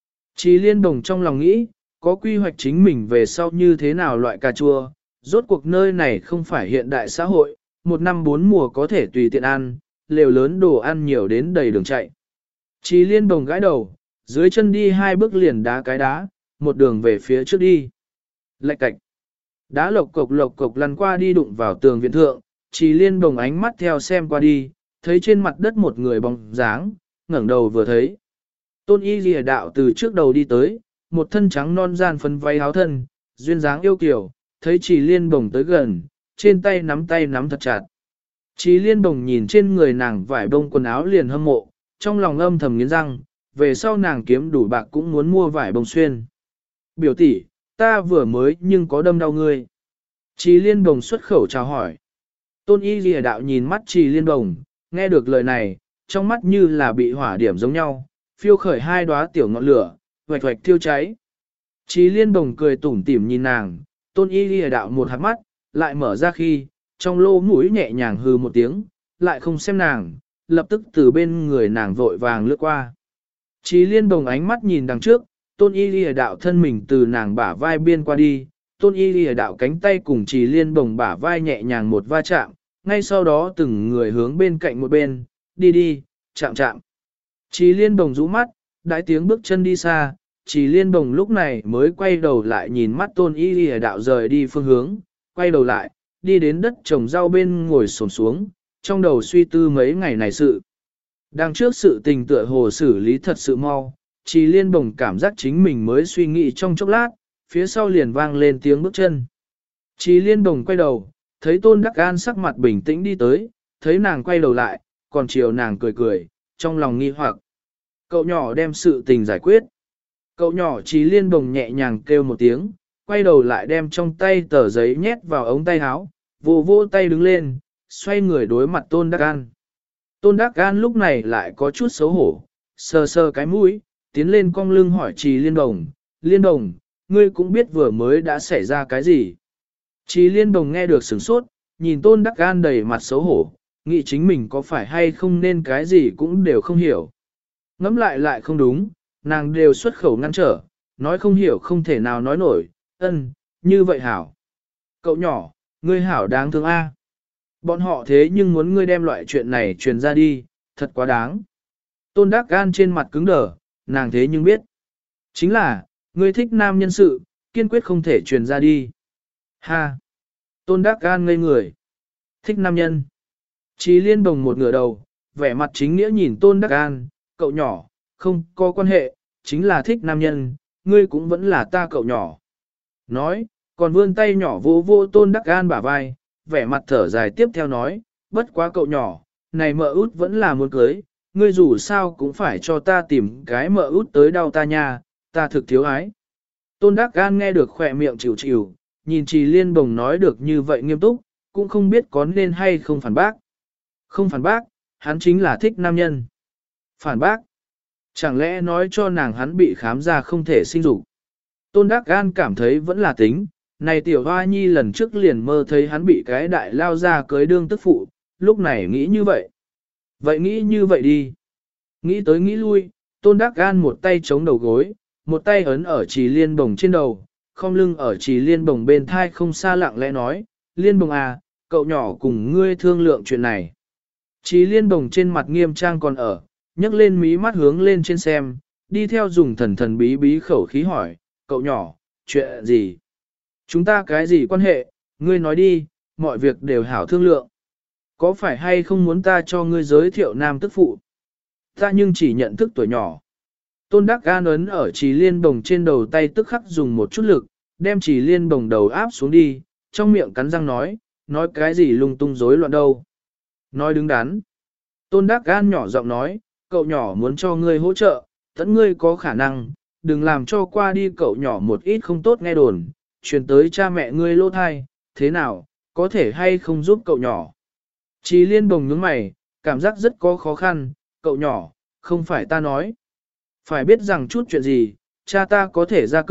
Chí Liên Bồng trong lòng nghĩ, có quy hoạch chính mình về sau như thế nào loại cà chua, rốt cuộc nơi này không phải hiện đại xã hội, một năm bốn mùa có thể tùy tiện ăn, lều lớn đồ ăn nhiều đến đầy đường chạy. Chí Liên Bồng gãi đầu, dưới chân đi hai bước liền đá cái đá, một đường về phía trước đi. Lạch cạch. Đá lộc cộc lăn qua đi đụng vào tường viện thượng, Chí Liên Bồng ánh mắt theo xem qua đi, thấy trên mặt đất một người bóng dáng, ngẩng đầu vừa thấy. Tôn Y Lìa Đạo từ trước đầu đi tới, một thân trắng non gian phấn váy áo thân, duyên dáng yêu kiều, thấy Chí Liên Bồng tới gần, trên tay nắm thật chặt. Chí Liên Bồng nhìn trên người nàng vải bông quần áo liền hâm mộ, trong lòng âm thầm nghiến răng, về sau nàng kiếm đủ bạc cũng muốn mua vải bông xuyên. Biểu tỷ, ta vừa mới nhưng có đâm đau ngươi. Chí Liên Bồng xuất khẩu chào hỏi. Tôn Y Lìa Đạo nhìn mắt Chí Liên Bồng, nghe được lời này, trong mắt như là bị hỏa điểm giống nhau, phiêu khởi hai đóa tiểu ngọn lửa, hoạch hoạch thiêu cháy. Chí Liên Bồng cười tủm tỉm nhìn nàng, Tôn Y Lìa Đạo một hạt mắt, lại mở ra khi, trong lô mũi nhẹ nhàng hừ một tiếng, lại không xem nàng, lập tức từ bên người nàng vội vàng lướt qua. Chí Liên Bồng ánh mắt nhìn đằng trước, Tôn Y Lìa Đạo thân mình từ nàng bả vai biên qua đi, Tôn Y Lìa Đạo cánh tay cùng Chí Liên Bồng bả vai nhẹ nhàng một va chạm, ngay sau đó từng người hướng bên cạnh một bên, đi, chạm. Chí Liên Bồng rũ mắt, đại tiếng bước chân đi xa, Chí Liên Bồng lúc này mới quay đầu lại nhìn mắt Tôn Y Lìa Đạo rời đi phương hướng, quay đầu lại, đi đến đất trồng rau bên ngồi xổm xuống, trong đầu suy tư mấy ngày này sự. Đằng trước sự tình tựa hồ xử lý thật sự mau, Chí Liên Bồng cảm giác chính mình mới suy nghĩ trong chốc lát, phía sau liền vang lên tiếng bước chân. Chí Liên Bồng quay đầu, thấy Tôn Đắc An sắc mặt bình tĩnh đi tới, thấy nàng quay đầu lại, còn chiều nàng cười, trong lòng nghi hoặc. Cậu nhỏ đem sự tình giải quyết. Cậu nhỏ Chí Liên Bồng nhẹ nhàng kêu một tiếng, quay đầu lại đem trong tay tờ giấy nhét vào ống tay áo, vô tay đứng lên, xoay người đối mặt Tôn Đắc An. Tôn Đắc An lúc này lại có chút xấu hổ, sờ cái mũi, tiến lên cong lưng hỏi Chí Liên Bồng, Liên Bồng, ngươi cũng biết vừa mới đã xảy ra cái gì. Chí Liên Bồng nghe được sửng sốt, nhìn Tôn Đắc An đầy mặt xấu hổ, nghĩ chính mình có phải hay không nên cái gì cũng đều không hiểu. Ngẫm lại không đúng, nàng đều xuất khẩu ngăn trở, nói không hiểu không thể nào nói nổi, như vậy hảo. Cậu nhỏ, ngươi hảo đáng thương a. Bọn họ thế nhưng muốn ngươi đem loại chuyện này truyền ra đi, thật quá đáng. Tôn Đắc An trên mặt cứng đờ, nàng thế nhưng biết. Chính là, ngươi thích nam nhân sự, kiên quyết không thể truyền ra đi. Ha! Tôn Đắc An ngây người. Thích nam nhân. Chí Liên Bồng một ngửa đầu, vẻ mặt chính nghĩa nhìn Tôn Đắc An, cậu nhỏ, không có quan hệ, chính là thích nam nhân, ngươi cũng vẫn là ta cậu nhỏ. Nói, còn vươn tay nhỏ vô Tôn Đắc An bả vai, vẻ mặt thở dài tiếp theo nói, bất quá cậu nhỏ, này mợ út vẫn là muốn cưới, ngươi dù sao cũng phải cho ta tìm cái mợ út tới đau ta nha, ta thực thiếu ái. Tôn Đắc Gan nghe được khỏe miệng chịu chịu, nhìn Trì Liên Bồng nói được như vậy nghiêm túc, cũng không biết có nên hay không phản bác. Không phản bác, hắn chính là thích nam nhân. Phản bác, chẳng lẽ nói cho nàng hắn bị khám ra không thể sinh dục. Tôn Đắc Gan cảm thấy vẫn là tính, này tiểu hoa nhi lần trước liền mơ thấy hắn bị cái đại lao ra cưới đương tức phụ, lúc này nghĩ như vậy. Vậy nghĩ như vậy đi. Nghĩ tới nghĩ lui, Tôn Đắc Gan một tay chống đầu gối, một tay ấn ở Trì Liên Bồng trên đầu, không lưng ở Trì Liên Bồng bên thai không xa lặng lẽ nói, Liên Bồng à, cậu nhỏ cùng ngươi thương lượng chuyện này. Trì Liên Bồng trên mặt nghiêm trang còn ở, nhấc lên mí mắt hướng lên trên xem, đi theo dùng thần thần bí bí khẩu khí hỏi, cậu nhỏ, chuyện gì? Chúng ta cái gì quan hệ, ngươi nói đi, mọi việc đều hảo thương lượng. Có phải hay không muốn ta cho ngươi giới thiệu nam tức phụ? Ta nhưng chỉ nhận thức tuổi nhỏ. Tôn Đắc Gan ấn ở Trì Liên Bồng trên đầu tay tức khắc dùng một chút lực, đem Trì Liên Bồng đầu áp xuống đi, trong miệng cắn răng nói cái gì lung tung rối loạn đâu. Nói đứng đắn. Tôn Đắc Gan nhỏ giọng nói, cậu nhỏ muốn cho ngươi hỗ trợ, tẫn ngươi có khả năng, đừng làm cho qua đi cậu nhỏ một ít không tốt nghe đồn, truyền tới cha mẹ ngươi lỗ thai, thế nào, có thể hay không giúp cậu nhỏ. Trì Liên Bồng nhướng mày, cảm giác rất có khó khăn, cậu nhỏ, không phải ta nói. Phải biết rằng chút chuyện gì, cha ta có thể ra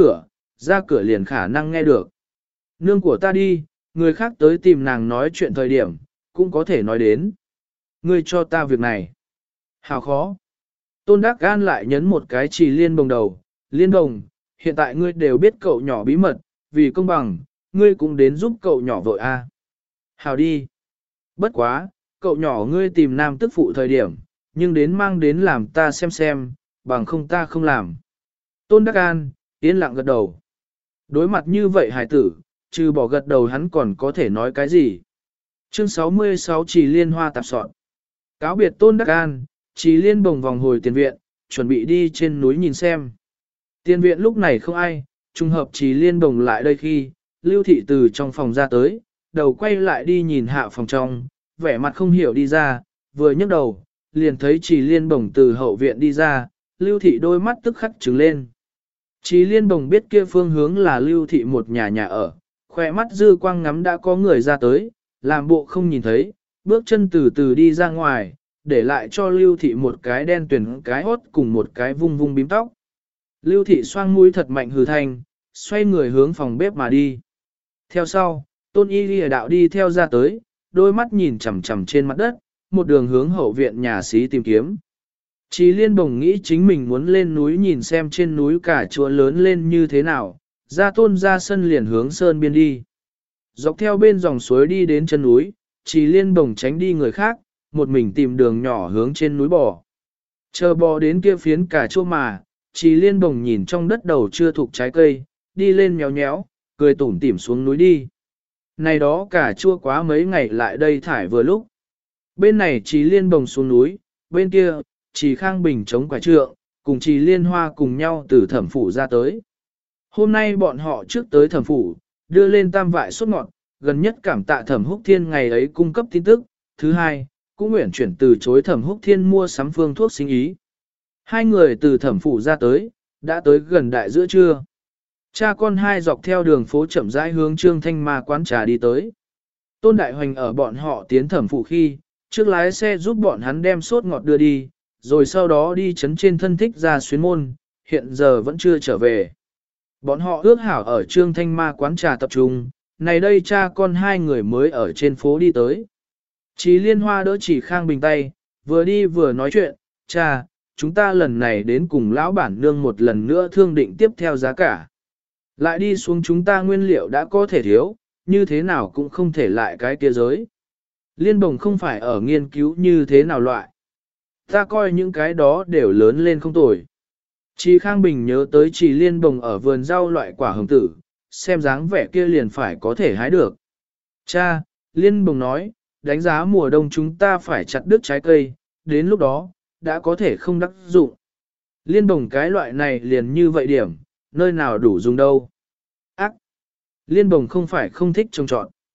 cửa liền khả năng nghe được. Nương của ta đi, người khác tới tìm nàng nói chuyện thời điểm, cũng có thể nói đến. Ngươi cho ta việc này. Hào khó. Tôn Đắc Gan lại nhấn một cái Trì Liên Bồng đầu. Liên Bồng, hiện tại ngươi đều biết cậu nhỏ bí mật, vì công bằng, ngươi cũng đến giúp cậu nhỏ vội a. Hào đi. Bất quá, cậu nhỏ ngươi tìm nam tức phụ thời điểm, nhưng đến mang đến làm ta xem, bằng không ta không làm. Tôn Đắc Gan, yên lặng gật đầu. Đối mặt như vậy hài tử, trừ bỏ gật đầu hắn còn có thể nói cái gì. Chương 66 Trì Liên Hoa tạp soạn. Cáo biệt Tôn Đắc Gan, Trì Liên Bồng vòng hồi tiền viện, chuẩn bị đi trên núi nhìn xem. Tiền viện lúc này không ai, trùng hợp Trì Liên Bồng lại đây khi, Lưu Thị từ trong phòng ra tới, đầu quay lại đi nhìn hạ phòng trong, vẻ mặt không hiểu đi ra, vừa nhấc đầu, liền thấy Trì Liên Bồng từ hậu viện đi ra, Lưu Thị đôi mắt tức khắc trừng lên. Trì Liên Bồng biết kia phương hướng là Lưu Thị một nhà ở, khỏe mắt dư quang ngắm đã có người ra tới, làm bộ không nhìn thấy, bước chân từ từ đi ra ngoài, để lại cho Lưu Thị một cái đen tuyển cái hốt cùng một cái vung vung bím tóc. Lưu Thị xoang mũi thật mạnh hừ thanh, xoay người hướng phòng bếp mà đi. Theo sau, Tôn Y Lìa đạo đi theo ra tới, đôi mắt nhìn chằm chằm trên mặt đất, một đường hướng hậu viện nhà xí tìm kiếm. Trì Liên Bồng nghĩ chính mình muốn lên núi nhìn xem trên núi cả chùa lớn lên như thế nào, ra Tôn ra sân liền hướng sơn biên đi. Dọc theo bên dòng suối đi đến chân núi, Trì Liên Bồng tránh đi người khác, một mình tìm đường nhỏ hướng trên núi bò. Chờ bò đến kia phiến cả chua mà, Trì Liên Bồng nhìn trong đất đầu chưa thuộc trái cây, đi lên nhéo nhéo, cười tủm tỉm xuống núi đi. Này đó cả chua quá mấy ngày lại đây thải vừa lúc. Bên này Trì Liên Bồng xuống núi, bên kia, Trì Khang Bình chống quả trượng, cùng Trì Liên Hoa cùng nhau từ thẩm phủ ra tới. Hôm nay bọn họ trước tới thẩm phủ, đưa lên tam vại sốt ngọt, gần nhất cảm tạ Thẩm Húc Thiên ngày ấy cung cấp tin tức, thứ hai, cũng nguyện chuyển từ chối Thẩm Húc Thiên mua sắm phương thuốc sinh ý. Hai người từ thẩm phủ ra tới, đã tới gần đại giữa trưa. Cha con hai dọc theo đường phố chậm rãi hướng Trương Thanh Ma quán trà đi tới. Tôn Đại Hoành ở bọn họ tiến thẩm phủ khi, trước lái xe giúp bọn hắn đem sốt ngọt đưa đi, rồi sau đó đi chấn trên thân thích ra xuyến môn, hiện giờ vẫn chưa trở về. Bọn họ ước hảo ở Trương Thanh Ma quán trà tập trung, này đây cha con hai người mới ở trên phố đi tới. Trì Liên Hoa đỡ Trì Khang Bình tay, vừa đi vừa nói chuyện, cha, chúng ta lần này đến cùng lão bản nương một lần nữa thương định tiếp theo giá cả. Lại đi xuống chúng ta nguyên liệu đã có thể thiếu, như thế nào cũng không thể lại cái kia giới. Liên Bồng không phải ở nghiên cứu như thế nào loại. Ta coi những cái đó đều lớn lên không tồi. Trì Khang Bình nhớ tới Trì Liên Bồng ở vườn rau loại quả hồng tử, xem dáng vẻ kia liền phải có thể hái được. Cha, Liên Bồng nói, đánh giá mùa đông chúng ta phải chặt đứt trái cây, đến lúc đó, đã có thể không đắc dụng. Liên Bồng cái loại này liền như vậy điểm, nơi nào đủ dùng đâu. Ác! Liên Bồng không phải không thích trồng trọt.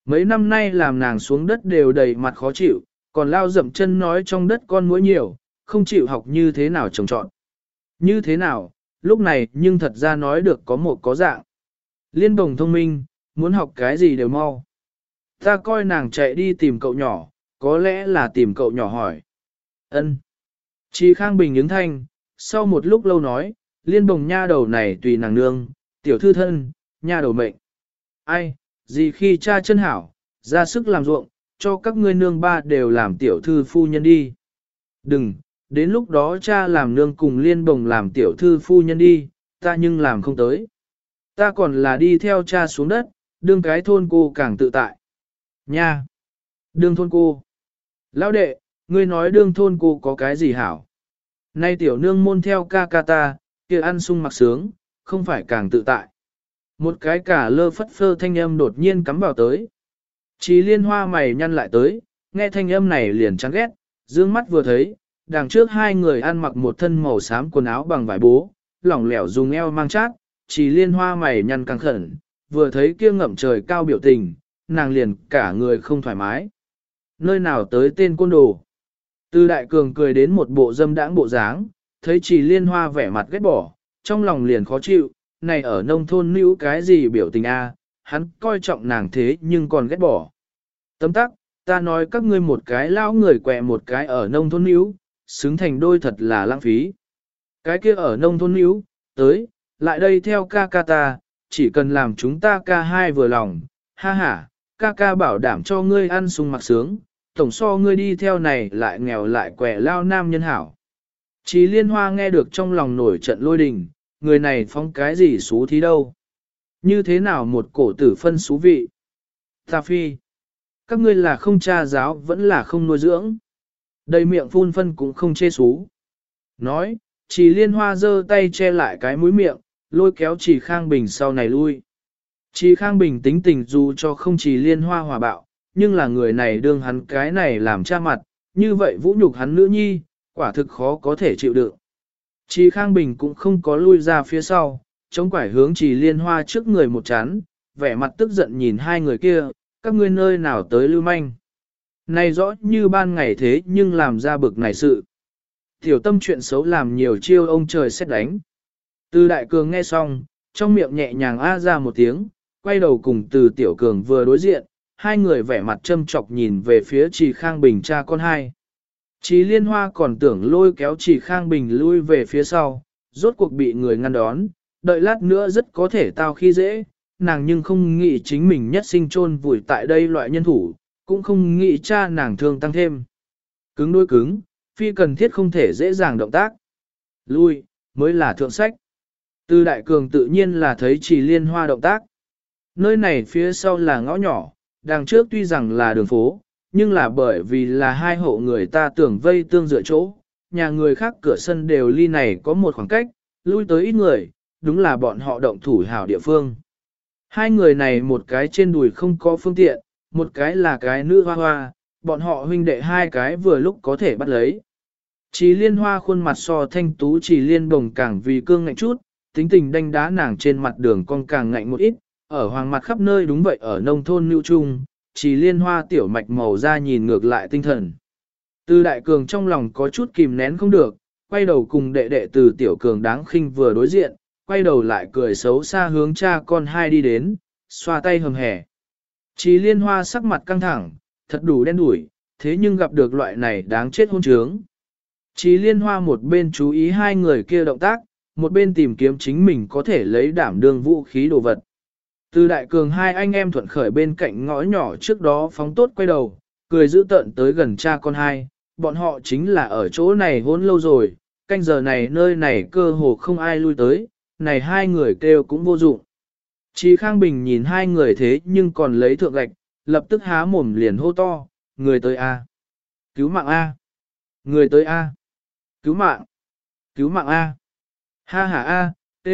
Mấy năm nay làm nàng xuống đất đều đầy mặt khó chịu, còn lao dậm chân nói trong đất con muỗi nhiều, không chịu học như thế nào trồng trọt. Như thế nào, lúc này nhưng thật ra nói được có một có dạng. Liên Đồng thông minh, muốn học cái gì đều mau. Ta coi nàng chạy đi tìm cậu nhỏ, có lẽ là tìm cậu nhỏ hỏi. Ân. Chi Khang Bình ứng thanh, sau một lúc lâu nói, Liên Đồng nha đầu này tùy nàng nương, tiểu thư thân, nha đầu mệnh. Ai, gì khi cha chân hảo, ra sức làm ruộng, cho các ngươi nương ba đều làm tiểu thư phu nhân đi. Đừng, đến lúc đó cha làm nương cùng Liên Bồng làm tiểu thư phu nhân đi, ta nhưng làm không tới. Ta còn là đi theo cha xuống đất, đương cái thôn cô càng tự tại. Nha! Đương thôn cô. Lão đệ, ngươi nói đương thôn cô có cái gì hảo? Nay tiểu nương môn theo ca ca ta, kia ăn sung mặc sướng, không phải càng tự tại. Một cái cả lơ phất phơ thanh âm đột nhiên cắm vào tới. Chí Liên Hoa mày nhăn lại tới, nghe thanh âm này liền chán ghét, dương mắt vừa thấy, đằng trước hai người ăn mặc một thân màu xám quần áo bằng vải bố, lỏng lẻo dùng eo mang chát, Chí Liên Hoa mày nhăn căng khẩn, vừa thấy kia ngậm trời cao biểu tình, nàng liền cả người không thoải mái. Nơi nào tới tên côn đồ? Từ Đại Cường cười đến một bộ dâm đãng bộ dáng, thấy Chí Liên Hoa vẻ mặt ghét bỏ, trong lòng liền khó chịu, này ở nông thôn nữ cái gì biểu tình a? Hắn coi trọng nàng thế nhưng còn ghét bỏ. Tấm tắc, ta nói các ngươi một cái lão người quẹ một cái ở nông thôn nữ, xứng thành đôi thật là lãng phí. Cái kia ở nông thôn nữ, tới, lại đây theo ca ca ta, chỉ cần làm chúng ta ca hai vừa lòng, ha ha, ca ca bảo đảm cho ngươi ăn sung mặc sướng, tổng so ngươi đi theo này lại nghèo lại quẹ lao nam nhân hảo. Chí Liên Hoa nghe được trong lòng nổi trận lôi đình, người này phong cái gì xú thí đâu. Như thế nào một cổ tử phân xú vị? Ta phi. Các ngươi là không cha giáo vẫn là không nuôi dưỡng. Đầy miệng phun phân cũng không chê xú. Nói, Chí Liên Hoa giơ tay che lại cái mũi miệng, lôi kéo Chí Khang Bình sau này lui. Chí Khang Bình tính tình dù cho không Chí Liên Hoa hòa bạo, nhưng là người này đương hắn cái này làm cha mặt, như vậy vũ nhục hắn nữ nhi, quả thực khó có thể chịu đựng. Chí Khang Bình cũng không có lui ra phía sau, chống quải hướng Chí Liên Hoa trước người một chán, vẻ mặt tức giận nhìn hai người kia, các ngươi nơi nào tới lưu manh. Này rõ như ban ngày thế nhưng làm ra bực này sự. Tiểu tâm chuyện xấu làm nhiều chiêu ông trời xét đánh. Từ Đại Cường nghe xong, trong miệng nhẹ nhàng a ra một tiếng, quay đầu cùng từ Tiểu Cường vừa đối diện, hai người vẻ mặt châm chọc nhìn về phía Chí Khang Bình cha con hai. Chí Liên Hoa còn tưởng lôi kéo Chí Khang Bình lui về phía sau, rốt cuộc bị người ngăn đón, đợi lát nữa rất có thể tao khi dễ, nàng nhưng không nghĩ chính mình nhất sinh chôn vùi tại đây loại nhân thủ, cũng không nghĩ cha nàng thương tăng thêm. Cứng đối cứng, phi cần thiết không thể dễ dàng động tác. Lui, mới là thượng sách. Từ Đại Cường tự nhiên là thấy Chí Liên Hoa động tác. Nơi này phía sau là ngõ nhỏ, đằng trước tuy rằng là đường phố, nhưng là bởi vì là hai hộ người ta tưởng vây tương dựa chỗ, nhà người khác cửa sân đều ly này có một khoảng cách, lui tới ít người, đúng là bọn họ động thủ hảo địa phương. Hai người này một cái trên đùi không có phương tiện, một cái là cái nữ hoa hoa, bọn họ huynh đệ hai cái vừa lúc có thể bắt lấy. Chí Liên Hoa khuôn mặt so thanh tú Chí Liên Bồng càng vì cương ngạnh chút, tính tình đanh đá nàng trên mặt đường con càng ngạnh một ít, ở hoàng mặt khắp nơi đúng vậy ở nông thôn lưu trung, Chí Liên Hoa tiểu mạch màu ra nhìn ngược lại tinh thần. Từ Đại Cường trong lòng có chút kìm nén không được, quay đầu cùng đệ đệ từ Tiểu Cường đáng khinh vừa đối diện, quay đầu lại cười xấu xa hướng cha con hai đi đến, xoa tay hầm hẻ. Chí Liên Hoa sắc mặt căng thẳng, thật đủ đen đủi, thế nhưng gặp được loại này đáng chết hôn trướng. Chí Liên Hoa một bên chú ý hai người kia động tác, một bên tìm kiếm chính mình có thể lấy đảm đương vũ khí đồ vật. Từ Đại Cường hai anh em thuận khởi bên cạnh ngõ nhỏ trước đó phóng tốt quay đầu, cười giữ tợn tới gần cha con hai, bọn họ chính là ở chỗ này hôn lâu rồi, canh giờ này nơi này cơ hồ không ai lui tới, này hai người kêu cũng vô dụng. Chí Khang Bình nhìn hai người thế nhưng còn lấy thượng gạch, lập tức há mồm liền hô to, người tới A. Cứu mạng A. Người tới A. Cứu mạng. Cứu mạng A. Ha ha A,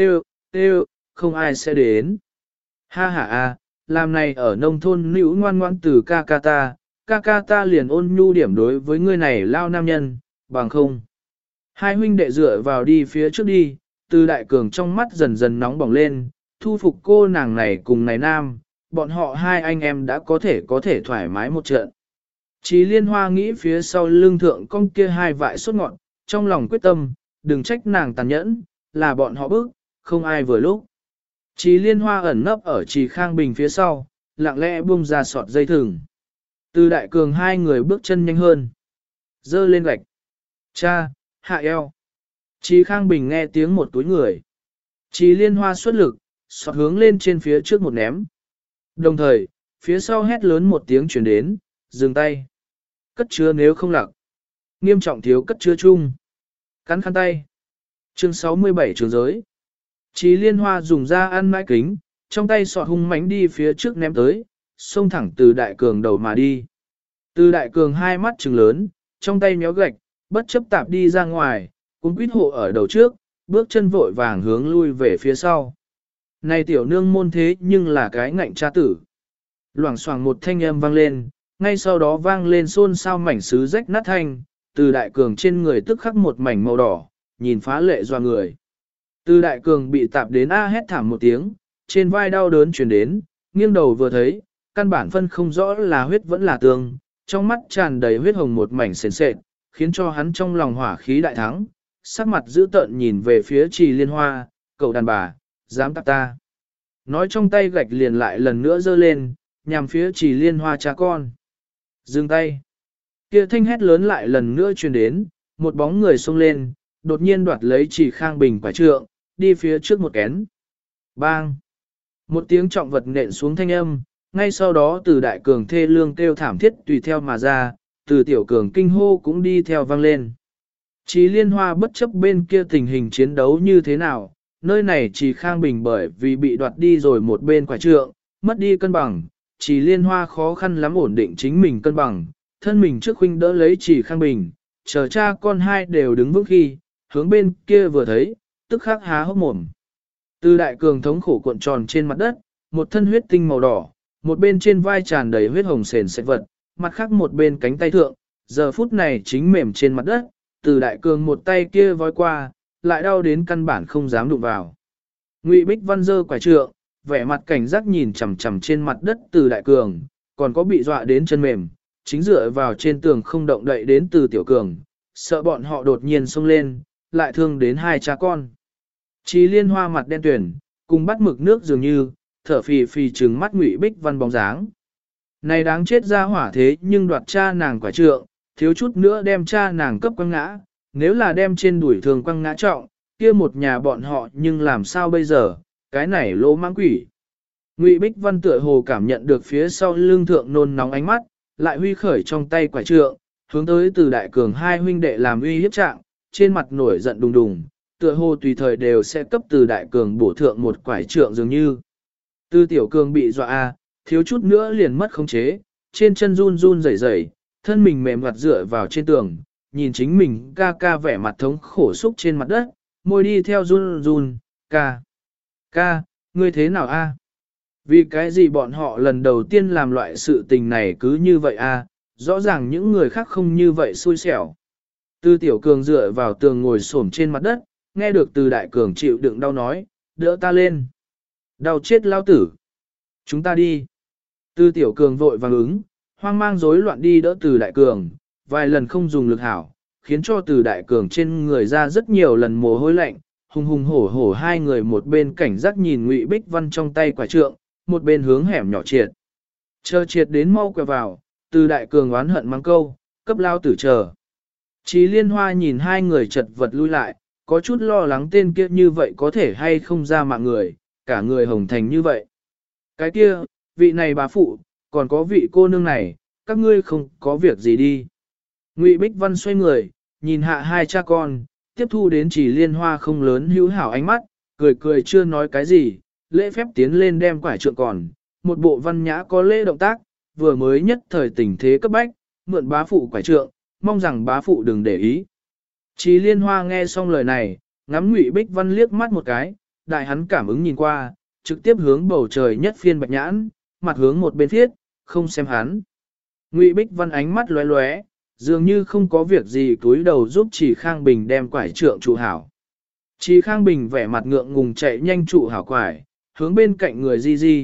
têu, không ai sẽ đến. Ha ha A, làm này ở nông thôn nữ ngoan ngoan từ ca ca ta liền ôn nhu điểm đối với người này lao nam nhân, bằng không. Hai huynh đệ dựa vào đi phía trước đi, từ Đại Cường trong mắt dần dần nóng bỏng lên, thu phục cô nàng này cùng này nam, bọn họ hai anh em đã có thể thoải mái một trận. Chí Liên Hoa nghĩ phía sau lưng thượng con kia hai vại sốt ngọn, trong lòng quyết tâm, đừng trách nàng tàn nhẫn, là bọn họ bức, không ai vừa lúc. Chí Liên Hoa ẩn nấp ở Trì Khang Bình phía sau, lặng lẽ buông ra sọt dây thừng. Từ Đại Cường hai người bước chân nhanh hơn. Dơ lên gạch. Cha, hạ eo. Trì Khang Bình nghe tiếng một túi người. Trì Liên Hoa xuất lực, sọt hướng lên trên phía trước một ném. Đồng thời, phía sau hét lớn một tiếng chuyển đến, dừng tay. Cất chứa nếu không lặc. Nghiêm trọng thiếu cất chứa chung. Cắn khăn tay. Chương 67 trường giới. Trì Liên Hoa dùng ra ăn mãi kính, trong tay sọt hung mãnh đi phía trước ném tới, xông thẳng từ Đại Cường đầu mà đi. Từ Đại Cường hai mắt trừng lớn, trong tay méo gạch, bất chấp tạp đi ra ngoài, cũng quýt hộ ở đầu trước, bước chân vội vàng hướng lui về phía sau. Này tiểu nương môn thế nhưng là cái ngạnh cha tử. Loảng xoảng một thanh âm vang lên, ngay sau đó vang lên xôn xao mảnh sứ rách nát thanh, từ Đại Cường trên người tức khắc một mảnh màu đỏ, nhìn phá lệ doa người. Từ Đại Cường bị tạp đến hét thảm một tiếng, trên vai đau đớn truyền đến, nghiêng đầu vừa thấy, căn bản phân không rõ là huyết vẫn là tương, trong mắt tràn đầy huyết hồng một mảnh sền sệt, khiến cho hắn trong lòng hỏa khí đại thắng, sắc mặt dữ tợn nhìn về phía Trì Liên Hoa, cậu đàn bà, dám tạp ta. Nói trong tay gạch liền lại lần nữa giơ lên, nhằm phía Trì Liên Hoa cha con. Dừng tay. Kia thanh hét lớn lại lần nữa truyền đến, một bóng người xông lên, đột nhiên đoạt lấy Trì Khang Bình quả trượng, đi phía trước một kén. Bang! Một tiếng trọng vật nện xuống thanh âm, ngay sau đó từ Đại Cường thê lương kêu thảm thiết tùy theo mà ra, từ Tiểu Cường kinh hô cũng đi theo vang lên. Trì Liên Hoa bất chấp bên kia tình hình chiến đấu như thế nào, nơi này Trì Khang Bình bởi vì bị đoạt đi rồi một bên quả trượng, mất đi cân bằng, Trì Liên Hoa khó khăn lắm ổn định chính mình cân bằng, thân mình trước huynh đỡ lấy Trì Khang Bình, chờ cha con hai đều đứng vững khi, hướng bên kia vừa thấy, tức khắc há hốc mồm. Từ Đại Cường thống khổ cuộn tròn trên mặt đất, một thân huyết tinh màu đỏ, một bên trên vai tràn đầy huyết hồng sền sệt vật, mặt khác một bên cánh tay thượng, giờ phút này chính mềm trên mặt đất, Từ Đại Cường một tay kia vói qua, lại đau đến căn bản không dám đụng vào. Ngụy Bích Văn giơ quả trượng, vẻ mặt cảnh giác nhìn chằm chằm trên mặt đất Từ Đại Cường, còn có bị dọa đến chân mềm, chính dựa vào trên tường không động đậy đến Từ Tiểu Cường, sợ bọn họ đột nhiên xông lên, lại thương đến hai cha con. Trì Liên Hoa mặt đen tuyển, cùng bắt mực nước dường như, thở phì phì trừng mắt Ngụy Bích Văn bóng dáng. Này đáng chết ra hỏa thế nhưng đoạt cha nàng quả trượng, thiếu chút nữa đem cha nàng cấp quăng ngã, nếu là đem trên đuổi thường quăng ngã trọng, kia một nhà bọn họ nhưng làm sao bây giờ, cái này lỗ mãng quỷ. Ngụy Bích Văn tựa hồ cảm nhận được phía sau lưng thượng nôn nóng ánh mắt, lại huy khởi trong tay quả trượng, hướng tới Từ Đại Cường hai huynh đệ làm uy hiếp trạng, trên mặt nổi giận đùng đùng, tựa hồ tùy thời đều sẽ cấp Từ Đại Cường bổ thượng một quả trượng dường như. Từ Tiểu Cường bị dọa thiếu chút nữa liền mất khống chế, trên chân run run rẩy rẩy, thân mình mềm mặt dựa vào trên tường, nhìn chính mình ca ca vẻ mặt thống khổ xúc trên mặt đất, môi đi theo run run, ca, ngươi thế nào a? Vì cái gì bọn họ lần đầu tiên làm loại sự tình này cứ như vậy a? Rõ ràng những người khác không như vậy xui xẻo. Từ Tiểu Cường dựa vào tường ngồi xổm trên mặt đất, nghe được Từ Đại Cường chịu đựng đau nói, đỡ ta lên. Đau chết lao tử. Chúng ta đi. Từ Tiểu Cường vội vàng ứng, hoang mang rối loạn đi đỡ Từ Đại Cường, vài lần không dùng lực hảo, khiến cho Từ Đại Cường trên người ra rất nhiều lần mồ hôi lạnh, hùng hùng hổ hổ hai người một bên cảnh giác nhìn Ngụy Bích Văn trong tay quả trượng, một bên hướng hẻm nhỏ triệt. Chờ triệt đến mau quẹo vào, Từ Đại Cường oán hận mắng câu, cấp lao tử chờ. Trì Liên Hoa nhìn hai người chật vật lui lại, có chút lo lắng tên kia như vậy có thể hay không ra mạng người, cả người hồng thành như vậy. Cái kia, vị này bá phụ, còn có vị cô nương này, các ngươi không có việc gì đi. Ngụy Bích Văn xoay người, nhìn hạ hai cha con, tiếp thu đến Trì Liên Hoa không lớn hữu hảo ánh mắt, cười cười chưa nói cái gì, lễ phép tiến lên đem quải trượng còn, một bộ văn nhã có lễ động tác, vừa mới nhất thời tình thế cấp bách, mượn bá phụ quải trượng, mong rằng bá phụ đừng để ý. Trì Liên Hoa nghe xong lời này, ngắm Ngụy Bích Văn liếc mắt một cái, đại hắn cảm ứng nhìn qua, trực tiếp hướng bầu trời nhất phiên bạch nhãn, mặt hướng một bên thiết, không xem hắn. Ngụy Bích Văn ánh mắt lóe lóe, dường như không có việc gì cúi đầu giúp Trì Khang Bình đem quải trượng trụ hảo. Trì Khang Bình vẻ mặt ngượng ngùng chạy nhanh trụ hảo quải, hướng bên cạnh người di di,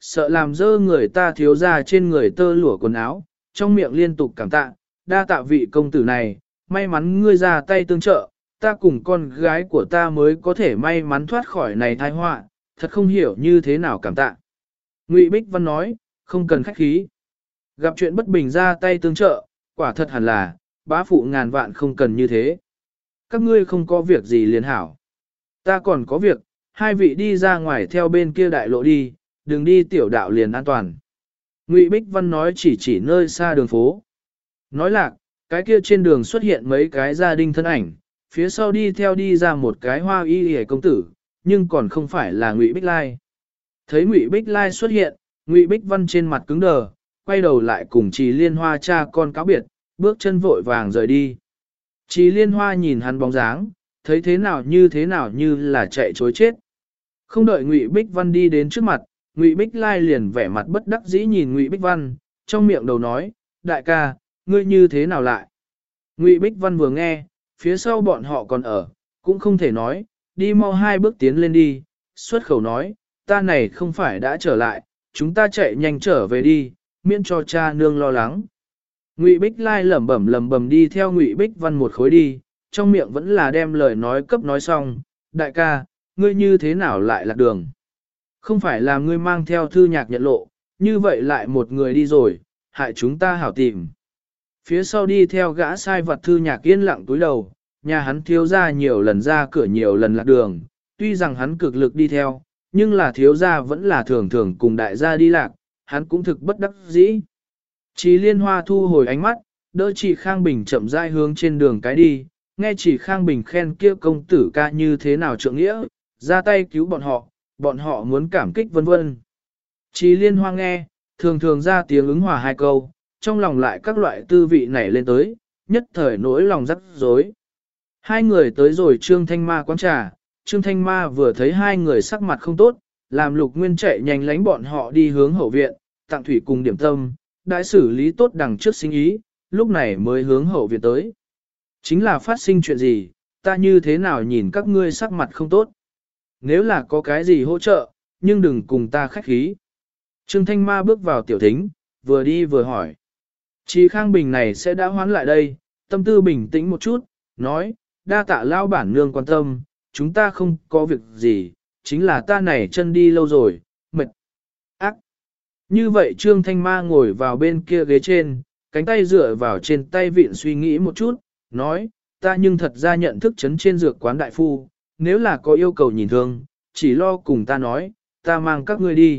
sợ làm dơ người ta thiếu ra trên người tơ lụa quần áo, trong miệng liên tục cảm tạ, đa tạ vị công tử này, may mắn ngươi ra tay tương trợ, ta cùng con gái của ta mới có thể may mắn thoát khỏi này tai họa, thật không hiểu như thế nào cảm tạ. Ngụy Bích Văn nói, không cần khách khí. Gặp chuyện bất bình ra tay tương trợ, quả thật hẳn là, bá phụ ngàn vạn không cần như thế. Các ngươi không có việc gì liền hảo. Ta còn có việc, hai vị đi ra ngoài theo bên kia đại lộ đi, đừng đi tiểu đạo liền an toàn. Ngụy Bích Văn nói chỉ nơi xa đường phố. Nói lạc, cái kia trên đường xuất hiện mấy cái gia đình thân ảnh, phía sau đi theo đi ra một cái hoa y hề công tử, nhưng còn không phải là Ngụy Bích Lai. Thấy Ngụy Bích Lai xuất hiện, Ngụy Bích Văn trên mặt cứng đờ, quay đầu lại cùng Trì Liên Hoa cha con cáo biệt, bước chân vội vàng rời đi. Trì Liên Hoa nhìn hắn bóng dáng, thấy thế nào như là chạy chối chết. Không đợi Ngụy Bích Văn đi đến trước mặt, Ngụy Bích Lai liền vẻ mặt bất đắc dĩ nhìn Ngụy Bích Văn, trong miệng đầu nói, đại ca, ngươi như thế nào lại? Ngụy Bích Văn vừa nghe, phía sau bọn họ còn ở, cũng không thể nói, đi mau hai bước tiến lên đi, xuất khẩu nói, ta này không phải đã trở lại, chúng ta chạy nhanh trở về đi, miễn cho cha nương lo lắng. Ngụy Bích Lai lẩm bẩm đi theo Ngụy Bích Văn một khối đi, trong miệng vẫn là đem lời nói cấp nói xong, đại ca, ngươi như thế nào lại lạc đường? Không phải là ngươi mang theo thư nhạc nhận lộ, như vậy lại một người đi rồi, hại chúng ta hảo tìm. Phía sau đi theo gã sai vật thư nhạc yên lặng túi đầu, nhà hắn thiếu gia nhiều lần ra cửa nhiều lần lạc đường, tuy rằng hắn cực lực đi theo, nhưng là thiếu gia vẫn là thường thường cùng đại gia đi lạc, hắn cũng thực bất đắc dĩ. Chỉ Liên Hoa thu hồi ánh mắt, đỡ Chỉ Khang Bình chậm rãi hướng trên đường cái đi, nghe Chỉ Khang Bình khen kia công tử ca như thế nào trượng nghĩa, ra tay cứu bọn họ muốn cảm kích vân vân. Chỉ Liên Hoa nghe, thường thường ra tiếng ứng hòa hai câu, trong lòng lại các loại tư vị nảy lên tới, nhất thời nỗi lòng rắc rối. Hai người tới rồi Trương Thanh Ma quán trà, Trương Thanh Ma vừa thấy hai người sắc mặt không tốt, làm Lục Nguyên chạy nhanh lánh bọn họ đi hướng hậu viện, tặng thủy cùng điểm tâm, đã xử lý tốt đằng trước sinh ý, lúc này mới hướng hậu viện tới. Chính là phát sinh chuyện gì, ta như thế nào nhìn các ngươi sắc mặt không tốt. Nếu là có cái gì hỗ trợ, nhưng đừng cùng ta khách khí. Trương Thanh Ma bước vào tiểu thính, vừa đi vừa hỏi. Chỉ Khang Bình này sẽ đã hoán lại đây, tâm tư bình tĩnh một chút, nói, đa tạ lao bản nương quan tâm, chúng ta không có việc gì, chính là ta này chân đi lâu rồi, mệt. Ác! Như vậy Trương Thanh Ma ngồi vào bên kia ghế trên, cánh tay dựa vào trên tay vịn suy nghĩ một chút, nói, ta nhưng thật ra nhận thức chấn trên dược quán đại phu, nếu là có yêu cầu nhìn thương, chỉ lo cùng ta nói, ta mang các ngươi đi.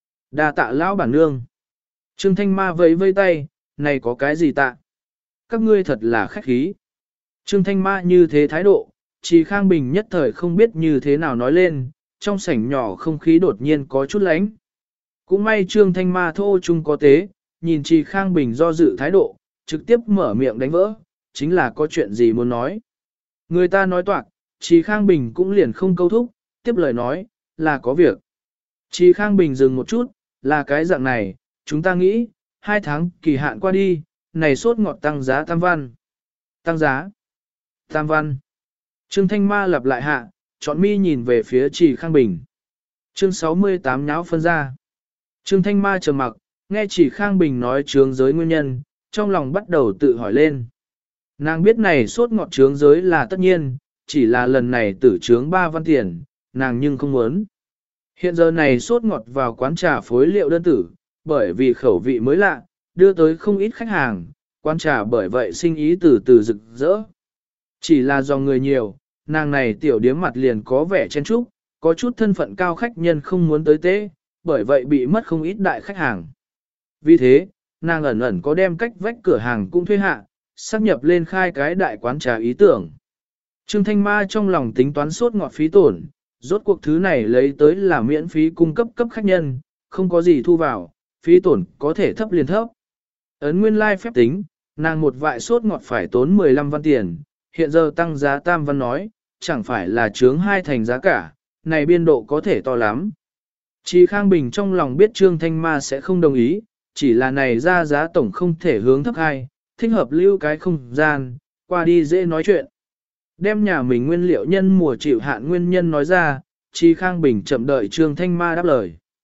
Đa tạ lão bản nương. Trương Thanh Ma vẫy vây tay, này có cái gì tạ? Các ngươi thật là khách khí. Trương Thanh Ma như thế thái độ, Chỉ Khang Bình nhất thời không biết như thế nào nói lên, trong sảnh nhỏ không khí đột nhiên có chút lánh. Cũng may Trương Thanh Ma thô chung có tế, nhìn Chỉ Khang Bình do dự thái độ, trực tiếp mở miệng đánh vỡ, chính là có chuyện gì muốn nói. Người ta nói toạc, Chỉ Khang Bình cũng liền không câu thúc, tiếp lời nói, là có việc. Chỉ Khang Bình dừng một chút, là cái dạng này, chúng ta nghĩ, 2 tháng kỳ hạn qua đi, này sốt ngọt tăng giá tam văn. Tăng giá. Tam văn. Trương Thanh Ma lặp lại hạ, chọn mi nhìn về phía Chỉ Khang Bình. Chương 68 nháo phân ra. Trương Thanh Ma trầm mặc, nghe Chỉ Khang Bình nói trướng giới nguyên nhân, trong lòng bắt đầu tự hỏi lên. Nàng biết này sốt ngọt trướng giới là tất nhiên, chỉ là lần này tử trướng 3 văn tiền, nàng nhưng không muốn. Hiện giờ này sốt ngọt vào quán trà phối liệu đơn tử, bởi vì khẩu vị mới lạ, đưa tới không ít khách hàng, quán trà bởi vậy sinh ý từ từ rực rỡ. Chỉ là do người nhiều, nàng này tiểu điếm mặt liền có vẻ chen chúc, có chút thân phận cao khách nhân không muốn tới tế, bởi vậy bị mất không ít đại khách hàng. Vì thế, nàng ẩn ẩn có đem cách vách cửa hàng cũng thuê hạ, sắp nhập lên khai cái đại quán trà ý tưởng. Trương Thanh Ma trong lòng tính toán sốt ngọt phí tổn, rốt cuộc thứ này lấy tới là miễn phí cung cấp cấp khách nhân, không có gì thu vào, phí tổn có thể thấp liền thấp. Ấn nguyên lai phép tính, nàng một vại sốt ngọt phải tốn 15 văn tiền, hiện giờ tăng giá tam văn nói, chẳng phải là chướng 2 thành giá cả, này biên độ có thể to lắm. Chỉ Khang Bình trong lòng biết Trương Thanh Ma sẽ không đồng ý, chỉ là này ra giá tổng không thể hướng thấp hai, thích hợp lưu cái không gian, qua đi dễ nói chuyện. Đem nhà mình nguyên liệu nhân mùa chịu hạn nguyên nhân nói ra, Chỉ Khang Bình chậm đợi Trương Thanh Ma đáp lời.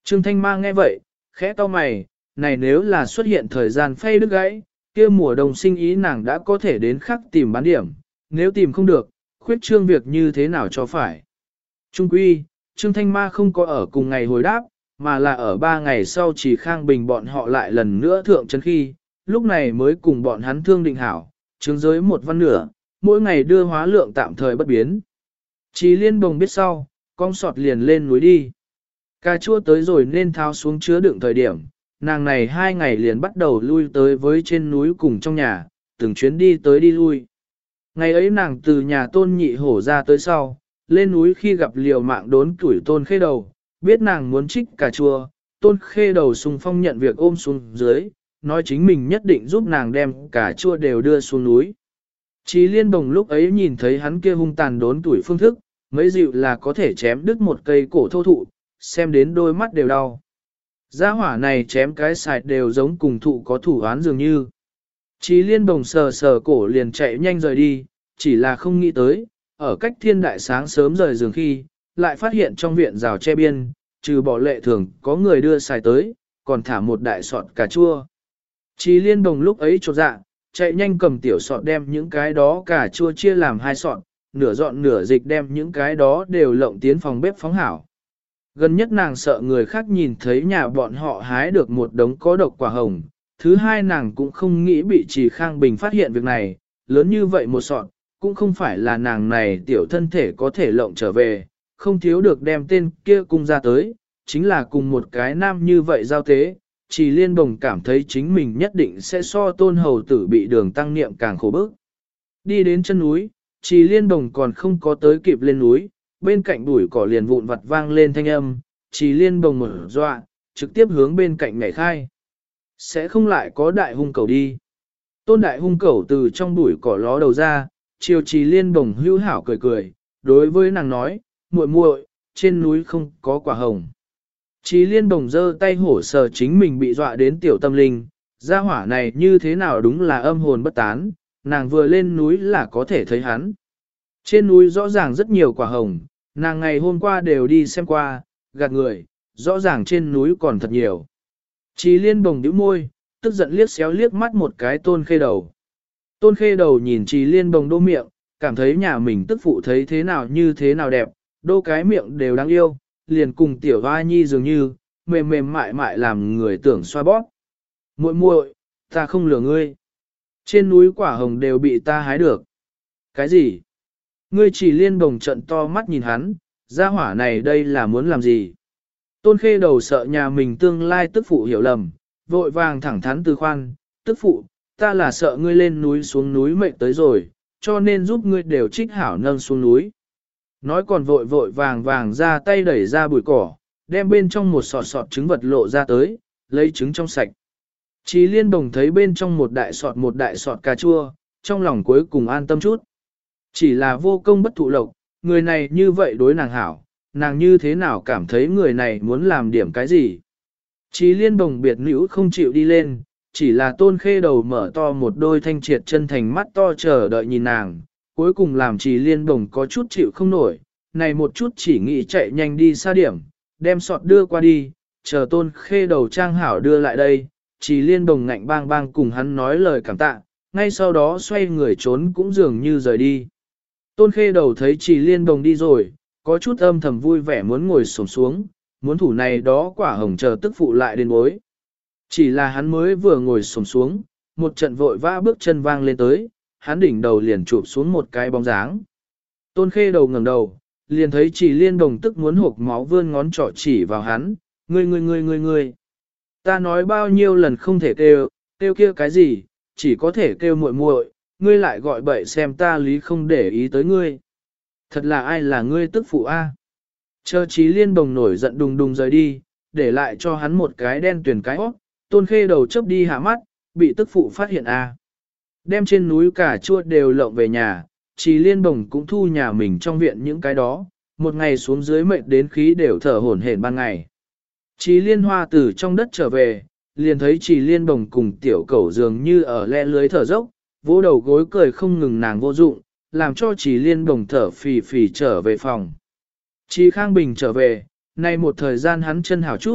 Trương Thanh Ma nghe vậy, khẽ cau mày, này nếu là xuất hiện thời gian phay đứt gãy, kia mùa đông sinh ý nàng đã có thể đến khắc tìm bán điểm, nếu tìm không được, khuyết trương việc như thế nào cho phải. Trung quy, Trương Thanh Ma không có ở cùng ngày hồi đáp, mà là ở 3 ngày sau chỉ Khang Bình bọn họ lại lần nữa thượng chân khi, lúc này mới cùng bọn hắn thương định hảo, chứng giới 1 văn nửa, mỗi ngày đưa hóa lượng tạm thời bất biến. Chí Liên Bồng biết sau, con sọt liền lên núi đi. Cà chua tới rồi nên tháo xuống chứa đựng thời điểm, nàng này 2 ngày liền bắt đầu lui tới với trên núi cùng trong nhà, từng chuyến đi tới đi lui. Ngày ấy nàng từ nhà Tôn Nhị Hổ ra tới sau, lên núi khi gặp liều mạng đốn tuổi Tôn Khê Đầu, biết nàng muốn trích cà chua, Tôn Khê Đầu xung phong nhận việc ôm xuống dưới, nói chính mình nhất định giúp nàng đem cà chua đều đưa xuống núi. Chí Liên Bồng lúc ấy nhìn thấy hắn kia hung tàn đốn tuổi phương thức, mấy dịu là có thể chém đứt một cây cổ thô thụ, xem đến đôi mắt đều đau. Gia hỏa này chém cái sài đều giống cùng thụ có thủ án dường như. Chí Liên Bồng sờ sờ cổ liền chạy nhanh rời đi, chỉ là không nghĩ tới, ở cách thiên đại sáng sớm rời giường khi, lại phát hiện trong viện rào che biên, trừ bỏ lệ thường có người đưa xài tới, còn thả một đại sọt cà chua. Chí Liên Bồng lúc ấy chột dạ, chạy nhanh cầm tiểu sọt đem những cái đó cà chua chia làm 2 sọt, nửa dọn nửa dịch đem những cái đó đều lộng tiến phòng bếp phóng hảo. Gần nhất nàng sợ người khác nhìn thấy nhà bọn họ hái được một đống có độc quả hồng, thứ hai nàng cũng không nghĩ bị Trì Khang Bình phát hiện việc này, lớn như vậy một sọt, cũng không phải là nàng này tiểu thân thể có thể lộng trở về, không thiếu được đem tên kia cung ra tới, chính là cùng một cái nam như vậy giao tế. Trì Liên Bồng cảm thấy chính mình nhất định sẽ so Tôn Hầu Tử bị Đường Tăng Niệm càng khổ bức. Đi đến chân núi, Trì Liên Bồng còn không có tới kịp lên núi, bên cạnh bụi cỏ liền vụn vặt vang lên thanh âm, Trì Liên Bồng mở dọa, trực tiếp hướng bên cạnh nhảy khai. Sẽ không lại có đại hung cầu đi. Tôn đại hung cầu từ trong bụi cỏ ló đầu ra, chiều Trì Liên Bồng hữu hảo cười cười, đối với nàng nói, muội muội, trên núi không có quả hồng. Trì Liên Bồng giơ tay hổ sờ chính mình bị dọa đến tiểu tâm linh, gia hỏa này như thế nào đúng là âm hồn bất tán, nàng vừa lên núi là có thể thấy hắn. Trên núi rõ ràng rất nhiều quả hồng, nàng ngày hôm qua đều đi xem qua, gạt người, rõ ràng trên núi còn thật nhiều. Trì Liên Bồng nhíu môi, tức giận liếc xéo liếc mắt một cái Tôn Khê Đầu. Tôn Khê Đầu nhìn Trì Liên Bồng đô miệng, cảm thấy nhà mình tức phụ thấy thế nào như thế nào đẹp, đô cái miệng đều đáng yêu, liền cùng tiểu hoa nhi dường như, mềm mềm mại mại làm người tưởng xoa bóp. Muội muội, ta không lừa ngươi. Trên núi quả hồng đều bị ta hái được. Cái gì? Ngươi Trì Liên Bồng trận to mắt nhìn hắn, gia hỏa này đây là muốn làm gì? Tôn Khê Đầu sợ nhà mình tương lai tức phụ hiểu lầm, vội vàng thẳng thắn từ khoan, tức phụ, ta là sợ ngươi lên núi xuống núi mệt tới rồi, cho nên giúp ngươi đều trích hảo nâng xuống núi. Nói còn vội vội vàng vàng ra tay đẩy ra bụi cỏ, đem bên trong một sọt sọt trứng vật lộ ra tới, lấy trứng trong sạch. Trì Liên Bồng thấy bên trong một đại sọt cà chua, trong lòng cuối cùng an tâm chút. Chỉ là vô công bất thụ lộc, người này như vậy đối nàng hảo, nàng như thế nào cảm thấy người này muốn làm điểm cái gì. Trì Liên Bồng biệt nữ không chịu đi lên, chỉ là Tôn Khê Đầu mở to một đôi thanh triệt chân thành mắt to chờ đợi nhìn nàng, cuối cùng làm Trì Liên Bồng có chút chịu không nổi, này một chút chỉ nghĩ chạy nhanh đi xa điểm, đem sọt đưa qua đi, chờ Tôn Khê Đầu trang hảo đưa lại đây, Trì Liên Bồng ngạnh bang bang cùng hắn nói lời cảm tạ, ngay sau đó xoay người trốn cũng dường như rời đi. Tôn Khê Đầu thấy Trì Liên Bồng đi rồi, có chút âm thầm vui vẻ muốn ngồi xổm xuống, muốn thủ này đó quả hồng chờ tức phụ lại đến bối. Chỉ là hắn mới vừa ngồi xổm xuống, một trận vội vã bước chân vang lên tới, hắn đỉnh đầu liền chụp xuống một cái bóng dáng. Tôn Khê Đầu ngẩng đầu, liền thấy Trì Liên Bồng tức muốn hộc máu vươn ngón trỏ chỉ vào hắn, ngươi. Ta nói bao nhiêu lần không thể kêu kia cái gì, chỉ có thể kêu muội muội, ngươi lại gọi bậy xem ta lý không để ý tới ngươi. Thật là ai là ngươi tức phụ a? Chờ Trì Liên Bồng nổi giận đùng đùng rời đi, để lại cho hắn một cái đen tuyển cái óc, Tôn Khê Đầu chớp đi hạ mắt, bị tức phụ phát hiện a. Đem trên núi cà chua đều lộng về nhà, Trì Liên Bồng cũng thu nhà mình trong viện những cái đó, một ngày xuống dưới mệt đến khí đều thở hổn hển ban ngày. Trì Liên Hoa từ trong đất trở về, liền thấy Trì Liên Bồng cùng tiểu cẩu dường như ở le lưới thở dốc, vỗ đầu gối cười không ngừng nàng vô dụng, làm cho Trì Liên Bồng thở phì phì trở về phòng. Trì Khang Bình trở về, nay một thời gian hắn chân hảo chút,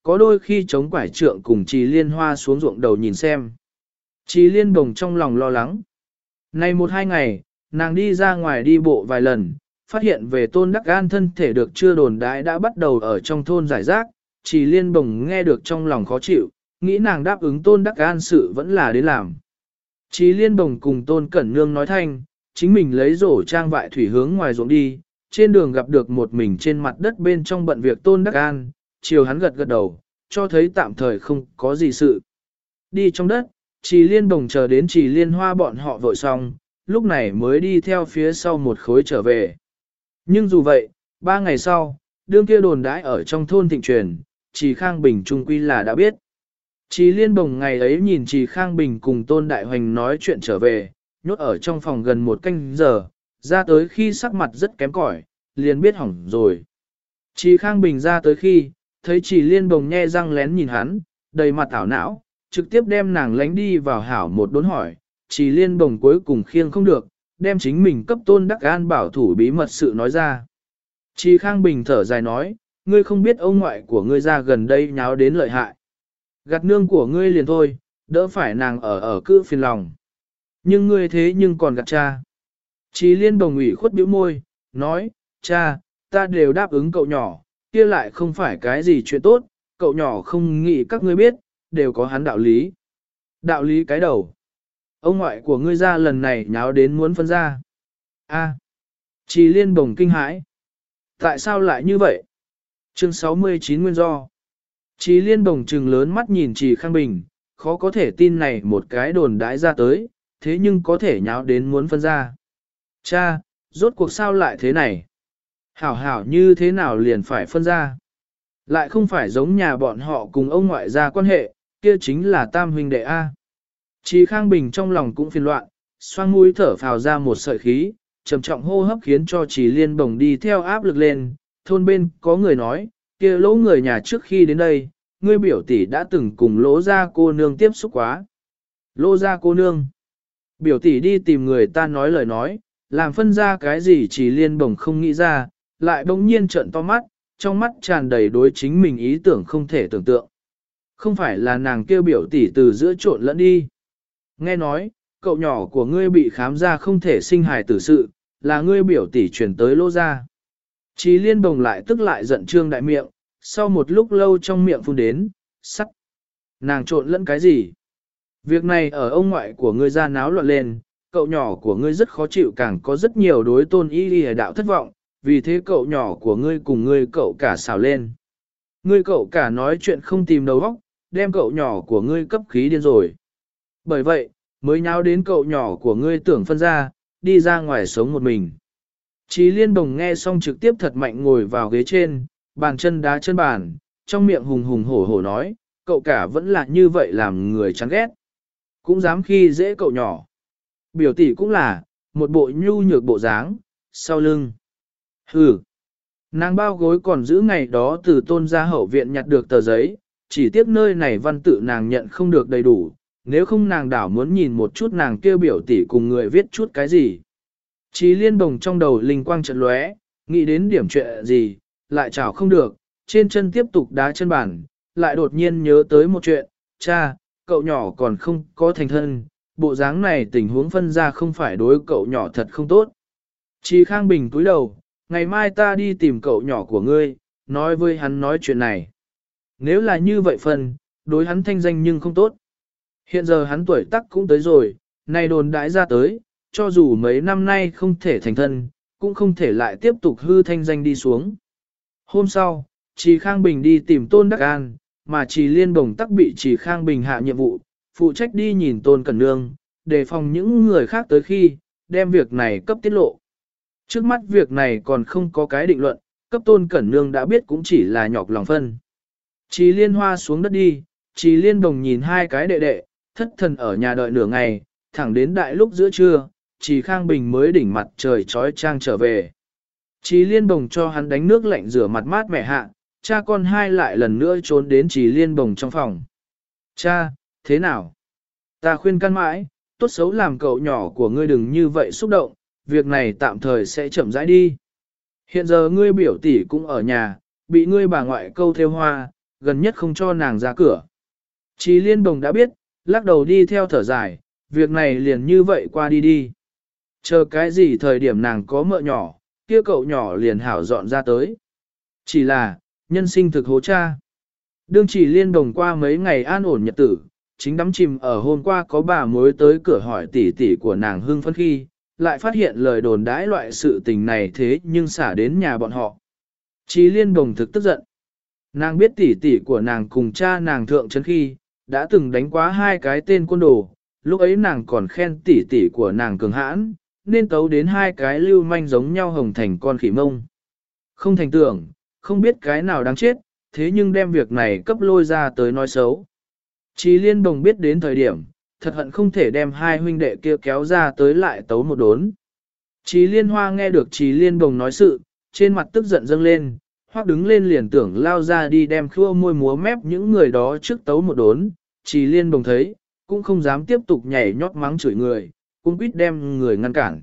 có đôi khi chống quải trượng cùng Trì Liên Hoa xuống ruộng đầu nhìn xem. Trì Liên Bồng trong lòng lo lắng. Này 1-2 ngày, nàng đi ra ngoài đi bộ vài lần, phát hiện về Tôn Đắc An thân thể được chưa đồn đãi đã bắt đầu ở trong thôn giải rác. Trì Liên Bồng nghe được trong lòng khó chịu, nghĩ nàng đáp ứng Tôn Đắc An sự vẫn là đến làm. Trì Liên Bồng cùng Tôn Cẩn Nương nói thanh, chính mình lấy rổ trang vại thủy hướng ngoài ruộng đi, trên đường gặp được một mình trên mặt đất bên trong bận việc Tôn Đắc An, chiều hắn gật gật đầu, cho thấy tạm thời không có gì sự. Đi trong đất, Trì Liên Bồng chờ đến Trì Liên Hoa bọn họ vội xong, lúc này mới đi theo phía sau một khối trở về. Nhưng dù vậy, 3 ngày sau, đương kia đồn đãi ở trong thôn thịnh truyền, Trì Khang Bình trung quy là đã biết. Trì Liên Bồng ngày ấy nhìn Trì Khang Bình cùng Tôn Đại Hoành nói chuyện trở về, nhốt ở trong phòng gần 1 canh giờ, ra tới khi sắc mặt rất kém cỏi, liền biết hỏng rồi. Trì Khang Bình ra tới khi, thấy Trì Liên Bồng nhe răng lén nhìn hắn, đầy mặt ảo não, trực tiếp đem nàng lánh đi vào hảo một đốn hỏi, Trì Liên Bồng cuối cùng khiêng không được, đem chính mình cấp Tôn Đắc An bảo thủ bí mật sự nói ra. Trì Khang Bình thở dài nói, ngươi không biết ông ngoại của ngươi ra gần đây nháo đến lợi hại. Gạt nương của ngươi liền thôi, đỡ phải nàng ở cứ phiền lòng. Nhưng ngươi thế nhưng còn gạt cha. Trì Liên Bồng ủy khuất bĩu môi, nói, cha, ta đều đáp ứng cậu nhỏ, kia lại không phải cái gì chuyện tốt, cậu nhỏ không nghĩ các ngươi biết, đều có hắn đạo lý. Đạo lý cái đầu. Ông ngoại của ngươi ra lần này nháo đến muốn phân ra. A. Trì Liên Bồng kinh hãi. Tại sao lại như vậy? Chương 69 nguyên do. Trì Liên Bồng trừng lớn mắt nhìn Trì Khang Bình, khó có thể tin này một cái đồn đãi ra tới, thế nhưng có thể nháo đến muốn phân ra. Cha, rốt cuộc sao lại thế này? Hảo hảo như thế nào liền phải phân ra? Lại không phải giống nhà bọn họ cùng ông ngoại gia quan hệ, kia chính là tam huynh đệ A. Trì Khang Bình trong lòng cũng phiền loạn, xoang mũi thở phào ra một sợi khí, trầm trọng hô hấp khiến cho Trì Liên Bồng đi theo áp lực lên. Thôn bên có người nói, kia lỗ người nhà trước khi đến đây, ngươi biểu tỷ đã từng cùng lỗ gia cô nương tiếp xúc quá. Lỗ gia cô nương. Biểu tỷ đi tìm người ta nói lời nói, làm phân ra cái gì Trì Liên Bồng không nghĩ ra, lại bỗng nhiên trợn to mắt, trong mắt tràn đầy đối chính mình ý tưởng không thể tưởng tượng. Không phải là nàng kêu biểu tỷ từ giữa trộn lẫn đi. Nghe nói, cậu nhỏ của ngươi bị khám ra không thể sinh hài tử sự, là ngươi biểu tỷ chuyển tới lỗ gia. Trì Liên Bồng lại tức lại giận trương đại miệng, sau một lúc lâu trong miệng phun đến, sắt. Nàng trộn lẫn cái gì? Việc này ở ông ngoại của ngươi ra náo loạn lên, cậu nhỏ của ngươi rất khó chịu càng có rất nhiều đối tôn y lìa đạo thất vọng, vì thế cậu nhỏ của ngươi cùng ngươi cậu cả xào lên. Ngươi cậu cả nói chuyện không tìm đầu óc, đem cậu nhỏ của ngươi cấp khí điên rồi. Bởi vậy, mới nháo đến cậu nhỏ của ngươi tưởng phân ra, đi ra ngoài sống một mình. Trì Liên Bồng nghe xong trực tiếp thật mạnh ngồi vào ghế trên, bàn chân đá chân bàn, trong miệng hùng hùng hổ hổ nói, cậu cả vẫn là như vậy làm người chán ghét. Cũng dám khi dễ cậu nhỏ. Biểu tỷ cũng là, một bộ nhu nhược bộ dáng, sau lưng. Hừ. Nàng bao gối còn giữ ngày đó từ Tôn gia hậu viện nhặt được tờ giấy, chỉ tiếc nơi này văn tự nàng nhận không được đầy đủ, nếu không nàng đảo muốn nhìn một chút nàng kêu biểu tỷ cùng người viết chút cái gì. Trì Liên Bồng trong đầu linh quang chợt lóe, nghĩ đến điểm chuyện gì, lại chảo không được, trên chân tiếp tục đá chân bàn, lại đột nhiên nhớ tới một chuyện, cha, cậu nhỏ còn không có thành thân, bộ dáng này tình huống phân ra không phải đối cậu nhỏ thật không tốt. Trì Khang Bình cúi đầu, ngày mai ta đi tìm cậu nhỏ của ngươi, nói với hắn nói chuyện này. Nếu là như vậy phân, đối hắn thanh danh nhưng không tốt. Hiện giờ hắn tuổi tác cũng tới rồi, này đồn đãi ra tới, cho dù mấy năm nay không thể thành thân, cũng không thể lại tiếp tục hư thanh danh đi xuống. Hôm sau, Trì Khang Bình đi tìm Tôn Đắc An, mà Trì Liên Bồng tắc bị Trì Khang Bình hạ nhiệm vụ, phụ trách đi nhìn Tôn Cẩn Nương, đề phòng những người khác tới khi, đem việc này cấp tiết lộ. Trước mắt việc này còn không có cái định luận, cấp Tôn Cẩn Nương đã biết cũng chỉ là nhọc lòng phân. Trì Liên Hoa xuống đất đi, Trì Liên Bồng nhìn hai cái đệ đệ, thất thần ở nhà đợi nửa ngày, thẳng đến đại lúc giữa trưa, Trì Khang Bình mới đỉnh mặt trời trói trang trở về. Trì Liên Bồng cho hắn đánh nước lạnh rửa mặt mát mẻ hạ, cha con hai lại lần nữa trốn đến Trì Liên Bồng trong phòng. Cha, thế nào? Ta khuyên can mãi, tốt xấu làm cậu nhỏ của ngươi đừng như vậy xúc động, việc này tạm thời sẽ chậm rãi đi. Hiện giờ ngươi biểu tỷ cũng ở nhà, bị ngươi bà ngoại câu theo hoa, gần nhất không cho nàng ra cửa. Trì Liên Đồng đã biết, lắc đầu đi theo thở dài, việc này liền như vậy qua đi đi. Chờ cái gì thời điểm nàng có mợ nhỏ, kia cậu nhỏ liền hảo dọn ra tới. Chỉ là, nhân sinh thực hố cha. Đương Trì Liên Đồng qua mấy ngày an ổn nhật tử, chính đắm chìm ở hôm qua có bà mối tới cửa hỏi tỷ tỷ của nàng hưng phấn khi, lại phát hiện lời đồn đãi loại sự tình này thế nhưng xả đến nhà bọn họ. Trì Liên Đồng thực tức giận. Nàng biết tỷ tỷ của nàng cùng cha nàng thượng trấn khi, đã từng đánh quá 2 cái tên côn đồ, lúc ấy nàng còn khen tỷ tỷ của nàng cường hãn, nên tấu đến 2 cái lưu manh giống nhau hồng thành con khỉ mông. Không thành tưởng, không biết cái nào đáng chết, thế nhưng đem việc này cấp lôi ra tới nói xấu. Trì Liên Đồng biết đến thời điểm, thật hận không thể đem 2 huynh đệ kia kéo ra tới lại tấu một đốn. Trì Liên Hoa nghe được Trì Liên Đồng nói sự, trên mặt tức giận dâng lên, hoặc đứng lên liền tưởng lao ra đi đem khua môi múa mép những người đó trước tấu một đốn. Trì Liên Đồng thấy, cũng không dám tiếp tục nhảy nhót mắng chửi người, cũng quýt đem người ngăn cản.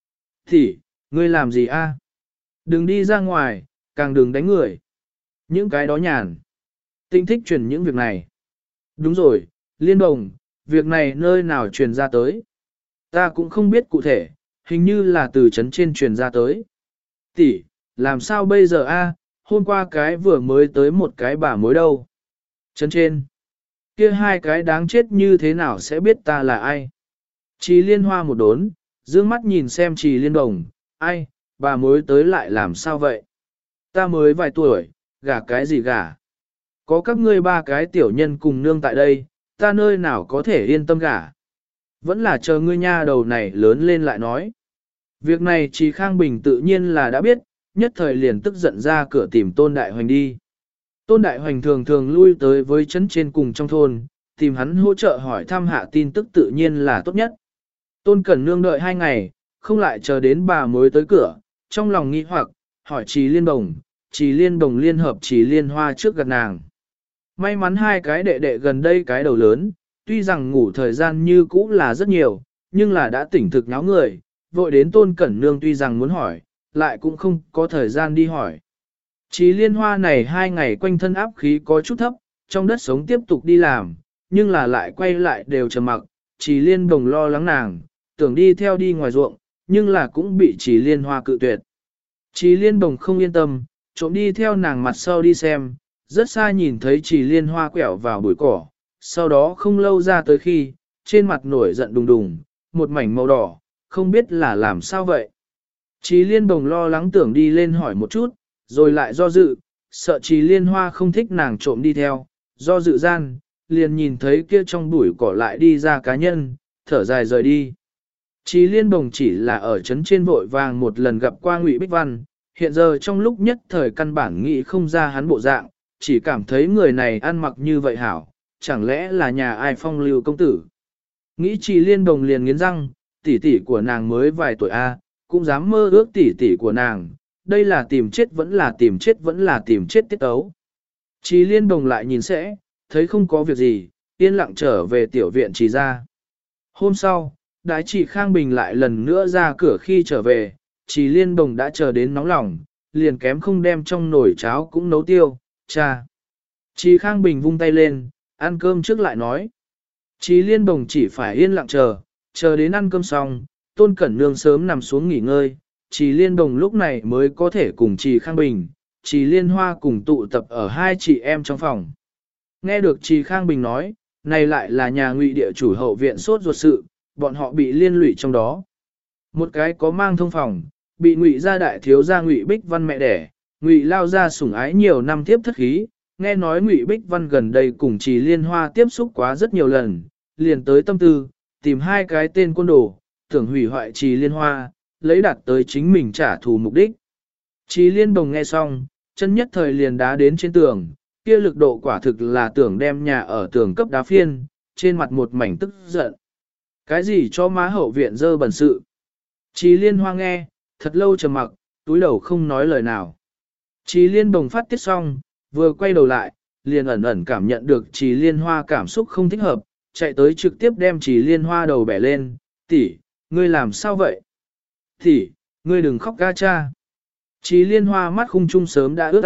Thì, ngươi làm gì a? Đừng đi ra ngoài, càng đừng đánh người. Những cái đó nhàn. Tinh thích truyền những việc này. Đúng rồi, Liên Đồng, việc này nơi nào truyền ra tới? Ta cũng không biết cụ thể, hình như là từ trấn trên truyền ra tới. Tỷ, làm sao bây giờ a? Hôm qua cái vừa mới tới một cái bà mối đâu. Trấn trên. Kia 2 cái đáng chết như thế nào sẽ biết ta là ai? Trì Liên Hoa một đốn, dương mắt nhìn xem Trì Liên Đồng, ai, bà mối tới lại làm sao vậy? Ta mới vài tuổi, gả cái gì gả? Có các ngươi 3 cái tiểu nhân cùng nương tại đây, ta nơi nào có thể yên tâm gả? Vẫn là chờ ngươi nha đầu này lớn lên lại nói. Việc này Trì Khang Bình tự nhiên là đã biết, nhất thời liền tức giận ra cửa tìm Tôn Đại Hoành đi. Tôn Đại Hoành thường thường lui tới với trấn trên cùng trong thôn, tìm hắn hỗ trợ hỏi thăm hạ tin tức tự nhiên là tốt nhất. Tôn Cẩn Nương đợi 2 ngày, không lại chờ đến bà mới tới cửa, trong lòng nghi hoặc, hỏi Trì Liên Đồng, Trì Liên Đồng liên hợp Trì Liên Hoa trước gần nàng. May mắn 2 cái đệ đệ gần đây cái đầu lớn, tuy rằng ngủ thời gian như cũ là rất nhiều, nhưng là đã tỉnh thực nháo người, vội đến Tôn Cẩn Nương tuy rằng muốn hỏi, lại cũng không có thời gian đi hỏi. Trì Liên Hoa này 2 ngày quanh thân áp khí có chút thấp, trong đất sống tiếp tục đi làm, nhưng là lại quay lại đều trầm mặc. Trì Liên Đồng lo lắng nàng, tưởng đi theo đi ngoài ruộng, nhưng là cũng bị Trì Liên Hoa cự tuyệt. Trì Liên Đồng không yên tâm, trộm đi theo nàng mặt sau đi xem, rất xa nhìn thấy Trì Liên Hoa quẹo vào bụi cỏ, sau đó không lâu ra tới khi, trên mặt nổi giận đùng đùng, một mảnh màu đỏ, không biết là làm sao vậy. Trì Liên Đồng lo lắng tưởng đi lên hỏi một chút, rồi lại do dự, sợ Trì Liên Hoa không thích nàng trộm đi theo, do dự gian, liền nhìn thấy kia trong bụi cỏ lại đi ra cá nhân, thở dài rời đi. Trì Liên Đồng chỉ là ở trấn trên vội vàng một lần gặp qua Ngụy Bích Văn, hiện giờ trong lúc nhất thời căn bản nghĩ không ra hắn bộ dạng, chỉ cảm thấy người này ăn mặc như vậy hảo, chẳng lẽ là nhà ai phong lưu công tử. Nghĩ Trì Liên Đồng liền nghiến răng, tỷ tỷ của nàng mới vài tuổi a, cũng dám mơ ước tỷ tỷ của nàng, đây là tìm chết vẫn là tìm chết vẫn là tìm chết tiết tấu. Trì Liên Đồng lại nhìn sẽ, thấy không có việc gì, yên lặng trở về tiểu viện Trì ra. Hôm sau, Đái Trì Khang Bình lại lần nữa ra cửa khi trở về, Trì Liên Đồng đã chờ đến nóng lòng, liền kém không đem trong nồi cháo cũng nấu tiêu, cha. Trì Khang Bình vung tay lên, ăn cơm trước lại nói. Trì Liên Đồng chỉ phải yên lặng chờ đến ăn cơm xong, Tôn Cẩn Nương sớm nằm xuống nghỉ ngơi, Trì Liên Đồng lúc này mới có thể cùng Trì Khang Bình, Trì Liên Hoa cùng tụ tập ở 2 chị em trong phòng. Nghe được Trì Khang Bình nói, này lại là nhà Ngụy địa chủ hậu viện sốt ruột sự, bọn họ bị liên lụy trong đó. Một cái có mang thông phòng, bị Ngụy gia đại thiếu gia Ngụy Bích Văn mẹ đẻ, Ngụy lao ra sủng ái nhiều năm tiếp thất khí, nghe nói Ngụy Bích Văn gần đây cùng Trì Liên Hoa tiếp xúc quá rất nhiều lần, liền tới tâm tư, tìm 2 cái tên côn đồ, tưởng hủy hoại Trì Liên Hoa, lấy đạt tới chính mình trả thù mục đích. Trì Liên Đồng nghe xong, chân nhất thời liền đá đến trên tường, kia lực độ quả thực là tưởng đem nhà ở tường cấp đá phiên, trên mặt một mảnh tức giận. Cái gì cho má hậu viện dơ bẩn sự? Trì Liên Hoa nghe, thật lâu trầm mặc, túi đầu không nói lời nào. Trì Liên Đồng phát tiết xong, vừa quay đầu lại, liền ẩn ẩn cảm nhận được Trì Liên Hoa cảm xúc không thích hợp, chạy tới trực tiếp đem Trì Liên Hoa đầu bẻ lên, tỷ, ngươi làm sao vậy? Tỷ, ngươi đừng khóc ga cha. Trì Liên Hoa mắt khung trung sớm đã ướt át,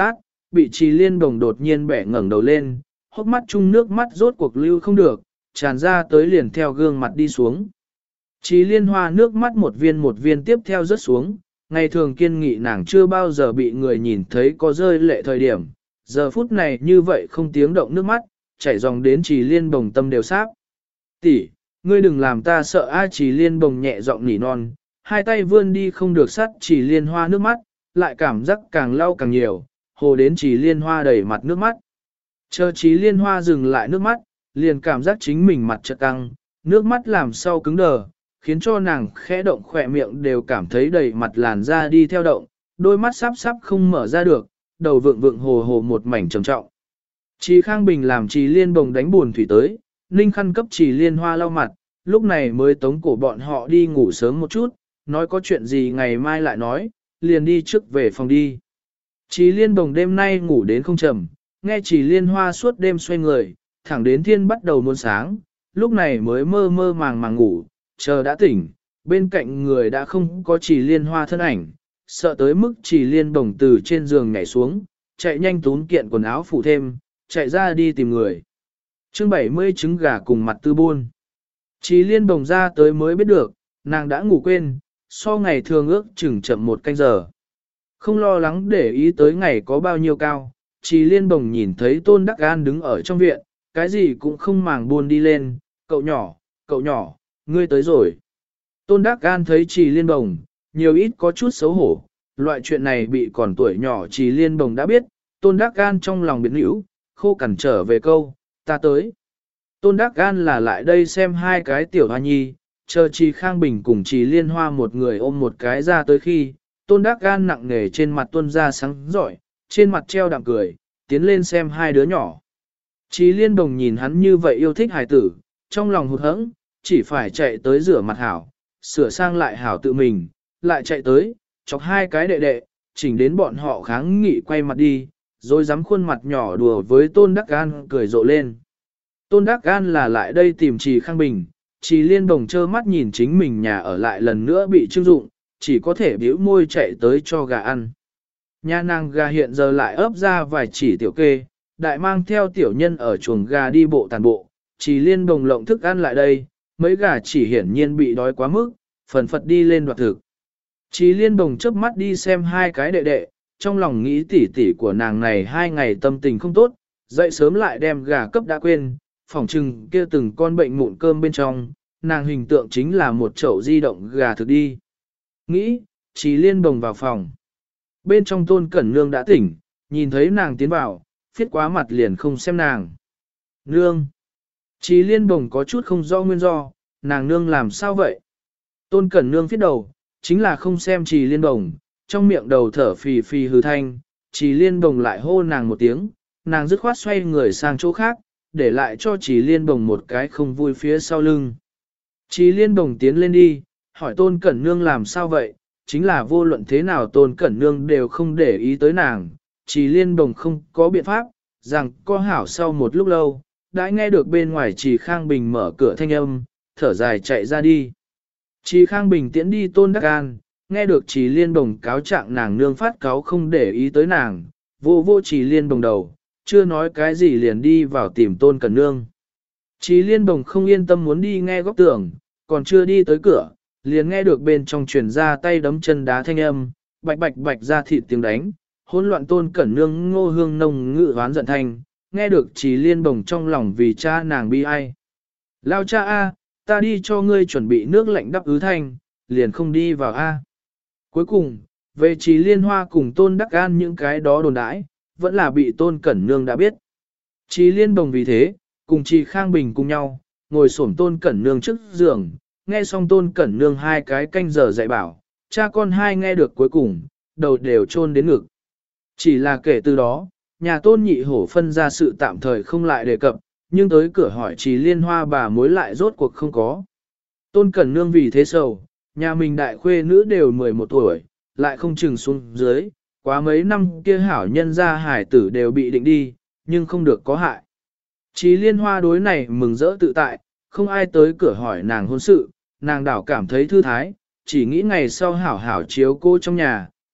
bị Trì Liên Bồng đột nhiên bẻ ngẩng đầu lên, hốc mắt chung nước mắt rốt cuộc lưu không được, tràn ra tới liền theo gương mặt đi xuống. Trì Liên Hoa nước mắt một viên tiếp theo rớt xuống, ngày thường kiên nghị nàng chưa bao giờ bị người nhìn thấy có rơi lệ thời điểm, giờ phút này như vậy không tiếng động nước mắt, chảy dòng đến Trì Liên Bồng tâm đều sáp. Tỷ, ngươi đừng làm ta sợ a. Trì Liên Bồng nhẹ giọng nỉ non, hai tay vươn đi không được sát Trì Liên Hoa nước mắt, lại cảm giác càng lau càng nhiều, hồ đến Trì Liên Hoa đầy mặt nước mắt. Chờ Trì Liên Hoa dừng lại nước mắt, liền cảm giác chính mình mặt chợt căng, nước mắt làm sau cứng đờ, khiến cho nàng khẽ động khỏe miệng đều cảm thấy đầy mặt làn da đi theo động, đôi mắt sắp không mở ra được, đầu vượng hồ hồ một mảnh trầm trọng. Trì Khang Bình làm Trì Liên Bồng đánh buồn thủy tới, ninh khăn cấp Trì Liên Hoa lau mặt, lúc này mới tống cổ bọn họ đi ngủ sớm một chút, nói có chuyện gì ngày mai lại nói, liền đi trước về phòng đi. Trì Liên Bồng đêm nay ngủ đến không trầm, nghe Trì Liên Hoa suốt đêm xoay người, thẳng đến thiên bắt đầu muôn sáng, lúc này mới mơ mơ màng ngủ, chờ đã tỉnh, bên cạnh người đã không có Trì Liên Hoa thân ảnh, sợ tới mức Trì Liên Bồng từ trên giường nhảy xuống, chạy nhanh túm kiện quần áo phủ thêm, chạy ra đi tìm người. Chương 70 trứng gà cùng mặt tư buôn. Trì Liên Bồng ra tới mới biết được, nàng đã ngủ quên, so ngày thường ước chừng chậm một canh giờ. Không lo lắng để ý tới ngày có bao nhiêu cao, Trì Liên Bồng nhìn thấy Tôn Đắc An đứng ở trong viện, cái gì cũng không màng buôn đi lên, cậu nhỏ, ngươi tới rồi. Tôn Đắc An thấy Trì Liên Bồng, nhiều ít có chút xấu hổ, loại chuyện này bị còn tuổi nhỏ Trì Liên Bồng đã biết, Tôn Đắc An trong lòng biến hữu, khô cằn trở về câu, ta tới. Tôn Đắc An là lại đây xem hai cái tiểu hoa nhi, chờ Trì Khang Bình cùng Trì Liên Hoa một người ôm một cái ra tới khi, Tôn Đắc An nặng nề trên mặt tuôn ra sáng giỏi, trên mặt treo đạm cười, tiến lên xem hai đứa nhỏ. Trì Liên Bồng nhìn hắn như vậy yêu thích hài tử, trong lòng hụt hẫng, chỉ phải chạy tới rửa mặt hảo, sửa sang lại hảo tự mình, lại chạy tới, chọc hai cái đệ đệ, chỉnh đến bọn họ kháng nghị quay mặt đi, rồi dám khuôn mặt nhỏ đùa với Tôn Đắc An cười rộ lên. Tôn Đắc An là lại đây tìm Trì Khang Bình, Trì Liên Bồng trơ mắt nhìn chính mình nhà ở lại lần nữa bị trưng dụng, chỉ có thể bĩu môi chạy tới cho gà ăn. Nhà nàng gà hiện giờ lại ấp ra vài chỉ tiểu kê, đại mang theo tiểu nhân ở chuồng gà đi bộ tàn bộ, Trì Liên Bồng lộng thức ăn lại đây, mấy gà chỉ hiển nhiên bị đói quá mức, phần phật đi lên đoạt thực. Trì Liên Bồng chớp mắt đi xem hai cái đệ đệ, trong lòng nghĩ tỉ tỉ của nàng này 2 ngày tâm tình không tốt, dậy sớm lại đem gà cấp đã quên, phỏng chừng kia từng con bệnh mụn cơm bên trong, nàng hình tượng chính là một chậu di động gà thực đi. Nghĩ, Trì Liên Bồng vào phòng. Bên trong Tôn Cẩn Nương đã tỉnh, nhìn thấy nàng tiến vào, phiết quá mặt liền không xem nàng. Nương! Trì Liên Bồng có chút không rõ nguyên do, nàng nương làm sao vậy? Tôn Cẩn Nương phiết đầu, chính là không xem Trì Liên Bồng, trong miệng đầu thở phì phì hừ thanh, Trì Liên Bồng lại hô nàng một tiếng, nàng dứt khoát xoay người sang chỗ khác, để lại cho Trì Liên Bồng một cái không vui phía sau lưng. Trì Liên Bồng tiến lên đi, hỏi Tôn Cẩn Nương làm sao vậy, chính là vô luận thế nào Tôn Cẩn Nương đều không để ý tới nàng, Trì Liên Bồng không có biện pháp, rằng co hảo sau một lúc lâu, đã nghe được bên ngoài Trì Khang Bình mở cửa thanh âm, thở dài chạy ra đi. Trì Khang Bình tiễn đi Tôn Đắc An, nghe được Trì Liên Bồng cáo trạng nàng nương phát cáo không để ý tới nàng, vô Trì Liên Bồng đầu, chưa nói cái gì liền đi vào tìm Tôn Cẩn Nương. Trì Liên Bồng không yên tâm muốn đi nghe góc tường, còn chưa đi tới cửa, liền nghe được bên trong truyền ra tay đấm chân đá thanh âm, bạch bạch bạch ra thịt tiếng đánh, hỗn loạn Tôn Cẩn Nương ngô hương nồng ngự hoán giận thanh, nghe được Trì Liên Bồng trong lòng vì cha nàng bi ai. Lao cha a, ta đi cho ngươi chuẩn bị nước lạnh đắp ứ thanh, liền không đi vào a. Cuối cùng, về Trì Liên Hoa cùng Tôn Đắc An những cái đó đồn đãi, vẫn là bị Tôn Cẩn Nương đã biết. Trì Liên Bồng vì thế, cùng Trì Khang Bình cùng nhau, ngồi xổm Tôn Cẩn Nương trước giường, nghe xong Tôn Cẩn Nương hai cái canh giờ dạy bảo, cha con hai nghe được cuối cùng, đầu đều chôn đến ngực. Chỉ là kể từ đó, nhà Tôn Nhị Hổ phân ra sự tạm thời không lại đề cập, nhưng tới cửa hỏi Trì Liên Hoa bà mối lại rốt cuộc không có. Tôn Cẩn Nương vì thế sầu, nhà mình đại khuê nữ đều 11 tuổi, lại không chừng xuống dưới, quá mấy năm kia hảo nhân gia hải tử đều bị định đi, nhưng không được có hại. Trì Liên Hoa đối này mừng rỡ tự tại, không ai tới cửa hỏi nàng hôn sự, nàng đảo cảm thấy thư thái, chỉ nghĩ ngày sau hảo hảo chiếu cô trong nhà,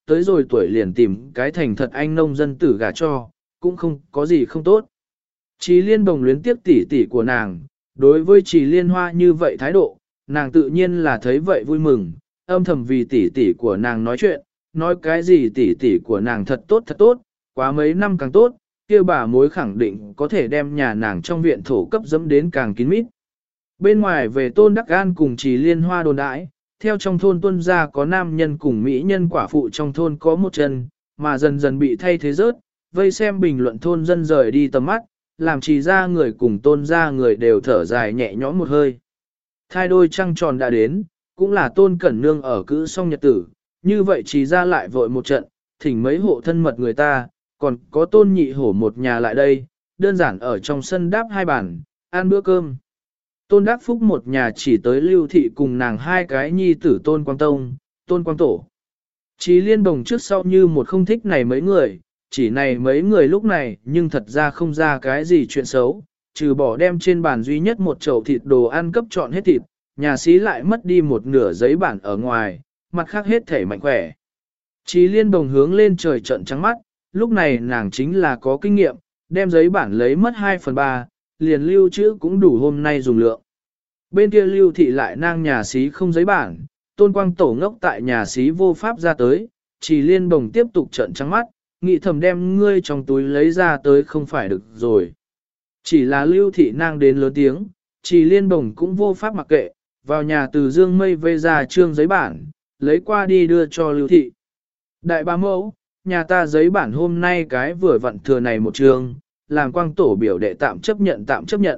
tới rồi tuổi liền tìm cái thành thật anh nông dân tử gả cho, cũng không có gì không tốt. Trì Liên Bồng luyến tiếc tỷ tỷ của nàng, đối với Trì Liên Hoa như vậy thái độ, nàng tự nhiên là thấy vậy vui mừng, âm thầm vì tỷ tỷ của nàng nói chuyện, nói cái gì tỷ tỷ của nàng thật tốt, quá mấy năm càng tốt, kia bà mối khẳng định có thể đem nhà nàng trong viện thổ cấp dẫm đến càng kín mít. Bên ngoài về Tôn Đắc An cùng Trì Liên Hoa đồn đãi, theo trong thôn tuân gia có nam nhân cùng mỹ nhân quả phụ trong thôn có một chân, mà dần dần bị thay thế rớt, vây xem bình luận thôn dân rời đi tầm mắt, làm Trì gia người cùng Tôn gia người đều thở dài nhẹ nhõm một hơi. Thai đôi trăng tròn đã đến, cũng là Tôn Cẩn Nương ở cữ xong nhật tử, như vậy Trì gia lại vội một trận, thỉnh mấy hộ thân mật người ta, còn có Tôn Nhị Hổ một nhà lại đây, đơn giản ở trong sân đáp hai bàn, ăn bữa cơm. Tôn Đắc Phúc một nhà chỉ tới Lưu Thị cùng nàng hai cái nhi tử Tôn Quang Tông, Tôn Quang Tổ. Trì Liên Bồng trước sau như một không thích này mấy người, chỉ này mấy người lúc này nhưng thật ra không ra cái gì chuyện xấu, trừ bỏ đem trên bàn duy nhất một chậu thịt đồ ăn cấp chọn hết thịt, nhà xí lại mất đi một nửa giấy bản ở ngoài, mặt khác hết thể mạnh khỏe. Trì Liên Bồng hướng lên trời trận trắng mắt, lúc này nàng chính là có kinh nghiệm, đem giấy bản lấy mất 2/3, liền lưu trữ cũng đủ hôm nay dùng lượng. Bên kia Lưu Thị lại nang nhà xí không giấy bản, Tôn Quang Tổ ngốc tại nhà xí vô pháp ra tới, Trì Liên Bồng tiếp tục trợn trắng mắt, nghĩ thầm đem ngươi trong túi lấy ra tới không phải được rồi. Chỉ là Lưu Thị nang đến lớn tiếng, Trì Liên Bồng cũng vô pháp mặc kệ, vào nhà từ dương mây vê ra trương giấy bản, lấy qua đi đưa cho Lưu Thị. Đại bá mẫu, nhà ta giấy bản hôm nay cái vừa vặn thừa này một trương, làm Quang Tổ biểu đệ tạm chấp nhận.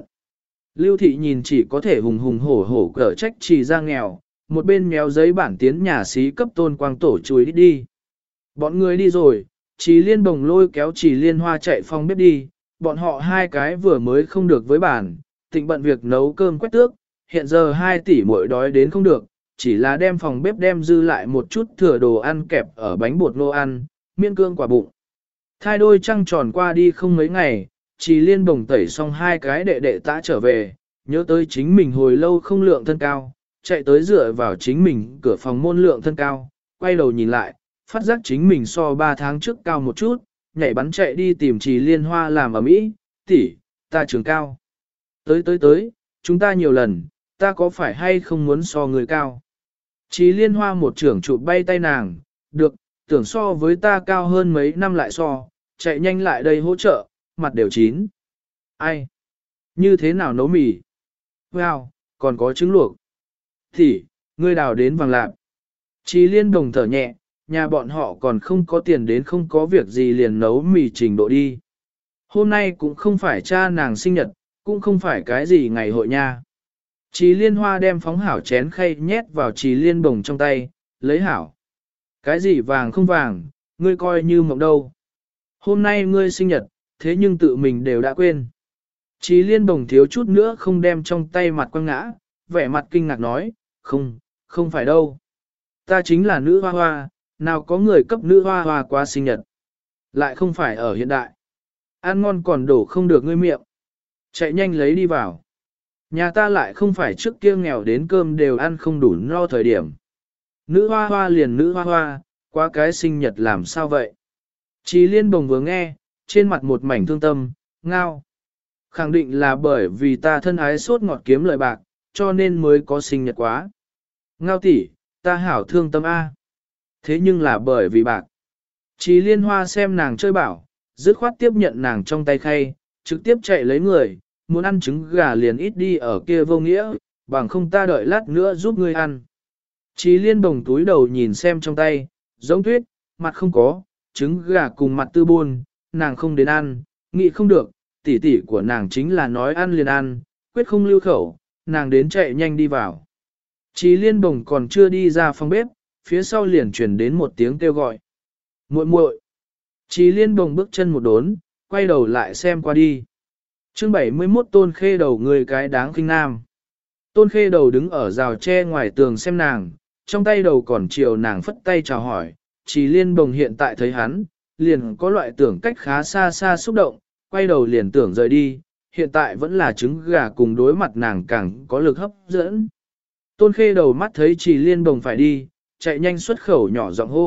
Lưu Thị nhìn chỉ có thể hùng hùng hổ hổ cở trách Trì ra nghèo, một bên méo giấy bản tiến nhà xí cấp Tôn Quang Tổ chui đi. Bọn người đi rồi, Trì Liên Bồng lôi kéo Trì Liên Hoa chạy phòng bếp đi, bọn họ hai cái vừa mới không được với bản, tịnh bận việc nấu cơm quét tước, hiện giờ 2 tỷ muội đói đến không được, chỉ là đem phòng bếp đem dư lại một chút thừa đồ ăn kẹp ở bánh bột ngô ăn, miên cương quả bụng. Thai đôi trăng tròn qua đi không mấy ngày, Trì Liên Bồng tẩy xong hai cái đệ đệ tã trở về, nhớ tới chính mình hồi lâu không lượng thân cao, chạy tới dựa vào chính mình cửa phòng môn lượng thân cao, quay đầu nhìn lại, phát giác chính mình so 3 tháng trước cao một chút, nhảy bắn chạy đi tìm Trì Liên Hoa làm ở mỹ, tỷ, ta trưởng cao. Tới, chúng ta nhiều lần, ta có phải hay không muốn so người cao? Trì Liên Hoa một trưởng chụp bay tay nàng, được, tưởng so với ta cao hơn mấy năm lại so, chạy nhanh lại đây hỗ trợ, mặt đều chín. Ai? Như thế nào nấu mì? Wow, còn có trứng luộc. Thì, ngươi đào đến vàng lạp. Trì Liên Đồng thở nhẹ, nhà bọn họ còn không có tiền đến không có việc gì liền nấu mì trình độ đi. Hôm nay cũng không phải cha nàng sinh nhật, cũng không phải cái gì ngày hội nha. Trì Liên Hoa đem phóng hảo chén khay nhét vào Trì Liên Bồng trong tay, lấy hảo. Cái gì vàng không vàng, ngươi coi như mộng đâu. Hôm nay ngươi sinh nhật, thế nhưng tự mình đều đã quên. Trì Liên Bồng thiếu chút nữa không đem trong tay mặt quăng ngã, vẻ mặt kinh ngạc nói, không phải đâu. Ta chính là nữ hoa hoa, nào có người cấp nữ hoa hoa qua sinh nhật. Lại không phải ở hiện đại. Ăn ngon còn đổ không được ngươi miệng. Chạy nhanh lấy đi vào. Nhà ta lại không phải trước kia nghèo đến cơm đều ăn không đủ no thời điểm. Nữ hoa hoa liền nữ hoa hoa, qua cái sinh nhật làm sao vậy? Trì Liên Bồng vừa nghe, trên mặt một mảnh thương tâm, ngao. Khẳng định là bởi vì ta thân ái sốt ngọt kiếm lợi bạc, cho nên mới có sinh nhật quá. Ngao tỷ, ta hảo thương tâm A. Thế nhưng là bởi vì bạc. Trì Liên Hoa xem nàng chơi bảo, dứt khoát tiếp nhận nàng trong tay khay, trực tiếp chạy lấy người, muốn ăn trứng gà liền ít đi ở kia vô nghĩa, bằng không ta đợi lát nữa giúp ngươi ăn. Trì Liên Bồng túi đầu nhìn xem trong tay, giống tuyết, mặt không có, trứng gà cùng mặt tư buôn, nàng không đến ăn, nghĩ không được, tỷ tỷ của nàng chính là nói ăn liền ăn, quyết không lưu khẩu, nàng đến chạy nhanh đi vào. Trì Liên Bồng còn chưa đi ra phòng bếp, phía sau liền truyền đến một tiếng kêu gọi. Muội muội. Trì Liên Bồng bước chân một đốn, quay đầu lại xem qua đi. Chương 71 Tôn Khê Đầu người cái đáng khinh nam. Tôn Khê Đầu đứng ở rào tre ngoài tường xem nàng, trong tay đầu còn chiều nàng phất tay chào hỏi. Trì Liên Bồng hiện tại thấy hắn, liền có loại tưởng cách khá xa xa xúc động, quay đầu liền tưởng rời đi, hiện tại vẫn là trứng gà cùng đối mặt nàng càng có lực hấp dẫn. Tôn Khê Đầu mắt thấy Trì Liên Bồng phải đi, chạy nhanh xuất khẩu nhỏ giọng hô,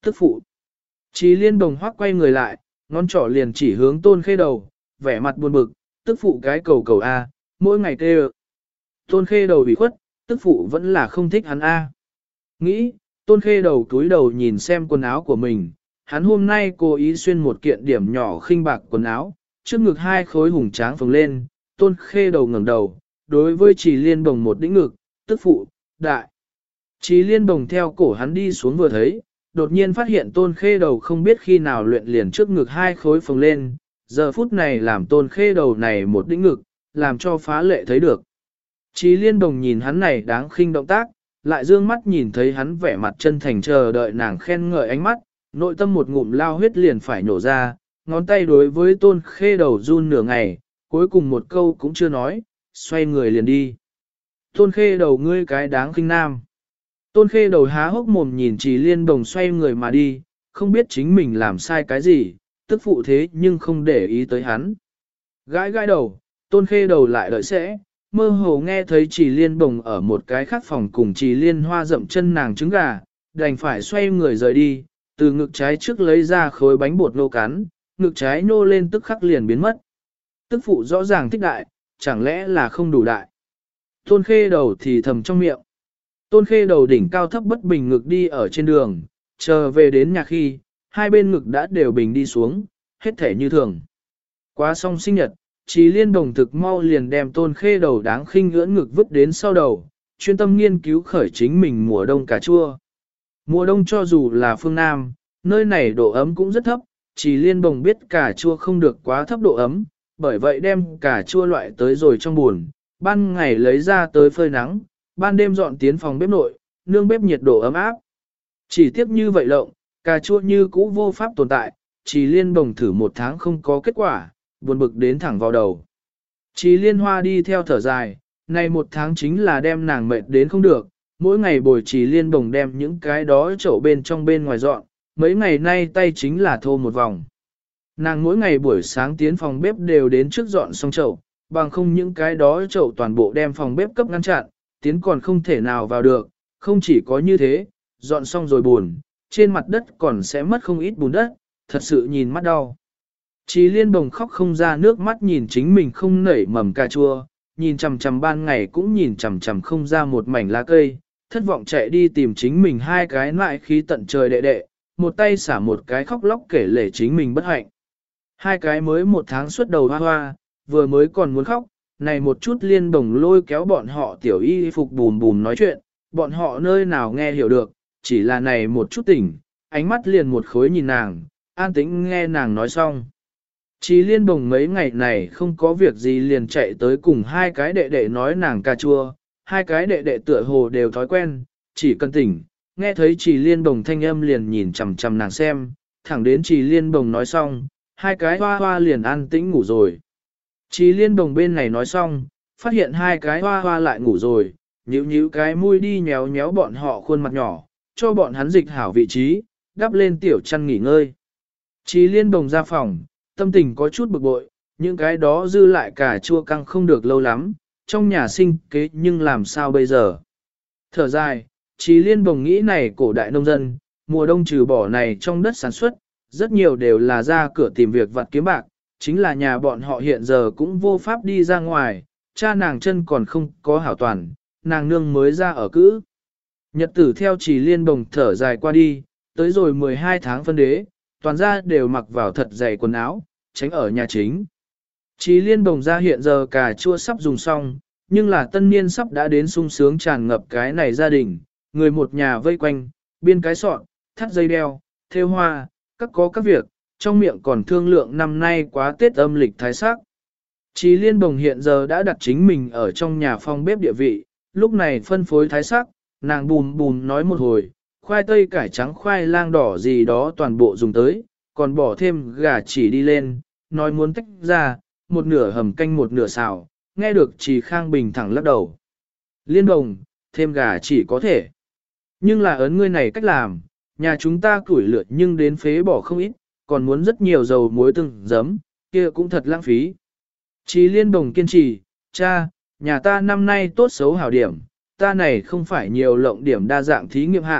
tức phụ. Chí liên đồng hoắc quay người lại, ngón trỏ liền chỉ hướng Tôn Khê Đầu, vẻ mặt buồn bực, tức phụ cái cầu cầu A, mỗi ngày kêu. Tôn Khê Đầu bị khuất, tức phụ vẫn là không thích hắn A. Nghĩ, Tôn Khê Đầu túi đầu nhìn xem quần áo của mình, hắn hôm nay cố ý xuyên một kiện điểm nhỏ khinh bạc quần áo, trước ngực hai khối hùng tráng phồng lên, Tôn Khê Đầu ngẩng đầu, đối với Trì Liên Bồng một đĩnh ngực, tức phụ, đại. Trì Liên Bồng theo cổ hắn đi xuống vừa thấy, đột nhiên phát hiện Tôn Khê Đầu không biết khi nào luyện liền trước ngực hai khối phồng lên, giờ phút này làm Tôn Khê Đầu này một đĩnh ngực, làm cho phá lệ thấy được. Trì Liên Bồng nhìn hắn này đáng khinh động tác, lại dương mắt nhìn thấy hắn vẻ mặt chân thành chờ đợi nàng khen ngợi ánh mắt, nội tâm một ngụm lao huyết liền phải nổ ra, ngón tay đối với Tôn Khê Đầu run nửa ngày, cuối cùng một câu cũng chưa nói, xoay người liền đi. Tôn Khê Đầu ngươi cái đáng khinh nam. Tôn Khê Đầu há hốc mồm nhìn Trì Liên Bồng xoay người mà đi, không biết chính mình làm sai cái gì, tức phụ thế nhưng không để ý tới hắn. Gãi gãi đầu, Tôn Khê Đầu lại đợi sẽ, mơ hồ nghe thấy Trì Liên Bồng ở một cái khác phòng cùng Trì Liên Hoa dậm chân nàng trứng gà, đành phải xoay người rời đi, từ ngực trái trước lấy ra khối bánh bột nô cắn, ngực trái nô lên tức khắc liền biến mất. Tức phụ rõ ràng thích đại, chẳng lẽ là không đủ đại. Tôn Khê Đầu thì thầm trong miệng. Tôn Khê Đầu đỉnh cao thấp bất bình ngực đi ở trên đường, chờ về đến nhà khi, hai bên ngực đã đều bình đi xuống, hết thể như thường. Quá xong sinh nhật, Trì Liên Đồng thực mau liền đem Tôn Khê Đầu đáng khinh ưỡn ngực vứt đến sau đầu, chuyên tâm nghiên cứu khởi chính mình mùa đông cà chua. Mùa đông cho dù là phương Nam, nơi này độ ấm cũng rất thấp, Trì Liên Đồng biết cà chua không được quá thấp độ ấm, bởi vậy đem cà chua loại tới rồi trong buồn, ban ngày lấy ra tới phơi nắng, ban đêm dọn tiến phòng bếp nội, nương bếp nhiệt độ ấm áp. Chỉ tiếp như vậy lộng, cà chua như cũ vô pháp tồn tại, Trì Liên Đồng thử một tháng không có kết quả, buồn bực đến thẳng vào đầu. Trì Liên Hoa đi theo thở dài, này một tháng chính là đem nàng mệt đến không được, mỗi ngày bồi Trì Liên Đồng đem những cái đó chậu bên trong bên ngoài dọn, mấy ngày nay tay chính là thô một vòng. Nàng mỗi ngày buổi sáng tiến phòng bếp đều đến trước dọn xong chậu, bằng không những cái đó chậu toàn bộ đem phòng bếp cấp ngăn chặn, tiến còn không thể nào vào được, không chỉ có như thế, dọn xong rồi buồn, trên mặt đất còn sẽ mất không ít bùn đất, thật sự nhìn mắt đau. Trì Liên Đồng khóc không ra nước mắt nhìn chính mình không nảy mầm cà chua, nhìn chằm chằm ban ngày cũng nhìn chằm chằm không ra một mảnh lá cây, thất vọng chạy đi tìm chính mình hai cái lại khí tận trời đệ đệ, một tay xả một cái khóc lóc kể lể chính mình bất hạnh. Hai cái mới một tháng xuất đầu hoa hoa, vừa mới còn muốn khóc, này một chút Liên Đồng lôi kéo bọn họ tiểu y phục bùm bùm nói chuyện, bọn họ nơi nào nghe hiểu được, chỉ là này một chút tỉnh, ánh mắt liền một khối nhìn nàng, an tĩnh nghe nàng nói xong. Trì Liên Bồng mấy ngày này không có việc gì liền chạy tới cùng hai cái đệ đệ nói nàng cà chua, hai cái đệ đệ tựa hồ đều thói quen, chỉ cần tỉnh, nghe thấy Trì Liên Bồng thanh âm liền nhìn chằm chằm nàng xem, thẳng đến Trì Liên Bồng nói xong, hai cái hoa hoa liền an tĩnh ngủ rồi. Trì Liên Bồng bên này nói xong, phát hiện hai cái hoa hoa lại ngủ rồi, nhíu nhíu cái mũi đi nhéo nhéo bọn họ khuôn mặt nhỏ, cho bọn hắn dịch hảo vị trí, đắp lên tiểu chăn nghỉ ngơi. Trì Liên Bồng ra phòng, tâm tình có chút bực bội, những cái đó dư lại cà chua căng không được lâu lắm, trong nhà sinh kế nhưng làm sao bây giờ. Thở dài, Trì Liên Bồng nghĩ này cổ đại nông dân, mùa đông trừ bỏ này trong đất sản xuất, rất nhiều đều là ra cửa tìm việc vặt kiếm bạc, chính là nhà bọn họ hiện giờ cũng vô pháp đi ra ngoài, cha nàng chân còn không có hảo toàn, nàng nương mới ra ở cữ. Nhật tử theo Trì Liên Bồng thở dài qua đi, tới rồi 12 tháng phân đế, toàn gia đều mặc vào thật dày quần áo, tránh ở nhà chính. Trì Liên Bồng ra hiện giờ cà chua sắp dùng xong, nhưng là tân niên sắp đã đến sung sướng tràn ngập cái này gia đình, người một nhà vây quanh, biên cái sọn, thắt dây đeo, thêu hoa, có các việc, trong miệng còn thương lượng năm nay quá Tết âm lịch thái sắc. Trì Liên Bồng hiện giờ đã đặt chính mình ở trong nhà phong bếp địa vị, lúc này phân phối thái sắc, nàng bùm bùm nói một hồi, khoai tây cải trắng khoai lang đỏ gì đó toàn bộ dùng tới, còn bỏ thêm gà chỉ đi lên, nói muốn tách ra, một nửa hầm canh một nửa xào, nghe được Trì Khang Bình thẳng lắc đầu. Liên Bồng, thêm gà chỉ có thể. Nhưng là ấn ngươi này cách làm, nhà chúng ta củi lửa nhưng đến phế bỏ không ít, còn muốn rất nhiều dầu muối từng giấm, kia cũng thật lãng phí. Trì Liên Bồng kiên trì, cha, nhà ta năm nay tốt xấu hảo điểm, ta này không phải nhiều lộng điểm đa dạng thí nghiệm hạ,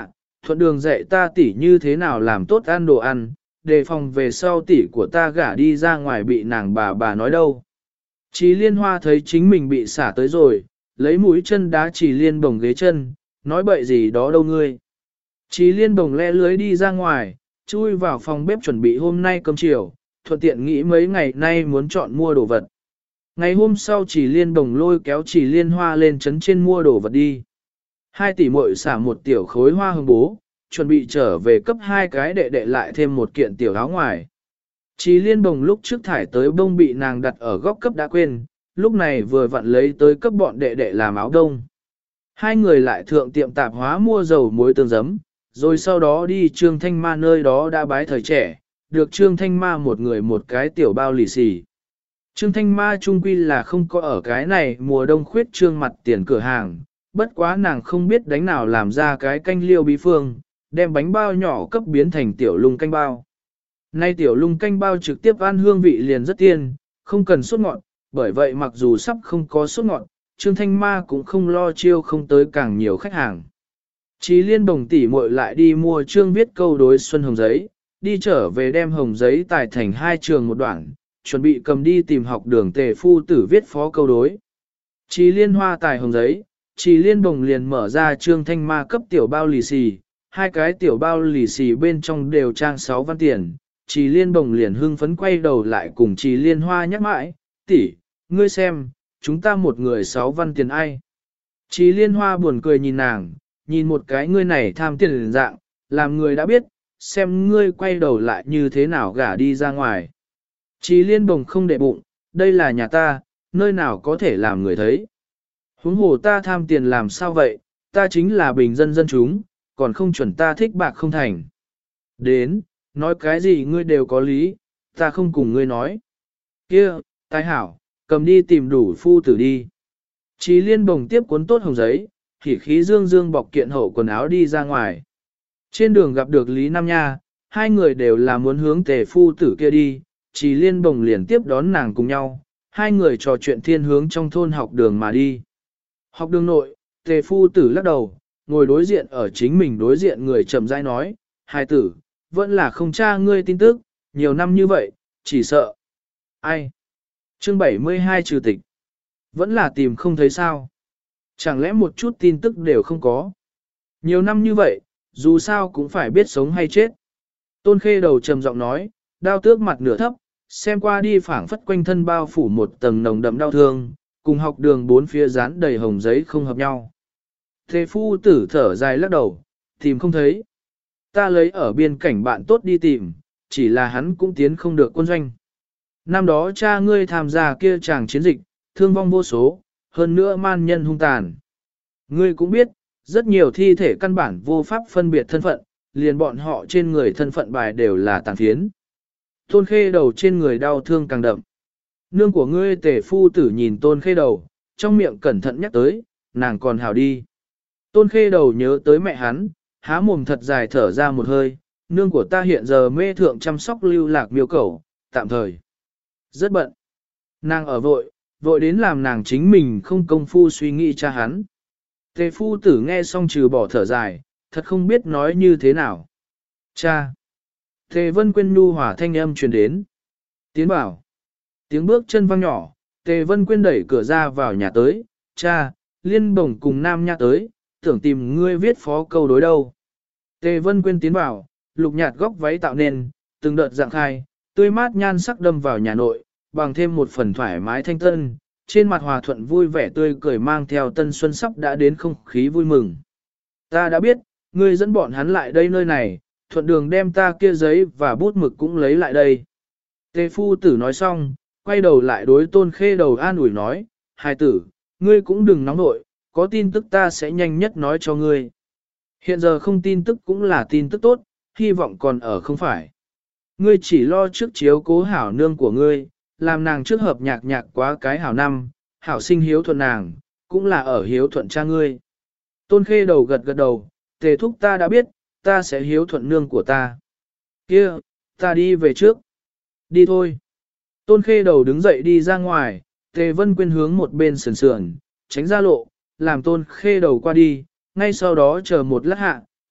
thuận đường dạy ta tỷ như thế nào làm tốt ăn đồ ăn, đề phòng về sau tỷ của ta gả đi ra ngoài bị nàng bà nói đâu. Chí Liên Hoa thấy chính mình bị xả tới rồi, lấy mũi chân đá Chí Liên Bồng ghế chân, nói bậy gì đó đâu ngươi. Chí Liên Bồng lẽ lưới đi ra ngoài, chui vào phòng bếp chuẩn bị hôm nay cơm chiều, thuận tiện nghĩ mấy ngày nay muốn chọn mua đồ vật. Ngày hôm sau Chí Liên Bồng lôi kéo Chí Liên Hoa lên trấn trên mua đồ vật đi. 2 tỷ muội xả một tiểu khối hoa hương bố, chuẩn bị trở về cấp 2 cái đệ đệ lại thêm một kiện tiểu áo ngoài. Chí Liên Bồng lúc trước thải tới bông bị nàng đặt ở góc cấp đã quên, lúc này vừa vặn lấy tới cấp bọn đệ đệ làm áo đông. 2 người lại thượng tiệm tạp hóa mua dầu muối tương giấm, rồi sau đó đi Trương Thanh Ma nơi đó đã bái thời trẻ, được Trương Thanh Ma một người một cái tiểu bao lì xì. Trương Thanh Ma trung quy là không có ở cái này mùa đông khuyết trương mặt tiền cửa hàng, bất quá nàng không biết đánh nào làm ra cái canh liêu bí phương, đem bánh bao nhỏ cấp biến thành tiểu lung canh bao. Nay tiểu lung canh bao trực tiếp ăn hương vị liền rất tiên, không cần sốt ngọt, bởi vậy mặc dù sắp không có sốt ngọt, Trương Thanh Ma cũng không lo chiêu không tới càng nhiều khách hàng. Chí Liên Bồng tỷ muội lại đi mua trương viết câu đối xuân hồng giấy, đi trở về đem hồng giấy tải thành 2 trường một đoạn, chuẩn bị cầm đi tìm học đường Tề Phu Tử viết phó câu đối. Chí Liên Hoa tải hồng giấy, Chí Liên Bồng liền mở ra Trương Thanh Ma cấp tiểu bao lì xì, 2 cái tiểu bao lì xì bên trong đều trang 6 văn tiền. Chí Liên Bồng liền hưng phấn quay đầu lại cùng Chí Liên Hoa nhắc mãi, tỷ, ngươi xem, chúng ta một người 6 văn tiền ai. Chí Liên Hoa buồn cười nhìn nàng, nhìn một cái ngươi này tham tiền dạng, làm người đã biết, xem ngươi quay đầu lại như thế nào gả đi ra ngoài. Chí Liên Bồng không để bụng, đây là nhà ta, nơi nào có thể làm người thấy. Huống hồ ta tham tiền làm sao vậy, ta chính là bình dân dân chúng, còn không chuẩn ta thích bạc không thành. Đến, nói cái gì ngươi đều có lý, ta không cùng ngươi nói. Kia, tài hảo, cầm đi tìm đủ phu tử đi. Chí Liên Bồng tiếp cuốn tốt hồng giấy, khỉ khí dương dương bọc kiện hậu quần áo đi ra ngoài. Trên đường gặp được Lý Nam Nha, 2 người đều là muốn hướng Tề phu tử kia đi, Chí Liên Bồng liền tiếp đón nàng cùng nhau, 2 người trò chuyện thiên hướng trong thôn học đường mà đi. Học đường nội, Tề phu tử lắc đầu, ngồi đối diện ở chính mình đối diện người chậm rãi nói, hai tử, vẫn là không tra ngươi tin tức, nhiều năm như vậy, chỉ sợ. Ai? Chương 72 trừ tịch. Vẫn là tìm không thấy sao. Chẳng lẽ một chút tin tức đều không có. Nhiều năm như vậy, dù sao cũng phải biết sống hay chết. Tôn Khê đầu trầm giọng nói, đao tước mặt nửa thấp, xem qua đi phảng phất quanh thân bao phủ một tầng nồng đậm đau thương, cùng học đường 4 phía dán đầy hồng giấy không hợp nhau. Thế phu tử thở dài lắc đầu, tìm không thấy. Ta lấy ở biên cảnh bạn tốt đi tìm, chỉ là hắn cũng tiến không được quân doanh. Năm đó cha ngươi tham gia kia chàng chiến dịch, thương vong vô số, hơn nữa man nhân hung tàn. Ngươi cũng biết, rất nhiều thi thể căn bản vô pháp phân biệt thân phận, liền bọn họ trên người thân phận bài đều là tàn phiến. Tôn Khê đầu trên người đau thương càng đậm. Nương của ngươi Tề phu tử nhìn Tôn Khê đầu, trong miệng cẩn thận nhắc tới, nàng còn hào đi. Tôn Khê đầu nhớ tới mẹ hắn, há mồm thật dài thở ra một hơi, nương của ta hiện giờ mê thượng chăm sóc lưu lạc miêu cẩu, tạm thời. Rất bận. Nàng ở vội đến làm nàng chính mình không công phu suy nghĩ cha hắn. Tề phu tử nghe xong trừ bỏ thở dài, thật không biết nói như thế nào. Cha. Tề Vân Quyên nhu hỏa thanh âm truyền đến. Tiến bảo. Tiếng bước chân vang nhỏ, Tề Vân Quyên đẩy cửa ra vào nhà tới. Cha, Liên Bồng cùng Nam Nha tới, tưởng tìm ngươi viết phó câu đối đâu. Tề Vân Quyên tiến vào, lục nhạt góc váy tạo nên, từng đợt dạng khai, tươi mát nhan sắc đâm vào nhà nội, bằng thêm một phần thoải mái thanh tân, trên mặt hòa thuận vui vẻ tươi cười mang theo tân xuân sắp đã đến không khí vui mừng. Ta đã biết, ngươi dẫn bọn hắn lại đây nơi này, thuận đường đem ta kia giấy và bút mực cũng lấy lại đây. Tề phu tử nói xong, quay đầu lại đối Tôn Khê đầu an ủi nói, hài tử, ngươi cũng đừng nóng nội, có tin tức ta sẽ nhanh nhất nói cho ngươi. Hiện giờ không tin tức cũng là tin tức tốt, hy vọng còn ở không phải. Ngươi chỉ lo trước chiếu cố hảo nương của ngươi, làm nàng trước hợp nhạc nhạc quá cái hảo năm, hảo sinh hiếu thuận nàng, cũng là ở hiếu thuận cha ngươi. Tôn Khê đầu gật gật đầu, Tề thúc ta đã biết, ta sẽ hiếu thuận nương của ta. Kia, ta đi về trước. Đi thôi. Tôn Khê đầu đứng dậy đi ra ngoài, Tề Vân Quyên hướng một bên sườn sườn, tránh ra lộ, làm Tôn Khê đầu qua đi, ngay sau đó chờ một lát hạ,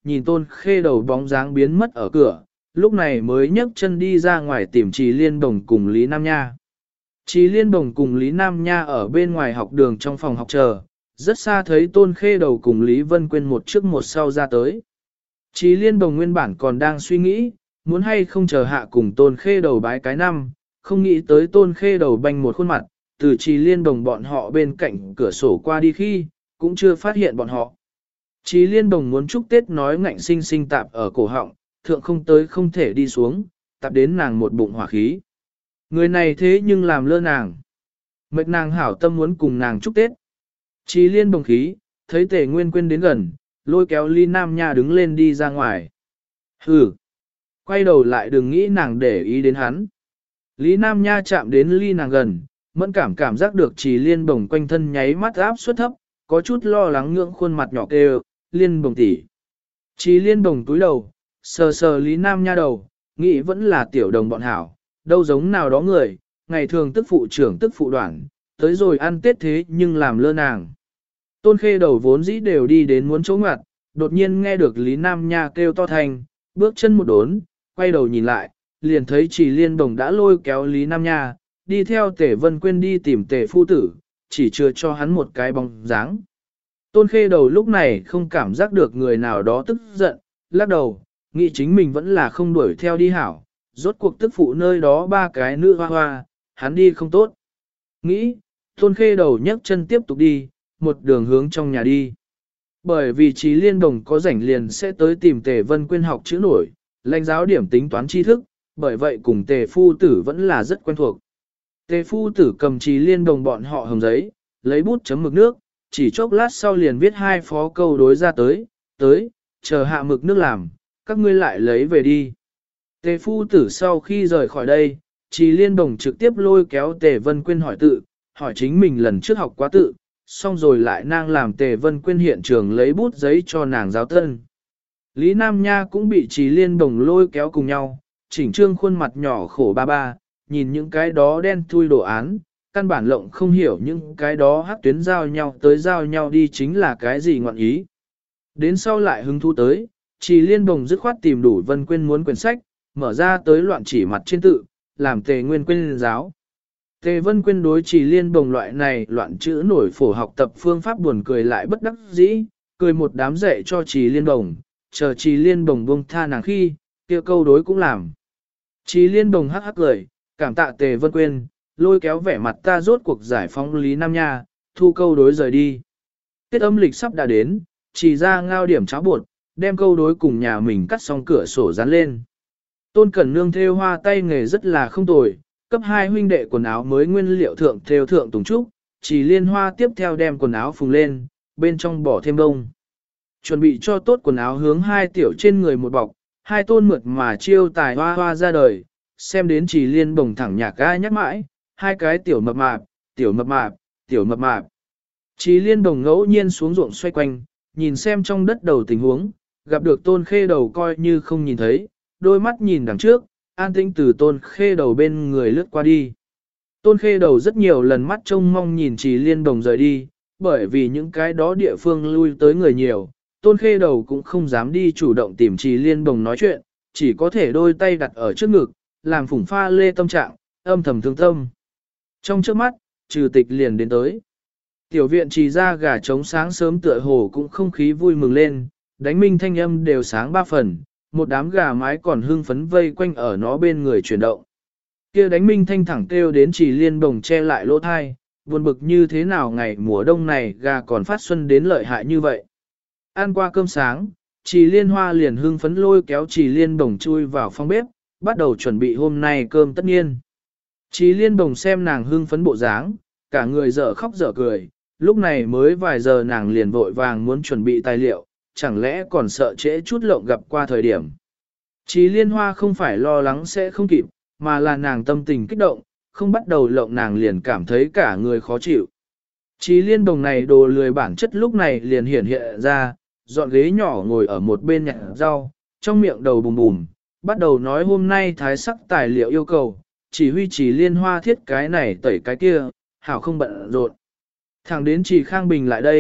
nhìn Tôn Khê Đầu bóng dáng biến mất ở cửa, lúc này mới nhấc chân đi ra ngoài tìm Trì Liên Đồng cùng Lý Nam Nha. Trì Liên Đồng cùng Lý Nam Nha ở bên ngoài học đường trong phòng học chờ, rất xa thấy Tôn Khê Đầu cùng Lý Vân Quyên một trước một sau ra tới. Trì Liên Đồng nguyên bản còn đang suy nghĩ, muốn hay không chờ hạ cùng Tôn Khê Đầu bái cái năm, không nghĩ tới Tôn Khê Đầu banh một khuôn mặt, từ Trì Liên Đồng bọn họ bên cạnh cửa sổ qua đi khi, cũng chưa phát hiện bọn họ. Trì Liên Đồng muốn chúc Tết nói ngạnh sinh sinh tạp ở cổ họng, thượng không tới không thể đi xuống, tạp đến nàng một bụng hỏa khí. Người này thế nhưng làm lơ nàng. Mệt nàng hảo tâm muốn cùng nàng chúc Tết. Trì Liên Đồng khí, thấy Tề Nguyên Quyên đến gần, lôi kéo Lý Nam Nha đứng lên đi ra ngoài. Hừ, quay đầu lại đừng nghĩ nàng để ý đến hắn. Lý Nam Nha chạm đến ly nàng gần, mẫn cảm giác được Trì Liên Đồng quanh thân nháy mắt áp suất thấp, có chút lo lắng ngưỡng khuôn mặt nhỏ kêu, Liên Đồng tỷ. Trì Liên Đồng túi đầu, sờ sờ Lý Nam Nha đầu, nghĩ vẫn là tiểu đồng bọn hảo, đâu giống nào đó người, ngày thường tức phụ trưởng tức phụ đoạn, tới rồi ăn Tết thế nhưng làm lơ nàng. Tôn Khê Đầu vốn dĩ đều đi đến muốn chỗ ngoặt, đột nhiên nghe được Lý Nam Nha kêu to thành, bước chân một đốn, quay đầu nhìn lại, liền thấy Trì Liên Đồng đã lôi kéo Lý Nam Nha, đi theo Tề Vân Quyên đi tìm Tề phu tử, chỉ chưa cho hắn một cái bóng dáng. Tôn Khê Đầu lúc này không cảm giác được người nào đó tức giận, lắc đầu, nghĩ chính mình vẫn là không đuổi theo đi hảo, rốt cuộc tức phụ nơi đó ba cái nữ hoa hoa, hắn đi không tốt. Nghĩ, Tôn Khê Đầu nhấc chân tiếp tục đi, một đường hướng trong nhà đi. Bởi vì Trì Liên Đồng có rảnh liền sẽ tới tìm Tề Vân Quyên học chữ nổi, lãnh giáo điểm tính toán tri thức, bởi vậy cùng Tề phu tử vẫn là rất quen thuộc. Tề phu tử cầm Trì Liên Đồng bọn họ hồng giấy, lấy bút chấm mực nước, chỉ chốc lát sau liền viết hai phó câu đối ra tới, chờ hạ mực nước làm, các ngươi lại lấy về đi. Tề phu tử sau khi rời khỏi đây, Trì Liên Đồng trực tiếp lôi kéo Tề Vân Quyên hỏi chính mình lần trước học quá tự, xong rồi lại nàng làm Tề Vân Quyên hiện trường lấy bút giấy cho nàng giáo tân. Lý Nam Nha cũng bị Trì Liên Đồng lôi kéo cùng nhau, chỉnh trương khuôn mặt nhỏ khổ ba ba, nhìn những cái đó đen thui đồ án, căn bản lộng không hiểu những cái đó hắc tuyến giao nhau tới giao nhau đi chính là cái gì ngọn ý. Đến sau lại hứng thú tới, Trì Liên Đồng dứt khoát tìm đủ Vân Quyên muốn quyển sách, mở ra tới loạn chỉ mặt trên tự, làm Tề Nguyên Quyên giáo. Tề Vân Quyên đối Trì Liên Đồng loại này loạn chữ nổi phổ học tập phương pháp buồn cười lại bất đắc dĩ, cười một đám dạy cho Trì Liên Đồng, chờ Trì Liên Đồng buông tha nàng khi, kia câu đối cũng làm. Trì Liên Đồng hắc hắc cười, cảm tạ Tề Vân Quyên, lôi kéo vẻ mặt ta rốt cuộc giải phóng Lý Nam Nha, thu câu đối rời đi. Tết âm lịch sắp đã đến, Trì ra ngao điểm cháo bột, đem câu đối cùng nhà mình cắt xong cửa sổ dán lên. Tôn Cẩn Nương thêu hoa tay nghề rất là không tồi, cấp 2 huynh đệ quần áo mới nguyên liệu thượng thêu thượng tùng trúc, Trì Liên Hoa tiếp theo đem quần áo phùng lên, bên trong bỏ thêm bông. Chuẩn bị cho tốt quần áo hướng hai tiểu trên người một bọc, hai tôn mượt mà chiêu tài hoa hoa ra đời, xem đến Trì Liên bồng thẳng nhạc ga nhắc mãi, hai cái tiểu mập mạp, tiểu mập mạp, tiểu mập mạp. Trì Liên Đồng ngẫu nhiên xuống ruộng xoay quanh, nhìn xem trong đất đầu tình huống, gặp được Tôn Khê Đầu coi như không nhìn thấy, đôi mắt nhìn đằng trước, an tĩnh từ Tôn Khê Đầu bên người lướt qua đi. Tôn Khê Đầu rất nhiều lần mắt trông mong nhìn Trì Liên Đồng rời đi, bởi vì những cái đó địa phương lui tới người nhiều, Tôn Khê Đầu cũng không dám đi chủ động tìm Trì Liên Đồng nói chuyện, chỉ có thể đôi tay đặt ở trước ngực, làm phủng pha lê tâm trạng, âm thầm thương tâm. Trong trước mắt, Trừ Tịch liền đến tới. Tiểu viện Trì ra gà trống sáng sớm tựa hồ cũng không khí vui mừng lên, đánh minh thanh âm đều sáng 3 phần, một đám gà mái còn hưng phấn vây quanh ở nó bên người chuyển động. Kia đánh minh thanh thẳng kêu đến Trì Liên Đồng che lại lỗ thai, buồn bực như thế nào ngày mùa đông này gà còn phát xuân đến lợi hại như vậy. Ăn qua cơm sáng, Trì Liên Hoa liền hưng phấn lôi kéo Trì Liên Đồng chui vào phòng bếp, bắt đầu chuẩn bị hôm nay cơm tất nhiên. Trì Liên Đồng xem nàng hưng phấn bộ dáng, cả người dở khóc dở cười, lúc này mới vài giờ nàng liền vội vàng muốn chuẩn bị tài liệu, chẳng lẽ còn sợ trễ chút lộng gặp qua thời điểm. Trì Liên Hoa không phải lo lắng sẽ không kịp, mà là nàng tâm tình kích động, không bắt đầu lộng nàng liền cảm thấy cả người khó chịu. Trì Liên Đồng này đồ lười bản chất lúc này liền hiện ra, dọn ghế nhỏ ngồi ở một bên nhặt rau, trong miệng đầu bùm bùm, bắt đầu nói hôm nay thái sắc tài liệu yêu cầu, chỉ huy Trì Liên Hoa thiết cái này tẩy cái kia, hảo không bận rộn. Thẳng đến Trì Khang Bình lại đây,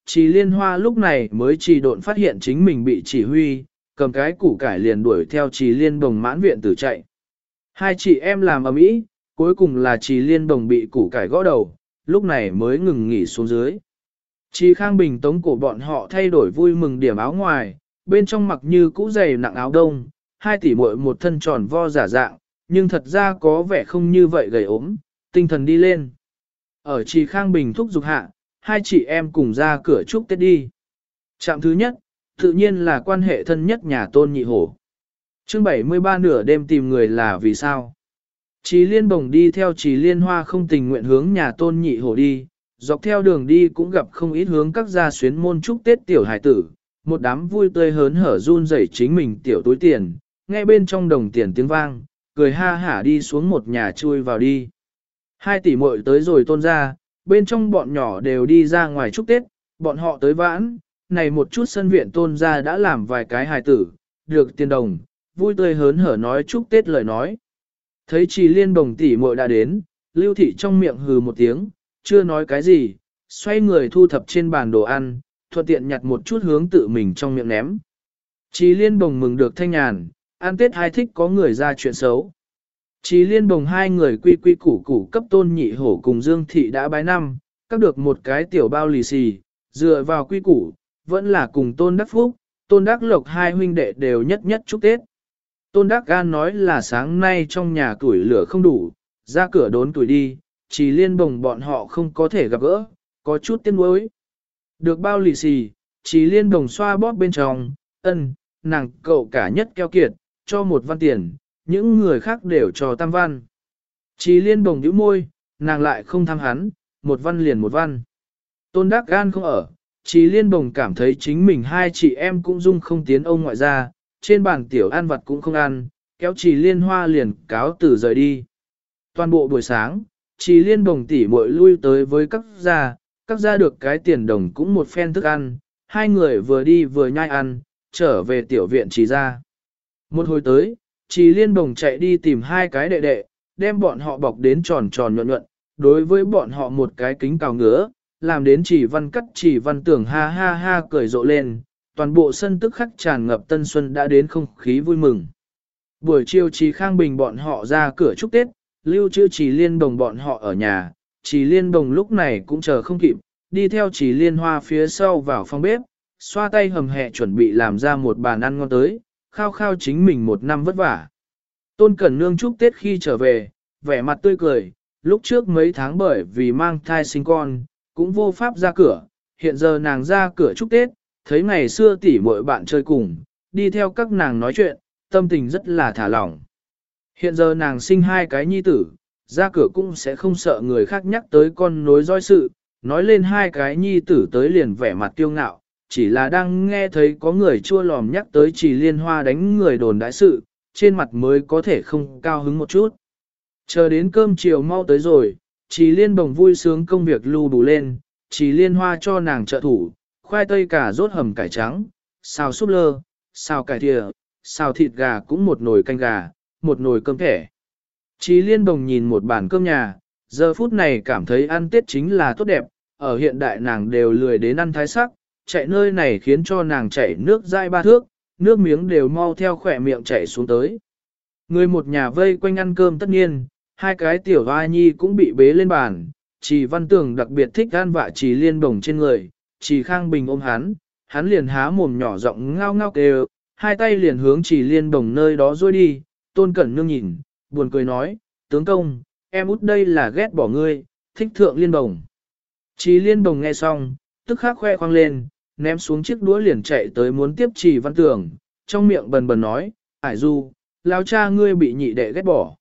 Trì Liên Hoa lúc này mới trì độn phát hiện chính mình bị chỉ huy, cầm cái củ cải liền đuổi theo Trì Liên Đồng mãn viện tử chạy. Hai chị em làm ầm ĩ, cuối cùng là Trì Liên Đồng bị củ cải gõ đầu, lúc này mới ngừng nghỉ xuống dưới. Trì Khang Bình tống cổ bọn họ thay đổi vui mừng điểm áo ngoài, bên trong mặc như cũ dày nặng áo đông, hai tỷ muội một thân tròn vo giả dạng, nhưng thật ra có vẻ không như vậy gầy ốm, tinh thần đi lên. Ở Trì Khang Bình thúc giục hạ, hai chị em cùng ra cửa chúc Tết đi. Trạm thứ nhất, tự nhiên là quan hệ thân nhất nhà Tôn Nhị Hổ. Chương 73 nửa đêm tìm người là vì sao? Trì Liên Bồng đi theo Trì Liên Hoa không tình nguyện hướng nhà Tôn Nhị Hổ đi, dọc theo đường đi cũng gặp không ít hướng các gia xuyến môn chúc Tết tiểu hải tử, một đám vui tươi hớn hở run rẩy chính mình tiểu túi tiền, nghe bên trong đồng tiền tiếng vang, cười ha hả đi xuống một nhà chui vào đi. Hai tỷ muội tới rồi Tôn ra, bên trong bọn nhỏ đều đi ra ngoài chúc Tết, bọn họ tới vãn, này một chút sân viện Tôn ra đã làm vài cái hài tử, được tiền đồng, vui tươi hớn hở nói chúc Tết lời nói. Thấy Trì Liên Bồng tỷ muội đã đến, Lưu Thị trong miệng hừ một tiếng, chưa nói cái gì, xoay người thu thập trên bàn đồ ăn, thuận tiện nhặt một chút hướng tự mình trong miệng ném. Trì Liên Bồng mừng được thanh nhàn, ăn Tết hai thích có người ra chuyện xấu. Trì Liên Bồng hai người quy quy củ củ cấp Tôn Nhị Hổ cùng Dương Thị đã bái năm, các được một cái tiểu bao lì xì, dựa vào quy củ, vẫn là cùng Tôn Đắc Phúc, Tôn Đắc Lộc hai huynh đệ đều nhất nhất chúc Tết. Tôn Đắc Gan nói là sáng nay trong nhà tuổi lửa không đủ, ra cửa đốn tuổi đi, Trì Liên Bồng bọn họ không có thể gặp gỡ, có chút tiếc nuối. Được bao lì xì, Trì Liên Bồng xoa bóp bên trong, nàng cậu cả nhất keo kiệt, cho 1 văn tiền, những người khác đều cho tam văn. Trì Liên Bồng nhíu môi, nàng lại không tham hắn, 1 văn liền 1 văn. Tôn Đắc Gan không ở, Trì Liên Bồng cảm thấy chính mình hai chị em cũng dung không tiến ông ngoại gia, trên bàn tiểu ăn vặt cũng không ăn, kéo Trì Liên Hoa liền cáo từ rời đi. Toàn bộ buổi sáng, Trì Liên Bồng tỉ muội lui tới với các gia được cái tiền đồng cũng một phen thức ăn, hai người vừa đi vừa nhai ăn, trở về tiểu viện Trì gia. Một hồi tới, Trì Liên Bồng chạy đi tìm hai cái đệ đệ, đem bọn họ bọc đến tròn tròn nhuận nhuận, đối với bọn họ một cái kính cào ngứa, làm đến Trì Văn Cắt Trì Văn Tưởng ha ha ha cười rộ lên, toàn bộ sân tức khắc tràn ngập tân xuân đã đến không khí vui mừng. Buổi chiều Trì Khang Bình bọn họ ra cửa chúc Tết, lưu trữ Trì Liên Bồng bọn họ ở nhà, Trì Liên Bồng lúc này cũng chờ không kịp, đi theo Trì Liên Hoa phía sau vào phòng bếp, xoa tay hầm hẹ chuẩn bị làm ra một bàn ăn ngon tới, khao khao chính mình một năm vất vả. Tôn Cẩn Nương chúc Tết khi trở về, vẻ mặt tươi cười, lúc trước mấy tháng bởi vì mang thai sinh con, cũng vô pháp ra cửa, hiện giờ nàng ra cửa chúc Tết, thấy ngày xưa tỉ muội bạn chơi cùng, đi theo các nàng nói chuyện, tâm tình rất là thả lỏng. Hiện giờ nàng sinh hai cái nhi tử, ra cửa cũng sẽ không sợ người khác nhắc tới con nối dõi sự, nói lên hai cái nhi tử tới liền vẻ mặt kiêu ngạo, chỉ là đang nghe thấy có người chua lòm nhắc tới Trì Liên Hoa đánh người đồn đại sự, trên mặt mới có thể không cao hứng một chút. Chờ đến cơm chiều mau tới rồi, Trì Liên Bồng vui sướng công việc lưu đủ lên, Trì Liên Hoa cho nàng trợ thủ, khoai tây cà rốt hầm cải trắng, xào súp lơ, xào cải thìa, xào thịt gà cũng một nồi canh gà, một nồi cơm thẻ. Trì Liên Bồng nhìn một bàn cơm nhà, giờ phút này cảm thấy ăn Tết chính là tốt đẹp, ở hiện đại nàng đều lười đến ăn thái sắc, chạy nơi này khiến cho nàng chảy nước dai 3 thước, nước miếng đều mau theo khỏe miệng chảy xuống tới. Người một nhà vây quanh ăn cơm tất nhiên, hai cái tiểu hoa nhi cũng bị bế lên bàn, Trì Văn Tường đặc biệt thích gan vạ Trì Liên Bồng trên người, Trì Khang Bình ôm hắn liền há mồm nhỏ giọng ngao ngao kêu, hai tay liền hướng Trì Liên Bồng nơi đó rôi đi, Tôn Cẩn Nương nhìn, buồn cười nói, tướng công, em út đây là ghét bỏ ngươi, thích thượng Liên Bồng. Trì Liên Bồng nghe xong, tức khắc khoe khoang lên, ném xuống chiếc đũa liền chạy tới muốn tiếp Trì Văn Tường, trong miệng bần bần nói, Ải Du, lão cha ngươi bị nhị đệ ghét bỏ.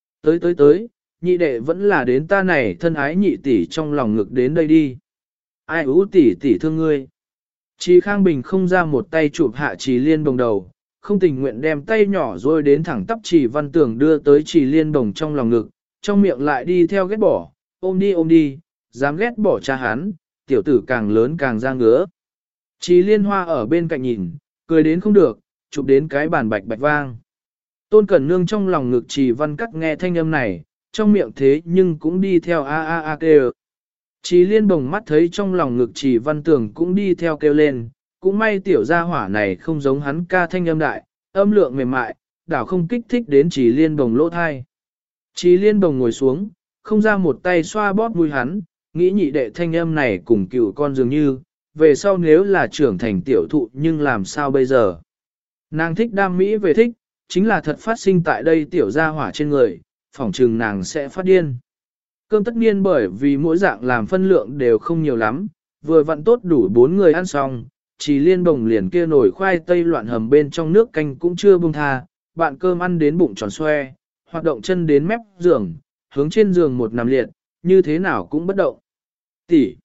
Tới, nhị đệ vẫn là đến ta này thân ái nhị tỷ trong lòng ngực đến đây đi. Ai ú tỷ thương ngươi. Trì Khang Bình không ra một tay chụp hạ Trì Liên Bồng đầu, không tình nguyện đem tay nhỏ rồi đến thẳng tắp Trì Văn Tường đưa tới Trì Liên Bồng trong lòng ngực, trong miệng lại đi theo ghét bỏ, ôm đi, dám ghét bỏ cha hắn, tiểu tử càng lớn càng ra ngứa. Trì Liên Hoa ở bên cạnh nhìn, cười đến không được, chụp đến cái bàn bạch bạch vang. Tôn Cẩn Nương trong lòng ngực Trì Văn Cắt nghe thanh âm này, trong miệng thế nhưng cũng đi theo a kêu. Trì Liên bồng mắt thấy trong lòng ngực Trì Văn Tường cũng đi theo kêu lên, cũng may tiểu gia hỏa này không giống hắn ca thanh âm đại, âm lượng mềm mại, đảo không kích thích đến Trì Liên bồng lỗ thai. Trì Liên bồng ngồi xuống, không ra một tay xoa bóp mũi hắn, nghĩ nhị đệ thanh âm này cùng cựu con dường như, về sau nếu là trưởng thành tiểu thụ nhưng làm sao bây giờ. Nàng thích đam mỹ về thích, chính là thật phát sinh tại đây tiểu gia hỏa trên người, phỏng chừng nàng sẽ phát điên. Cơm tất nhiên bởi vì mỗi dạng làm phân lượng đều không nhiều lắm, vừa vặn tốt đủ 4 người ăn xong, Trì Liên bồng liền kia nổi khoai tây loạn hầm bên trong nước canh cũng chưa buông tha, bạn cơm ăn đến bụng tròn xoe, hoạt động chân đến mép giường, hướng trên giường một nằm liệt, như thế nào cũng bất động. Tỷ,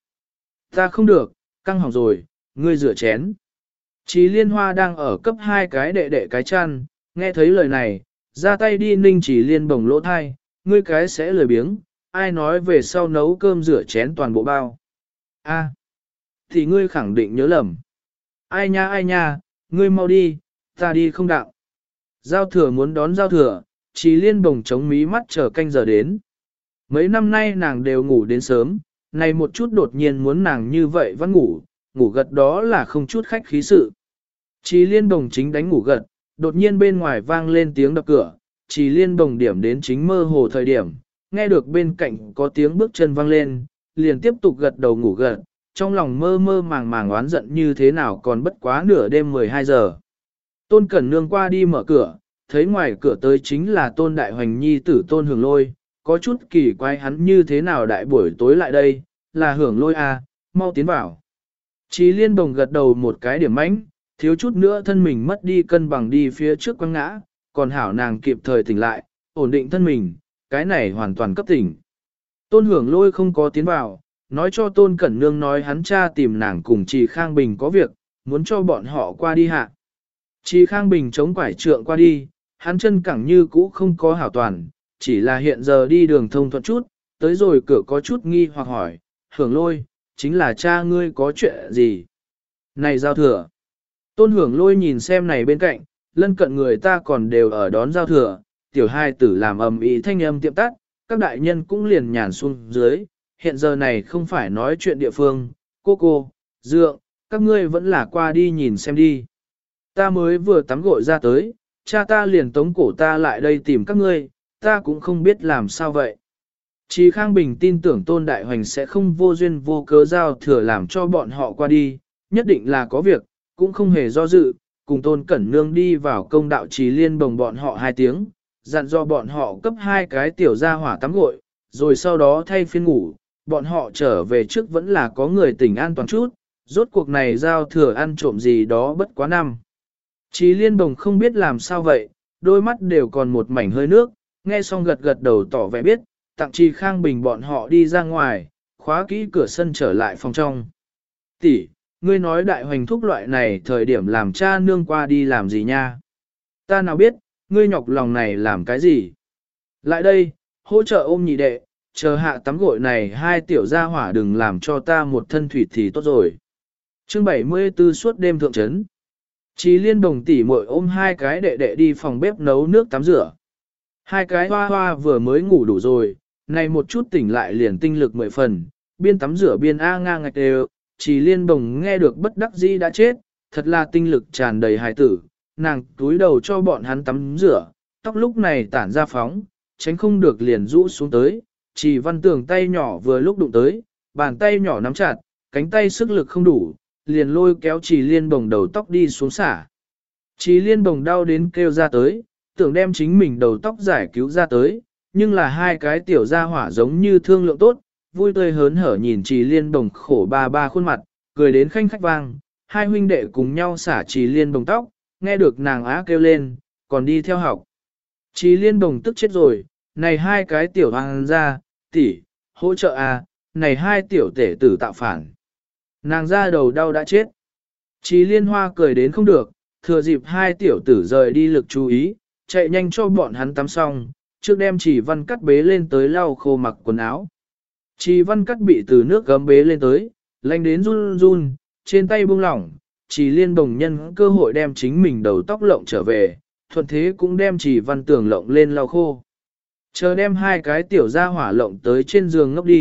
ta không được, căng hỏng rồi, ngươi rửa chén. Trì Liên Hoa đang ở cấp 2 cái đệ đệ cái chăn, nghe thấy lời này, ra tay đi ninh Trì Liên bồng lỗ thai, ngươi cái sẽ lười biếng, ai nói về sau nấu cơm rửa chén toàn bộ bao. A, thì ngươi khẳng định nhớ lầm. Ai nha, ngươi mau đi, ta đi không đạo. Giao thừa muốn đón giao thừa, Trì Liên bồng chống mí mắt chờ canh giờ đến. Mấy năm nay nàng đều ngủ đến sớm, này một chút đột nhiên muốn nàng như vậy vẫn ngủ gật đó là không chút khách khí sự. Trì Liên bồng chính đánh ngủ gật, đột nhiên bên ngoài vang lên tiếng đập cửa, Trì Liên bồng điểm đến chính mơ hồ thời điểm, nghe được bên cạnh có tiếng bước chân vang lên, liền tiếp tục gật đầu ngủ gật, trong lòng mơ mơ màng màng oán giận như thế nào còn bất quá nửa đêm 12 giờ. Tôn Cẩn Nương qua đi mở cửa, thấy ngoài cửa tới chính là Tôn Đại Hoành nhi tử Tôn Hưởng Lôi, có chút kỳ quái hắn như thế nào đại buổi tối lại đây, là Hưởng Lôi à, mau tiến vào. Trì Liên bồng gật đầu một cái điểm mãnh, thiếu chút nữa thân mình mất đi cân bằng đi phía trước quăng ngã, còn hảo nàng kịp thời tỉnh lại, ổn định thân mình, cái này hoàn toàn cấp tỉnh. Tôn Hưởng Lôi không có tiến vào, nói cho Tôn Cẩn Nương nói hắn cha tìm nàng cùng Trì Khang Bình có việc, muốn cho bọn họ qua đi hạ. Trì Khang Bình chống quải trượng qua đi, hắn chân cẳng như cũ không có hảo toàn, chỉ là hiện giờ đi đường thông thuận chút, tới rồi cửa có chút nghi hoặc hỏi, Hưởng Lôi, chính là cha ngươi có chuyện gì? Này giao thừa. Tôn Hưởng Lôi nhìn xem này bên cạnh, lân cận người ta còn đều ở đón giao thừa, tiểu hai tử làm ầm ĩ thanh âm tiệm tắt, các đại nhân cũng liền nhàn xuống dưới, hiện giờ này không phải nói chuyện địa phương, cô, dượng, các ngươi vẫn là qua đi nhìn xem đi. Ta mới vừa tắm gội ra tới, cha ta liền tống cổ ta lại đây tìm các ngươi, ta cũng không biết làm sao vậy. Trì Khang Bình tin tưởng Tôn Đại Hoành sẽ không vô duyên vô cớ giao thừa làm cho bọn họ qua đi, nhất định là có việc, cũng không hề do dự, cùng Tôn Cẩn Nương đi vào công đạo Trì Liên bồng bọn họ 2 tiếng, dặn do bọn họ cấp 2 cái tiểu gia hỏa tắm gội, rồi sau đó thay phiên ngủ, bọn họ trở về trước vẫn là có người tỉnh an toàn chút, rốt cuộc này giao thừa ăn trộm gì đó bất quá năm. Trì Liên bồng không biết làm sao vậy, đôi mắt đều còn một mảnh hơi nước, nghe xong gật gật đầu tỏ vẻ biết, tặng Trì Khang Bình bọn họ đi ra ngoài, khóa kỹ cửa sân trở lại phòng trong. Tỷ, ngươi nói đại hoành thúc loại này thời điểm làm cha nương qua đi làm gì nha? Ta nào biết, ngươi nhọc lòng này làm cái gì? Lại đây, hỗ trợ ôm nhị đệ, chờ hạ tắm gội này 2 tiểu gia hỏa đừng làm cho ta một thân thủy thì tốt rồi. Chương 74 suốt đêm thượng trấn. Trì Liên bồng tỉ muội ôm 2 cái đệ đệ đi phòng bếp nấu nước tắm rửa. 2 cái hoa hoa vừa mới ngủ đủ rồi, này một chút tỉnh lại liền tinh lực 10 phần, biên tắm rửa biên A ngang ngạch đều, Trì Liên bồng nghe được bất đắc dĩ đã chết, thật là tinh lực tràn đầy hài tử, nàng túi đầu cho bọn hắn tắm rửa, tóc lúc này tản ra phóng, tránh không được liền rũ xuống tới, Trì Văn Tường tay nhỏ vừa lúc đụng tới, bàn tay nhỏ nắm chặt, cánh tay sức lực không đủ, liền lôi kéo Trì Liên bồng đầu tóc đi xuống xả. Trì Liên bồng đau đến kêu ra tới, tưởng đem chính mình đầu tóc giải cứu ra tới, nhưng là 2 cái tiểu gia hỏa giống như thương lượng tốt, vui tươi hớn hở nhìn Trì Liên bồng khổ ba khuôn mặt, cười đến khanh khách vang, 2 huynh đệ cùng nhau xả Trì Liên bồng tóc, nghe được nàng á kêu lên, còn đi theo học. Trì Liên bồng tức chết rồi, này 2 cái tiểu hoàng ra, tỷ, hỗ trợ à, này 2 tiểu tể tử tạo phản. Nàng ra đầu đau đã chết. Trì Liên Hoa cười đến không được, thừa dịp 2 tiểu tử rời đi lực chú ý, chạy nhanh cho bọn hắn tắm xong, trước đem Trì Văn Cắt bế lên tới lau khô mặc quần áo. Trì Văn Cắt bị từ nước gấm bế lên tới, lạnh đến run run, trên tay buông lỏng, Trì Liên bồng nhân cơ hội đem chính mình đầu tóc lộng trở về, thuận thế cũng đem Trì Văn Tường lộng lên lau khô. Chờ đem 2 cái tiểu gia hỏa lộng tới trên giường ngốc đi,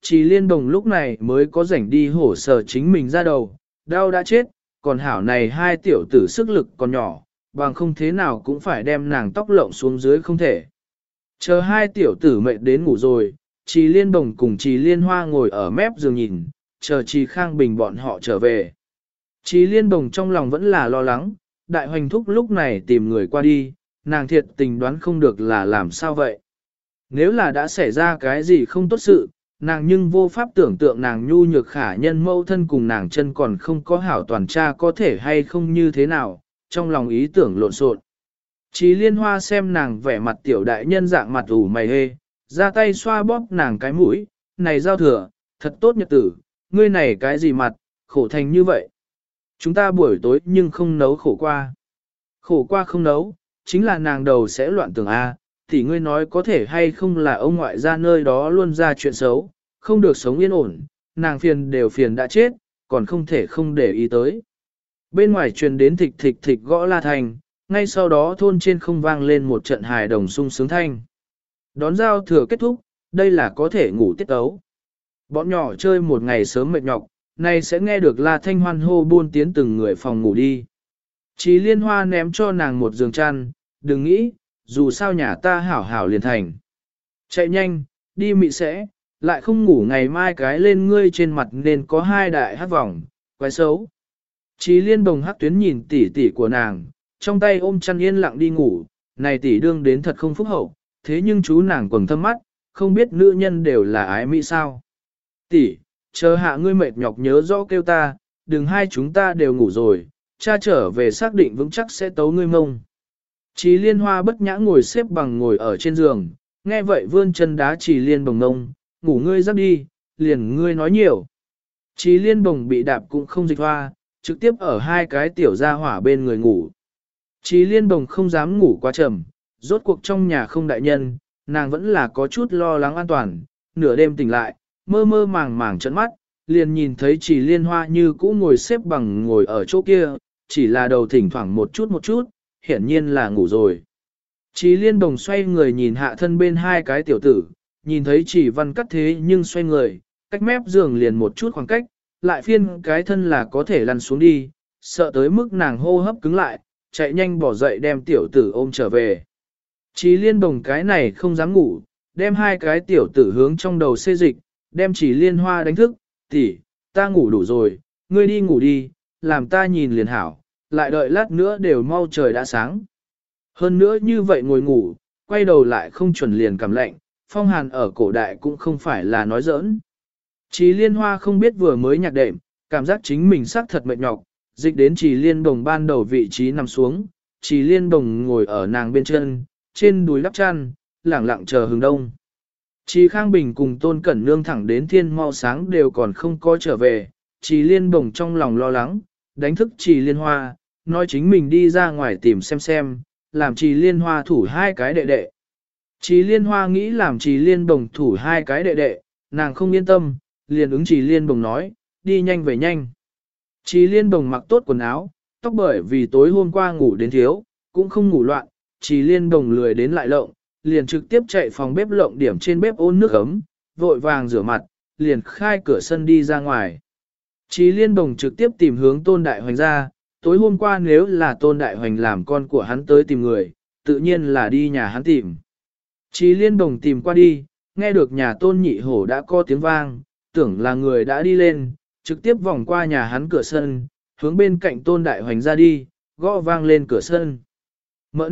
Trì Liên Đồng lúc này mới có rảnh đi hổ sở chính mình ra đầu, đau đã chết, còn hảo này hai tiểu tử sức lực còn nhỏ, bằng không thế nào cũng phải đem nàng tóc lộng xuống dưới không thể. Chờ hai tiểu tử mệt đến ngủ rồi, Trì Liên Đồng cùng Trì Liên Hoa ngồi ở mép giường nhìn, chờ Trì Khang Bình bọn họ trở về. Trì Liên Đồng trong lòng vẫn là lo lắng, đại hoành thúc lúc này tìm người qua đi, nàng thiệt tình đoán không được là làm sao vậy. Nếu là đã xảy ra cái gì không tốt sự, nàng nhưng vô pháp tưởng tượng nàng nhu nhược khả nhân mâu thân cùng nàng chân còn không có hảo toàn tra có thể hay không như thế nào, trong lòng ý tưởng lộn xộn. Trì Liên Hoa xem nàng vẻ mặt tiểu đại nhân dạng mặt ủ mày hê, ra tay xoa bóp nàng cái mũi, này giao thừa, thật tốt nhật tử, ngươi này cái gì mặt, khổ thành như vậy. Chúng ta buổi tối nhưng không nấu khổ qua. Khổ qua không nấu, chính là nàng đầu sẽ loạn tưởng A, thì ngươi nói có thể hay không là ông ngoại ra nơi đó luôn ra chuyện xấu, không được sống yên ổn, nàng phiền đều phiền đã chết, còn không thể không để ý tới. Bên ngoài truyền đến thịch thịch thịch gõ la thành, ngay sau đó thôn trên không vang lên một trận hài đồng sung sướng thanh. Đón giao thừa kết thúc, đây là có thể ngủ tiết tấu. Bọn nhỏ chơi một ngày sớm mệt nhọc, nay sẽ nghe được la thanh hoan hô buôn tiến từng người phòng ngủ đi. Trì Liên Hoa ném cho nàng một giường chăn, đừng nghĩ, dù sao nhà ta hảo hảo liền thành. Chạy nhanh, đi mị sẽ, lại không ngủ ngày mai cái lên ngươi trên mặt nên có hai đại hát vòng, quái xấu. Trì Liên Bồng hắc tuyến nhìn tỉ tỉ của nàng, trong tay ôm chăn yên lặng đi ngủ, này tỉ đương đến thật không phúc hậu, thế nhưng chú nàng quầng thâm mắt, không biết nữ nhân đều là ái mỹ sao. Tỷ, chờ hạ ngươi mệt nhọc nhớ rõ kêu ta, đừng hai chúng ta đều ngủ rồi, cha trở về xác định vững chắc sẽ tấu ngươi mông. Trì Liên Hoa bất nhã ngồi xếp bằng ngồi ở trên giường, nghe vậy vươn chân đá Trì Liên Bồng ngông, ngủ ngươi giấc đi, liền ngươi nói nhiều. Trì Liên Bồng bị đạp cũng không dịch hoa, trực tiếp ở hai cái tiểu gia hỏa bên người ngủ. Trì Liên Bồng không dám ngủ quá trầm, rốt cuộc trong nhà không đại nhân, nàng vẫn là có chút lo lắng an toàn, nửa đêm tỉnh lại, mơ mơ màng màng trợn mắt, liền nhìn thấy Trì Liên Hoa như cũ ngồi xếp bằng ngồi ở chỗ kia, chỉ là đầu thỉnh thoảng một chút, hiển nhiên là ngủ rồi. Trì Liên Bồng xoay người nhìn hạ thân bên hai cái tiểu tử, nhìn thấy Trì Văn Cắt thế nhưng xoay người, cách mép giường liền một chút khoảng cách, lại phiên cái thân là có thể lăn xuống đi, sợ tới mức nàng hô hấp cứng lại, chạy nhanh bỏ dậy đem tiểu tử ôm trở về. Trì Liên Bồng cái này không dám ngủ, đem hai cái tiểu tử hướng trong đầu xê dịch, đem Trì Liên Hoa đánh thức, tỷ, ta ngủ đủ rồi, ngươi đi ngủ đi, làm ta nhìn liền hảo, lại đợi lát nữa đều mau trời đã sáng. Hơn nữa như vậy ngồi ngủ, quay đầu lại không chuẩn liền cảm lạnh, phong hàn ở cổ đại cũng không phải là nói giỡn. Trì Liên Hoa không biết vừa mới nhạc đệm, cảm giác chính mình xác thật mệt nhọc, dịch đến Trì Liên Bồng ban đầu vị trí nằm xuống, Trì Liên Bồng ngồi ở nàng bên chân, trên đùi đắp chăn, lẳng lặng chờ hừng đông. Trì Khang Bình cùng Tôn Cẩn Nương thẳng đến thiên mau sáng đều còn không có trở về, Trì Liên Bồng trong lòng lo lắng, đánh thức Trì Liên Hoa, nói chính mình đi ra ngoài tìm xem, làm Trì Liên Hoa thủ hai cái đệ đệ. Trì Liên Hoa nghĩ làm Trì Liên Bồng thủ hai cái đệ đệ, nàng không yên tâm, liền ứng Trì Liên Bồng nói, đi nhanh về nhanh. Trì Liên Bồng mặc tốt quần áo, tóc bởi vì tối hôm qua ngủ đến thiếu, cũng không ngủ loạn, Trì Liên Bồng lười đến lại lộng, liền trực tiếp chạy phòng bếp lộng điểm trên bếp ôn nước ấm, vội vàng rửa mặt, liền khai cửa sân đi ra ngoài. Trì Liên Bồng trực tiếp tìm hướng Tôn Đại Hoành ra, tối hôm qua nếu là Tôn Đại Hoành làm con của hắn tới tìm người, tự nhiên là đi nhà hắn tìm. Trì Liên Bồng tìm qua đi, nghe được nhà Tôn Nhị Hổ đã có tiếng vang, tưởng là người đã đi lên, trực tiếp vòng qua nhà hắn cửa sân, hướng bên cạnh Tôn Đại Hoành ra đi, gõ vang lên cửa sân. Mợ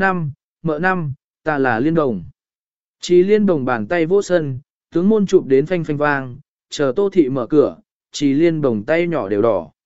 năm, ta là Liên Đồng. Trì Liên Đồng bàn tay vỗ sân, tướng môn chụp đến phanh phanh vang, chờ Tô Thị mở cửa, Trì Liên Đồng tay nhỏ đều đỏ.